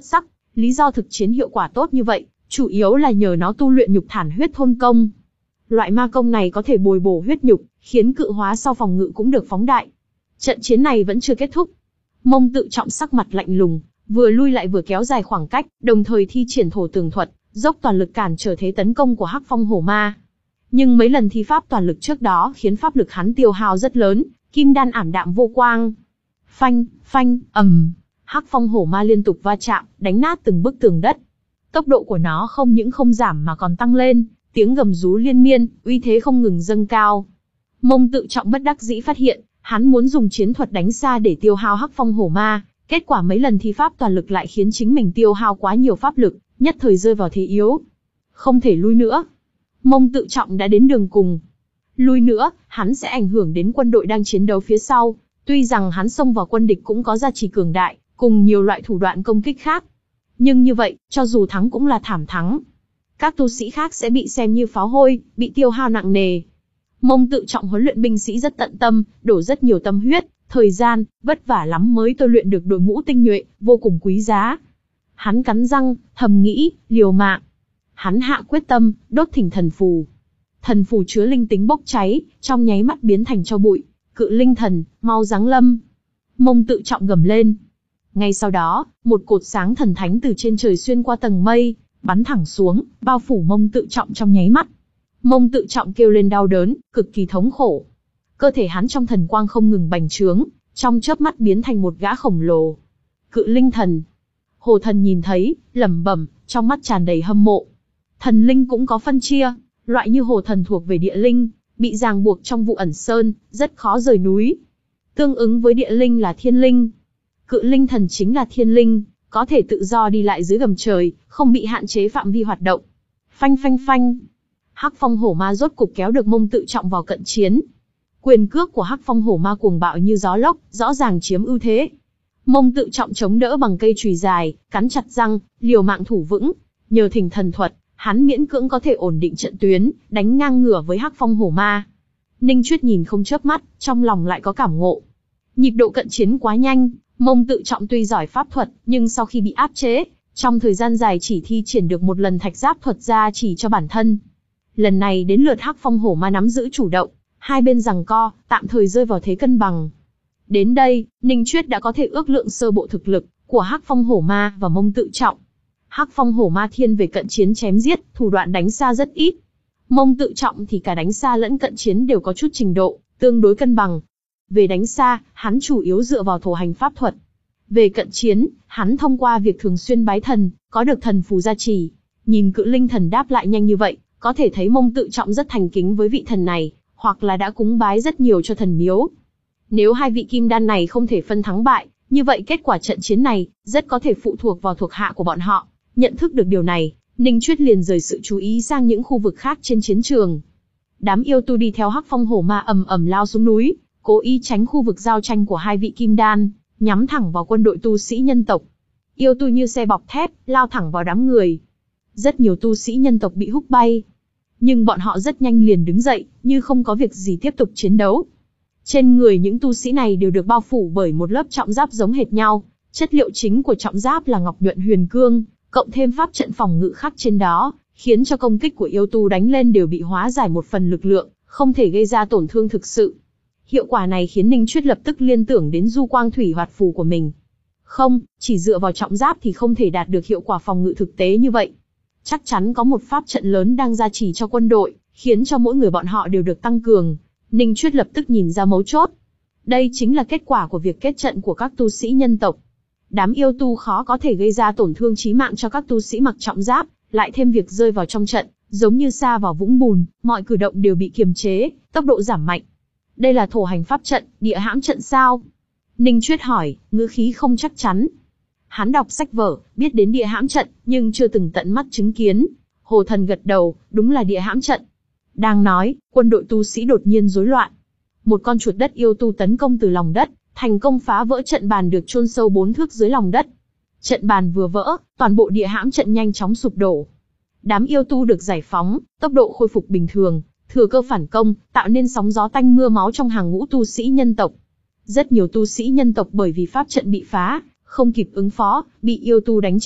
Lý do thực chiến hiệu quả tốt như vậy, chủ yếu là nhờ nó tu luyện nhục thản huyết thôn công. Loại ma công này có thể bồi bổ huyết nhục, khiến cự hóa sau phòng ngự cũng được phóng đại. Trận chiến này vẫn chưa kết thúc. Mông Tự Trọng sắc mặt lạnh lùng, vừa lui lại vừa kéo dài khoảng cách, đồng thời thi triển thổ tường thuật, dốc toàn lực cản trở thế tấn công của Hắc Phong Hổ Ma. Nhưng mấy lần thi pháp toàn lực trước đó khiến pháp lực hắn tiêu hao rất lớn, kim đan ảm đạm vô quang. Phanh, phanh, ầm, Hắc Phong Hổ Ma liên tục va chạm, đánh nát từng bức tường đất. Tốc độ của nó không những không giảm mà còn tăng lên, tiếng gầm rú liên miên, uy thế không ngừng dâng cao. Mông Tự Trọng bất đắc dĩ phát hiện, hắn muốn dùng chiến thuật đánh xa để tiêu hao Hắc Phong Hổ Ma, kết quả mấy lần thi pháp toàn lực lại khiến chính mình tiêu hao quá nhiều pháp lực, nhất thời rơi vào thế yếu. Không thể lui nữa. Mông Tự Trọng đã đến đường cùng. Lui nữa, hắn sẽ ảnh hưởng đến quân đội đang chiến đấu phía sau. Tuy rằng hắn xông vào quân địch cũng có gia trì cường đại, cùng nhiều loại thủ đoạn công kích khác. Nhưng như vậy, cho dù thắng cũng là thảm thắng. Các tu sĩ khác sẽ bị xem như pháo hôi, bị tiêu hao nặng nề. Mông Tự Trọng huấn luyện binh sĩ rất tận tâm, đổ rất nhiều tâm huyết, thời gian, vất vả lắm mới tôi luyện được đội ngũ tinh nhuệ, vô cùng quý giá. Hắn cắn răng, thầm nghĩ, liều mạng. Hắn hạ quyết tâm, đốt thỉnh thần phù. Thần phù chứa linh tính bốc cháy, trong nháy mắt biến thành tro bụi. Cự linh thần, mau giáng lâm. Mông Tự Trọng gầm lên. Ngay sau đó, một cột sáng thần thánh từ trên trời xuyên qua tầng mây, bắn thẳng xuống, bao phủ Mông Tự Trọng trong nháy mắt. Mông Tự Trọng kêu lên đau đớn, cực kỳ thống khổ. Cơ thể hắn trong thần quang không ngừng bành trướng, trong chớp mắt biến thành một gã khổng lồ. Cự linh thần. Hồ Thần nhìn thấy, lẩm bẩm, trong mắt tràn đầy hâm mộ. Thần linh cũng có phân chia, loại như Hồ Thần thuộc về địa linh, bị ràng buộc trong vụ ẩn sơn, rất khó rời núi. Tương ứng với địa linh là thiên linh. Cự linh thần chính là thiên linh, có thể tự do đi lại dưới gầm trời, không bị hạn chế phạm vi hoạt động. Phanh phanh phanh. Hắc Phong Hổ Ma rốt cục kéo được Mông Tự Trọng vào cận chiến. Quyền cước của Hắc Phong Hổ Ma cuồng bạo như gió lốc, rõ ràng chiếm ưu thế. Mông Tự Trọng chống đỡ bằng cây chùy dài, cắn chặt răng, liều mạng thủ vững. Nhờ thỉnh thần thuật, hắn miễn cưỡng có thể ổn định trận tuyến, đánh ngang ngửa với Hắc Phong Hổ Ma. Ninh Chuyết nhìn không chớp mắt, trong lòng lại có cảm ngộ. Nhịp độ cận chiến quá nhanh, Mông Tự Trọng tuy giỏi pháp thuật, nhưng sau khi bị áp chế, trong thời gian dài chỉ thi triển được một lần thạch giáp thuật ra chỉ cho bản thân. Lần này đến lượt Hắc Phong Hổ Ma nắm giữ chủ động, hai bên giằng co, tạm thời rơi vào thế cân bằng. Đến đây, Ninh Chuyết đã có thể ước lượng sơ bộ thực lực của Hắc Phong Hổ Ma và Mông Tự Trọng. Hắc Phong Hổ Ma thiên về cận chiến chém giết, thủ đoạn đánh xa rất ít. Mông Tự Trọng thì cả đánh xa lẫn cận chiến đều có chút trình độ, tương đối cân bằng. Về đánh xa, hắn chủ yếu dựa vào thổ hành pháp thuật. Về cận chiến, hắn thông qua việc thường xuyên bái thần, có được thần phù gia trì. Nhìn cự linh thần đáp lại nhanh như vậy, có thể thấy Mông Tự Trọng rất thành kính với vị thần này, hoặc là đã cúng bái rất nhiều cho thần miếu. Nếu hai vị kim đan này không thể phân thắng bại, như vậy kết quả trận chiến này rất có thể phụ thuộc vào thuộc hạ của bọn họ. Nhận thức được điều này, Ninh Chuyết liền rời sự chú ý sang những khu vực khác trên chiến trường. Đám yêu tu đi theo Hắc Phong Hổ Ma ầm ầm lao xuống núi, cố ý tránh khu vực giao tranh của hai vị kim đan, nhắm thẳng vào quân đội tu sĩ nhân tộc. Yêu tu như xe bọc thép, lao thẳng vào đám người. Rất nhiều tu sĩ nhân tộc bị húc bay. Nhưng bọn họ rất nhanh liền đứng dậy, như không có việc gì tiếp tục chiến đấu. Trên người những tu sĩ này đều được bao phủ bởi một lớp trọng giáp giống hệt nhau. Chất liệu chính của trọng giáp là ngọc nhuận huyền cương, cộng thêm pháp trận phòng ngự khắc trên đó, khiến cho công kích của yêu tu đánh lên đều bị hóa giải một phần lực lượng, không thể gây ra tổn thương thực sự. Hiệu quả này khiến Ninh Chuyết lập tức liên tưởng đến du quang thủy hoạt phù của mình. Không, chỉ dựa vào trọng giáp thì không thể đạt được hiệu quả phòng ngự thực tế như vậy. Chắc chắn có một pháp trận lớn đang gia trì cho quân đội, khiến cho mỗi người bọn họ đều được tăng cường. Ninh Chuyết lập tức nhìn ra mấu chốt. Đây chính là kết quả của việc kết trận của các tu sĩ nhân tộc. Đám yêu tu khó có thể gây ra tổn thương chí mạng cho các tu sĩ mặc trọng giáp, lại thêm việc rơi vào trong trận, giống như sa vào vũng bùn, mọi cử động đều bị kiềm chế, tốc độ giảm mạnh. Đây là thổ hành pháp trận, địa hãm trận sao? Ninh Chuyết hỏi, ngữ khí không chắc chắn. Hắn đọc sách vở, biết đến địa hãm trận, nhưng chưa từng tận mắt chứng kiến. Hồ Thần gật đầu, đúng là địa hãm trận. Đang nói, quân đội tu sĩ đột nhiên rối loạn. Một con chuột đất yêu tu tấn công từ lòng đất, thành công phá vỡ trận bàn được chôn sâu bốn thước dưới lòng đất. Trận bàn vừa vỡ, toàn bộ địa hãm trận nhanh chóng sụp đổ. Đám yêu tu được giải phóng, tốc độ khôi phục bình thường, thừa cơ phản công, tạo nên sóng gió tanh mưa máu trong hàng ngũ tu sĩ nhân tộc. Rất nhiều tu sĩ nhân tộc bởi vì pháp trận bị phá, không kịp ứng phó, bị yêu tu đánh chết,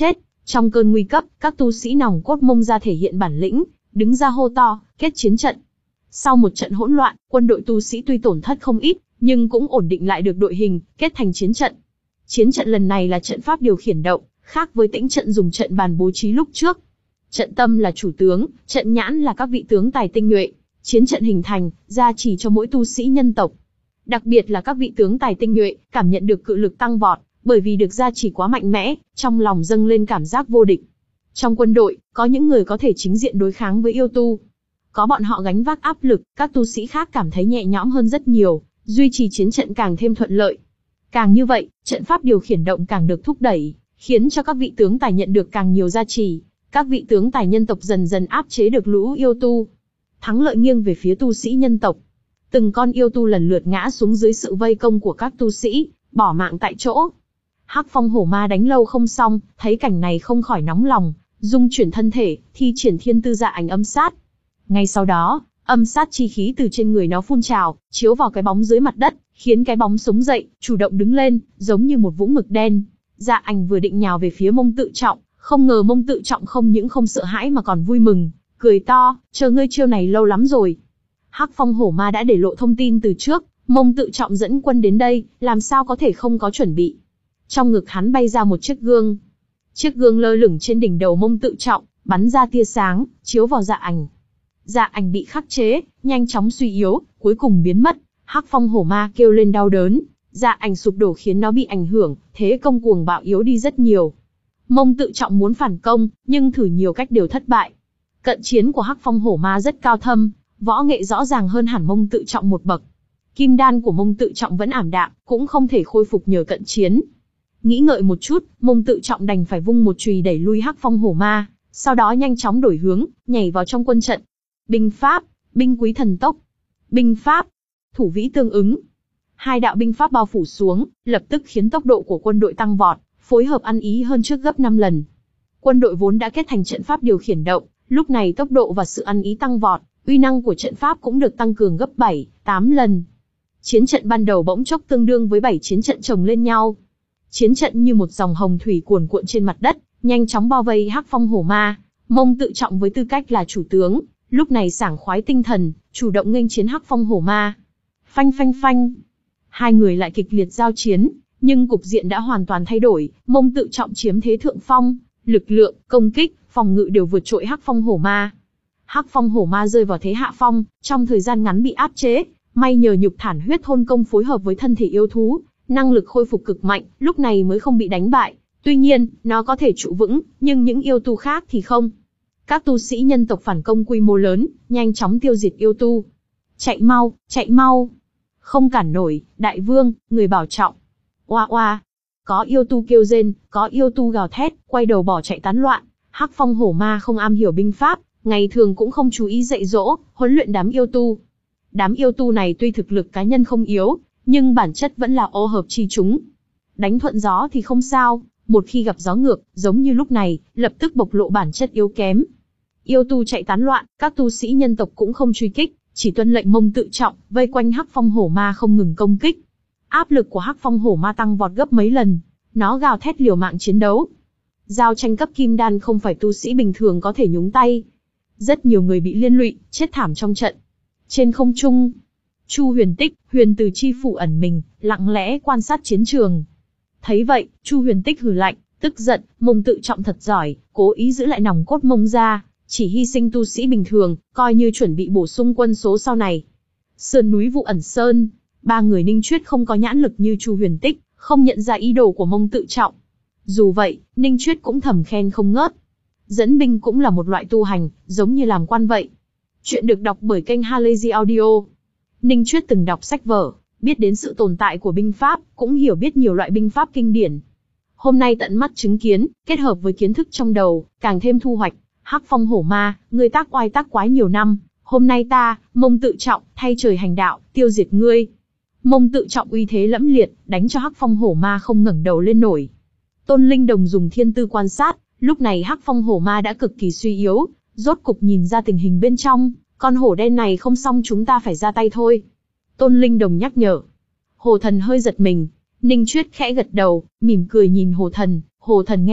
Trong cơn nguy cấp, các tu sĩ nòng cốt Mông ra thể hiện bản lĩnh, đứng ra hô to, kết chiến trận. Sau một trận hỗn loạn, quân đội tu sĩ tuy tổn thất không ít, nhưng cũng ổn định lại được đội hình, kết thành chiến trận. Chiến trận lần này là trận pháp điều khiển động, khác với tĩnh trận dùng trận bàn bố trí lúc trước. Trận tâm là chủ tướng, trận nhãn là các vị tướng tài tinh nhuệ. Chiến trận hình thành, gia trì cho mỗi tu sĩ nhân tộc. Đặc biệt là các vị tướng tài tinh nhuệ, cảm nhận được cự lực tăng vọt, bởi vì được gia trì quá mạnh mẽ, trong lòng dâng lên cảm giác vô địch. Trong quân đội, có những người có thể chính diện đối kháng với yêu tu. Có bọn họ gánh vác áp lực, các tu sĩ khác cảm thấy nhẹ nhõm hơn rất nhiều, duy trì chiến trận càng thêm thuận lợi. Càng như vậy, trận pháp điều khiển động càng được thúc đẩy, khiến cho các vị tướng tài nhận được càng nhiều gia trì. Các vị tướng tài nhân tộc dần dần áp chế được lũ yêu tu. Thắng lợi nghiêng về phía tu sĩ nhân tộc. Từng con yêu tu lần lượt ngã xuống dưới sự vây công của các tu sĩ, bỏ mạng tại chỗ. Hắc Phong Hổ Ma đánh lâu không xong, thấy cảnh này không khỏi nóng lòng, dung chuyển thân thể, thi triển thiên tư dạ ảnh âm sát. Ngay sau đó, âm sát chi khí từ trên người nó phun trào, chiếu vào cái bóng dưới mặt đất, khiến cái bóng sống dậy, chủ động đứng lên, giống như một vũng mực đen. Dạ ảnh vừa định nhào về phía Mông Tự Trọng, không ngờ Mông Tự Trọng không những không sợ hãi mà còn vui mừng, cười to, chờ ngươi chiêu này lâu lắm rồi. Hắc Phong Hổ Ma đã để lộ thông tin từ trước, Mông Tự Trọng dẫn quân đến đây, làm sao có thể không có chuẩn bị. Trong ngực hắn bay ra một chiếc gương. Chiếc gương lơ lửng trên đỉnh đầu Mông Tự Trọng, bắn ra tia sáng, chiếu vào dạ ảnh. Dạ ảnh bị khắc chế, nhanh chóng suy yếu, cuối cùng biến mất. Hắc Phong Hổ Ma kêu lên đau đớn, dạ ảnh sụp đổ khiến nó bị ảnh hưởng, thế công cuồng bạo yếu đi rất nhiều. Mông Tự Trọng muốn phản công, nhưng thử nhiều cách đều thất bại. Cận chiến của Hắc Phong Hổ Ma rất cao thâm, võ nghệ rõ ràng hơn hẳn Mông Tự Trọng một bậc. Kim đan của Mông Tự Trọng vẫn ảm đạm, cũng không thể khôi phục nhờ cận chiến. Nghĩ ngợi một chút, Mông Tự Trọng đành phải vung một chùy đẩy lui Hắc Phong Hổ Ma, sau đó nhanh chóng đổi hướng, nhảy vào trong quân trận. Binh pháp, binh quý thần tốc. Binh pháp, thủ vĩ tương ứng. Hai đạo binh pháp bao phủ xuống, lập tức khiến tốc độ của quân đội tăng vọt, phối hợp ăn ý hơn trước gấp năm lần. Quân đội vốn đã kết thành trận pháp điều khiển động, lúc này tốc độ và sự ăn ý tăng vọt, uy năng của trận pháp cũng được tăng cường gấp bảy, tám lần. Chiến trận ban đầu bỗng chốc tương đương với bảy chiến trận chồng lên nhau. Chiến trận như một dòng hồng thủy cuồn cuộn trên mặt đất, nhanh chóng bao vây Hắc Phong Hổ Ma. Mông Tự Trọng với tư cách là chủ tướng, lúc này sảng khoái tinh thần, chủ động nghênh chiến Hắc Phong Hổ Ma. Phanh phanh phanh. Hai người lại kịch liệt giao chiến, nhưng cục diện đã hoàn toàn thay đổi, Mông Tự Trọng chiếm thế thượng phong, lực lượng, công kích, phòng ngự đều vượt trội Hắc Phong Hổ Ma. Hắc Phong Hổ Ma rơi vào thế hạ phong, trong thời gian ngắn bị áp chế, may nhờ nhục thản huyết thôn công phối hợp với thân thể yêu thú, năng lực khôi phục cực mạnh, lúc này mới không bị đánh bại. Tuy nhiên, nó có thể trụ vững, nhưng những yêu tu khác thì không. Các tu sĩ nhân tộc phản công quy mô lớn, nhanh chóng tiêu diệt yêu tu. Chạy mau, chạy mau. Không cản nổi, đại vương, người bảo trọng. Oa oa. Có yêu tu kêu rên, có yêu tu gào thét, quay đầu bỏ chạy tán loạn. Hắc Phong Hổ Ma không am hiểu binh pháp, ngày thường cũng không chú ý dạy dỗ, huấn luyện đám yêu tu. Đám yêu tu này tuy thực lực cá nhân không yếu, nhưng bản chất vẫn là ô hợp chi chúng. Đánh thuận gió thì không sao, một khi gặp gió ngược, giống như lúc này, lập tức bộc lộ bản chất yếu kém. Yêu tu chạy tán loạn, các tu sĩ nhân tộc cũng không truy kích, chỉ tuân lệnh Mông Tự Trọng, vây quanh Hắc Phong Hổ Ma không ngừng công kích. Áp lực của Hắc Phong Hổ Ma tăng vọt gấp mấy lần, nó gào thét liều mạng chiến đấu. Giao tranh cấp kim đan không phải tu sĩ bình thường có thể nhúng tay. Rất nhiều người bị liên lụy, chết thảm trong trận. Trên không trung, Chu Huyền Tích, Huyền Từ Chi phủ ẩn mình, lặng lẽ quan sát chiến trường. Thấy vậy, Chu Huyền Tích hừ lạnh, tức giận, Mông Tự Trọng thật giỏi, cố ý giữ lại nòng cốt Mông ra, chỉ hy sinh tu sĩ bình thường, coi như chuẩn bị bổ sung quân số sau này. Sườn núi Vụ Ẩn Sơn, ba người Ninh Chuyết không có nhãn lực như Chu Huyền Tích, không nhận ra ý đồ của Mông Tự Trọng. Dù vậy, Ninh Chuyết cũng thầm khen không ngớt. Dẫn binh cũng là một loại tu hành, giống như làm quan vậy. Chuyện được đọc bởi kênh Halazy Audio. Ninh Chuyết từng đọc sách vở, biết đến sự tồn tại của binh pháp, cũng hiểu biết nhiều loại binh pháp kinh điển. Hôm nay tận mắt chứng kiến, kết hợp với kiến thức trong đầu, càng thêm thu hoạch. Hắc Phong Hổ Ma, ngươi tác oai tác quái nhiều năm, hôm nay ta, Mông Tự Trọng, thay trời hành đạo, tiêu diệt ngươi. Mông Tự Trọng uy thế lẫm liệt, đánh cho Hắc Phong Hổ Ma không ngẩng đầu lên nổi. Tôn Linh Đồng dùng thiên tư quan sát, lúc này Hắc Phong Hổ Ma đã cực kỳ suy yếu, rốt cục nhìn ra tình hình bên trong, con hổ đen này không xong chúng ta phải ra tay thôi. Tôn Linh Đồng nhắc nhở. Hồ Thần hơi giật mình, Ninh Chuyết khẽ gật đầu, mỉm cười nhìn Hồ Thần, Hồ Thần nghe lệnh,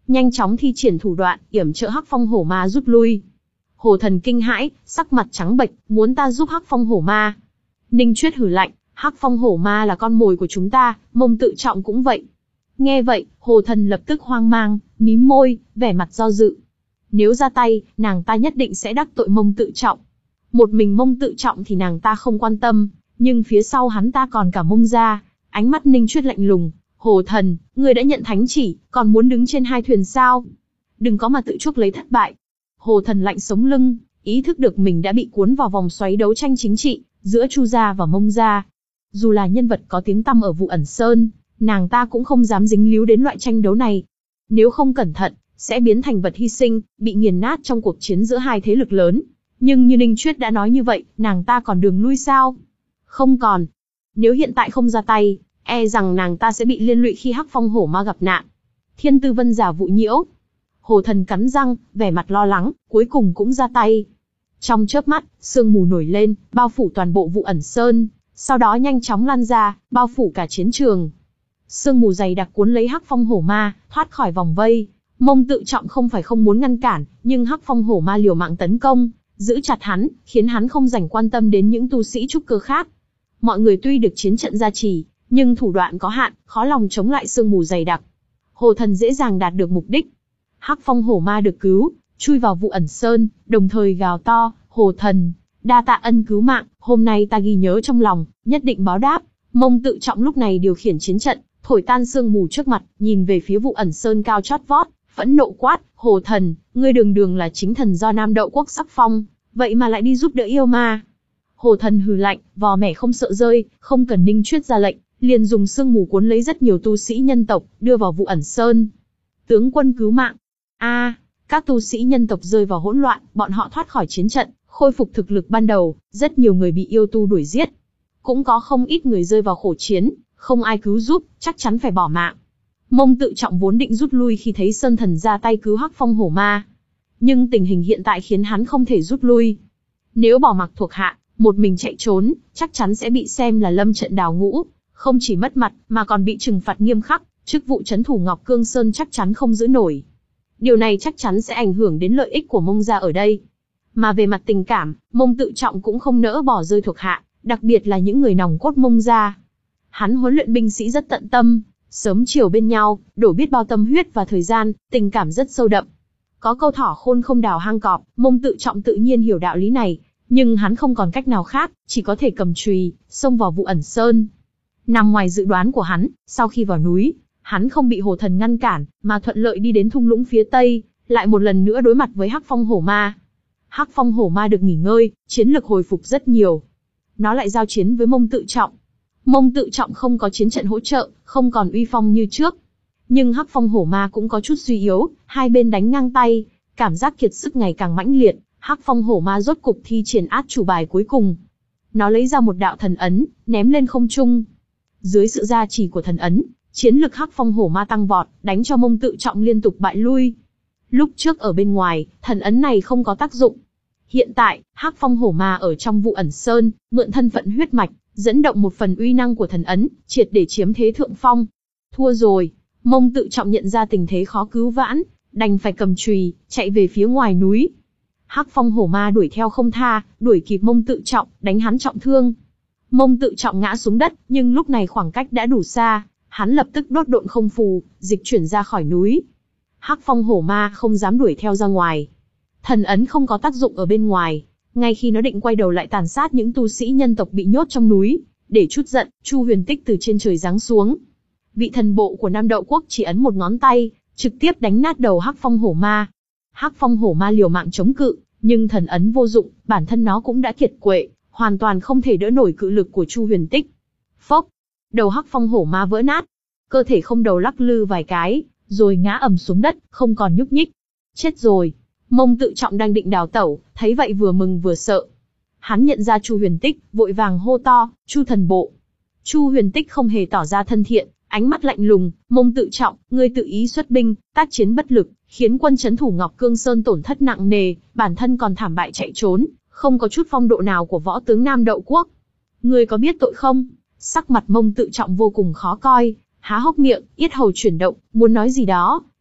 nhanh chóng thi triển thủ đoạn, yểm trợ Hắc Phong Hổ Ma rút lui. Hồ Thần kinh hãi, sắc mặt trắng bệch, muốn ta giúp Hắc Phong Hổ Ma. Ninh Chuyết hừ lạnh, Hắc Phong Hổ Ma là con mồi của chúng ta, Mông Tự Trọng cũng vậy. Nghe vậy, Hồ Thần lập tức hoang mang, mím môi, vẻ mặt do dự. Nếu ra tay, nàng ta nhất định sẽ đắc tội Mông Tự Trọng. Một mình Mông Tự Trọng thì nàng ta không quan tâm, nhưng phía sau hắn ta còn cả Mông gia. Ánh mắt Ninh Chuyết lạnh lùng, Hồ Thần, ngươi đã nhận thánh chỉ, còn muốn đứng trên hai thuyền sao? Đừng có mà tự chuốc lấy thất bại. Hồ Thần lạnh sống lưng, ý thức được mình đã bị cuốn vào vòng xoáy đấu tranh chính trị giữa Chu gia và Mông gia. Dù là nhân vật có tiếng tăm ở Vụ Ẩn Sơn, nàng ta cũng không dám dính líu đến loại tranh đấu này. Nếu không cẩn thận, sẽ biến thành vật hy sinh, bị nghiền nát trong cuộc chiến giữa hai thế lực lớn. Nhưng như Ninh Chuyết đã nói như vậy, nàng ta còn đường lui sao? Không còn. Nếu hiện tại không ra tay, e rằng nàng ta sẽ bị liên lụy khi Hắc Phong Hổ Ma gặp nạn. Thiên Tư Vân giả Vụ Nhiễu. Hồ Thần cắn răng, vẻ mặt lo lắng, cuối cùng cũng ra tay. Trong chớp mắt, sương mù nổi lên, bao phủ toàn bộ Vụ Ẩn Sơn, sau đó nhanh chóng lan ra, bao phủ cả chiến trường. Sương mù dày đặc cuốn lấy Hắc Phong Hổ Ma, thoát khỏi vòng vây. Mông Tự Trọng không phải không muốn ngăn cản, nhưng Hắc Phong Hổ Ma liều mạng tấn công, giữ chặt hắn, khiến hắn không rảnh quan tâm đến những tu sĩ trúc cơ khác. Mọi người tuy được chiến trận gia trì, nhưng thủ đoạn có hạn, khó lòng chống lại sương mù dày đặc. Hồ Thần dễ dàng đạt được mục đích. Hắc Phong Hổ Ma được cứu, chui vào Vụ Ẩn Sơn, đồng thời gào to, Hồ Thần, đa tạ ân cứu mạng, hôm nay ta ghi nhớ trong lòng, nhất định báo đáp. Mông Tự Trọng lúc này điều khiển chiến trận, thổi tan sương mù trước mặt, nhìn về phía Vụ Ẩn Sơn cao chót vót, phẫn nộ quát, Hồ Thần, ngươi đường đường là chính thần do Nam Đậu Quốc sắc phong, vậy mà lại đi giúp đỡ yêu ma. Hồ Thần hừ lạnh, vò mẻ không sợ rơi, không cần Ninh Chuyết ra lệnh, liền dùng sương mù cuốn lấy rất nhiều tu sĩ nhân tộc, đưa vào Vụ Ẩn Sơn. Tướng quân cứu mạng. A, à, các tu sĩ nhân tộc rơi vào hỗn loạn, bọn họ thoát khỏi chiến trận, khôi phục thực lực ban đầu, rất nhiều người bị yêu tu đuổi giết. Cũng có không ít người rơi vào khổ chiến, không ai cứu giúp, chắc chắn phải bỏ mạng. Mông Tự Trọng vốn định rút lui khi thấy Sơn Thần ra tay cứu Hắc Phong Hổ Ma. Nhưng tình hình hiện tại khiến hắn không thể rút lui. Nếu bỏ mặc thuộc hạ, một mình chạy trốn, chắc chắn sẽ bị xem là lâm trận đào ngũ, không chỉ mất mặt, mà còn bị trừng phạt nghiêm khắc, chức vụ trấn thủ Ngọc Cương Sơn chắc chắn không giữ nổi. Điều này chắc chắn sẽ ảnh hưởng đến lợi ích của Mông gia ở đây. Mà về mặt tình cảm, Mông Tự Trọng cũng không nỡ bỏ rơi thuộc hạ, đặc biệt là những người nòng cốt Mông gia. Hắn huấn luyện binh sĩ rất tận tâm, sớm chiều bên nhau, đổ biết bao tâm huyết và thời gian, tình cảm rất sâu đậm. Có câu thỏ khôn không đào hang cọp, Mông Tự Trọng tự nhiên hiểu đạo lý này, nhưng hắn không còn cách nào khác, chỉ có thể cầm chùy, xông vào Vụ Ẩn Sơn. Nằm ngoài dự đoán của hắn, sau khi vào núi, hắn không bị Hồ Thần ngăn cản, mà thuận lợi đi đến thung lũng phía tây, lại một lần nữa đối mặt với Hắc Phong Hổ Ma. Hắc Phong Hổ Ma được nghỉ ngơi, chiến lực hồi phục rất nhiều. Nó lại giao chiến với Mông Tự Trọng. Mông Tự Trọng không có chiến trận hỗ trợ, không còn uy phong như trước. Nhưng Hắc Phong Hổ Ma cũng có chút suy yếu, hai bên đánh ngang tay, cảm giác kiệt sức ngày càng mãnh liệt. Hắc Phong Hổ Ma rốt cục thi triển át chủ bài cuối cùng. Nó lấy ra một đạo thần ấn, ném lên không trung. Dưới sự gia trì của thần ấn, chiến lực Hắc Phong Hổ Ma tăng vọt, đánh cho Mông Tự Trọng liên tục bại lui. Lúc trước ở bên ngoài, thần ấn này không có tác dụng. Hiện tại, Hắc Phong Hổ Ma ở trong Vụ Ẩn Sơn, mượn thân phận huyết mạch, dẫn động một phần uy năng của thần ấn, triệt để chiếm thế thượng phong. Thua rồi, Mông Tự Trọng nhận ra tình thế khó cứu vãn, đành phải cầm chùy, chạy về phía ngoài núi. Hắc Phong Hổ Ma đuổi theo không tha, đuổi kịp Mông Tự Trọng, đánh hắn trọng thương. Mông Tự Trọng ngã xuống đất, nhưng lúc này khoảng cách đã đủ xa, hắn lập tức đốt độn không phù, dịch chuyển ra khỏi núi. Hắc Phong Hổ Ma không dám đuổi theo ra ngoài. Thần ấn không có tác dụng ở bên ngoài, ngay khi nó định quay đầu lại tàn sát những tu sĩ nhân tộc bị nhốt trong núi, để chút giận, Chu Huyền Tích từ trên trời giáng xuống. Vị thần bộ của Nam Đậu Quốc chỉ ấn một ngón tay, trực tiếp đánh nát đầu Hắc Phong Hổ Ma. Hắc Phong Hổ Ma liều mạng chống cự, nhưng thần ấn vô dụng, bản thân nó cũng đã kiệt quệ, hoàn toàn không thể đỡ nổi cự lực của Chu Huyền Tích. Phốc, đầu Hắc Phong Hổ Ma vỡ nát, cơ thể không đầu lắc lư vài cái, rồi ngã ầm xuống đất, không còn nhúc nhích. Chết rồi. Mông Tự Trọng đang định đào tẩu, thấy vậy vừa mừng vừa sợ. Hắn nhận ra Chu Huyền Tích, vội vàng hô to, Chu thần bộ. Chu Huyền Tích không hề tỏ ra thân thiện, ánh mắt lạnh lùng, Mông Tự Trọng, ngươi tự ý xuất binh, tác chiến bất lực, khiến quân trấn thủ Ngọc Cương Sơn tổn thất nặng nề, bản thân còn thảm bại chạy trốn, không có chút phong độ nào của võ tướng Nam Đậu Quốc. Ngươi có biết tội không? Sắc mặt Mông Tự Trọng vô cùng khó coi, há hốc miệng, yết hầu chuyển động, muốn nói gì đó,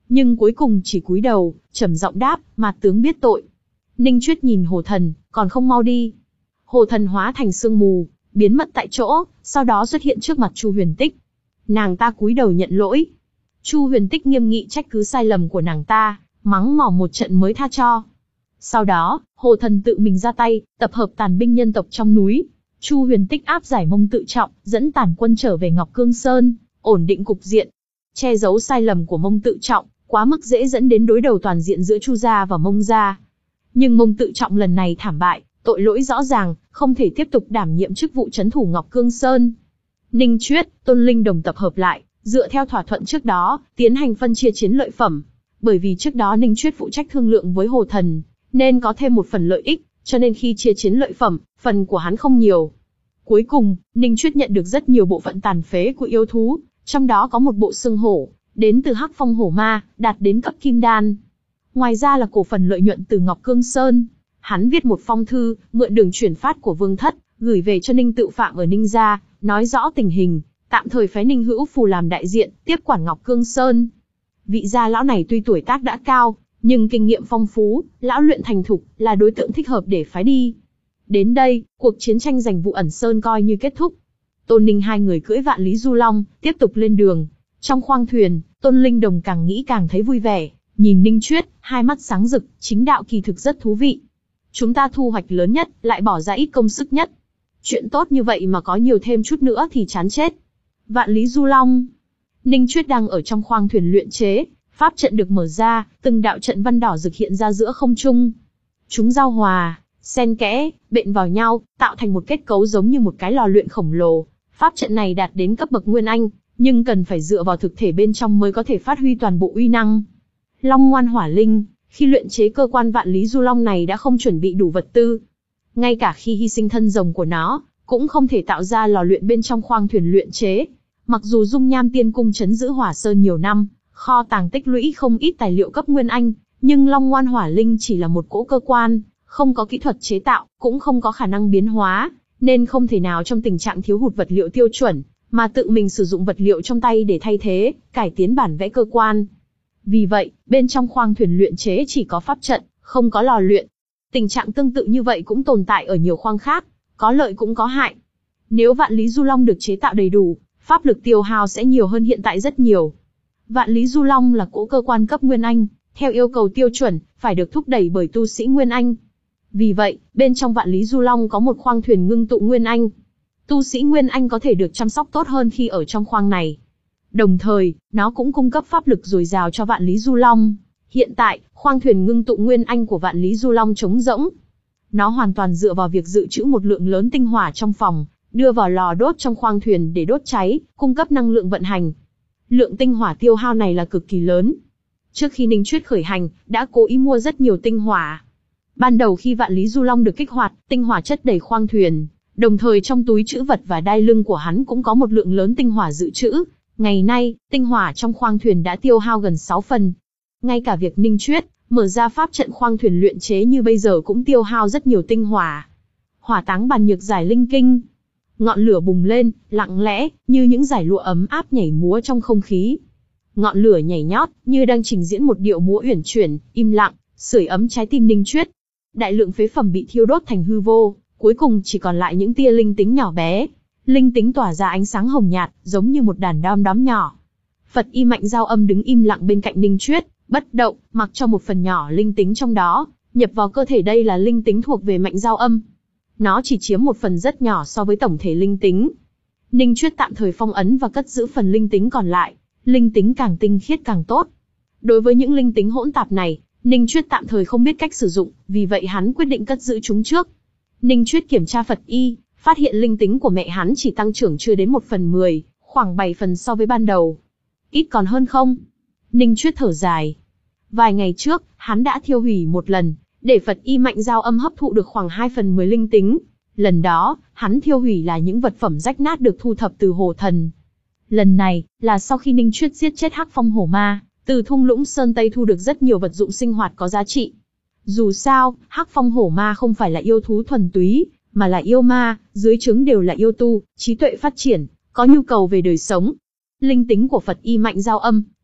nhưng cuối cùng chỉ cúi đầu, trầm giọng đáp, mạt tướng biết tội. Ninh Chuyết nhìn Hồ Thần, còn không mau đi. Hồ Thần hóa thành sương mù, biến mất tại chỗ, sau đó xuất hiện trước mặt Chu Huyền Tích. Nàng ta cúi đầu nhận lỗi. Chu Huyền Tích nghiêm nghị trách cứ sai lầm của nàng ta, mắng mỏ một trận mới tha cho. Sau đó, Hồ Thần tự mình ra tay, tập hợp tàn binh nhân tộc trong núi. Chu Huyền Tích áp giải Mông Tự Trọng, dẫn tàn quân trở về Ngọc Cương Sơn, ổn định cục diện. Che giấu sai lầm của Mông Tự Trọng, quá mức dễ dẫn đến đối đầu toàn diện giữa Chu gia và Mông gia. Nhưng Mông Tự Trọng lần này thảm bại, tội lỗi rõ ràng, không thể tiếp tục đảm nhiệm chức vụ trấn thủ Ngọc Cương Sơn. Ninh Chuyết, Tôn Linh Đồng tập hợp lại, dựa theo thỏa thuận trước đó, tiến hành phân chia chiến lợi phẩm. Bởi vì trước đó Ninh Chuyết phụ trách thương lượng với Hồ Thần, nên có thêm một phần lợi ích, cho nên khi chia chiến lợi phẩm, phần của hắn không nhiều. Cuối cùng, Ninh Chuyết nhận được rất nhiều bộ phận tàn phế của yêu thú, trong đó có một bộ xương hổ, đến từ Hắc Phong Hổ Ma, đạt đến cấp Kim Đan. Ngoài ra là cổ phần lợi nhuận từ Ngọc Cương Sơn. Hắn viết một phong thư, mượn đường chuyển phát của Vương Thất, gửi về cho Ninh Tự Phạm ở Ninh gia, nói rõ tình hình, tạm thời phái Ninh Hữu Phù làm đại diện, tiếp quản Ngọc Cương Sơn. Vị gia lão này tuy tuổi tác đã cao, nhưng kinh nghiệm phong phú, lão luyện thành thục, là đối tượng thích hợp để phái đi. Đến đây, cuộc chiến tranh giành Vụ Ẩn Sơn coi như kết thúc. Tôn Ninh hai người cưỡi Vạn Lý Du Long, tiếp tục lên đường. Trong khoang thuyền, Tôn Linh Đồng càng nghĩ càng thấy vui vẻ, nhìn Ninh Chuyết, hai mắt sáng rực, chính đạo kỳ thực rất thú vị. Chúng ta thu hoạch lớn nhất, lại bỏ ra ít công sức nhất. Chuyện tốt như vậy mà có nhiều thêm chút nữa thì chán chết. Vạn Lý Du Long. Ninh Chuyết đang ở trong khoang thuyền luyện chế, pháp trận được mở ra, từng đạo trận văn đỏ rực hiện ra giữa không trung. Chúng giao hòa, xen kẽ, bện vào nhau, tạo thành một kết cấu giống như một cái lò luyện khổng lồ. Pháp trận này đạt đến cấp bậc Nguyên Anh, nhưng cần phải dựa vào thực thể bên trong mới có thể phát huy toàn bộ uy năng. Long Ngoan Hỏa Linh, khi luyện chế cơ quan Vạn Lý Du Long này đã không chuẩn bị đủ vật tư. Ngay cả khi hy sinh thân rồng của nó, cũng không thể tạo ra lò luyện bên trong khoang thuyền luyện chế. Mặc dù Dung Nham Tiên Cung trấn giữ Hỏa Sơn nhiều năm, kho tàng tích lũy không ít tài liệu cấp Nguyên Anh, nhưng Long Ngoan Hỏa Linh chỉ là một cỗ cơ quan, không có kỹ thuật chế tạo, cũng không có khả năng biến hóa, nên không thể nào trong tình trạng thiếu hụt vật liệu tiêu chuẩn, mà tự mình sử dụng vật liệu trong tay để thay thế, cải tiến bản vẽ cơ quan. Vì vậy, bên trong khoang thuyền luyện chế chỉ có pháp trận, không có lò luyện. Tình trạng tương tự như vậy cũng tồn tại ở nhiều khoang khác, có lợi cũng có hại. Nếu Vạn Lý Du Long được chế tạo đầy đủ, pháp lực tiêu hao sẽ nhiều hơn hiện tại rất nhiều. Vạn Lý Du Long là cỗ cơ quan cấp Nguyên Anh, theo yêu cầu tiêu chuẩn, phải được thúc đẩy bởi tu sĩ Nguyên Anh. Vì vậy, bên trong Vạn Lý Du Long có một khoang thuyền ngưng tụ Nguyên Anh. Tu sĩ Nguyên Anh có thể được chăm sóc tốt hơn khi ở trong khoang này. Đồng thời, nó cũng cung cấp pháp lực dồi dào cho Vạn Lý Du Long. Hiện tại, khoang thuyền ngưng tụ Nguyên Anh của Vạn Lý Du Long trống rỗng. Nó hoàn toàn dựa vào việc dự trữ một lượng lớn tinh hỏa trong phòng, đưa vào lò đốt trong khoang thuyền để đốt cháy, cung cấp năng lượng vận hành. Lượng tinh hỏa tiêu hao này là cực kỳ lớn. Trước khi Ninh Chuyết khởi hành, đã cố ý mua rất nhiều tinh hỏa. Ban đầu khi Vạn Lý Du Long được kích hoạt, tinh hỏa chất đầy khoang thuyền, đồng thời trong túi trữ vật và đai lưng của hắn cũng có một lượng lớn tinh hỏa dự trữ. Ngày nay, tinh hỏa trong khoang thuyền đã tiêu hao gần sáu phần. Ngay cả việc Ninh Chuyết mở ra pháp trận khoang thuyền luyện chế như bây giờ cũng tiêu hao rất nhiều tinh hỏa. Hỏa táng bàn nhược giải linh kinh. Ngọn lửa bùng lên, lặng lẽ, như những dải lụa ấm áp nhảy múa trong không khí. Ngọn lửa nhảy nhót, như đang trình diễn một điệu múa uyển chuyển, im lặng, sưởi ấm trái tim Ninh Chuyết. Đại lượng phế phẩm bị thiêu đốt thành hư vô, cuối cùng chỉ còn lại những tia linh tính nhỏ bé. Linh tính tỏa ra ánh sáng hồng nhạt, giống như một đàn đom đóm nhỏ. Phật Y Mạnh Giao Âm đứng im lặng bên cạnh Ninh Chuyết, bất động, mặc cho một phần nhỏ linh tính trong đó nhập vào cơ thể. Đây là linh tính thuộc về Mạnh Giao Âm. Nó chỉ chiếm một phần rất nhỏ so với tổng thể linh tính. Ninh Chuyết tạm thời phong ấn và cất giữ phần linh tính còn lại. Linh tính càng tinh khiết càng tốt. Đối với những linh tính hỗn tạp này, Ninh Chuyết tạm thời không biết cách sử dụng, vì vậy hắn quyết định cất giữ chúng trước. Ninh Chuyết kiểm tra Phật Y, phát hiện linh tính của mẹ hắn chỉ tăng trưởng chưa đến một phần mười, khoảng bảy phần so với ban đầu. Ít còn hơn không? Ninh Chuyết thở dài. Vài ngày trước, hắn đã thiêu hủy một lần, để Phật Y Mạnh Giao Âm hấp thụ được khoảng hai phần mười linh tính. Lần đó, hắn thiêu hủy là những vật phẩm rách nát được thu thập từ Hồ Thần. Lần này, là sau khi Ninh Chuyết giết chết Hắc Phong Hổ Ma, từ thung lũng Sơn Tây thu được rất nhiều vật dụng sinh hoạt có giá trị. Dù sao, Hắc Phong Hổ Ma không phải là yêu thú thuần túy, mà là yêu ma, dưới trướng đều là yêu tu, trí tuệ phát triển, có nhu cầu về đời sống. Linh tính của Phật Y Mạnh Giao Âm,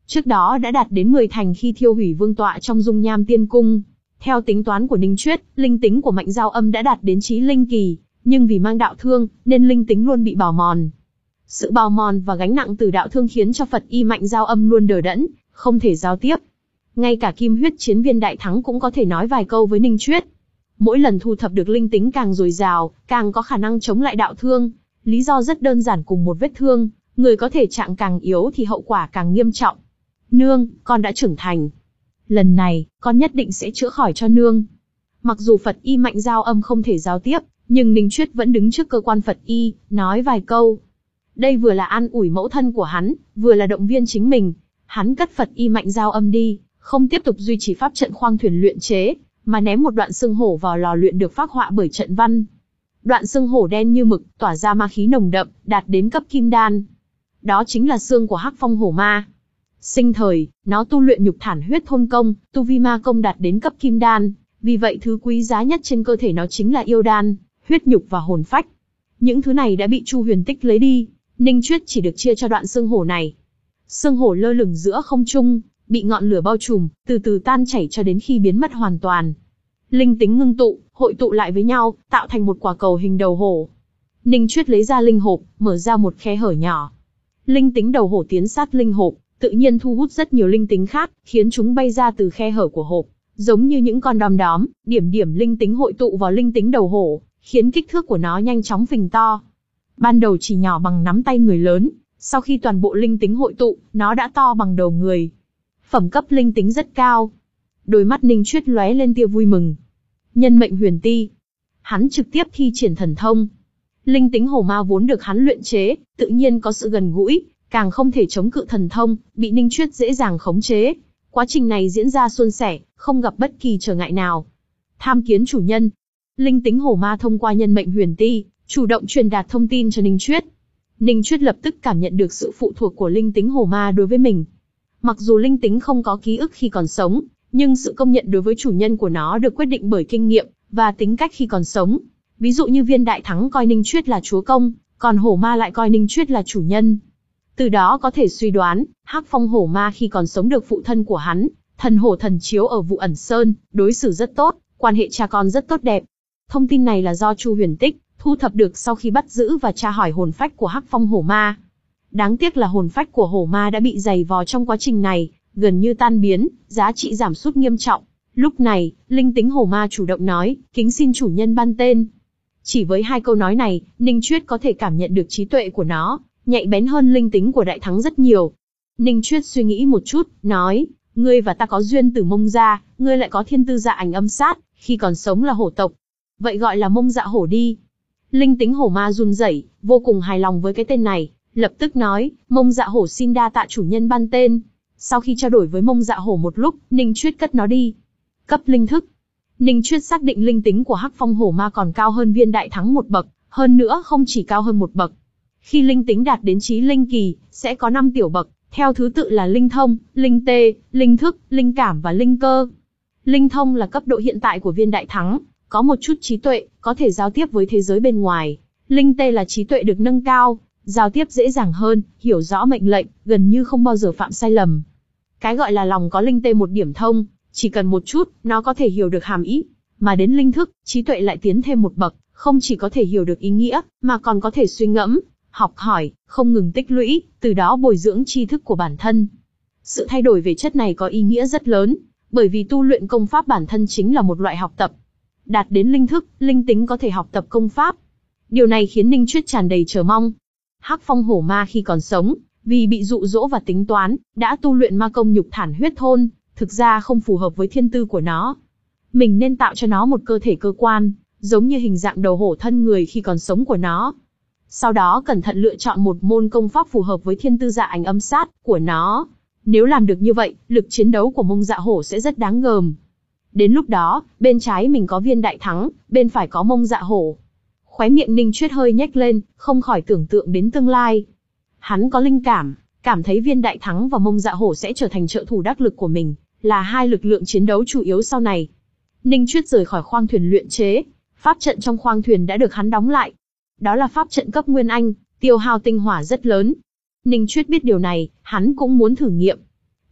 Trước đó đã đạt đến mười thành khi thiêu hủy vương tọa trong dung nham tiên cung. Theo tính toán của Ninh Chuyết, linh tính của Mạnh Giao Âm đã đạt đến chí linh kỳ, nhưng vì mang đạo thương, nên linh tính luôn bị bào mòn. Sự bào mòn và gánh nặng từ đạo thương khiến cho Phật y Mạnh Giao Âm luôn đờ đẫn, không thể giao tiếp. Ngay cả Kim Huyết Chiến Viên đại thắng cũng có thể nói vài câu với Ninh Chuyết. Mỗi lần thu thập được linh tính càng dồi dào, càng có khả năng chống lại đạo thương. Lý do rất đơn giản, cùng một vết thương, người có thể trạng càng yếu thì hậu quả càng nghiêm trọng. Nương, con đã trưởng thành. Lần này, con nhất định sẽ chữa khỏi cho nương. Mặc dù Phật y Mạnh Giao Âm không thể giao tiếp, nhưng Ninh Chuyết vẫn đứng trước cơ quan Phật y, nói vài câu. Đây vừa là an ủi mẫu thân của hắn, vừa là động viên chính mình. Hắn cất Phật y Mạnh Giao Âm đi, không tiếp tục duy trì pháp trận khoang thuyền luyện chế, mà ném một đoạn xương hổ vào lò luyện được phác họa bởi trận văn. Đoạn xương hổ đen như mực, tỏa ra ma khí nồng đậm, đạt đến cấp kim đan. Đó chính là xương của Hắc Phong Hổ Ma. Sinh thời, nó tu luyện nhục thản huyết thôn công, tu vi ma công đạt đến cấp kim đan, vì vậy thứ quý giá nhất trên cơ thể nó chính là yêu đan, huyết nhục và hồn phách. Những thứ này đã bị Chu Huyền Tích lấy đi, Ninh Chuyết chỉ được chia cho đoạn xương hổ này. Xương hổ lơ lửng giữa không trung, bị ngọn lửa bao trùm, từ từ tan chảy cho đến khi biến mất hoàn toàn. Linh tính ngưng tụ, hội tụ lại với nhau, tạo thành một quả cầu hình đầu hổ. Ninh Chuyết lấy ra linh hộp, mở ra một khe hở nhỏ. Linh tính đầu hổ tiến sát linh hộp, tự nhiên thu hút rất nhiều linh tính khác, khiến chúng bay ra từ khe hở của hộp, giống như những con đom đóm, điểm điểm linh tính hội tụ vào linh tính đầu hổ, khiến kích thước của nó nhanh chóng phình to. Ban đầu chỉ nhỏ bằng nắm tay người lớn, sau khi toàn bộ linh tính hội tụ, nó đã to bằng đầu người. Phẩm cấp linh tính rất cao. Đôi mắt Ninh Chuyết lóe lên tia vui mừng. Nhân mệnh huyền ti. Hắn trực tiếp thi triển thần thông. Linh tính hổ ma vốn được hắn luyện chế, tự nhiên có sự gần gũi, càng không thể chống cự thần thông, bị Ninh Chuyết dễ dàng khống chế. Quá trình này diễn ra suôn sẻ, không gặp bất kỳ trở ngại nào. Tham kiến chủ nhân. Linh tính hổ ma thông qua nhân mệnh huyền ti, chủ động truyền đạt thông tin cho Ninh Chuyết. Ninh Chuyết lập tức cảm nhận được sự phụ thuộc của linh tính hổ ma đối với mình. Mặc dù linh tính không có ký ức khi còn sống, nhưng sự công nhận đối với chủ nhân của nó được quyết định bởi kinh nghiệm và tính cách khi còn sống. Ví dụ như Viên Đại Thắng coi Ninh Chuyết là chúa công, còn hổ ma lại coi Ninh Chuyết là chủ nhân. Từ đó có thể suy đoán, Hắc Phong Hổ Ma khi còn sống được phụ thân của hắn, thần hổ thần chiếu ở Vụ Ẩn Sơn, đối xử rất tốt, quan hệ cha con rất tốt đẹp. Thông tin này là do Chu Huyền Tích thu thập được sau khi bắt giữ và tra hỏi hồn phách của Hắc Phong Hổ Ma. Đáng tiếc là hồn phách của hổ ma đã bị dày vò trong quá trình này, gần như tan biến, giá trị giảm sút nghiêm trọng. Lúc này, linh tính hổ ma chủ động nói, kính xin chủ nhân ban tên. Chỉ với hai câu nói này, Ninh Chuyết có thể cảm nhận được trí tuệ của nó, nhạy bén hơn linh tính của Đại Thắng rất nhiều. Ninh Chuyết suy nghĩ một chút, nói, ngươi và ta có duyên từ Mông gia, ngươi lại có thiên tư dạ ảnh âm sát, khi còn sống là hổ tộc. Vậy gọi là Mông Dạ Hổ đi. Linh tính hổ ma run rẩy, vô cùng hài lòng với cái tên này, lập tức nói, Mông Dạ Hổ xin đa tạ chủ nhân ban tên. Sau khi trao đổi với Mông Dạ Hổ một lúc, Ninh Chuyết cất nó đi. Cấp linh thức. Ninh Chuyết xác định linh tính của Hắc Phong Hổ Ma còn cao hơn Viên Đại Thắng một bậc, hơn nữa không chỉ cao hơn một bậc. Khi linh tính đạt đến chí linh kỳ, sẽ có năm tiểu bậc, theo thứ tự là linh thông, linh tê, linh thức, linh cảm và linh cơ. Linh thông là cấp độ hiện tại của Viên Đại Thắng, có một chút trí tuệ, có thể giao tiếp với thế giới bên ngoài. Linh tê là trí tuệ được nâng cao, giao tiếp dễ dàng hơn, hiểu rõ mệnh lệnh, gần như không bao giờ phạm sai lầm. Cái gọi là lòng có linh tê một điểm thông, chỉ cần một chút, nó có thể hiểu được hàm ý. Mà đến linh thức, trí tuệ lại tiến thêm một bậc, không chỉ có thể hiểu được ý nghĩa, mà còn có thể suy ngẫm, học hỏi, không ngừng tích lũy, từ đó bồi dưỡng tri thức của bản thân. Sự thay đổi về chất này có ý nghĩa rất lớn, bởi vì tu luyện công pháp bản thân chính là một loại học tập. Đạt đến linh thức, linh tính có thể học tập công pháp. Điều này khiến Ninh Chuyết tràn đầy chờ mong. Hắc Phong Hổ Ma khi còn sống, vì bị dụ dỗ và tính toán, đã tu luyện ma công nhục thản huyết thôn, thực ra không phù hợp với thiên tư của nó. Mình nên tạo cho nó một cơ thể cơ quan, giống như hình dạng đầu hổ thân người khi còn sống của nó. Sau đó cẩn thận lựa chọn một môn công pháp phù hợp với thiên tư dạ ảnh âm sát của nó. Nếu làm được như vậy, lực chiến đấu của Mông Dạ Hổ sẽ rất đáng gờm. Đến lúc đó, bên trái mình có Viên Đại Thắng, bên phải có Mông Dạ Hổ. Khóe miệng Ninh Chuyết hơi nhếch lên, không khỏi tưởng tượng đến tương lai. Hắn có linh cảm, cảm thấy Viên Đại Thắng và Mông Dạ Hổ sẽ trở thành trợ thủ đắc lực của mình, là hai lực lượng chiến đấu chủ yếu sau này. Ninh Chuyết rời khỏi khoang thuyền luyện chế, pháp trận trong khoang thuyền đã được hắn đóng lại. Đó là pháp trận cấp Nguyên Anh, tiêu hao tinh hỏa rất lớn. Ninh Chuyết biết điều này, hắn cũng muốn thử nghiệm.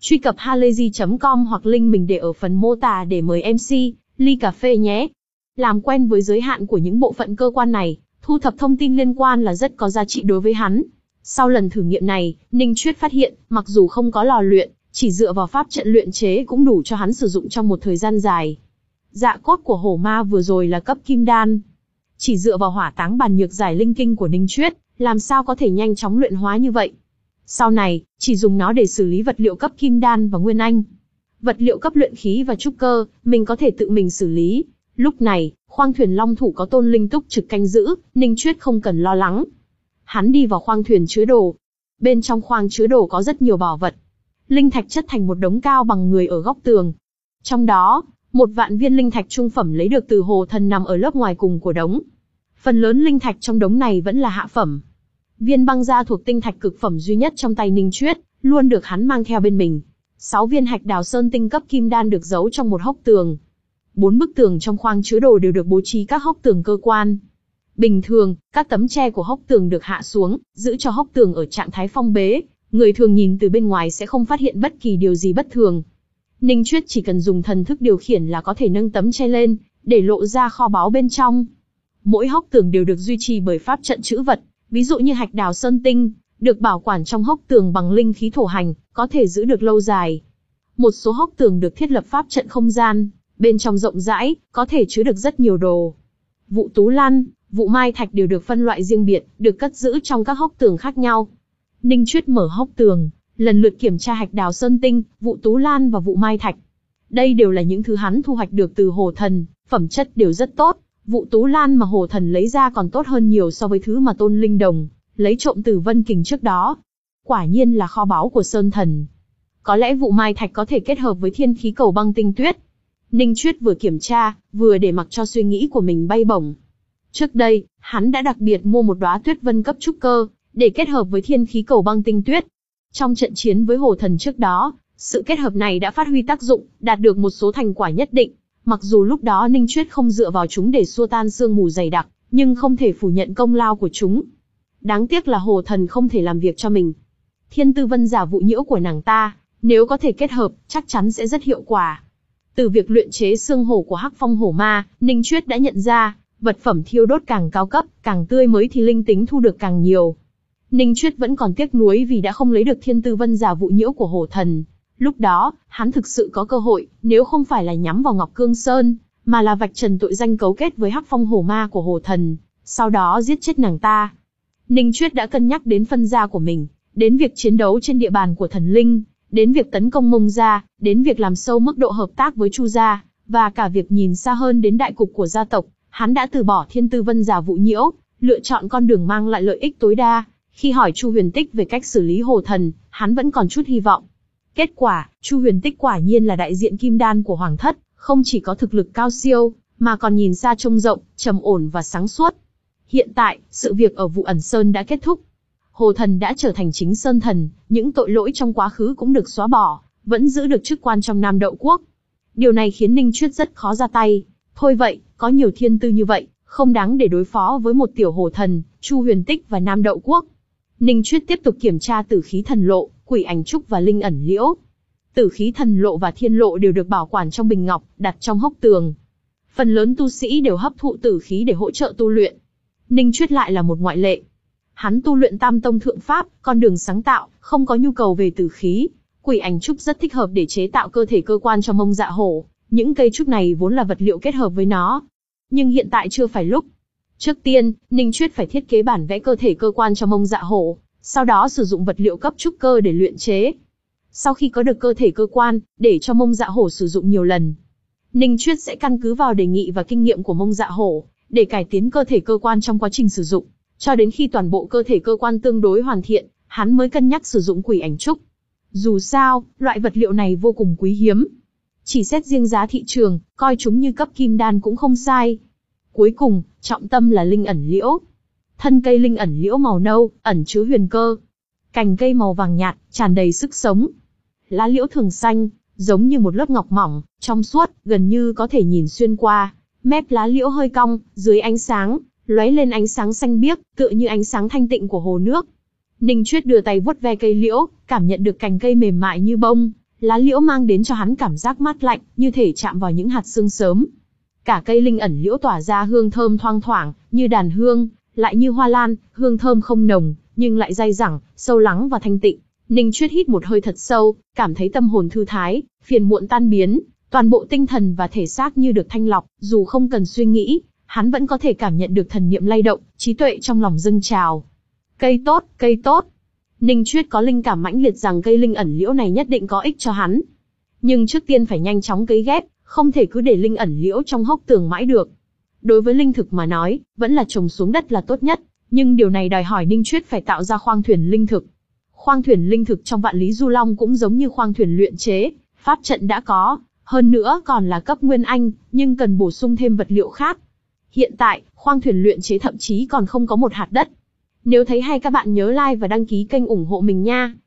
Truy cập halayzi chấm com hoặc link mình để ở phần mô tả để mời em xê, ly cà phê nhé. Làm quen với giới hạn của những bộ phận cơ quan này, thu thập thông tin liên quan là rất có giá trị đối với hắn. Sau lần thử nghiệm này, Ninh Chuyết phát hiện, mặc dù không có lò luyện, chỉ dựa vào pháp trận luyện chế cũng đủ cho hắn sử dụng trong một thời gian dài. Dạ cốt của hổ ma vừa rồi là cấp kim đan. Chỉ dựa vào hỏa táng bàn nhược giải linh kinh của Ninh Chuyết, làm sao có thể nhanh chóng luyện hóa như vậy. Sau này, chỉ dùng nó để xử lý vật liệu cấp kim đan và nguyên anh. Vật liệu cấp luyện khí và trúc cơ, mình có thể tự mình xử lý. Lúc này, khoang thuyền long thủ có Tôn Linh Túc trực canh giữ, Ninh Chuyết không cần lo lắng. Hắn đi vào khoang thuyền chứa đồ. Bên trong khoang chứa đồ có rất nhiều bảo vật. Linh thạch chất thành một đống cao bằng người ở góc tường. Trong đó, một vạn viên linh thạch trung phẩm lấy được từ hồ thần nằm ở lớp ngoài cùng của đống. Phần lớn linh thạch trong đống này vẫn là hạ phẩm. Viên băng gia thuộc tinh thạch cực phẩm duy nhất trong tay Ninh Chuyết, luôn được hắn mang theo bên mình. Sáu viên hạch đào sơn tinh cấp kim đan được giấu trong một hốc tường. Bốn bức tường trong khoang chứa đồ đều được bố trí các hốc tường cơ quan. Bình thường, các tấm tre của hốc tường được hạ xuống, giữ cho hốc tường ở trạng thái phong bế. Người thường nhìn từ bên ngoài sẽ không phát hiện bất kỳ điều gì bất thường. Ninh Chuyết chỉ cần dùng thần thức điều khiển là có thể nâng tấm tre lên, để lộ ra kho báu bên trong. Mỗi hốc tường đều được duy trì bởi pháp trận trữ vật, ví dụ như hạch đào sơn tinh, được bảo quản trong hốc tường bằng linh khí thổ hành, có thể giữ được lâu dài. Một số hốc tường được thiết lập pháp trận không gian, bên trong rộng rãi, có thể chứa được rất nhiều đồ. Vụ tú lan, vụ mai thạch đều được phân loại riêng biệt, được cất giữ trong các hốc tường khác nhau. Ninh Chuyết mở hốc tường, lần lượt kiểm tra hạch đào sơn tinh, vụ tú lan và vụ mai thạch. Đây đều là những thứ hắn thu hoạch được từ hồ thần, phẩm chất đều rất tốt. Vụ tú lan mà hồ thần lấy ra còn tốt hơn nhiều so với thứ mà Tôn Linh Đồng lấy trộm từ Vân Kình trước đó. Quả nhiên là kho báu của Sơn Thần. Có lẽ vụ mai thạch có thể kết hợp với thiên khí cầu băng tinh tuyết. Ninh Chuyết vừa kiểm tra, vừa để mặc cho suy nghĩ của mình bay bổng. Trước đây, hắn đã đặc biệt mua một đóa tuyết vân cấp trúc cơ, để kết hợp với thiên khí cầu băng tinh tuyết. Trong trận chiến với hồ thần trước đó, sự kết hợp này đã phát huy tác dụng, đạt được một số thành quả nhất định. Mặc dù lúc đó Ninh Chuyết không dựa vào chúng để xua tan sương mù dày đặc, nhưng không thể phủ nhận công lao của chúng. Đáng tiếc là hồ thần không thể làm việc cho mình. Thiên tư vân giả vụ nhiễu của nàng ta, nếu có thể kết hợp, chắc chắn sẽ rất hiệu quả. Từ việc luyện chế xương hổ của Hắc Phong hổ ma, Ninh Chuyết đã nhận ra, vật phẩm thiêu đốt càng cao cấp, càng tươi mới thì linh tính thu được càng nhiều. Ninh Chuyết vẫn còn tiếc nuối vì đã không lấy được thiên tư vân giả vụ nhiễu của hồ thần. Lúc đó, hắn thực sự có cơ hội, nếu không phải là nhắm vào Ngọc Cương Sơn, mà là vạch trần tội danh cấu kết với Hắc Phong hổ ma của hồ thần, sau đó giết chết nàng ta. Ninh Chuyết đã cân nhắc đến phân gia của mình, đến việc chiến đấu trên địa bàn của thần linh, đến việc tấn công Mông gia, đến việc làm sâu mức độ hợp tác với Chu gia, và cả việc nhìn xa hơn đến đại cục của gia tộc. Hắn đã từ bỏ thiên tư vân giả vụ nhiễu, lựa chọn con đường mang lại lợi ích tối đa. Khi hỏi Chu Huyền Tích về cách xử lý hồ thần, hắn vẫn còn chút hy vọng. Kết quả, Chu Huyền Tích quả nhiên là đại diện kim đan của Hoàng thất, không chỉ có thực lực cao siêu, mà còn nhìn xa trông rộng, trầm ổn và sáng suốt. Hiện tại, sự việc ở Vụ Ẩn Sơn đã kết thúc. Hồ thần đã trở thành chính sơn thần, những tội lỗi trong quá khứ cũng được xóa bỏ, vẫn giữ được chức quan trong Nam Đậu Quốc. Điều này khiến Ninh Chuyết rất khó ra tay. Thôi vậy, có nhiều thiên tư như vậy, không đáng để đối phó với một tiểu hồ thần, Chu Huyền Tích và Nam Đậu Quốc. Ninh Chuyết tiếp tục kiểm tra tử khí thần lộ, quỷ ảnh trúc và linh ẩn liễu. Tử khí thần lộ và thiên lộ đều được bảo quản trong bình ngọc, đặt trong hốc tường. Phần lớn tu sĩ đều hấp thụ tử khí để hỗ trợ tu luyện. Ninh Chuyết lại là một ngoại lệ. Hắn tu luyện Tam Tông Thượng Pháp, con đường sáng tạo, không có nhu cầu về tử khí. Quỷ ảnh trúc rất thích hợp để chế tạo cơ thể cơ quan cho Mông Dạ Hổ. Những cây trúc này vốn là vật liệu kết hợp với nó. Nhưng hiện tại chưa phải lúc. Trước tiên, Ninh Chuyết phải thiết kế bản vẽ cơ thể cơ quan cho Mông Dạ Hổ, sau đó sử dụng vật liệu cấp trúc cơ để luyện chế. Sau khi có được cơ thể cơ quan, để cho Mông Dạ Hổ sử dụng nhiều lần, Ninh Chuyết sẽ căn cứ vào đề nghị và kinh nghiệm của Mông Dạ Hổ, để cải tiến cơ thể cơ quan trong quá trình sử dụng. Cho đến khi toàn bộ cơ thể cơ quan tương đối hoàn thiện, hắn mới cân nhắc sử dụng quỷ ảnh trúc. Dù sao, loại vật liệu này vô cùng quý hiếm. Chỉ xét riêng giá thị trường, coi chúng như cấp kim đan cũng không sai. Cuối cùng, trọng tâm là linh ẩn liễu. Thân cây linh ẩn liễu màu nâu, ẩn chứa huyền cơ. Cành cây màu vàng nhạt, tràn đầy sức sống. Lá liễu thường xanh, giống như một lớp ngọc mỏng, trong suốt, gần như có thể nhìn xuyên qua. Mép lá liễu hơi cong, dưới ánh sáng, lóe lên ánh sáng xanh biếc, tựa như ánh sáng thanh tịnh của hồ nước. Ninh Chuyết đưa tay vuốt ve cây liễu, cảm nhận được cành cây mềm mại như bông, Lá liễu mang đến cho hắn cảm giác mát lạnh, như thể chạm vào những hạt sương sớm. Cả cây linh ẩn liễu tỏa ra hương thơm thoang thoảng, như đàn hương, lại như hoa lan, hương thơm không nồng, nhưng lại dai dẳng, sâu lắng và thanh tịnh. Ninh Chuyết hít một hơi thật sâu, cảm thấy tâm hồn thư thái, phiền muộn tan biến, toàn bộ tinh thần và thể xác như được thanh lọc, dù không cần suy nghĩ, hắn vẫn có thể cảm nhận được thần niệm lay động, trí tuệ trong lòng dâng trào. Cây tốt, cây tốt. Ninh Chuyết có linh cảm mãnh liệt rằng cây linh ẩn liễu này nhất định có ích cho hắn. Nhưng trước tiên phải nhanh chóng cấy ghép, không thể cứ để linh ẩn liễu trong hốc tường mãi được. Đối với linh thực mà nói, vẫn là trồng xuống đất là tốt nhất, nhưng điều này đòi hỏi Ninh Chuyết phải tạo ra khoang thuyền linh thực. Khoang thuyền linh thực trong Vạn Lý Du Long cũng giống như khoang thuyền luyện chế, pháp trận đã có, hơn nữa còn là cấp nguyên anh, nhưng cần bổ sung thêm vật liệu khác. Hiện tại, khoang thuyền luyện chế thậm chí còn không có một hạt đất. Nếu thấy hay các bạn nhớ like và đăng ký kênh ủng hộ mình nha.